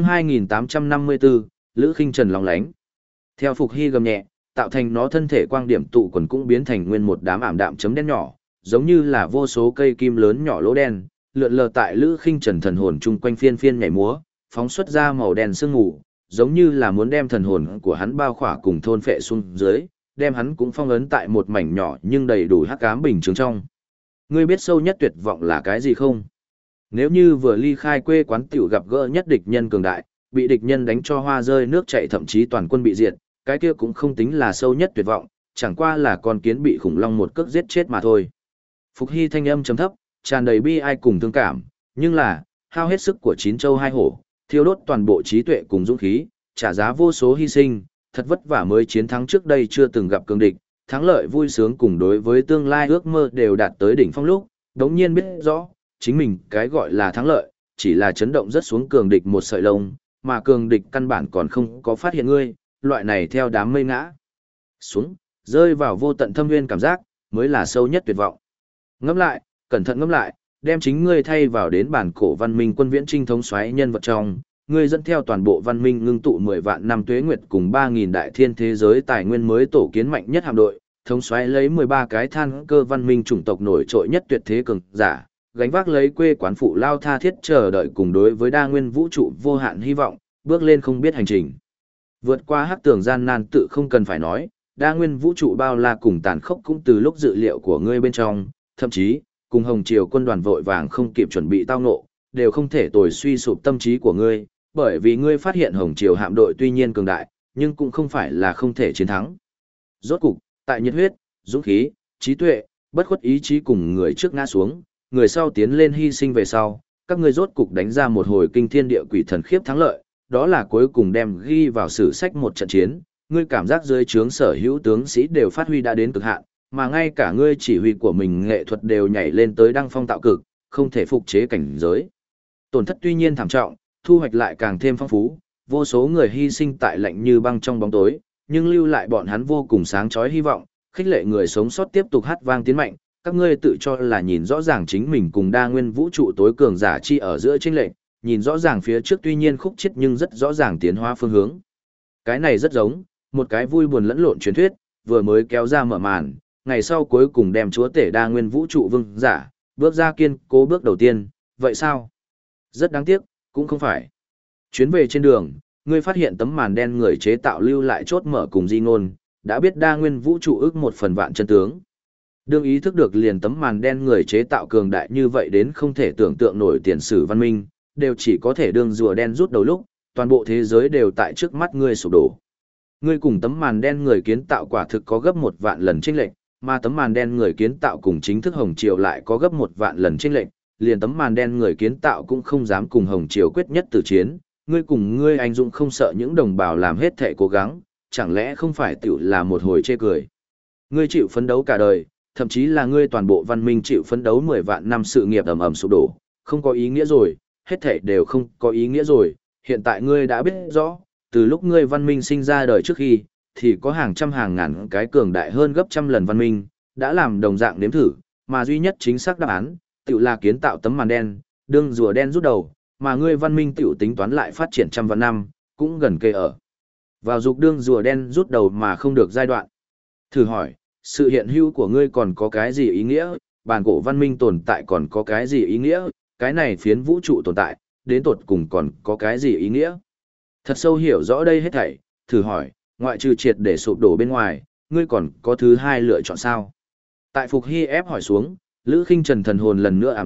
2854, Lữ Khinh Trần lòng lánh. Theo Phục Hy gầm nhẹ, tạo thành nó thân thể quang điểm tụ quần cũng biến thành nguyên một đám ảm đạm chấm đen nhỏ, giống như là vô số cây kim lớn nhỏ lỗ đen, lượn lờ tại Lữ Khinh Trần thần hồn chung quanh phiên phiên nhảy múa, phóng xuất ra màu đen sương mù, giống như là muốn đem thần hồn của hắn bao khỏa cùng thôn phệ xuống dưới, đem hắn cũng phong ấn tại một mảnh nhỏ nhưng đầy đủ hắc ám bình chứng trong. Ngươi biết sâu nhất tuyệt vọng là cái gì không? Nếu như vừa ly khai quê quán tiểu gặp gỡ nhất địch nhân cường đại, bị địch nhân đánh cho hoa rơi nước chảy thậm chí toàn quân bị diệt, cái kia cũng không tính là sâu nhất tuyệt vọng, chẳng qua là con kiến bị khủng long một cước giết chết mà thôi. Phục Hy thanh âm trầm thấp, tràn đầy bi ai cùng thương cảm, nhưng là, hao hết sức của chín châu hai hổ, thiêu đốt toàn bộ trí tuệ cùng dũng khí, trả giá vô số hy sinh, thật vất vả mới chiến thắng trước đây chưa từng gặp cường địch, thắng lợi vui sướng cùng đối với tương lai ước mơ đều đạt tới đỉnh phong lúc, đống nhiên biết rõ, chính mình cái gọi là thắng lợi, chỉ là chấn động rất xuống cường địch một sợi lông, mà cường địch căn bản còn không có phát hiện ngươi, loại này theo đám mây ngã xuống, rơi vào vô tận thâm nguyên cảm giác, mới là sâu nhất tuyệt vọng. Ngẫm lại, cẩn thận ngẫm lại, đem chính ngươi thay vào đến bản cổ văn minh quân viễn trinh thống soái nhân vật trong, ngươi dẫn theo toàn bộ văn minh ngưng tụ 10 vạn năm tuế nguyệt cùng 3000 đại thiên thế giới tài nguyên mới tổ kiến mạnh nhất hạm đội, thống soái lấy 13 cái than cơ văn minh chủng tộc nổi trội nhất tuyệt thế cường giả, gánh vác lấy quê quán phụ lao tha thiết chờ đợi cùng đối với đa nguyên vũ trụ vô hạn hy vọng, bước lên không biết hành trình. Vượt qua hắc tường gian nan tự không cần phải nói, đa nguyên vũ trụ bao la cùng tàn khốc cũng từ lúc dự liệu của ngươi bên trong, thậm chí, cùng Hồng Triều quân đoàn vội vàng không kịp chuẩn bị tao ngộ, đều không thể tồi suy sụp tâm trí của ngươi, bởi vì ngươi phát hiện Hồng Triều hạm đội tuy nhiên cường đại, nhưng cũng không phải là không thể chiến thắng. Rốt cục, tại nhiệt huyết, dũng khí, trí tuệ, bất khuất ý chí cùng người trước ngã xuống, người sau tiến lên hy sinh về sau, các ngươi rốt cục đánh ra một hồi kinh thiên địa quỷ thần khiếp thắng lợi, đó là cuối cùng đem ghi vào sử sách một trận chiến, ngươi cảm giác dưới trướng sở hữu tướng sĩ đều phát huy đã đến cực hạn, mà ngay cả ngươi chỉ huy của mình nghệ thuật đều nhảy lên tới đăng phong tạo cực, không thể phục chế cảnh giới. Tổn thất tuy nhiên thảm trọng, thu hoạch lại càng thêm phong phú, vô số người hy sinh tại lạnh như băng trong bóng tối, nhưng lưu lại bọn hắn vô cùng sáng chói hy vọng, khích lệ người sống sót tiếp tục hát vang tiến mạnh, các ngươi tự cho là nhìn rõ ràng chính mình cùng đa nguyên vũ trụ tối cường giả chi ở giữa chênh lệch, nhìn rõ ràng phía trước tuy nhiên khúc chết nhưng rất rõ ràng tiến hóa phương hướng. Cái này rất giống một cái vui buồn lẫn lộn truyền thuyết, vừa mới kéo ra mở màn, ngày sau cuối cùng đem chúa tể đa nguyên vũ trụ vương giả, bước ra kiên cố bước đầu tiên, vậy sao? Rất đáng tiếc, cũng không phải. Chuyến về trên đường, ngươi phát hiện tấm màn đen người chế tạo lưu lại chốt mở cùng di ngôn, đã biết đa nguyên vũ trụ ước 1/1000 chân tướng. Đương ý thức được liền tấm màn đen người chế tạo cường đại như vậy đến không thể tưởng tượng nổi tiền sử văn minh, đều chỉ có thể đương rùa đen rút đầu lúc, toàn bộ thế giới đều tại trước mắt ngươi sụp đổ. Ngươi cùng tấm màn đen người kiến tạo quả thực có gấp 1 vạn lần chênh lệch, mà tấm màn đen người kiến tạo cùng chính thức Hồng Triều lại có gấp 1 vạn lần chênh lệch, liền tấm màn đen người kiến tạo cũng không dám cùng Hồng Triều quyết nhất tử chiến, ngươi cùng ngươi anh dũng không sợ những đồng bào làm hết thể cố gắng, chẳng lẽ không phải tiểu là một hồi chê cười. Ngươi chịu phấn đấu cả đời, thậm chí là ngươi toàn bộ văn minh chịu phấn đấu 10 vạn năm sự nghiệp ầm ầm sụp đổ, không có ý nghĩa rồi, hết thể đều không có ý nghĩa rồi, hiện tại ngươi đã biết rõ, từ lúc ngươi văn minh sinh ra đời trước khi, thì có hàng trăm hàng ngàn cái cường đại hơn gấp trăm lần văn minh, đã làm đồng dạng nếm thử, mà duy nhất chính xác đáp án, tự là kiến tạo tấm màn đen, đương rùa đen rút đầu, mà ngươi văn minh tiểu tính toán lại phát triển trăm vạn năm, cũng gần kề ở. Vào dục đương rùa đen rút đầu mà không được giai đoạn. Thử hỏi, sự hiện hữu của ngươi còn có cái gì ý nghĩa, bản cổ văn minh tồn tại còn có cái gì ý nghĩa, cái này phiến vũ trụ tồn tại, đến tột cùng còn có cái gì ý nghĩa. Thật sâu hiểu rõ đây hết thảy, thử hỏi, ngoại trừ triệt để sụp đổ bên ngoài, ngươi còn có thứ hai lựa chọn sao? Tại Phục Hy ép hỏi xuống, Lữ Khinh Trần thần hồn lần nữa ảm đạm,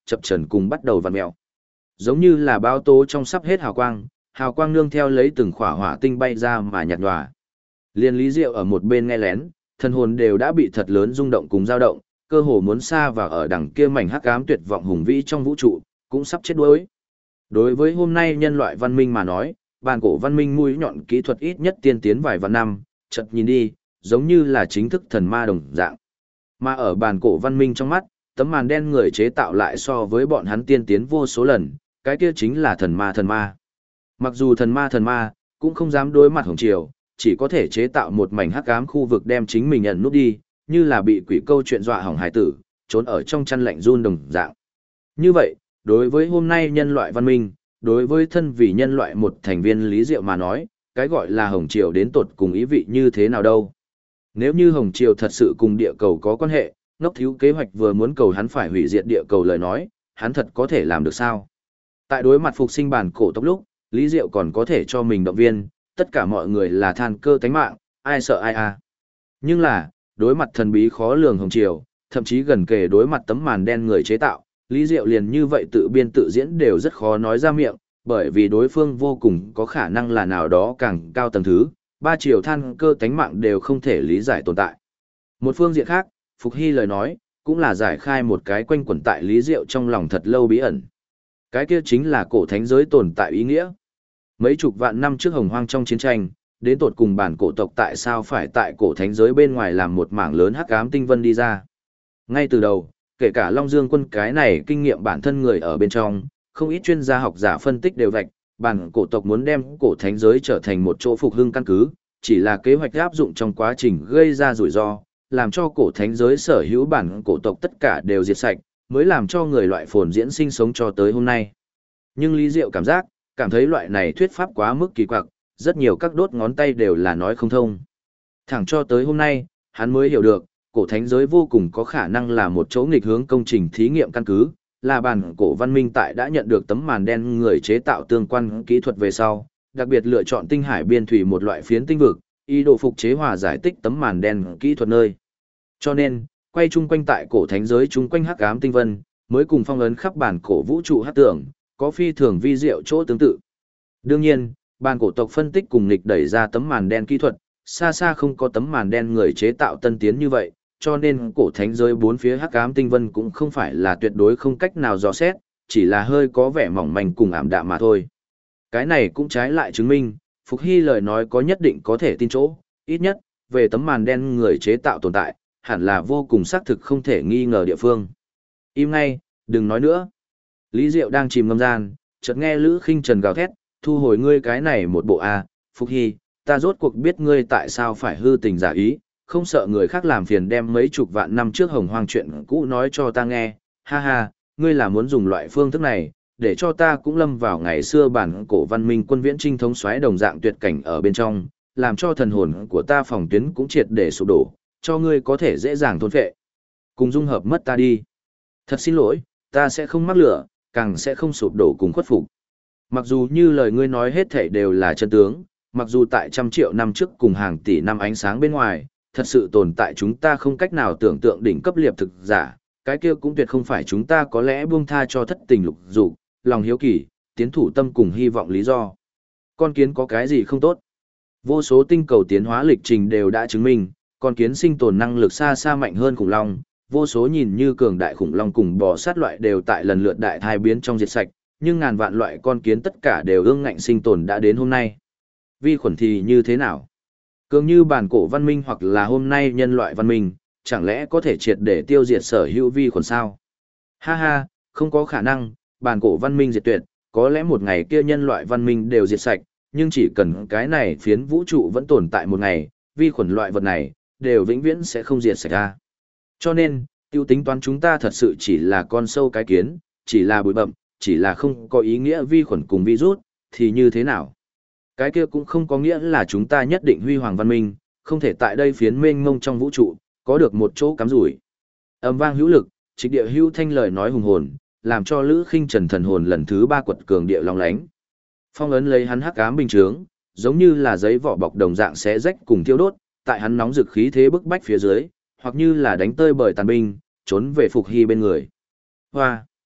chập chờn cùng bắt đầu vặn mèo. Giống như là báo tố trong sắp hết hào quang nương theo lấy từng khỏa hỏa tinh bay ra mà nhạt nhòa. Liên Lý Diệu ở một bên nghe lén, thần hồn đều đã bị thật lớn rung động cùng dao động, cơ hồ muốn xa vào ở đằng kia mảnh hắc ám tuyệt vọng hùng vĩ trong vũ trụ, cũng sắp chết đuối. Đối với hôm nay nhân loại văn minh mà nói, bàn cổ văn minh mũi nhọn kỹ thuật ít nhất tiên tiến vài vạn năm, chợt nhìn đi, giống như là chính thức thần ma đồng dạng. Mà ở bàn cổ văn minh trong mắt, tấm màn đen người chế tạo lại so với bọn hắn tiên tiến vô số lần, cái kia chính là thần ma. Mặc dù thần ma cũng không dám đối mặt hồng triều, chỉ có thể chế tạo một mảnh hắc ám khu vực đem chính mình ẩn nút đi, như là bị quỷ câu chuyện dọa hỏng hải tử, trốn ở trong chăn lạnh run đồng dạng. Như vậy, đối với hôm nay nhân loại văn minh, đối với thân vì nhân loại một thành viên Lý Diệu mà nói, cái gọi là hồng triều đến tột cùng ý vị như thế nào đâu. Nếu như hồng triều thật sự cùng địa cầu có quan hệ, ngốc thiếu kế hoạch vừa muốn cầu hắn phải hủy diệt địa cầu lời nói, hắn thật có thể làm được sao? Tại đối mặt phục sinh bản cổ tộc lúc, Lý Diệu còn có thể cho mình động viên, tất cả mọi người là than cơ tánh mạng, ai sợ ai à. Nhưng là, đối mặt thần bí khó lường hồng triều, thậm chí gần kề đối mặt tấm màn đen người chế tạo, Lý Diệu liền như vậy tự biên tự diễn đều rất khó nói ra miệng, bởi vì đối phương vô cùng có khả năng là nào đó càng cao tầng thứ, ba chiều than cơ tánh mạng đều không thể lý giải tồn tại. Một phương diện khác, Phục Hy lời nói, cũng là giải khai một cái quanh quẩn tại Lý Diệu trong lòng thật lâu bí ẩn. Cái kia chính là cổ thánh giới tồn tại ý nghĩa. Mấy chục vạn năm trước hồng hoang trong chiến tranh, đến tột cùng bản cổ tộc tại sao phải tại cổ thánh giới bên ngoài làm một mảng lớn hắc ám tinh vân đi ra. Ngay từ đầu, kể cả Long Dương quân cái này kinh nghiệm bản thân người ở bên trong, không ít chuyên gia học giả phân tích đều vạch, bản cổ tộc muốn đem cổ thánh giới trở thành một chỗ phục hưng căn cứ, chỉ là kế hoạch áp dụng trong quá trình gây ra rủi ro, làm cho cổ thánh giới sở hữu bản cổ tộc tất cả đều diệt sạch, mới làm cho người loại phồn diễn sinh sống cho tới hôm nay. Nhưng Lý Diệu cảm thấy loại này thuyết pháp quá mức kỳ quặc, rất nhiều các đốt ngón tay đều là nói không thông. Thẳng cho tới hôm nay, hắn mới hiểu được, cổ thánh giới vô cùng có khả năng là một chỗ nghịch hướng công trình thí nghiệm căn cứ, là bản cổ văn minh tại đã nhận được tấm màn đen người chế tạo tương quan kỹ thuật về sau, đặc biệt lựa chọn tinh hải biên thủy một loại phiến tinh vực, ý đồ phục chế hòa giải tích tấm màn đen kỹ thuật nơi. Cho nên, quay chung quanh tại cổ thánh giới chung quanh hắc ám tinh vân, mới cùng phong ấn khắp bản cổ vũ trụ hắc tưởng, có phi thường vi diệu chỗ tương tự. Đương nhiên, bản cổ tộc phân tích cùng nghịch đẩy ra tấm màn đen kỹ thuật, xa xa không có tấm màn đen người chế tạo tân tiến như vậy, cho nên cổ thánh giới bốn phía hắc ám tinh vân cũng không phải là tuyệt đối không cách nào dò xét, chỉ là hơi có vẻ mỏng manh cùng ảm đạm mà thôi. Cái này cũng trái lại chứng minh, Phục Hy lời nói có nhất định có thể tin chỗ, ít nhất, về tấm màn đen người chế tạo tồn tại, hẳn là vô cùng xác thực không thể nghi ngờ địa phương. Im ngay, đừng nói nữa. Lý Diệu đang chìm ngâm gian, chợt nghe Lữ Khinh Trần gào thét, thu hồi ngươi cái này một bộ a, Phục Hy, ta rốt cuộc biết ngươi tại sao phải hư tình giả ý, không sợ người khác làm phiền đem mấy chục vạn năm trước hồng hoang chuyện cũ nói cho ta nghe, ha ha, ngươi là muốn dùng loại phương thức này, để cho ta cũng lâm vào ngày xưa bản cổ văn minh quân viễn trinh thống soái đồng dạng tuyệt cảnh ở bên trong, làm cho thần hồn của ta phòng tuyến cũng triệt để sụp đổ, cho ngươi có thể dễ dàng thôn phệ. Cùng dung hợp mất ta đi. Thật xin lỗi, ta sẽ không mắc lửa, càng sẽ không sụp đổ cùng khuất phục. Mặc dù như lời ngươi nói hết thảy đều là chân tướng, mặc dù tại trăm triệu năm trước cùng hàng tỷ năm ánh sáng bên ngoài, thật sự tồn tại chúng ta không cách nào tưởng tượng đỉnh cấp liệp thực giả, cái kia cũng tuyệt không phải chúng ta có lẽ buông tha cho thất tình lục dục, lòng hiếu kỳ, tiến thủ tâm cùng hy vọng lý do. Con kiến có cái gì không tốt? Vô số tinh cầu tiến hóa lịch trình đều đã chứng minh, con kiến sinh tồn năng lực xa xa mạnh hơn khủng long, vô số nhìn như cường đại khủng long cùng bò sát loại đều tại lần lượt đại thai biến trong diệt sạch, nhưng ngàn vạn loại con kiến tất cả đều ương ngạnh sinh tồn đã đến hôm nay. Vi khuẩn thì như thế nào? Cường như bản cổ văn minh hoặc là hôm nay nhân loại văn minh, chẳng lẽ có thể triệt để tiêu diệt sở hữu vi khuẩn sao? Ha ha, không có khả năng, bản cổ văn minh diệt tuyệt, có lẽ một ngày kia nhân loại văn minh đều diệt sạch, nhưng chỉ cần cái này phiến vũ trụ vẫn tồn tại một ngày, vi khuẩn loại vật này, đều vĩnh viễn sẽ không diệt sạch ra. Cho nên, tiêu tính toán chúng ta thật sự chỉ là con sâu cái kiến, chỉ là bụi bậm, chỉ là không có ý nghĩa vi khuẩn cùng virus, thì như thế nào? Cái kia cũng không có nghĩa là chúng ta nhất định huy hoàng văn minh, không thể tại đây phiến mênh mông trong vũ trụ, có được một chỗ cắm rủi. Âm vang hữu lực, trịch địa hữu thanh lời nói hùng hồn, làm cho Lữ Khinh Trần thần hồn lần thứ 3 quật cường địa long lánh. Phong ấn lấy hắn hắc ám bình chướng, giống như là giấy vỏ bọc đồng dạng xé rách cùng thiêu đốt, tại hắn nóng rực khí thế bức bách phía dưới, hoặc như là đánh tơi bởi tàn binh, trốn về Phục Hy bên người. Hoa!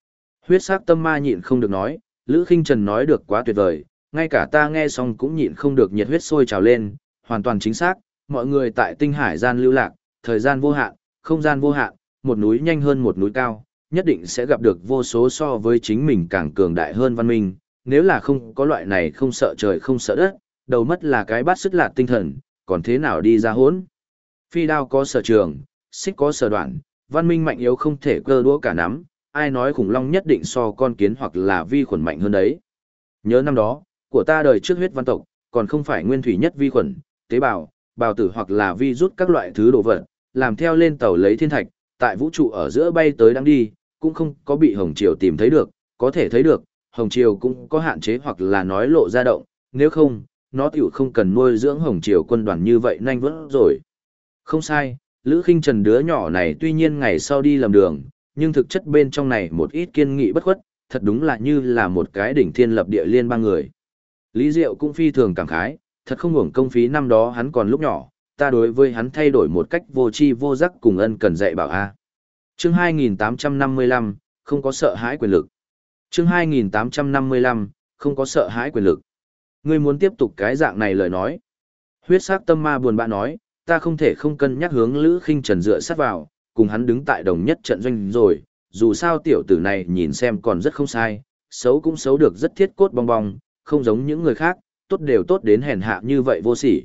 Huyết sắc tâm ma nhịn không được nói, Lữ Khinh Trần nói được quá tuyệt vời, ngay cả ta nghe xong cũng nhịn không được nhiệt huyết sôi trào lên, hoàn toàn chính xác, mọi người tại tinh hải gian lưu lạc, thời gian vô hạn, không gian vô hạn, một núi nhanh hơn một núi cao, nhất định sẽ gặp được vô số so với chính mình càng cường đại hơn văn minh, nếu là không có loại này không sợ trời không sợ đất, đầu mất là cái bát sức lạt tinh thần, còn thế nào đi ra hỗn. Phi đao có sở trường, xích có sở đoạn, văn minh mạnh yếu không thể cơ đũa cả nắm, ai nói khủng long nhất định so con kiến hoặc là vi khuẩn mạnh hơn đấy. Nhớ năm đó, của ta đời trước huyết văn tộc, còn không phải nguyên thủy nhất vi khuẩn, tế bào, bào tử hoặc là vi rút các loại thứ đồ vật, làm theo lên tàu lấy thiên thạch, tại vũ trụ ở giữa bay tới đang đi, cũng không có bị Hồng Triều tìm thấy được, có thể thấy được, Hồng Triều cũng có hạn chế hoặc là nói lộ ra động, nếu không, nó tiểu không cần nuôi dưỡng Hồng Triều quân đoàn như vậy nhanh vỡ rồi. Không sai, Lữ Khinh Trần đứa nhỏ này tuy nhiên ngày sau đi lầm đường, nhưng thực chất bên trong này một ít kiên nghị bất khuất, thật đúng là như là một cái đỉnh thiên lập địa liên bang người. Lý Diệu cũng phi thường cảm khái, thật không hưởng công phí năm đó hắn còn lúc nhỏ, ta đối với hắn thay đổi một cách vô tri vô giác cùng ân cần dạy bảo a. Chương 2855, không có sợ hãi quyền lực. Chương 2855, không có sợ hãi quyền lực. Ngươi muốn tiếp tục cái dạng này lời nói. Huyết sắc tâm ma buồn bã nói, ta không thể không cân nhắc hướng Lữ Khinh Trần dựa sát vào, cùng hắn đứng tại đồng nhất trận doanh rồi, dù sao tiểu tử này nhìn xem còn rất không sai, xấu cũng xấu được rất thiết cốt bong bong, không giống những người khác, tốt đều tốt đến hèn hạ như vậy vô sỉ.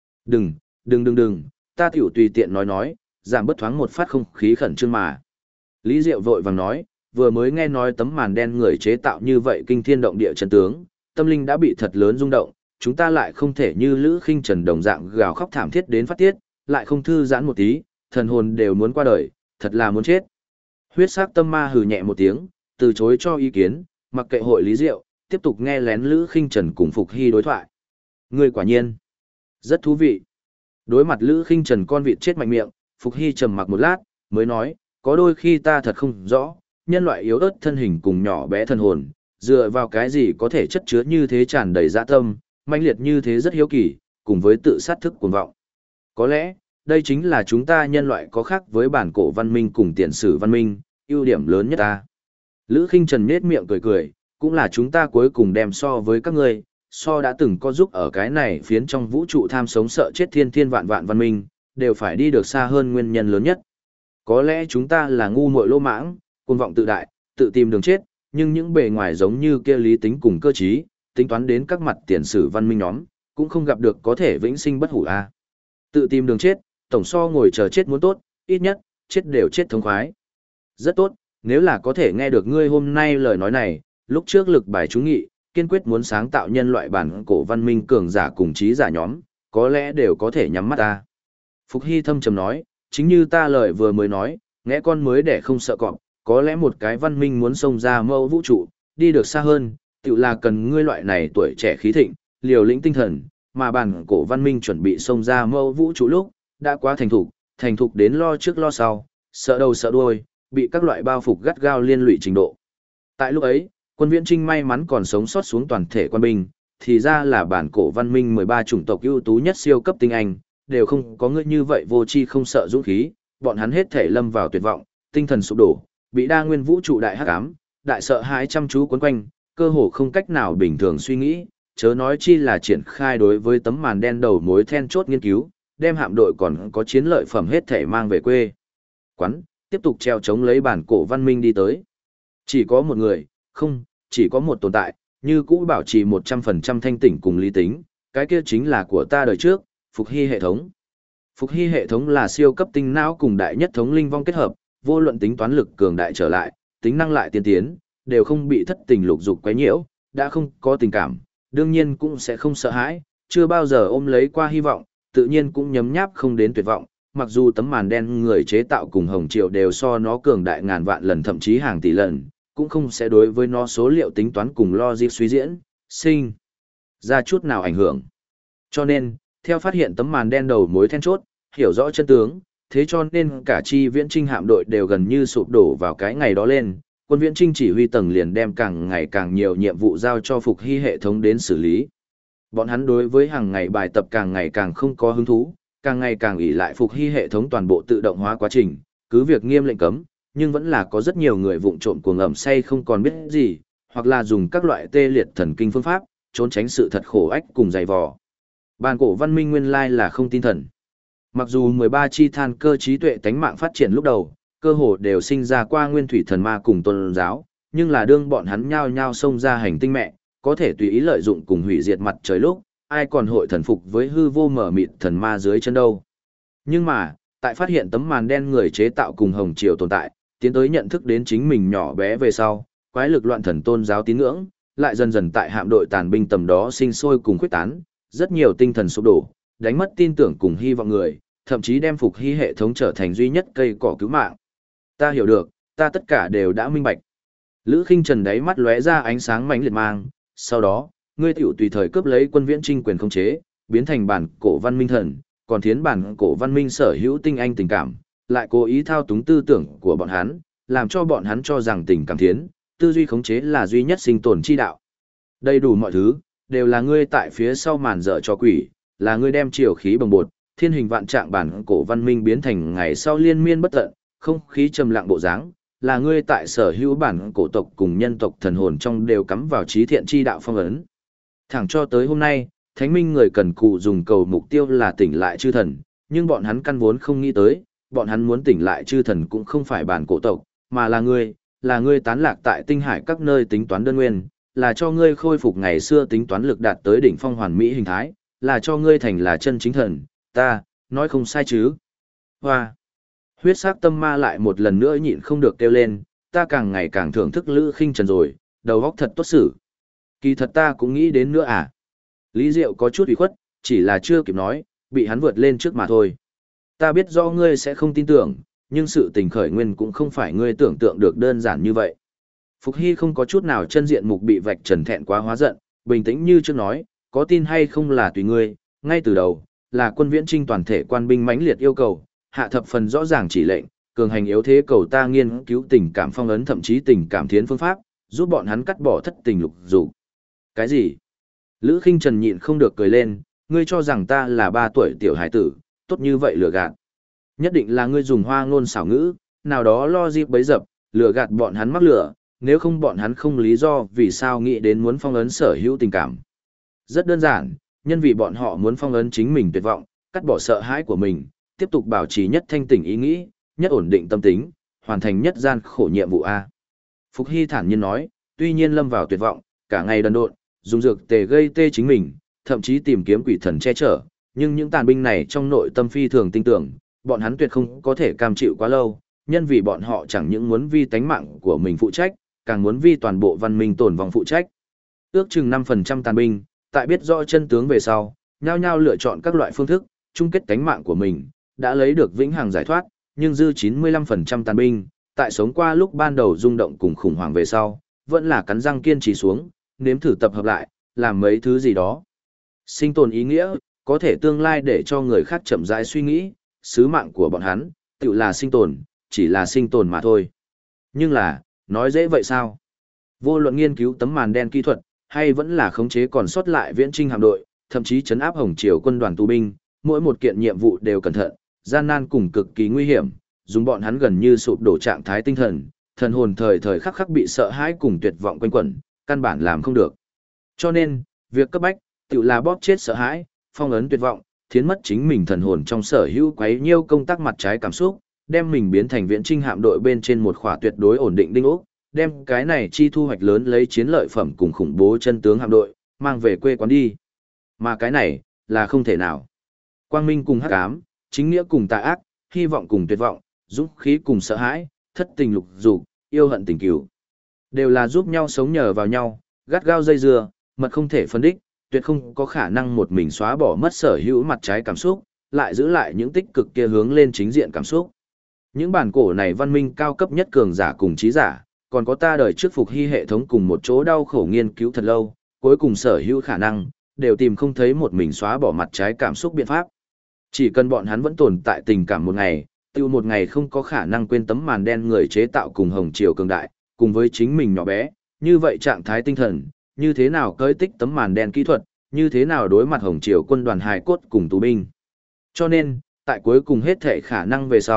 Đừng, ta tiểu tùy tiện nói, giảm bất thoáng một phát không khí khẩn trương mà. Lý Diệu vội vàng nói, vừa mới nghe nói tấm màn đen người chế tạo như vậy kinh thiên động địa chân tướng, tâm linh đã bị thật lớn rung động, chúng ta lại không thể như Lữ Khinh Trần đồng dạng gào khóc thảm thiết đến phát tiết, lại không thư giãn một tí, thần hồn đều muốn qua đời, thật là muốn chết. Huyết sắc tâm ma hừ nhẹ một tiếng, từ chối cho ý kiến, mặc kệ hội Lý Diệu, tiếp tục nghe lén Lữ Khinh Trần cùng Phục Hy đối thoại. Người quả nhiên rất thú vị. Đối mặt Lữ Khinh Trần con vịt chết mạnh miệng, Phục Hy trầm mặc một lát, mới nói, có đôi khi ta thật không rõ, nhân loại yếu ớt thân hình cùng nhỏ bé thân hồn, dựa vào cái gì có thể chất chứa như thế tràn đầy dã tâm, mãnh liệt như thế rất hiếu kỳ, cùng với tự sát thức cuồng vọng. Có lẽ, đây chính là chúng ta nhân loại có khác với bản cổ văn minh cùng tiền sử văn minh, ưu điểm lớn nhất ta. Lữ Khinh Trần nhếch miệng cười, cũng là chúng ta cuối cùng đem so với các ngươi, so đã từng có giúp ở cái này phiến trong vũ trụ tham sống sợ chết thiên thiên vạn vạn văn minh, đều phải đi được xa hơn nguyên nhân lớn nhất. Có lẽ chúng ta là ngu muội lỗ mãng, cuồng vọng tự đại, tự tìm đường chết, nhưng những bề ngoài giống như kia lý tính cùng cơ trí, tính toán đến các mặt tiền sử văn minh nhóm, cũng không gặp được có thể vĩnh sinh bất hủ a. Tự tìm đường chết, tổng so ngồi chờ chết muốn tốt, ít nhất, chết đều chết thống khoái. Rất tốt, nếu là có thể nghe được ngươi hôm nay lời nói này, lúc trước lực bài trúng nghị, kiên quyết muốn sáng tạo nhân loại bản cổ văn minh cường giả cùng trí giả nhóm, có lẽ đều có thể nhắm mắt ta. Phục Hy thâm trầm nói, chính như ta lời vừa mới nói, nghe con mới để không sợ cọp, có lẽ một cái văn minh muốn xông ra mâu vũ trụ, đi được xa hơn, tự là cần ngươi loại này tuổi trẻ khí thịnh, liều lĩnh tinh thần, mà bản cổ văn minh chuẩn bị xông ra mâu vũ trụ lúc, đã quá thành thục đến lo trước lo sau, sợ đầu sợ đuôi, bị các loại bao phục gắt gao liên lụy trình độ. Tại lúc ấy, quân Viễn Trinh may mắn còn sống sót xuống toàn thể quân binh, thì ra là bản cổ văn minh 13 chủng tộc ưu tú nhất siêu cấp tinh anh, đều không có người như vậy vô tri không sợ dũng khí, bọn hắn hết thể lâm vào tuyệt vọng, tinh thần sụp đổ, bị đa nguyên vũ trụ đại hắc ám, đại sợ hãi chăm chú quấn quanh, cơ hồ không cách nào bình thường suy nghĩ, chớ nói chi là triển khai đối với tấm màn đen đầu mối then chốt nghiên cứu, đem hạm đội còn có chiến lợi phẩm hết thể mang về quê. Quán, tiếp tục treo chống lấy bản cổ văn minh đi tới. Chỉ có một người, không, chỉ có một tồn tại, như cũ bảo trì 100% thanh tỉnh cùng lý tính, cái kia chính là của ta đời trước, Phục Hy hệ thống. Phục Hy hệ thống là siêu cấp tinh não cùng đại nhất thống linh vong kết hợp, vô luận tính toán lực cường đại trở lại, tính năng lại tiên tiến, đều không bị thất tình lục dục quấy nhiễu, đã không có tình cảm, đương nhiên cũng sẽ không sợ hãi, chưa bao giờ ôm lấy qua hy vọng, tự nhiên cũng nhấm nháp không đến tuyệt vọng, mặc dù tấm màn đen người chế tạo cùng Hồng Triều đều so nó cường đại ngàn vạn lần thậm chí hàng tỷ lần, cũng không sẽ đối với nó số liệu tính toán cùng logic suy diễn, sinh ra chút nào ảnh hưởng. Cho nên, theo phát hiện tấm màn đen đầu mối then chốt, hiểu rõ chân tướng, thế cho nên cả chi Viễn Trinh hạm đội đều gần như sụp đổ vào cái ngày đó lên, quân Viễn Trinh chỉ huy tầng liền đem càng ngày càng nhiều nhiệm vụ giao cho Phục Hy hệ thống đến xử lý. Bọn hắn đối với hàng ngày bài tập càng ngày càng không có hứng thú, càng ngày càng ỷ lại Phục Hy hệ thống toàn bộ tự động hóa quá trình, cứ việc nghiêm lệnh cấm, nhưng vẫn là có rất nhiều người vụng trộm cuồng ẩm say không còn biết gì, hoặc là dùng các loại tê liệt thần kinh phương pháp, trốn tránh sự thật khổ ách cùng dày vò. Bàn cổ văn minh nguyên lai là không tin thần. Mặc dù 13 chi than cơ trí tuệ tánh mạng phát triển lúc đầu, cơ hồ đều sinh ra qua nguyên thủy thần ma cùng tôn giáo, nhưng là đương bọn hắn nhao nhao xông ra hành tinh mẹ, có thể tùy ý lợi dụng cùng hủy diệt mặt trời lúc, ai còn hội thần phục với hư vô mở mịt thần ma dưới chân đâu. Nhưng mà, tại phát hiện tấm màn đen người chế tạo cùng hồng triều tồn tại, tiến tới nhận thức đến chính mình nhỏ bé về sau, quái lực loạn thần tôn giáo tín ngưỡng, lại dần dần tại hạm đội tàn binh tầm đó sinh sôi cùng khuyết tán, rất nhiều tinh thần sụp đổ, đánh mất tin tưởng cùng hy vọng người, thậm chí đem phục hy hệ thống trở thành duy nhất cây cỏ cứu mạng. Ta hiểu được, ta tất cả đều đã minh bạch. Lữ Khinh Trần đáy mắt lóe ra ánh sáng mãnh liệt mang, sau đó, ngươi tiểu tùy thời cướp lấy quân viễn trinh quyền khống chế, biến thành bản cổ văn minh thần, còn thiến bản cổ văn minh sở hữu tinh anh tình cảm, lại cố ý thao túng tư tưởng của bọn hắn, làm cho bọn hắn cho rằng tình cảm thiến, tư duy khống chế là duy nhất sinh tồn chi đạo. Đầy đủ mọi thứ, đều là ngươi tại phía sau màn dở cho quỷ, là ngươi đem triều khí bồng bột, thiên hình vạn trạng bản cổ văn minh biến thành ngày sau liên miên bất tận, không khí trầm lặng bộ dáng, là ngươi tại sở hữu bản cổ tộc cùng nhân tộc thần hồn trong đều cắm vào trí thiện chi đạo phong ấn. Thẳng cho tới hôm nay, thánh minh người cần cù dùng cầu mục tiêu là tỉnh lại chư thần, nhưng bọn hắn căn vốn không nghĩ tới, bọn hắn muốn tỉnh lại chư thần cũng không phải bản cổ tộc, mà là ngươi tán lạc tại tinh hải các nơi tính toán đơn nguyên, là cho ngươi khôi phục ngày xưa tính toán lực đạt tới đỉnh phong hoàn mỹ hình thái, là cho ngươi thành là chân chính thần, ta, nói không sai chứ. Hoa! Huyết sắc tâm ma lại một lần nữa nhịn không được kêu lên, ta càng ngày càng thưởng thức Lữ Khinh Trần rồi, đầu óc thật tốt xử. Kỳ thật ta cũng nghĩ đến nữa à. Lý Diệu có chút ủy khuất, chỉ là chưa kịp nói, bị hắn vượt lên trước mà thôi. Ta biết do ngươi sẽ không tin tưởng, nhưng sự tình khởi nguyên cũng không phải ngươi tưởng tượng được đơn giản như vậy. Phục Hy không có chút nào chân diện mục bị vạch trần thẹn quá hóa giận, bình tĩnh như trước nói, có tin hay không là tùy ngươi, ngay từ đầu, là quân viễn trinh toàn thể quan binh mãnh liệt yêu cầu, hạ thập phần rõ ràng chỉ lệnh, cường hành yếu thế cầu ta nghiên cứu tình cảm phong ấn thậm chí tình cảm thiến phương pháp, giúp bọn hắn cắt bỏ thất tình lục dục. Cái gì? Lữ Khinh Trần nhịn không được cười lên, ngươi cho rằng ta là 3 tuổi tiểu hải tử, tốt như vậy lừa gạt. Nhất định là ngươi dùng hoa ngôn xảo ngữ, nào đó lo dịp bấy dập, lừa gạt bọn hắn mắc lửa, nếu không bọn hắn không lý do vì sao nghĩ đến muốn phong ấn sở hữu tình cảm. Rất đơn giản, nhân vì bọn họ muốn phong ấn chính mình tuyệt vọng, cắt bỏ sợ hãi của mình, tiếp tục bảo trì nhất thanh tỉnh ý nghĩ, nhất ổn định tâm tính, hoàn thành nhất gian khổ nhiệm vụ A. Phục Hy thản nhiên nói, tuy nhiên lâm vào tuyệt vọng, cả ngày đần độn, dùng dược tề gây tê chính mình, thậm chí tìm kiếm quỷ thần che chở, nhưng những tàn binh này trong nội tâm phi thường tin tưởng, bọn hắn tuyệt không có thể cam chịu quá lâu, nhân vì bọn họ chẳng những muốn vì tánh mạng của mình phụ trách, càng muốn vì toàn bộ văn minh tồn vong phụ trách. Ước chừng 5% tàn binh, tại biết rõ chân tướng về sau, nhao nhao lựa chọn các loại phương thức, chung kết tánh mạng của mình, đã lấy được vĩnh hằng giải thoát, nhưng dư 95% tàn binh, tại sống qua lúc ban đầu rung động cùng khủng hoảng về sau, vẫn là cắn răng kiên trì xuống, nếm thử tập hợp lại, làm mấy thứ gì đó. Sinh tồn ý nghĩa, có thể tương lai để cho người khác chậm rãi suy nghĩ, sứ mạng của bọn hắn, tự là sinh tồn, chỉ là sinh tồn mà thôi. Nhưng là, nói dễ vậy sao? Vô luận nghiên cứu tấm màn đen kỹ thuật, hay vẫn là khống chế còn sót lại viễn trinh hạm đội, thậm chí trấn áp Hồng Triều quân đoàn tù binh, mỗi một kiện nhiệm vụ đều cẩn thận, gian nan cùng cực kỳ nguy hiểm, dùng bọn hắn gần như sụp đổ trạng thái tinh thần, thần hồn thời thời khắc khắc bị sợ hãi cùng tuyệt vọng quanh quẩn, căn bản làm không được. Cho nên, việc cấp bách, tự là bóp chết sợ hãi, phong ấn tuyệt vọng, thiến mất chính mình thần hồn trong sở hữu quấy nhiêu công tác mặt trái cảm xúc, đem mình biến thành viễn trinh hạm đội bên trên một khỏa tuyệt đối ổn định đinh ốc, đem cái này chi thu hoạch lớn lấy chiến lợi phẩm cùng khủng bố chân tướng hạm đội, mang về quê quán đi. Mà cái này, là không thể nào. Quang minh cùng hắc ám, chính nghĩa cùng tà ác, hy vọng cùng tuyệt vọng, dũng khí cùng sợ hãi, thất tình lục dục, yêu hận tình cừu, đều là giúp nhau sống nhờ vào nhau, gắt gao dây dưa, mật không thể phân đích, tuyệt không có khả năng một mình xóa bỏ mất sở hữu mặt trái cảm xúc, lại giữ lại những tích cực kia hướng lên chính diện cảm xúc. Những bản cổ này văn minh cao cấp nhất cường giả cùng trí giả, còn có ta đời trước Phục Hy hệ thống cùng một chỗ đau khổ nghiên cứu thật lâu, cuối cùng sở hữu khả năng, đều tìm không thấy một mình xóa bỏ mặt trái cảm xúc biện pháp. Chỉ cần bọn hắn vẫn tồn tại tình cảm một ngày, tiêu một ngày không có khả năng quên tấm màn đen người chế tạo cùng Hồng Triều cường đại, cùng với chính mình nhỏ bé, như vậy trạng thái tinh thần, như thế nào cơi tích tấm màn đen kỹ thuật, như thế nào đối mặt Hồng Triều quân đoàn hài cốt cùng tù binh. Cho nên, tại cuối cùng hết thể khả năng về sau,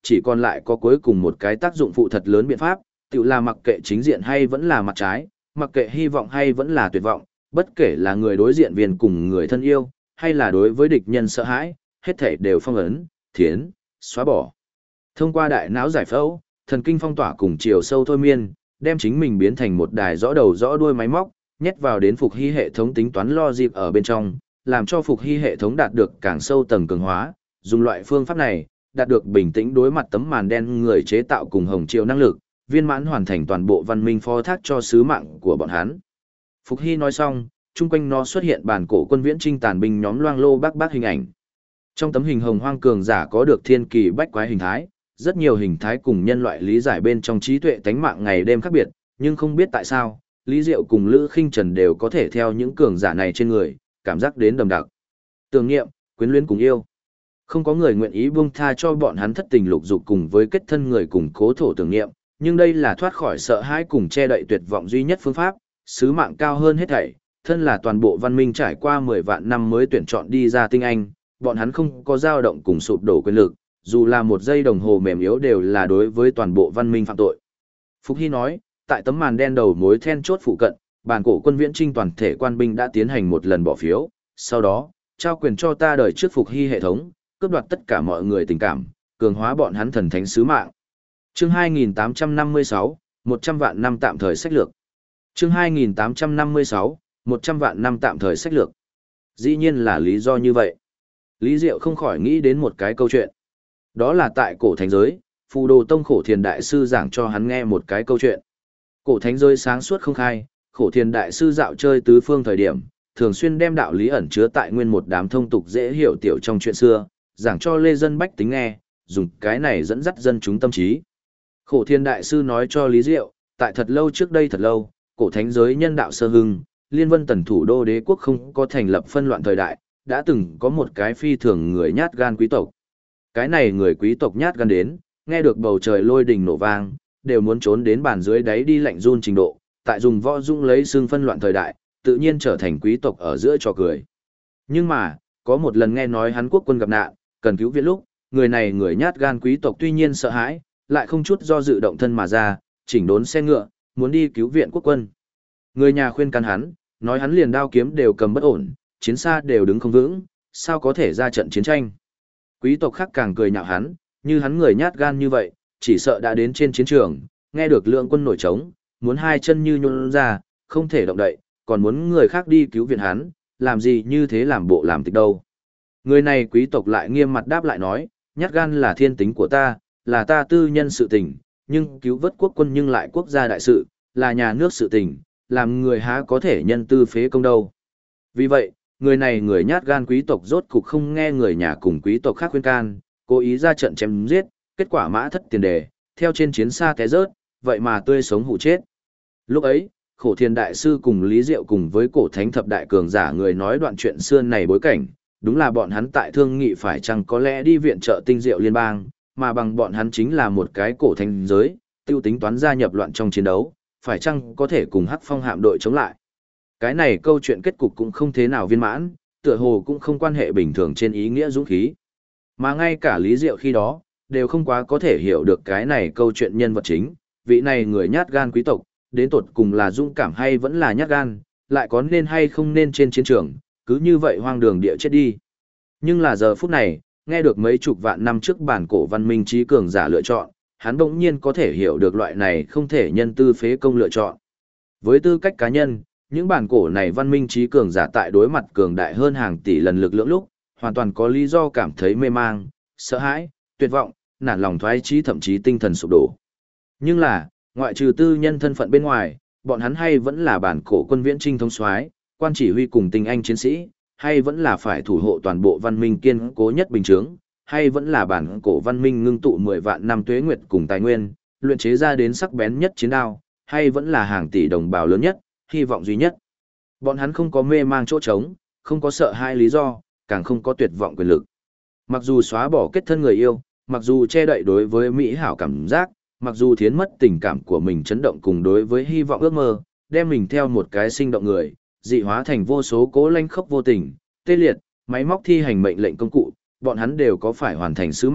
chỉ còn lại có cuối cùng một cái tác dụng phụ thật lớn biện pháp, tự là mặc kệ chính diện hay vẫn là mặt trái, mặc kệ hy vọng hay vẫn là tuyệt vọng, bất kể là người đối diện viên cùng người thân yêu, hay là đối với địch nhân sợ hãi, hết thảy đều phong ấn, thiến, xóa bỏ. Thông qua đại não giải phẫu, thần kinh phong tỏa cùng chiều sâu thôi miên, đem chính mình biến thành một đài rõ đầu rõ đuôi máy móc, nhét vào đến Phục Hy hệ thống tính toán logic ở bên trong, làm cho Phục Hy hệ thống đạt được càng sâu tầng cường hóa, dùng loại phương pháp này, đạt được bình tĩnh đối mặt tấm màn đen người chế tạo cùng hồng chiều năng lực, viên mãn hoàn thành toàn bộ văn minh phó thác cho sứ mạng của bọn hắn. Phục Hy nói xong, chung quanh nó xuất hiện bản cổ quân viễn trinh tàn binh nhóm loang lô bác hình ảnh. Trong tấm hình hồng hoang cường giả có được thiên kỳ bách quái hình thái, rất nhiều hình thái cùng nhân loại lý giải bên trong trí tuệ tánh mạng ngày đêm khác biệt, nhưng không biết tại sao, Lý Diệu cùng Lữ Khinh Trần đều có thể theo những cường giả này trên người, cảm giác đến đầm đặc. Tưởng niệm, quyến luyến cùng yêu. Không có người nguyện ý buông tha cho bọn hắn thất tình lục dục cùng với kết thân người cùng cố thổ tưởng niệm, nhưng đây là thoát khỏi sợ hãi cùng che đậy tuyệt vọng duy nhất phương pháp, sứ mạng cao hơn hết thảy, thân là toàn bộ văn minh trải qua 10 vạn năm mới tuyển chọn đi ra tinh anh, bọn hắn không có dao động cùng sụp đổ quyền lực, dù là một giây đồng hồ mềm yếu đều là đối với toàn bộ văn minh phạm tội. Phục Hy nói, tại tấm màn đen đầu mối then chốt phụ cận, bản cổ quân viễn trinh toàn thể quan binh đã tiến hành một lần bỏ phiếu, sau đó, trao quyền cho ta đời trước Phục Hy hệ thống, cướp đoạt tất cả mọi người tình cảm, cường hóa bọn hắn thần thánh sứ mạng. Chương 2856, 100 vạn năm tạm thời sách lược. Chương 2856, 100 vạn năm tạm thời sách lược. Dĩ nhiên là lý do như vậy. Lý Diệu không khỏi nghĩ đến một cái câu chuyện. Đó là tại cổ thánh giới, Phù Đồ Tông Khổ Thiền Đại Sư giảng cho hắn nghe một cái câu chuyện. Cổ thánh giới sáng suốt không khai, Khổ Thiền Đại Sư dạo chơi tứ phương thời điểm, thường xuyên đem đạo lý ẩn chứa tại nguyên một đám thông tục dễ hiểu tiểu trong chuyện xưa, giảng cho lê dân bách tính nghe, dùng cái này dẫn dắt dân chúng tâm trí. Khổ Thiền Đại Sư nói cho Lý Diệu, tại thật lâu trước đây thật lâu, cổ thánh giới nhân đạo sơ hưng, Liên Vân Tần thủ đô đế quốc không có thành lập phân loạn thời đại, đã từng có một cái phi thường người nhát gan quý tộc. Cái này người quý tộc nhát gan đến, nghe được bầu trời lôi đình nổ vang, đều muốn trốn đến bàn dưới đáy đi lạnh run trình độ, tại dùng võ dung lấy xương phân loạn thời đại, tự nhiên trở thành quý tộc ở giữa trò cười. Nhưng mà, có một lần nghe nói hắn quốc quân gặp nạn, cần cứu viện lúc, người này người nhát gan quý tộc tuy nhiên sợ hãi, lại không chút do dự động thân mà ra, chỉnh đốn xe ngựa, muốn đi cứu viện quốc quân. Người nhà khuyên can hắn, nói hắn liền đao kiếm đều cầm bất ổn, chiến xa đều đứng không vững, sao có thể ra trận chiến tranh. Quý tộc khác càng cười nhạo hắn, như hắn người nhát gan như vậy, chỉ sợ đã đến trên chiến trường, nghe được lượng quân nổi trống, muốn hai chân như nhún ra, không thể động đậy, còn muốn người khác đi cứu viện hắn, làm gì như thế làm bộ làm tịch đâu. Người này quý tộc lại nghiêm mặt đáp lại nói, nhát gan là thiên tính của ta, là ta tư nhân sự tình, nhưng cứu vớt quốc quân nhưng lại quốc gia đại sự, là nhà nước sự tình, làm người há có thể nhân tư phế công đâu. Vì vậy, người này người nhát gan quý tộc rốt cục không nghe người nhà cùng quý tộc khác khuyên can, cố ý ra trận chém giết, kết quả mã thất tiền đề, theo trên chiến xa té rớt, vậy mà tươi sống hụ chết. Lúc ấy, Khổ Thiền Đại Sư cùng Lý Diệu cùng với cổ thánh thập đại cường giả người nói đoạn chuyện xưa này bối cảnh, đúng là bọn hắn tại thương nghị phải chăng có lẽ đi viện trợ tinh diệu liên bang, mà bằng bọn hắn chính là một cái cổ thánh giới, tiêu tính toán gia nhập loạn trong chiến đấu, phải chăng có thể cùng Hắc Phong hạm đội chống lại. Cái này câu chuyện kết cục cũng không thế nào viên mãn, tựa hồ cũng không quan hệ bình thường trên ý nghĩa dũng khí. Mà ngay cả Lý Diệu khi đó, đều không quá có thể hiểu được cái này câu chuyện nhân vật chính, vị này người nhát gan quý tộc, đến tột cùng là dũng cảm hay vẫn là nhát gan, lại có nên hay không nên trên chiến trường, cứ như vậy hoang đường địa chết đi. Nhưng là giờ phút này, nghe được mấy chục vạn năm trước bản cổ văn minh trí cường giả lựa chọn, hắn bỗng nhiên có thể hiểu được loại này không thể nhân tư phế công lựa chọn. Với tư cách cá nhân, những bản cổ này văn minh trí cường giả tại đối mặt cường đại hơn hàng tỷ lần lực lượng lúc, hoàn toàn có lý do cảm thấy mê mang, sợ hãi, tuyệt vọng, nản lòng thoái chí thậm chí tinh thần sụp đổ. Nhưng là, ngoại trừ tư nhân thân phận bên ngoài, bọn hắn hay vẫn là bản cổ quân viễn trinh thống soái, quan chỉ huy cùng tinh anh chiến sĩ, hay vẫn là phải thủ hộ toàn bộ văn minh kiên cố nhất bình chướng, hay vẫn là bản cổ văn minh ngưng tụ 10 vạn năm tuế nguyệt cùng tài nguyên, luyện chế ra đến sắc bén nhất chiến đao, hay vẫn là hàng tỷ đồng bào lớn nhất, hy vọng duy nhất. Bọn hắn không có mê mang chỗ trống, không có sợ hai lý do, càng không có tuyệt vọng quyền lực. Mặc dù xóa bỏ kết thân người yêu, mặc dù che đậy đối với mỹ hảo cảm giác, mặc dù thiến mất tình cảm của mình chấn động cùng đối với hy vọng ước mơ, đem mình theo một cái sinh động người, dị hóa thành vô số cố lanh khốc vô tình, tê liệt, máy móc thi hành mệnh lệnh công cụ, bọn hắn đều có phải hoàn thành sứ mạng,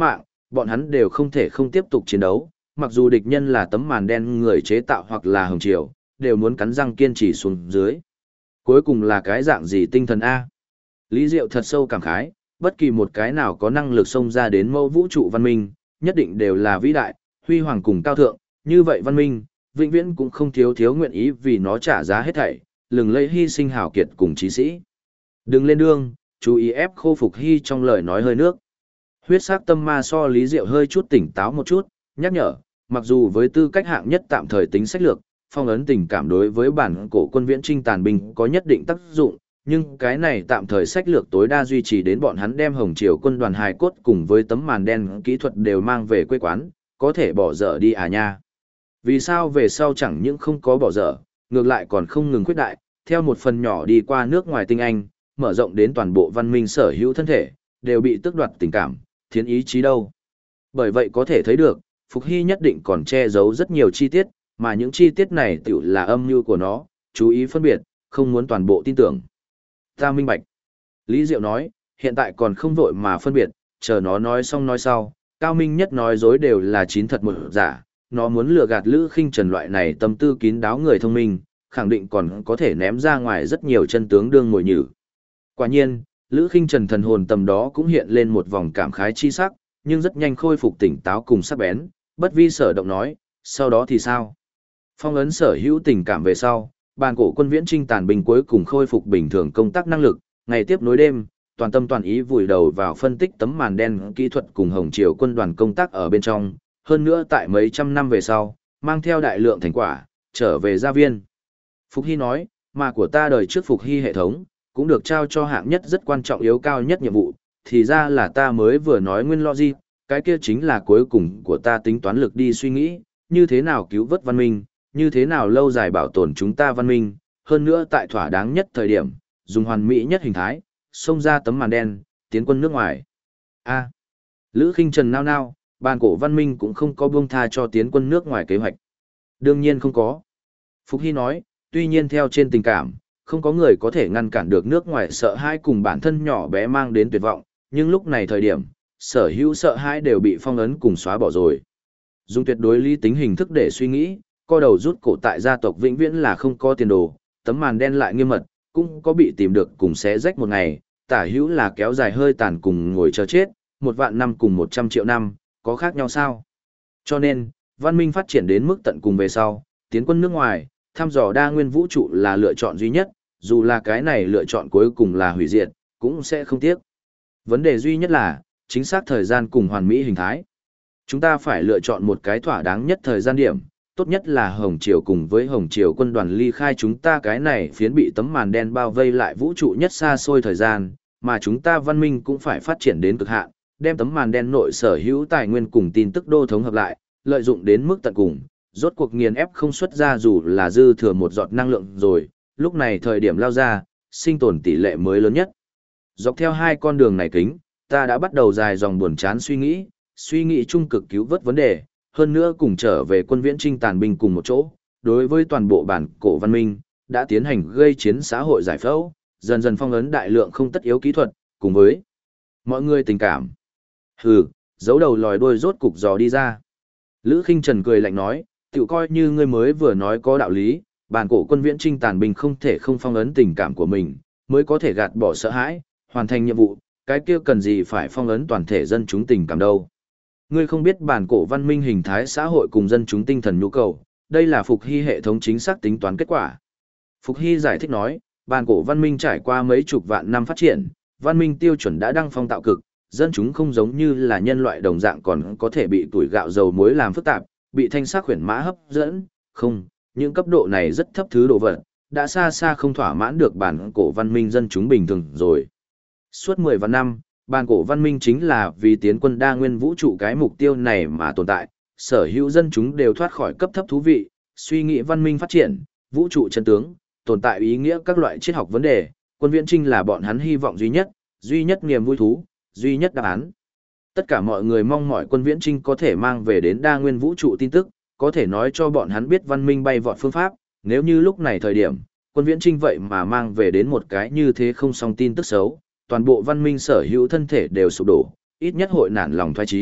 bọn hắn đều không thể không tiếp tục chiến đấu, mặc dù địch nhân là tấm màn đen người chế tạo hoặc là hồng triều, đều muốn cắn răng kiên trì xuống dưới. Cuối cùng là cái dạng gì tinh thần A? Lý Diệu thật sâu cảm khái, bất kỳ một cái nào có năng lực xông ra đến mẫu vũ trụ văn minh, nhất định đều là vĩ đại, huy hoàng cùng cao thượng, như vậy văn minh, vĩnh viễn cũng không thiếu nguyện ý vì nó trả giá hết thảy, lừng lẫy hy sinh hào kiệt cùng chí sĩ. Đừng lên đường, chú ý ép khô Phục Hy trong lời nói hơi nước. Huyết sắc tâm ma so Lý Diệu hơi chút tỉnh táo một chút, nhắc nhở, mặc dù với tư cách hạng nhất tạm thời tính sách lược, phong ấn tình cảm đối với bản cổ quân viễn trinh tàn binh có nhất định tác dụng, nhưng cái này tạm thời sách lược tối đa duy trì đến bọn hắn đem Hồng Triều quân đoàn hài cốt cùng với tấm màn đen kỹ thuật đều mang về quê quán, có thể bỏ dở đi à nha. Vì sao về sau chẳng những không có bỏ dở, ngược lại còn không ngừng khuyết đại, theo một phần nhỏ đi qua nước ngoài tinh anh, mở rộng đến toàn bộ văn minh sở hữu thân thể, đều bị tước đoạt tình cảm, thiến ý chí đâu. Bởi vậy có thể thấy được, Phục Hy nhất định còn che giấu rất nhiều chi tiết, mà những chi tiết này tự là âm mưu của nó, chú ý phân biệt, không muốn toàn bộ tin tưởng. Ta minh bạch. Lý Diệu nói, hiện tại còn không vội mà phân biệt, chờ nó nói xong nói sau, cao minh nhất nói dối đều là chín thật một giả, nó muốn lừa gạt Lữ Khinh Trần loại này tâm tư kín đáo người thông minh, khẳng định còn có thể ném ra ngoài rất nhiều chân tướng đương mồi nhử. Quả nhiên, Lữ Khinh Trần thần hồn tầm đó cũng hiện lên một vòng cảm khái chi sắc, nhưng rất nhanh khôi phục tỉnh táo cùng sắc bén, bất vi sở động nói, sau đó thì sao? Phong ấn sở hữu tình cảm về sau, bàn cổ quân viễn trinh tàn binh cuối cùng khôi phục bình thường công tác năng lực, ngày tiếp nối đêm, toàn tâm toàn ý vùi đầu vào phân tích tấm màn đen kỹ thuật cùng Hồng Triều quân đoàn công tác ở bên trong, hơn nữa tại mấy trăm năm về sau, mang theo đại lượng thành quả, trở về gia viên. Phục Hy nói, mà của ta đời trước Phục Hy hệ thống, cũng được trao cho hạng nhất rất quan trọng yếu cao nhất nhiệm vụ, thì ra là ta mới vừa nói nguyên logic, cái kia chính là cuối cùng của ta tính toán lực đi suy nghĩ, như thế nào cứu vớt văn minh, như thế nào lâu dài bảo tồn chúng ta văn minh, hơn nữa tại thỏa đáng nhất thời điểm, dùng hoàn mỹ nhất hình thái, xông ra tấm màn đen, tiến quân nước ngoài. A. Lữ Khinh Trần nao nao, bàn cổ văn minh cũng không có buông tha cho tiến quân nước ngoài kế hoạch. Đương nhiên không có. Phục Hy nói, tuy nhiên theo trên tình cảm, không có người có thể ngăn cản được nước ngoài sợ hãi cùng bản thân nhỏ bé mang đến tuyệt vọng, nhưng lúc này thời điểm, sở hữu sợ hãi đều bị phong ấn cùng xóa bỏ rồi. Dùng tuyệt đối lý tính hình thức để suy nghĩ, co đầu rút cổ tại gia tộc vĩnh viễn là không có tiền đồ, tấm màn đen lại nghiêm mật, cũng có bị tìm được cùng xé rách một ngày, tả hữu là kéo dài hơi tàn cùng ngồi chờ chết, 1.000.000 năm cùng 100 triệu năm, có khác nhau sao? Cho nên, văn minh phát triển đến mức tận cùng về sau, tiến quân nước ngoài, thăm dò đa nguyên vũ trụ là lựa chọn duy nhất, dù là cái này lựa chọn cuối cùng là hủy diệt, cũng sẽ không tiếc. Vấn đề duy nhất là, chính xác thời gian cùng hoàn mỹ hình thái. Chúng ta phải lựa chọn một cái thỏa đáng nhất thời gian điểm, tốt nhất là Hồng Triều cùng với Hồng Triều quân đoàn ly khai chúng ta cái này phiến bị tấm màn đen bao vây lại vũ trụ nhất xa xôi thời gian, mà chúng ta văn minh cũng phải phát triển đến cực hạn, đem tấm màn đen nội sở hữu tài nguyên cùng tin tức đô thống hợp lại, lợi dụng đến mức tận cùng, rốt cuộc nghiền ép không xuất ra dù là dư thừa một giọt năng lượng rồi, lúc này thời điểm lao ra, sinh tồn tỷ lệ mới lớn nhất. Dọc theo hai con đường này kính, ta đã bắt đầu dài dòng buồn chán suy nghĩ trung cực cứu vớt vấn đề, hơn nữa cùng trở về quân viễn trinh tàn binh cùng một chỗ, đối với toàn bộ bản cổ văn minh, đã tiến hành gây chiến xã hội giải phẫu, dần dần phong ấn đại lượng không tất yếu kỹ thuật, cùng với mọi người tình cảm. Hừ, giấu đầu lòi đuôi rốt cục dò đi ra. Lữ Khinh Trần cười lạnh nói, tự coi như ngươi mới vừa nói có đạo lý, bản cổ quân viễn trinh tàn binh không thể không phong ấn tình cảm của mình, mới có thể gạt bỏ sợ hãi, hoàn thành nhiệm vụ, cái kia cần gì phải phong ấn toàn thể dân chúng tình cảm đâu. Ngươi không biết bản cổ văn minh hình thái xã hội cùng dân chúng tinh thần nhu cầu, đây là Phục Hy hệ thống chính xác tính toán kết quả. Phục Hy giải thích nói, bản cổ văn minh trải qua mấy chục vạn năm phát triển, văn minh tiêu chuẩn đã đăng phong tạo cực, dân chúng không giống như là nhân loại đồng dạng còn có thể bị tuổi gạo dầu muối làm phức tạp, bị thanh sắc khuyển mã hấp dẫn, không, những cấp độ này rất thấp thứ đồ vật, đã xa xa không thỏa mãn được bản cổ văn minh dân chúng bình thường rồi. Suốt 10 vạn năm, bản cổ văn minh chính là vì tiến quân đa nguyên vũ trụ cái mục tiêu này mà tồn tại, sở hữu dân chúng đều thoát khỏi cấp thấp thú vị, suy nghĩ văn minh phát triển, vũ trụ chân tướng, tồn tại ý nghĩa các loại triết học vấn đề, quân viễn trinh là bọn hắn hy vọng duy nhất niềm vui thú, duy nhất đáp án. Tất cả mọi người mong mỏi quân viễn trinh có thể mang về đến đa nguyên vũ trụ tin tức, có thể nói cho bọn hắn biết văn minh bay vọt phương pháp, nếu như lúc này thời điểm, quân viễn trinh vậy mà mang về đến một cái như thế không song tin tức xấu, toàn bộ văn minh sở hữu thân thể đều sụp đổ, ít nhất hội nản lòng thoái chí,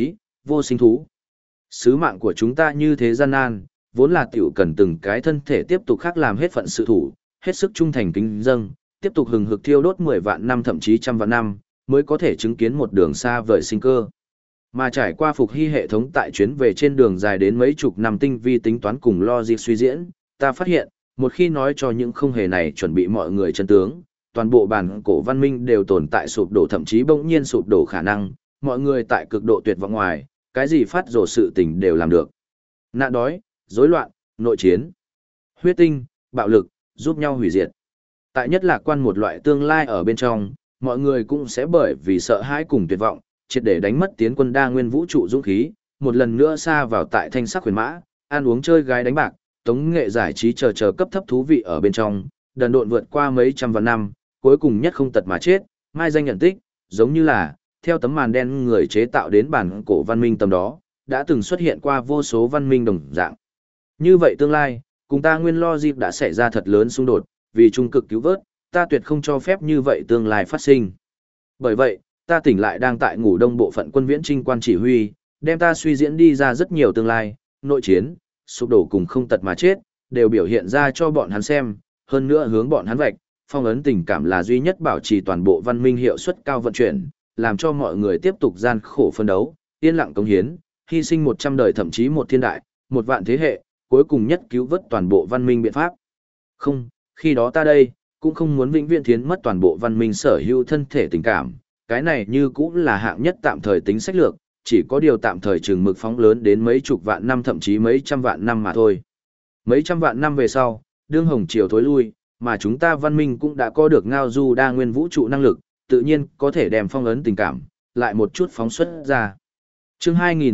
vô sinh thú. Sứ mạng của chúng ta như thế gian nan, vốn là tiểu cần từng cái thân thể tiếp tục khác làm hết phận sự thủ, hết sức trung thành kính dâng, tiếp tục hừng hực thiêu đốt 10 vạn năm thậm chí trăm vạn năm, mới có thể chứng kiến một đường xa vời sinh cơ. Mà trải qua phục hy hệ thống tại chuyến về trên đường dài đến mấy chục năm tinh vi tính toán cùng logic suy diễn, ta phát hiện, một khi nói cho những không hề này chuẩn bị mọi người chân tướng, toàn bộ bản cổ văn minh đều tồn tại sụp đổ thậm chí bỗng nhiên sụp đổ khả năng, mọi người tại cực độ tuyệt vọng ngoài, cái gì phát rồ sự tình đều làm được. Nạn đói, rối loạn, nội chiến, huyết tinh, bạo lực, giúp nhau hủy diệt. Tại nhất lạc quan một loại tương lai ở bên trong, mọi người cũng sẽ bởi vì sợ hãi cùng tuyệt vọng, triệt để đánh mất tiến quân đa nguyên vũ trụ dũng khí, một lần nữa xa vào tại thanh sắc huyền mã, ăn uống chơi gái đánh bạc, tống nghệ giải trí chờ cấp thấp thú vị ở bên trong, đần độn vượt qua mấy trăm vạn năm, cuối cùng nhất không tật mà chết, mai danh nhận tích, giống như là, theo tấm màn đen người chế tạo đến bản cổ văn minh tầm đó, đã từng xuất hiện qua vô số văn minh đồng dạng. Như vậy tương lai, cùng ta nguyên logic đã xảy ra thật lớn xung đột, vì trung cực cứu vớt, ta tuyệt không cho phép như vậy tương lai phát sinh. Bởi vậy, ta tỉnh lại đang tại ngủ đông bộ phận quân viễn trinh quan chỉ huy, đem ta suy diễn đi ra rất nhiều tương lai, nội chiến, sụp đổ cùng không tật mà chết, đều biểu hiện ra cho bọn hắn xem, hơn nữa hướng bọn hắn vạch, phong ấn tình cảm là duy nhất bảo trì toàn bộ văn minh hiệu suất cao vận chuyển, làm cho mọi người tiếp tục gian khổ phân đấu, yên lặng cống hiến, hy sinh 100 đời thậm chí một thiên đại, một vạn thế hệ, cuối cùng nhất cứu vớt toàn bộ văn minh biện pháp. Không, khi đó ta đây, cũng không muốn vĩnh viễn thiến mất toàn bộ văn minh sở hữu thân thể tình cảm, cái này như cũng là hạng nhất tạm thời tính sách lược, chỉ có điều tạm thời chừng mực phóng lớn đến mấy chục vạn năm thậm chí mấy trăm vạn năm mà thôi. Mấy trăm vạn năm về sau, đương hồng triều thối lui, mà chúng ta văn minh cũng đã có được ngao du đa nguyên vũ trụ năng lực, tự nhiên có thể đem phong ấn tình cảm, lại một chút phóng xuất ra. Chương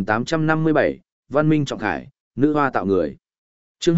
2857, Văn minh trọng khải, nữ hoa tạo người. Chương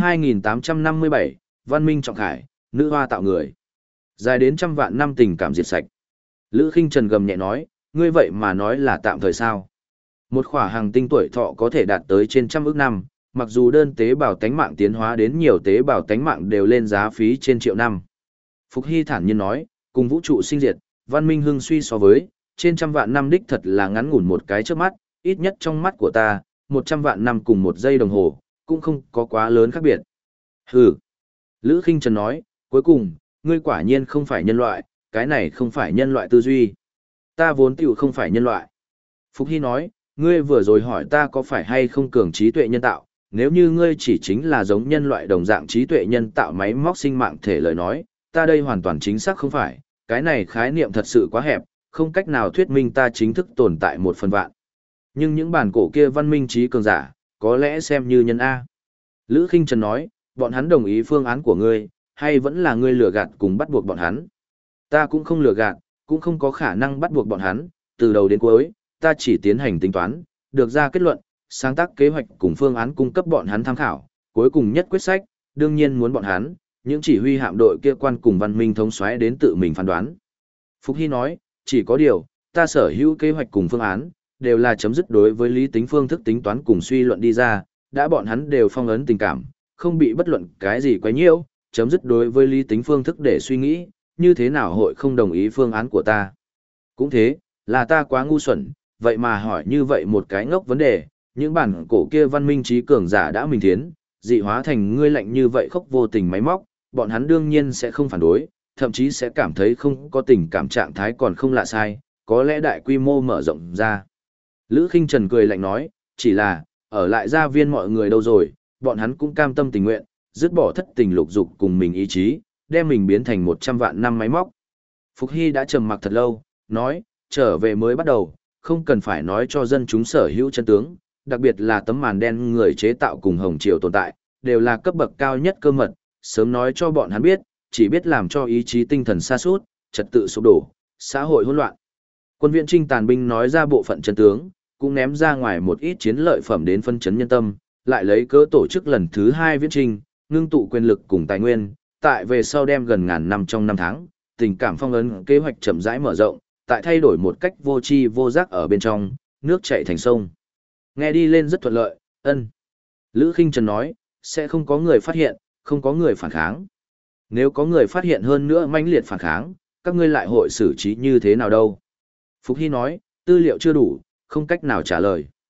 2857, Văn minh trọng khải, nữ hoa tạo người. Dài đến trăm vạn năm tình cảm diệt sạch. Lữ Khinh Trần gầm nhẹ nói, ngươi vậy mà nói là tạm thời sao? Một khỏa hàng tinh tuổi thọ có thể đạt tới trên trăm ức năm, mặc dù đơn tế bào tánh mạng tiến hóa đến nhiều tế bào tánh mạng đều lên giá phí trên triệu năm. Phục Hy thản nhiên nói, cùng vũ trụ sinh diệt, văn minh hưng suy so với, trên trăm vạn năm đích thật là ngắn ngủn một cái trước mắt, ít nhất trong mắt của ta, 100 vạn năm cùng một giây đồng hồ, cũng không có quá lớn khác biệt. Hừ. Lữ Khinh Trần nói, cuối cùng, ngươi quả nhiên không phải nhân loại, cái này không phải nhân loại tư duy. Ta vốn tiểu không phải nhân loại. Phục Hy nói, ngươi vừa rồi hỏi ta có phải hay không cường trí tuệ nhân tạo, nếu như ngươi chỉ chính là giống nhân loại đồng dạng trí tuệ nhân tạo máy móc sinh mạng thể lời nói, ta đây hoàn toàn chính xác không phải, cái này khái niệm thật sự quá hẹp, không cách nào thuyết minh ta chính thức tồn tại một phần vạn. Nhưng những bản cổ kia văn minh trí cường giả, có lẽ xem như nhân A. Lữ Khinh Trần nói, bọn hắn đồng ý phương án của ngươi, hay vẫn là ngươi lừa gạt cùng bắt buộc bọn hắn. Ta cũng không lừa gạt, cũng không có khả năng bắt buộc bọn hắn, từ đầu đến cuối, ta chỉ tiến hành tính toán, được ra kết luận, sáng tác kế hoạch cùng phương án cung cấp bọn hắn tham khảo, cuối cùng nhất quyết sách, đương nhiên muốn bọn hắn, những chỉ huy hạm đội kia quan cùng văn minh thống soái đến tự mình phán đoán. Phục Hy nói, chỉ có điều, ta sở hữu kế hoạch cùng phương án, đều là chấm dứt đối với lý tính phương thức tính toán cùng suy luận đi ra, đã bọn hắn đều phong ấn tình cảm, không bị bất luận cái gì quấy nhiễu, chấm dứt đối với lý tính phương thức để suy nghĩ, như thế nào hội không đồng ý phương án của ta. Cũng thế, là ta quá ngu xuẩn, vậy mà hỏi như vậy một cái ngốc vấn đề, những bản cổ kia văn minh trí cường giả đã mình thiến, dị hóa thành ngươi lạnh như vậy khóc vô tình máy móc, bọn hắn đương nhiên sẽ không phản đối, thậm chí sẽ cảm thấy không có tình cảm trạng thái còn không lạ sai, có lẽ đại quy mô mở rộng ra. Lữ Khinh Trần cười lạnh nói, chỉ là, ở lại gia viên mọi người đâu rồi, bọn hắn cũng cam tâm tình nguyện, dứt bỏ thất tình lục dục cùng mình ý chí, đem mình biến thành 100 vạn năm máy móc. Phục Hy đã trầm mặc thật lâu, nói, trở về mới bắt đầu, không cần phải nói cho dân chúng sở hữu chân tướng, đặc biệt là tấm màn đen người chế tạo cùng Hồng Triều tồn tại, đều là cấp bậc cao nhất cơ mật, sớm nói cho bọn hắn biết, chỉ biết làm cho ý chí tinh thần sa sút, trật tự sụp đổ, xã hội hỗn loạn. Quân viện Trinh tàn binh nói ra bộ phận chân tướng, cũng ném ra ngoài một ít chiến lợi phẩm đến phân chấn nhân tâm, lại lấy cớ tổ chức lần thứ 2 viễn trinh, ngưng tụ quyền lực cùng tài nguyên, tại về sau đem gần ngàn năm trong năm tháng, tình cảm phong ấn kế hoạch chậm rãi mở rộng, tại thay đổi một cách vô tri vô giác ở bên trong, nước chảy thành sông. Nghe đi lên rất thuận lợi, ân. Lữ Khinh Trần nói, sẽ không có người phát hiện, không có người phản kháng. Nếu có người phát hiện hơn nữa mãnh liệt phản kháng, các ngươi lại hội xử trí như thế nào đâu? Phục Hy nói, tư liệu chưa đủ, không cách nào trả lời.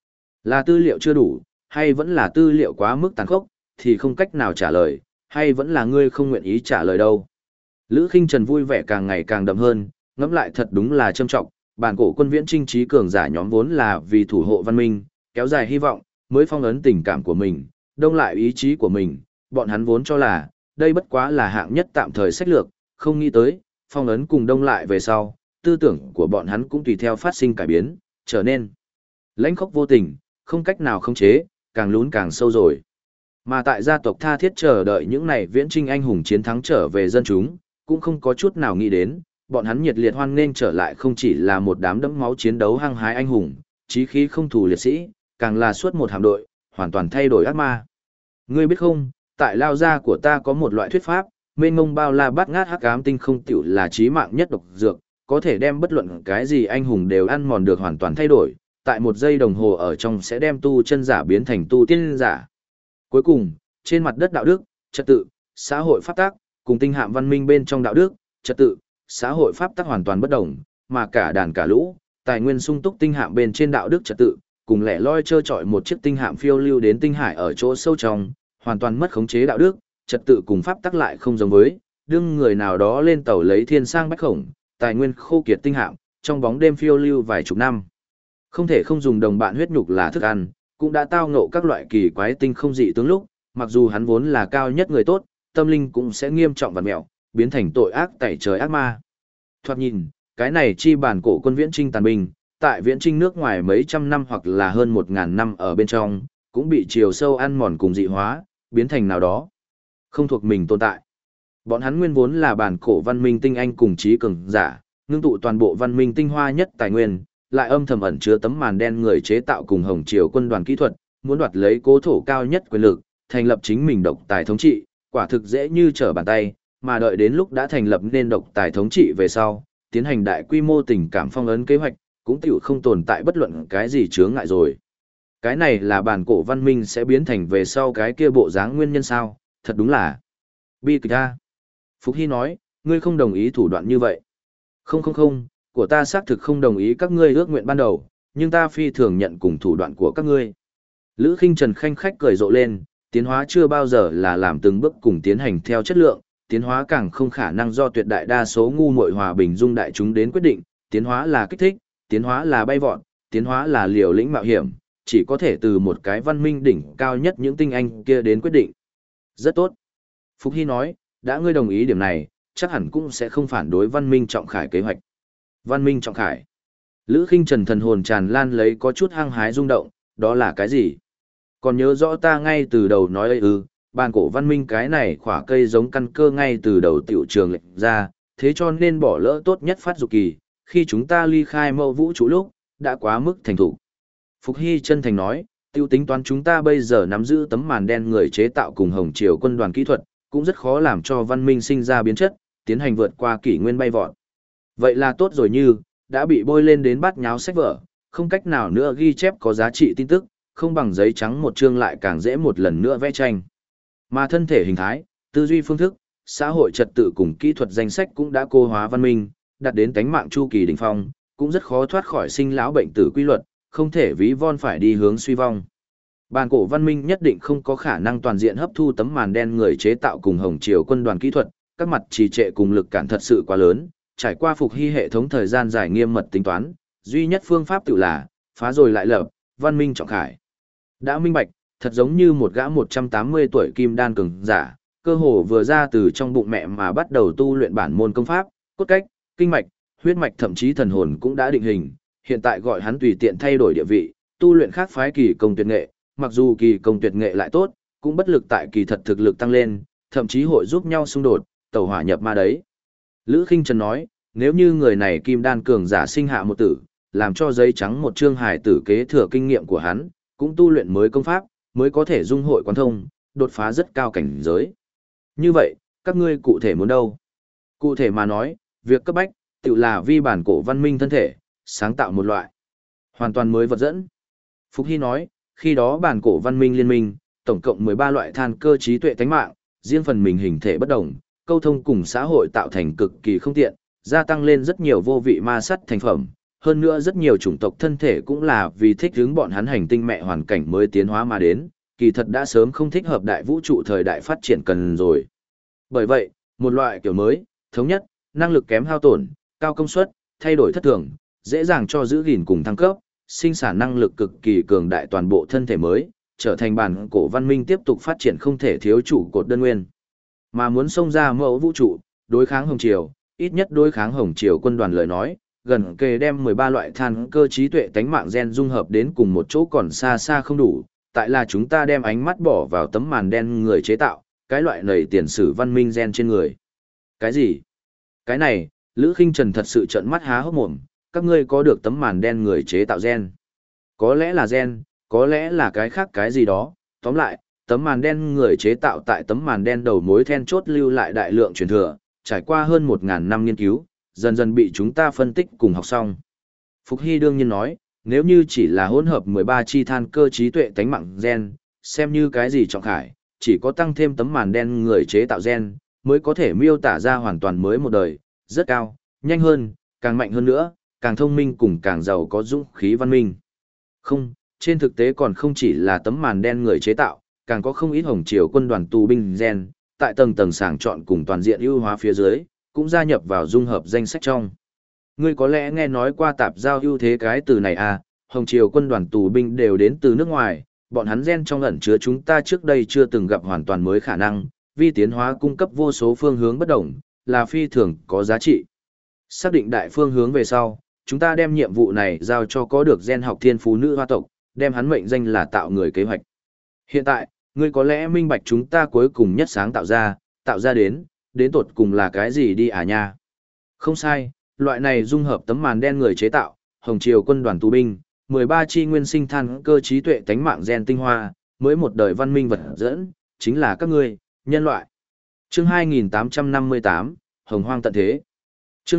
Là tư liệu chưa đủ, hay vẫn là tư liệu quá mức tàn khốc, thì không cách nào trả lời, hay vẫn là ngươi không nguyện ý trả lời đâu. Lữ Khinh Trần vui vẻ càng ngày càng đậm hơn, ngẫm lại thật đúng là trâm trọng, bản cổ quân viễn trinh trí cường giả nhóm vốn là vì thủ hộ văn minh, kéo dài hy vọng, mới phong ấn tình cảm của mình, đông lại ý chí của mình, bọn hắn vốn cho là, đây bất quá là hạng nhất tạm thời sách lược, không nghĩ tới, phong ấn cùng đông lại về sau, tư tưởng của bọn hắn cũng tùy theo phát sinh cải biến, trở nên lãnh khốc vô tình, không cách nào khống chế, càng lún càng sâu rồi. Mà tại gia tộc tha thiết chờ đợi những này viễn trinh anh hùng chiến thắng trở về dân chúng, cũng không có chút nào nghĩ đến, bọn hắn nhiệt liệt hoan nghênh trở lại không chỉ là một đám đẫm máu chiến đấu hăng hái anh hùng, chí khí không thù liệt sĩ, càng là suốt một hạm đội, hoàn toàn thay đổi ác ma. Ngươi biết không, tại lao gia của ta có một loại thuyết pháp, mênh mông bao la bát ngát hắc ám tinh không tiểu là chí mạng nhất độc dược, có thể đem bất luận cái gì anh hùng đều ăn mòn được hoàn toàn thay đổi, tại một giây đồng hồ ở trong sẽ đem tu chân giả biến thành tu tiên giả. Cuối cùng, trên mặt đất đạo đức, trật tự, xã hội pháp tắc, cùng tinh hạm văn minh bên trong đạo đức, trật tự, xã hội pháp tắc hoàn toàn bất đồng, mà cả đàn cả lũ, tài nguyên sung túc tinh hạm bên trên đạo đức trật tự, cùng lẻ loi trơ trọi một chiếc tinh hạm phiêu lưu đến tinh hải ở chỗ sâu trong, hoàn toàn mất khống chế đạo đức, trật tự cùng pháp tắc lại không giống với, đương người nào đó lên tàu lấy thiên sang bách khổng, tài nguyên khô kiệt tinh hạm, trong bóng đêm phiêu lưu vài chục năm. Không thể không dùng đồng bạn huyết nhục là thức ăn, cũng đã tao ngộ các loại kỳ quái tinh không dị tướng lúc, mặc dù hắn vốn là cao nhất người tốt, tâm linh cũng sẽ nghiêm trọng vặn mẹo, biến thành tội ác tẩy trời ác ma. Thoạt nhìn, cái này chi bản cổ quân viễn trinh tàn binh, tại viễn trinh nước ngoài mấy trăm năm hoặc là hơn 1000 năm ở bên trong, cũng bị chiều sâu ăn mòn cùng dị hóa, biến thành nào đó không thuộc mình tồn tại. Bọn hắn nguyên vốn là bản cổ văn minh tinh anh cùng trí cường giả, ngưng tụ toàn bộ văn minh tinh hoa nhất tài nguyên, lại âm thầm ẩn chứa tấm màn đen người chế tạo cùng hồng triều quân đoàn kỹ thuật, muốn đoạt lấy cố thổ cao nhất quyền lực, thành lập chính mình độc tài thống trị, quả thực dễ như trở bàn tay, mà đợi đến lúc đã thành lập nên độc tài thống trị về sau, tiến hành đại quy mô tình cảm phong ấn kế hoạch, cũng tiểu không tồn tại bất luận cái gì chướng ngại rồi. Cái này là bản cổ văn minh sẽ biến thành về sau cái kia bộ dáng nguyên nhân sao, thật đúng là bi kịch a. Phúc Hy nói, ngươi không đồng ý thủ đoạn như vậy. Không, của ta xác thực không đồng ý các ngươi ước nguyện ban đầu, nhưng ta phi thường nhận cùng thủ đoạn của các ngươi. Lữ Khinh Trần khanh khách cười rộ lên, tiến hóa chưa bao giờ là làm từng bước cùng tiến hành theo chất lượng, tiến hóa càng không khả năng do tuyệt đại đa số ngu muội hòa bình dung đại chúng đến quyết định, tiến hóa là kích thích, tiến hóa là bay vọt, tiến hóa là liều lĩnh mạo hiểm, chỉ có thể từ một cái văn minh đỉnh cao nhất những tinh anh kia đến quyết định. Rất tốt. Phúc Hy nói, đã ngươi đồng ý điểm này, chắc hẳn cũng sẽ không phản đối văn minh trọng khải kế hoạch. Văn minh trọng khải. Lữ Khinh Trần thần hồn tràn lan lấy có chút hăng hái rung động, đó là cái gì? Còn nhớ rõ ta ngay từ đầu nói ấy bản cổ văn minh cái này khỏa cây giống căn cơ ngay từ đầu tiểu trường lệnh ra, thế cho nên bỏ lỡ tốt nhất phát dục kỳ, khi chúng ta ly khai mâu vũ trụ lúc, đã quá mức thành thủ. Phục Hy chân thành nói, tiêu tính toán chúng ta bây giờ nắm giữ tấm màn đen người chế tạo cùng hồng triều quân đoàn kỹ thuật, cũng rất khó làm cho văn minh sinh ra biến chất, tiến hành vượt qua kỷ nguyên bay vọt. Vậy là tốt rồi như, đã bị bôi lên đến bát nháo sách vở, không cách nào nữa ghi chép có giá trị tin tức, không bằng giấy trắng một chương lại càng dễ một lần nữa vẽ tranh. Mà thân thể hình thái, tư duy phương thức, xã hội trật tự cùng kỹ thuật danh sách cũng đã cô hóa văn minh, đạt đến tánh mạng chu kỳ đỉnh phong, cũng rất khó thoát khỏi sinh lão bệnh tử quy luật, không thể ví von phải đi hướng suy vong. Bản cổ văn minh nhất định không có khả năng toàn diện hấp thu tấm màn đen người chế tạo cùng hồng triều quân đoàn kỹ thuật, các mặt trì trệ cùng lực cản thật sự quá lớn, trải qua Phục Hy hệ thống thời gian dài nghiêm mật tính toán, duy nhất phương pháp tự là phá rồi lại lập, văn minh trọng khải. Đã minh bạch, thật giống như một gã 180 tuổi kim đan cường giả, cơ hồ vừa ra từ trong bụng mẹ mà bắt đầu tu luyện bản môn công pháp, cốt cách, kinh mạch, huyết mạch thậm chí thần hồn cũng đã định hình, hiện tại gọi hắn tùy tiện thay đổi địa vị, tu luyện khác phái kỳ công tuyệt nghệ, mặc dù kỳ công tuyệt nghệ lại tốt, cũng bất lực tại kỳ thật thực lực tăng lên, thậm chí hội giúp nhau xung đột, tẩu hỏa nhập ma đấy. Lữ Khinh Trần nói, nếu như người này kim đan cường giả sinh hạ một tử, làm cho giấy trắng một chương hài tử kế thừa kinh nghiệm của hắn, cũng tu luyện mới công pháp, mới có thể dung hội quán thông, đột phá rất cao cảnh giới. Như vậy, các ngươi cụ thể muốn đâu? Cụ thể mà nói, việc cấp bách, tự là vi bản cổ văn minh thân thể, sáng tạo một loại hoàn toàn mới vật dẫn. Phúc Hy nói, khi đó bản cổ văn minh liên minh, tổng cộng 13 loại than cơ trí tuệ tánh mạng, riêng phần mình hình thể bất đồng, câu thông cùng xã hội tạo thành cực kỳ không tiện, gia tăng lên rất nhiều vô vị ma sắt thành phẩm, Hơn nữa rất nhiều chủng tộc thân thể cũng là vì thích ứng bọn hắn hành tinh mẹ hoàn cảnh mới tiến hóa mà đến, kỳ thật đã sớm không thích hợp đại vũ trụ thời đại phát triển cần rồi. Bởi vậy, một loại kiểu mới, thống nhất, năng lực kém hao tổn, cao công suất, thay đổi thất thường, dễ dàng cho giữ gìn cùng thăng cấp, sinh sản năng lực cực kỳ cường đại toàn bộ thân thể mới, trở thành bản cổ văn minh tiếp tục phát triển không thể thiếu trụ cột đơn nguyên. Mà muốn xông ra mẫu vũ trụ, đối kháng Hồng Triều, ít nhất đối kháng Hồng Triều quân đoàn lời nói, gần kề đem 13 loại than cơ trí tuệ tánh mạng gen dung hợp đến cùng một chỗ còn xa xa không đủ, tại là chúng ta đem ánh mắt bỏ vào tấm màn đen người chế tạo, cái loại nầy tiền sử văn minh gen trên người. Cái gì? Cái này, Lữ Khinh Trần thật sự trợn mắt há hốc mồm, các ngươi có được tấm màn đen người chế tạo gen. Có lẽ là gen, có lẽ là cái khác cái gì đó, tóm lại, tấm màn đen người chế tạo tại tấm màn đen đầu mối then chốt lưu lại đại lượng truyền thừa, trải qua hơn 1.000 năm nghiên cứu, dần dần bị chúng ta phân tích cùng học xong. Phục Hy đương nhiên nói, nếu như chỉ là hỗn hợp 13 chi than cơ trí tuệ tánh mạng gen, xem như cái gì trọng khải, chỉ có tăng thêm tấm màn đen người chế tạo gen, mới có thể miêu tả ra hoàn toàn mới một đời, rất cao, nhanh hơn, càng mạnh hơn nữa, càng thông minh cùng càng giàu có dũng khí văn minh. Không, trên thực tế còn không chỉ là tấm màn đen người chế tạo, càng có không ít Hồng Triều quân đoàn tù binh gen, tại tầng tầng sàng chọn cùng toàn diện ưu hóa phía dưới, cũng gia nhập vào dung hợp danh sách trong. Ngươi có lẽ nghe nói qua tạp giao ưu thế cái từ này à, Hồng Triều quân đoàn tù binh đều đến từ nước ngoài, bọn hắn gen trong ẩn chứa chúng ta trước đây chưa từng gặp hoàn toàn mới khả năng, vi tiến hóa cung cấp vô số phương hướng bất đồng, là phi thường có giá trị. Xác định đại phương hướng về sau, chúng ta đem nhiệm vụ này giao cho có được gen học thiên phú nữ hoa tộc, đem hắn mệnh danh là tạo người kế hoạch. Hiện tại, ngươi có lẽ minh bạch chúng ta cuối cùng nhất sáng tạo ra đến tột cùng là cái gì đi à nha. Không sai, loại này dung hợp tấm màn đen người chế tạo, Hồng Triều quân đoàn tù binh, 13 chi nguyên sinh than cơ trí tuệ tánh mạng gen tinh hoa, mới một đời văn minh vật dẫn, chính là các ngươi, nhân loại. Chương 2858, Hồng Hoang tận thế. Chương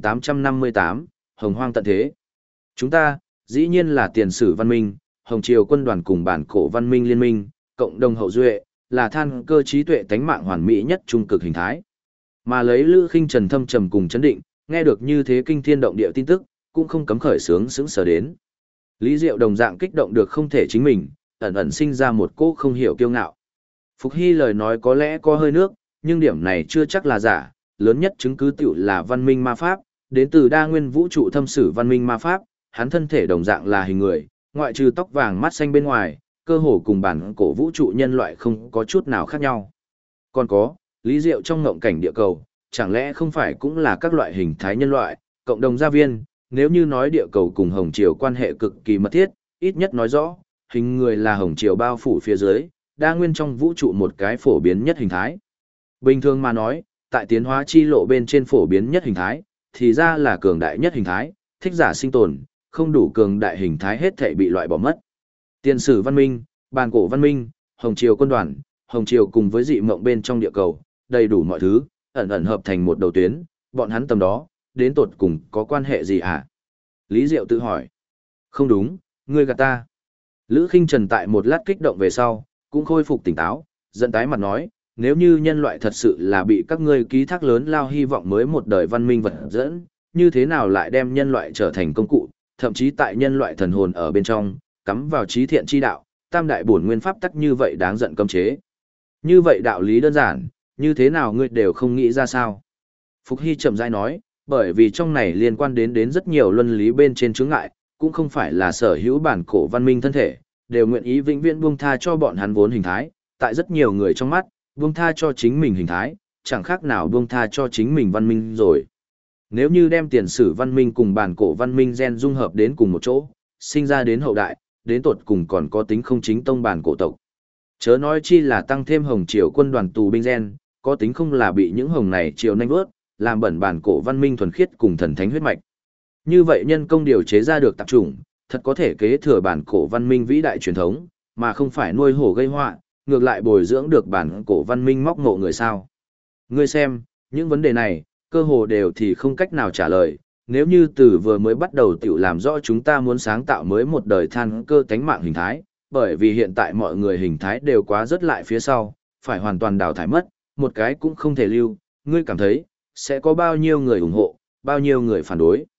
2858, Hồng Hoang tận thế. Chúng ta, dĩ nhiên là tiền sử văn minh, Hồng Triều quân đoàn cùng bản cổ văn minh liên minh, cộng đồng hậu duệ, là than cơ trí tuệ tánh mạng hoàn mỹ nhất trung cực hình thái. Mà lấy Lữ Khinh Trần thâm trầm cùng chấn định, nghe được như thế kinh thiên động địa tin tức, cũng không cấm khởi sướng sững sờ đến. Lý Diệu đồng dạng kích động được không thể chính mình, ẩn ẩn sinh ra một cỗ không hiểu kiêu ngạo. Phục Hy lời nói có lẽ có hơi nước, nhưng điểm này chưa chắc là giả, lớn nhất chứng cứ tiểu là văn minh ma pháp, đến từ đa nguyên vũ trụ thâm sử văn minh ma pháp, hắn thân thể đồng dạng là hình người, ngoại trừ tóc vàng mắt xanh bên ngoài, cơ hồ cùng bản cổ vũ trụ nhân loại không có chút nào khác nhau. Còn có, Lý Diệu trong ngộng cảnh địa cầu, chẳng lẽ không phải cũng là các loại hình thái nhân loại, cộng đồng gia viên, nếu như nói địa cầu cùng Hồng Triều quan hệ cực kỳ mật thiết, ít nhất nói rõ, hình người là Hồng Triều bao phủ phía dưới, đa nguyên trong vũ trụ một cái phổ biến nhất hình thái. Bình thường mà nói, tại tiến hóa chi lộ bên trên phổ biến nhất hình thái, thì ra là cường đại nhất hình thái, thích giả sinh tồn, không đủ cường đại hình thái hết thể bị loại bỏ mất. Tiền sử văn minh, bàn cổ văn minh, Hồng Triều quân đoàn, Hồng Triều cùng với dị mộng bên trong địa cầu, đầy đủ mọi thứ, ẩn ẩn hợp thành một đầu tuyến, bọn hắn tầm đó, đến tột cùng có quan hệ gì hả? Lý Diệu tự hỏi. Không đúng, ngươi gạt ta. Lữ Khinh Trần tại một lát kích động về sau, cũng khôi phục tỉnh táo, giận tái mặt nói, nếu như nhân loại thật sự là bị các ngươi ký thác lớn lao hy vọng mới một đời văn minh vật dẫn, như thế nào lại đem nhân loại trở thành công cụ, thậm chí tại nhân loại thần hồn ở bên trong, cắm vào trí thiện chi đạo, tam đại bổn nguyên pháp tắc như vậy đáng giận cấm chế. Như vậy đạo lý đơn giản, như thế nào ngươi đều không nghĩ ra sao? Phục Hy chậm rãi nói, bởi vì trong này liên quan đến rất nhiều luân lý bên trên chướng ngại, cũng không phải là sở hữu bản cổ văn minh thân thể, đều nguyện ý vĩnh viễn buông tha cho bọn hắn vốn hình thái, tại rất nhiều người trong mắt, buông tha cho chính mình hình thái, chẳng khác nào buông tha cho chính mình văn minh rồi. Nếu như đem tiền sử văn minh cùng bản cổ văn minh gen dung hợp đến cùng một chỗ, sinh ra đến hậu đại, đến tột cùng còn có tính không chính tông bản cổ tộc. Chớ nói chi là tăng thêm Hồng Triều quân đoàn tù binh gen, có tính không là bị những hồng này triều nanh vớt, làm bẩn bản cổ văn minh thuần khiết cùng thần thánh huyết mạch. Như vậy nhân công điều chế ra được tạp chủng, thật có thể kế thừa bản cổ văn minh vĩ đại truyền thống, mà không phải nuôi hổ gây họa, ngược lại bồi dưỡng được bản cổ văn minh móc ngộ người sao. Ngươi xem, những vấn đề này, cơ hồ đều thì không cách nào trả lời, nếu như từ vừa mới bắt đầu tiểu làm rõ chúng ta muốn sáng tạo mới một đời than cơ tánh mạng hình thái, bởi vì hiện tại mọi người hình thái đều quá rất lại phía sau, phải hoàn toàn đào thải mất, một cái cũng không thể lưu, ngươi cảm thấy, sẽ có bao nhiêu người ủng hộ, bao nhiêu người phản đối.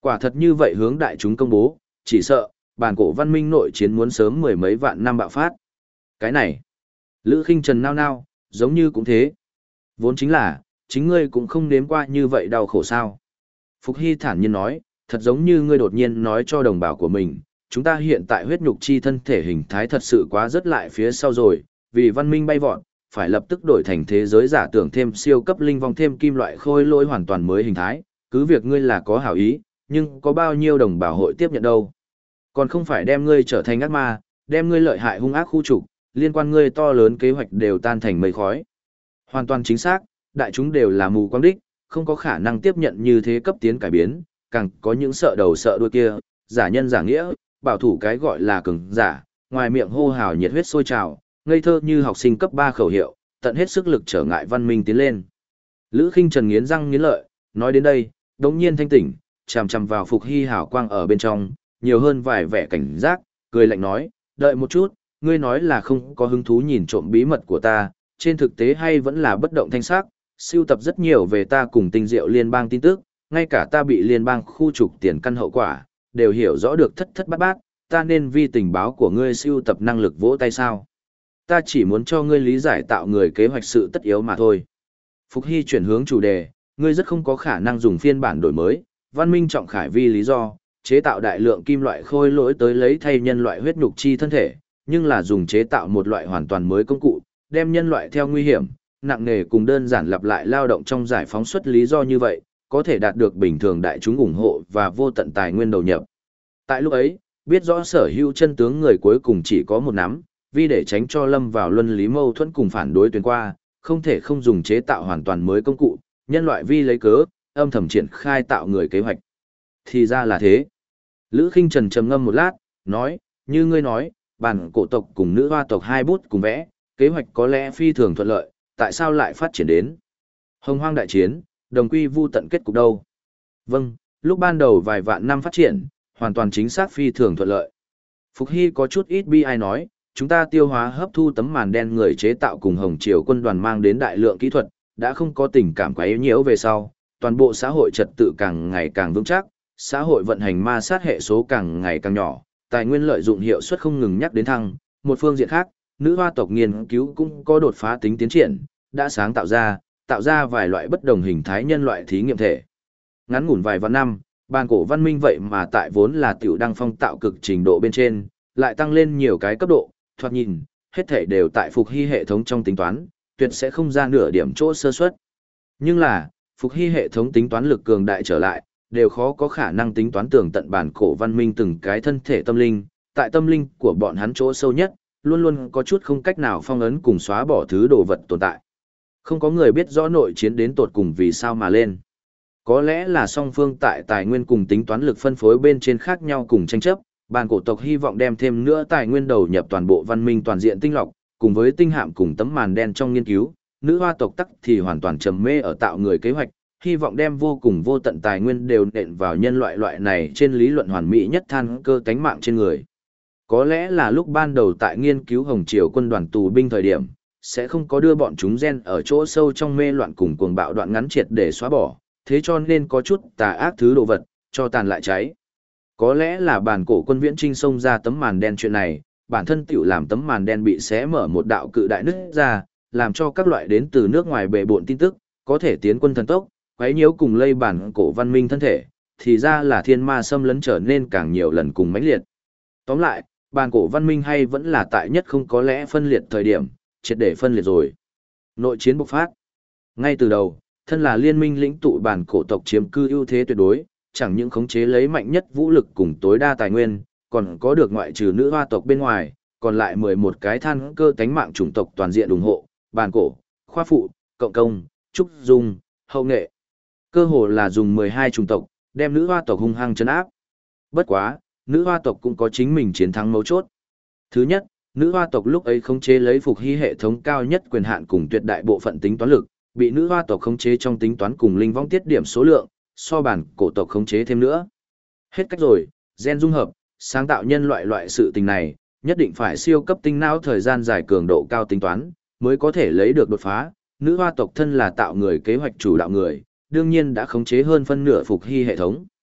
Quả thật như vậy hướng đại chúng công bố, chỉ sợ, bản cổ văn minh nội chiến muốn sớm mười mấy vạn năm bạo phát. Cái này, Lữ Khinh Trần nao nao, giống như cũng thế. Vốn chính là, chính ngươi cũng không nếm qua như vậy đau khổ sao. Phục Hy thản nhiên nói, thật giống như ngươi đột nhiên nói cho đồng bào của mình, chúng ta hiện tại huyết nhục chi thân thể hình thái thật sự quá rất lại phía sau rồi, vì văn minh bay vọt, phải lập tức đổi thành thế giới giả tưởng thêm siêu cấp linh vong thêm kim loại khôi lỗi hoàn toàn mới hình thái, cứ việc ngươi là có hảo ý, nhưng có bao nhiêu đồng bào hội tiếp nhận đâu. Còn không phải đem ngươi trở thành ác ma, đem ngươi lợi hại hung ác khu trục, liên quan ngươi to lớn kế hoạch đều tan thành mây khói. Hoàn toàn chính xác, đại chúng đều là mù quáng đích, không có khả năng tiếp nhận như thế cấp tiến cải biến, càng có những sợ đầu sợ đuôi kia, giả nhân giả nghĩa, bảo thủ cái gọi là cường giả, ngoài miệng hô hào nhiệt huyết sôi trào, ngây thơ như học sinh cấp 3 khẩu hiệu, tận hết sức lực trở ngại văn minh tiến lên. Lữ Khinh Trần nghiến răng nghiến lợi, nói đến đây, đống nhiên thanh tỉnh, chằm chằm vào Phục Hy hào quang ở bên trong, nhiều hơn vài vẻ cảnh giác, cười lạnh nói, đợi một chút, ngươi nói là không có hứng thú nhìn trộm bí mật của ta, trên thực tế hay vẫn là bất động thanh sắc, sưu tập rất nhiều về ta cùng Tinh Diệu liên bang tin tức, ngay cả ta bị liên bang khu trục tiền căn hậu quả, đều hiểu rõ được thất thất bát bát, ta nên vì tình báo của ngươi sưu tập năng lực vỗ tay sao. Ta chỉ muốn cho ngươi lý giải tạo người kế hoạch sự tất yếu mà thôi. Phục Hy chuyển hướng chủ đề, ngươi rất không có khả năng dùng phiên bản đổi mới, văn minh trọng khải vi lý do, chế tạo đại lượng kim loại khôi lỗi tới lấy thay nhân loại huyết nhục chi thân thể, nhưng là dùng chế tạo một loại hoàn toàn mới công cụ, đem nhân loại theo nguy hiểm, nặng nề cùng đơn giản lặp lại lao động trong giải phóng xuất lý do như vậy, có thể đạt được bình thường đại chúng ủng hộ và vô tận tài nguyên đầu nhập. Tại lúc ấy, biết rõ sở hữu chân tướng người cuối cùng chỉ có một nắm, vì để tránh cho lâm vào luân lý mâu thuẫn cùng phản đối tuyến qua, không thể không dùng chế tạo hoàn toàn mới công cụ, nhân loại vi lấy cớ, âm thầm triển khai tạo người kế hoạch. Thì ra là thế. Lữ Khinh Trần trầm ngâm một lát, nói, như ngươi nói, bản cổ tộc cùng nữ hoa tộc hai bút cùng vẽ, kế hoạch có lẽ phi thường thuận lợi, tại sao lại phát triển đến Hồng Hoang đại chiến, đồng quy vu tận kết cục đâu? Vâng, lúc ban đầu vài vạn năm phát triển, hoàn toàn chính xác phi thường thuận lợi. Phục Hy có chút ít bi ai nói, chúng ta tiêu hóa hấp thu tấm màn đen người chế tạo cùng Hồng Triều quân đoàn mang đến đại lượng kỹ thuật, đã không có tình cảm quá yếu nhiễu về sau, toàn bộ xã hội trật tự càng ngày càng vững chắc, xã hội vận hành ma sát hệ số càng ngày càng nhỏ, tài nguyên lợi dụng hiệu suất không ngừng nhắc đến thăng. Một phương diện khác, nữ hoa tộc nghiên cứu cũng có đột phá tính tiến triển, đã sáng tạo ra vài loại bất đồng hình thái nhân loại thí nghiệm thể. Ngắn ngủn vài vạn năm, bàn cổ văn minh vậy mà tại vốn là tiểu đăng phong tạo cực trình độ bên trên, lại tăng lên nhiều cái cấp độ, thoạt nhìn, hết thể đều tại Phục Hy hệ thống trong tính toán, tuyệt sẽ không ra nửa điểm chỗ sơ suất. Nhưng là, Phục Hy hệ thống tính toán lực cường đại trở lại, đều khó có khả năng tính toán tường tận bản cổ văn minh từng cái thân thể tâm linh, tại tâm linh của bọn hắn chỗ sâu nhất, luôn luôn có chút không cách nào phong ấn cùng xóa bỏ thứ đồ vật tồn tại. Không có người biết rõ nội chiến đến tột cùng vì sao mà lên. Có lẽ là song phương tại tài nguyên cùng tính toán lực phân phối bên trên khác nhau cùng tranh chấp, bản cổ tộc hy vọng đem thêm nữa tài nguyên đầu nhập toàn bộ văn minh toàn diện tinh lọc, cùng với tinh hạm cùng tấm màn đen trong nghiên cứu, nữ hoa tộc tắc thì hoàn toàn trầm mê ở tạo người kế hoạch, hy vọng đem vô cùng vô tận tài nguyên đều nện vào nhân loại này trên lý luận hoàn mỹ nhất than cơ tánh mạng trên người. Có lẽ là lúc ban đầu tại nghiên cứu Hồng Triều quân đoàn tù binh thời điểm, sẽ không có đưa bọn chúng gen ở chỗ sâu trong mê loạn cùng cuồng bạo đoạn ngắn triệt để xóa bỏ, thế cho nên có chút tà ác thứ đồ vật, cho tàn lại cháy. Có lẽ là bản cổ quân viễn trinh xông ra tấm màn đen chuyện này, bản thân tiểu làm tấm màn đen bị xé mở một đạo cự đại nứt ra, làm cho các loại đến từ nước ngoài bệ bộn tin tức, có thể tiến quân thần tốc, quấy nhiễu cùng lây bản cổ văn minh thân thể, thì ra là thiên ma xâm lấn trở nên càng nhiều lần cùng mãnh liệt. Tóm lại, bản cổ văn minh hay vẫn là tại nhất không có lẽ phân liệt thời điểm, triệt để phân liệt rồi. Nội chiến bộc phát. Ngay từ đầu, thân là liên minh lĩnh tụ bản cổ tộc chiếm cư ưu thế tuyệt đối, chẳng những khống chế lấy mạnh nhất vũ lực cùng tối đa tài nguyên, còn có được ngoại trừ nữ hoa tộc bên ngoài, còn lại 11 cái than cơ tánh mạng chủng tộc toàn diện ủng hộ, bản cổ, khoa phụ, cộng công, trúc dung, hậu nghệ. Cơ hồ là dùng 12 chủng tộc, đem nữ hoa tộc hung hăng trấn áp. Bất quá, nữ hoa tộc cũng có chính mình chiến thắng mấu chốt. Thứ nhất, nữ hoa tộc lúc ấy khống chế lấy Phục Hy hệ thống cao nhất quyền hạn cùng tuyệt đại bộ phận tính toán lực, bị nữ hoa tộc khống chế trong tính toán cùng linh vong tiết điểm số lượng, so bản cổ tộc khống chế thêm nữa. Hết cách rồi, gen dung hợp, sáng tạo nhân loại sự tình này, nhất định phải siêu cấp tinh não thời gian dài cường độ cao tính toán, mới có thể lấy được đột phá. Nữ hoa tộc thân là tạo người kế hoạch chủ đạo người, đương nhiên đã khống chế hơn phân nửa Phục Hy hệ thống.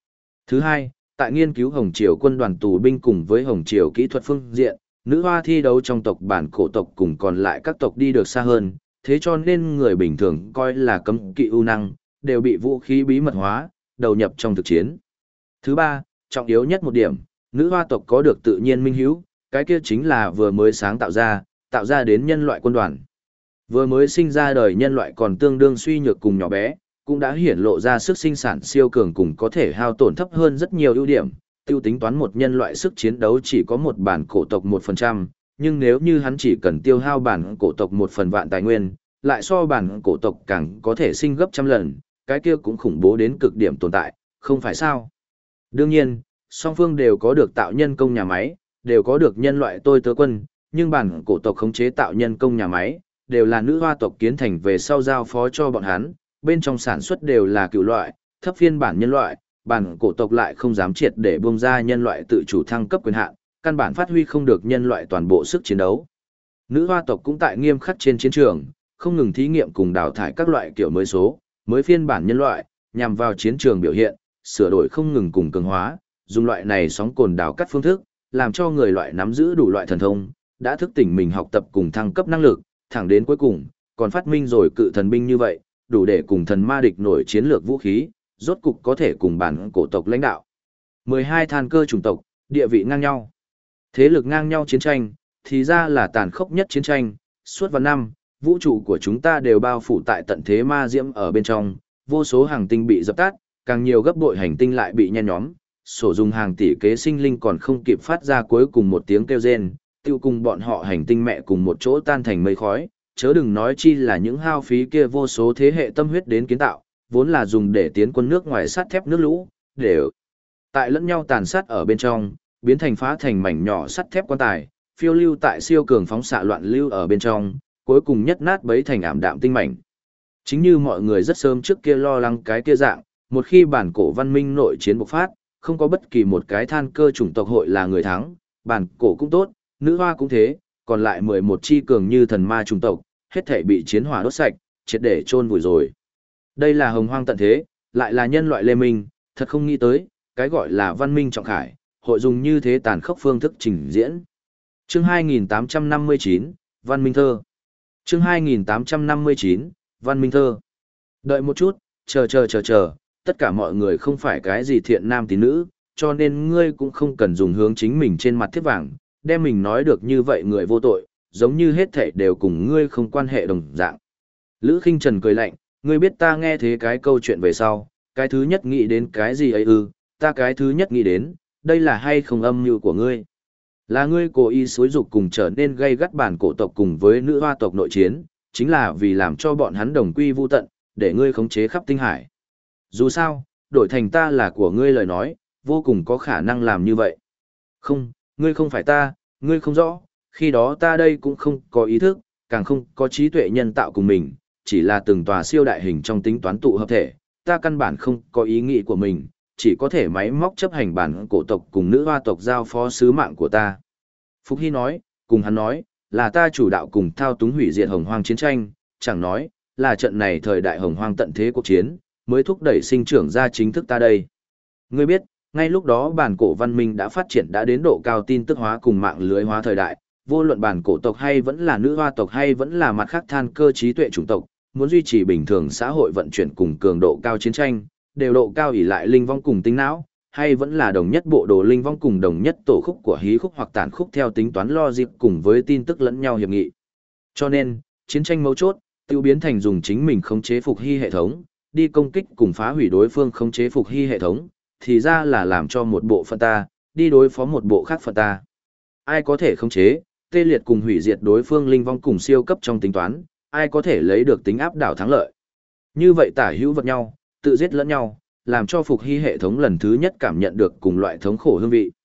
Thứ hai, tại nghiên cứu Hồng Triều quân đoàn tù binh cùng với Hồng Triều kỹ thuật phương diện, nữ hoa thi đấu trong tộc bản cổ tộc cùng còn lại các tộc đi được xa hơn, thế cho nên người bình thường coi là cấm kỵ ưu năng, đều bị vũ khí bí mật hóa, đầu nhập trong thực chiến. Thứ ba, trọng yếu nhất một điểm, nữ hoa tộc có được tự nhiên minh hiếu, cái kia chính là vừa mới sáng tạo ra đến nhân loại quân đoàn. Vừa mới sinh ra đời nhân loại còn tương đương suy nhược cùng nhỏ bé, cũng đã hiển lộ ra sức sinh sản siêu cường cùng có thể hao tổn thấp hơn rất nhiều ưu điểm. Tiêu tính toán một nhân loại sức chiến đấu chỉ có một bản cổ tộc 1%, nhưng nếu như hắn chỉ cần tiêu hao bản cổ tộc 1/1000 tài nguyên, lại so bản cổ tộc càng có thể sinh gấp trăm lần, cái kia cũng khủng bố đến cực điểm tồn tại, không phải sao? Đương nhiên, song phương đều có được tạo nhân công nhà máy, đều có được nhân loại tôi tớ quân, nhưng bản cổ tộc khống chế tạo nhân công nhà máy, đều là nữ hoa tộc kiến thành về sau giao phó cho bọn hắn, bên trong sản xuất đều là cựu loại, thấp phiên bản nhân loại, bản cổ tộc lại không dám triệt để buông ra nhân loại tự chủ thăng cấp quyền hạn, căn bản phát huy không được nhân loại toàn bộ sức chiến đấu. Nữ hoa tộc cũng tại nghiêm khắc trên chiến trường, không ngừng thí nghiệm cùng đào thải các loại kiểu mới số, mới phiên bản nhân loại, nhằm vào chiến trường biểu hiện, sửa đổi không ngừng cùng cường hóa, dùng loại này sóng cồn đào cắt phương thức, làm cho người loại nắm giữ đủ loại thần thông, đã thức tỉnh mình học tập cùng thăng cấp năng lực, thẳng đến cuối cùng, còn phát minh rồi cự thần binh như vậy, đủ để cùng thần ma địch nổi chiến lược vũ khí, rốt cục có thể cùng bản cổ tộc lãnh đạo. 12 than cơ chủng tộc, địa vị ngang nhau. Thế lực ngang nhau chiến tranh, thì ra là tàn khốc nhất chiến tranh, suốt vạn năm, vũ trụ của chúng ta đều bao phủ tại tận thế ma diễm ở bên trong, vô số hành tinh bị dập tắt, càng nhiều gấp bội hành tinh lại bị nhen nhóm, sổ dùng hàng tỷ kế sinh linh còn không kịp phát ra cuối cùng một tiếng kêu rên, tiêu cùng bọn họ hành tinh mẹ cùng một chỗ tan thành mây khói, chớ đừng nói chi là những hao phí kia vô số thế hệ tâm huyết đến kiến tạo, vốn là dùng để tiến quân nước ngoài sắt thép nước lũ, để tại lẫn nhau tàn sát ở bên trong, biến thành phá thành mảnh nhỏ sắt thép quan tài, phiêu lưu tại siêu cường phóng xạ loạn lưu ở bên trong, cuối cùng nhất nát bấy thành ảm đạm tinh mảnh. Chính như mọi người rất sớm trước kia lo lắng cái kia dạng, một khi bản cổ văn minh nội chiến bộc phát, không có bất kỳ một cái than cơ chủng tộc hội là người thắng, bản cổ cũng tốt, nữ hoa cũng thế, còn lại 11 chi cường như thần ma chủng tộc, hết thảy bị chiến hỏa đốt sạch, triệt để chôn vùi rồi. Đây là hồng hoang tận thế, lại là nhân loại lê minh, thật không nghĩ tới, cái gọi là văn minh trọng khải, hội dùng như thế tàn khốc phương thức trình diễn. Chương 2859, Văn Minh Thơ. Chương 2859, Văn Minh Thơ. Đợi một chút, chờ, tất cả mọi người không phải cái gì thiện nam tín nữ, cho nên ngươi cũng không cần dùng hướng chính mình trên mặt thiết vàng, đem mình nói được như vậy người vô tội, giống như hết thảy đều cùng ngươi không quan hệ đồng dạng. Lữ Khinh Trần cười lạnh, ngươi biết ta nghe thế cái câu chuyện về sau, cái thứ nhất nghĩ đến cái gì ấy ư, ta cái thứ nhất nghĩ đến, đây là hay không âm mưu của ngươi. Là ngươi cố ý xúi dục cùng trở nên gây gắt bản cổ tộc cùng với nữ hoa tộc nội chiến, chính là vì làm cho bọn hắn đồng quy vu tận, để ngươi khống chế khắp tinh hải. Dù sao, đổi thành ta là của ngươi lời nói, vô cùng có khả năng làm như vậy. Không, ngươi không phải ta, ngươi không rõ, khi đó ta đây cũng không có ý thức, càng không có trí tuệ nhân tạo cùng mình, chỉ là từng tòa siêu đại hình trong tính toán tụ hợp thể, ta căn bản không có ý nghĩ của mình, chỉ có thể máy móc chấp hành bản cổ tộc cùng nữ hoa tộc giao phó sứ mạng của ta. Phúc Hy nói, cùng hắn nói, là ta chủ đạo cùng thao túng hủy diệt hồng hoang chiến tranh, chẳng nói, là trận này thời đại hồng hoang tận thế cuộc chiến, mới thúc đẩy sinh trưởng ra chính thức ta đây. Ngươi biết, ngay lúc đó bản cổ văn minh đã phát triển đã đến độ cao tin tức hóa cùng mạng lưới hóa thời đại, vô luận bản cổ tộc hay vẫn là nữ hoa tộc hay vẫn là mặt khác than cơ trí tuệ chủng tộc, muốn duy trì bình thường xã hội vận chuyển cùng cường độ cao chiến tranh, đều độ cao ỷ lại linh vong cùng tinh não, hay vẫn là đồng nhất bộ đồ linh vong cùng đồng nhất tổ khúc của hí khúc hoặc tản khúc theo tính toán logic cùng với tin tức lẫn nhau hiệp nghị. Cho nên, chiến tranh mấu chốt, tiêu biến thành dùng chính mình khống chế phục hy hệ thống, đi công kích cùng phá hủy đối phương khống chế phục hy hệ thống, thì ra là làm cho một bộ phận ta, đi đối phó một bộ khác phận ta. Ai có thể khống chế, tê liệt cùng hủy diệt đối phương linh vong cùng siêu cấp trong tính toán, ai có thể lấy được tính áp đảo thắng lợi. Như vậy tả hữu vật nhau, tự giết lẫn nhau, làm cho phục hy hệ thống lần thứ nhất cảm nhận được cùng loại thống khổ hương vị.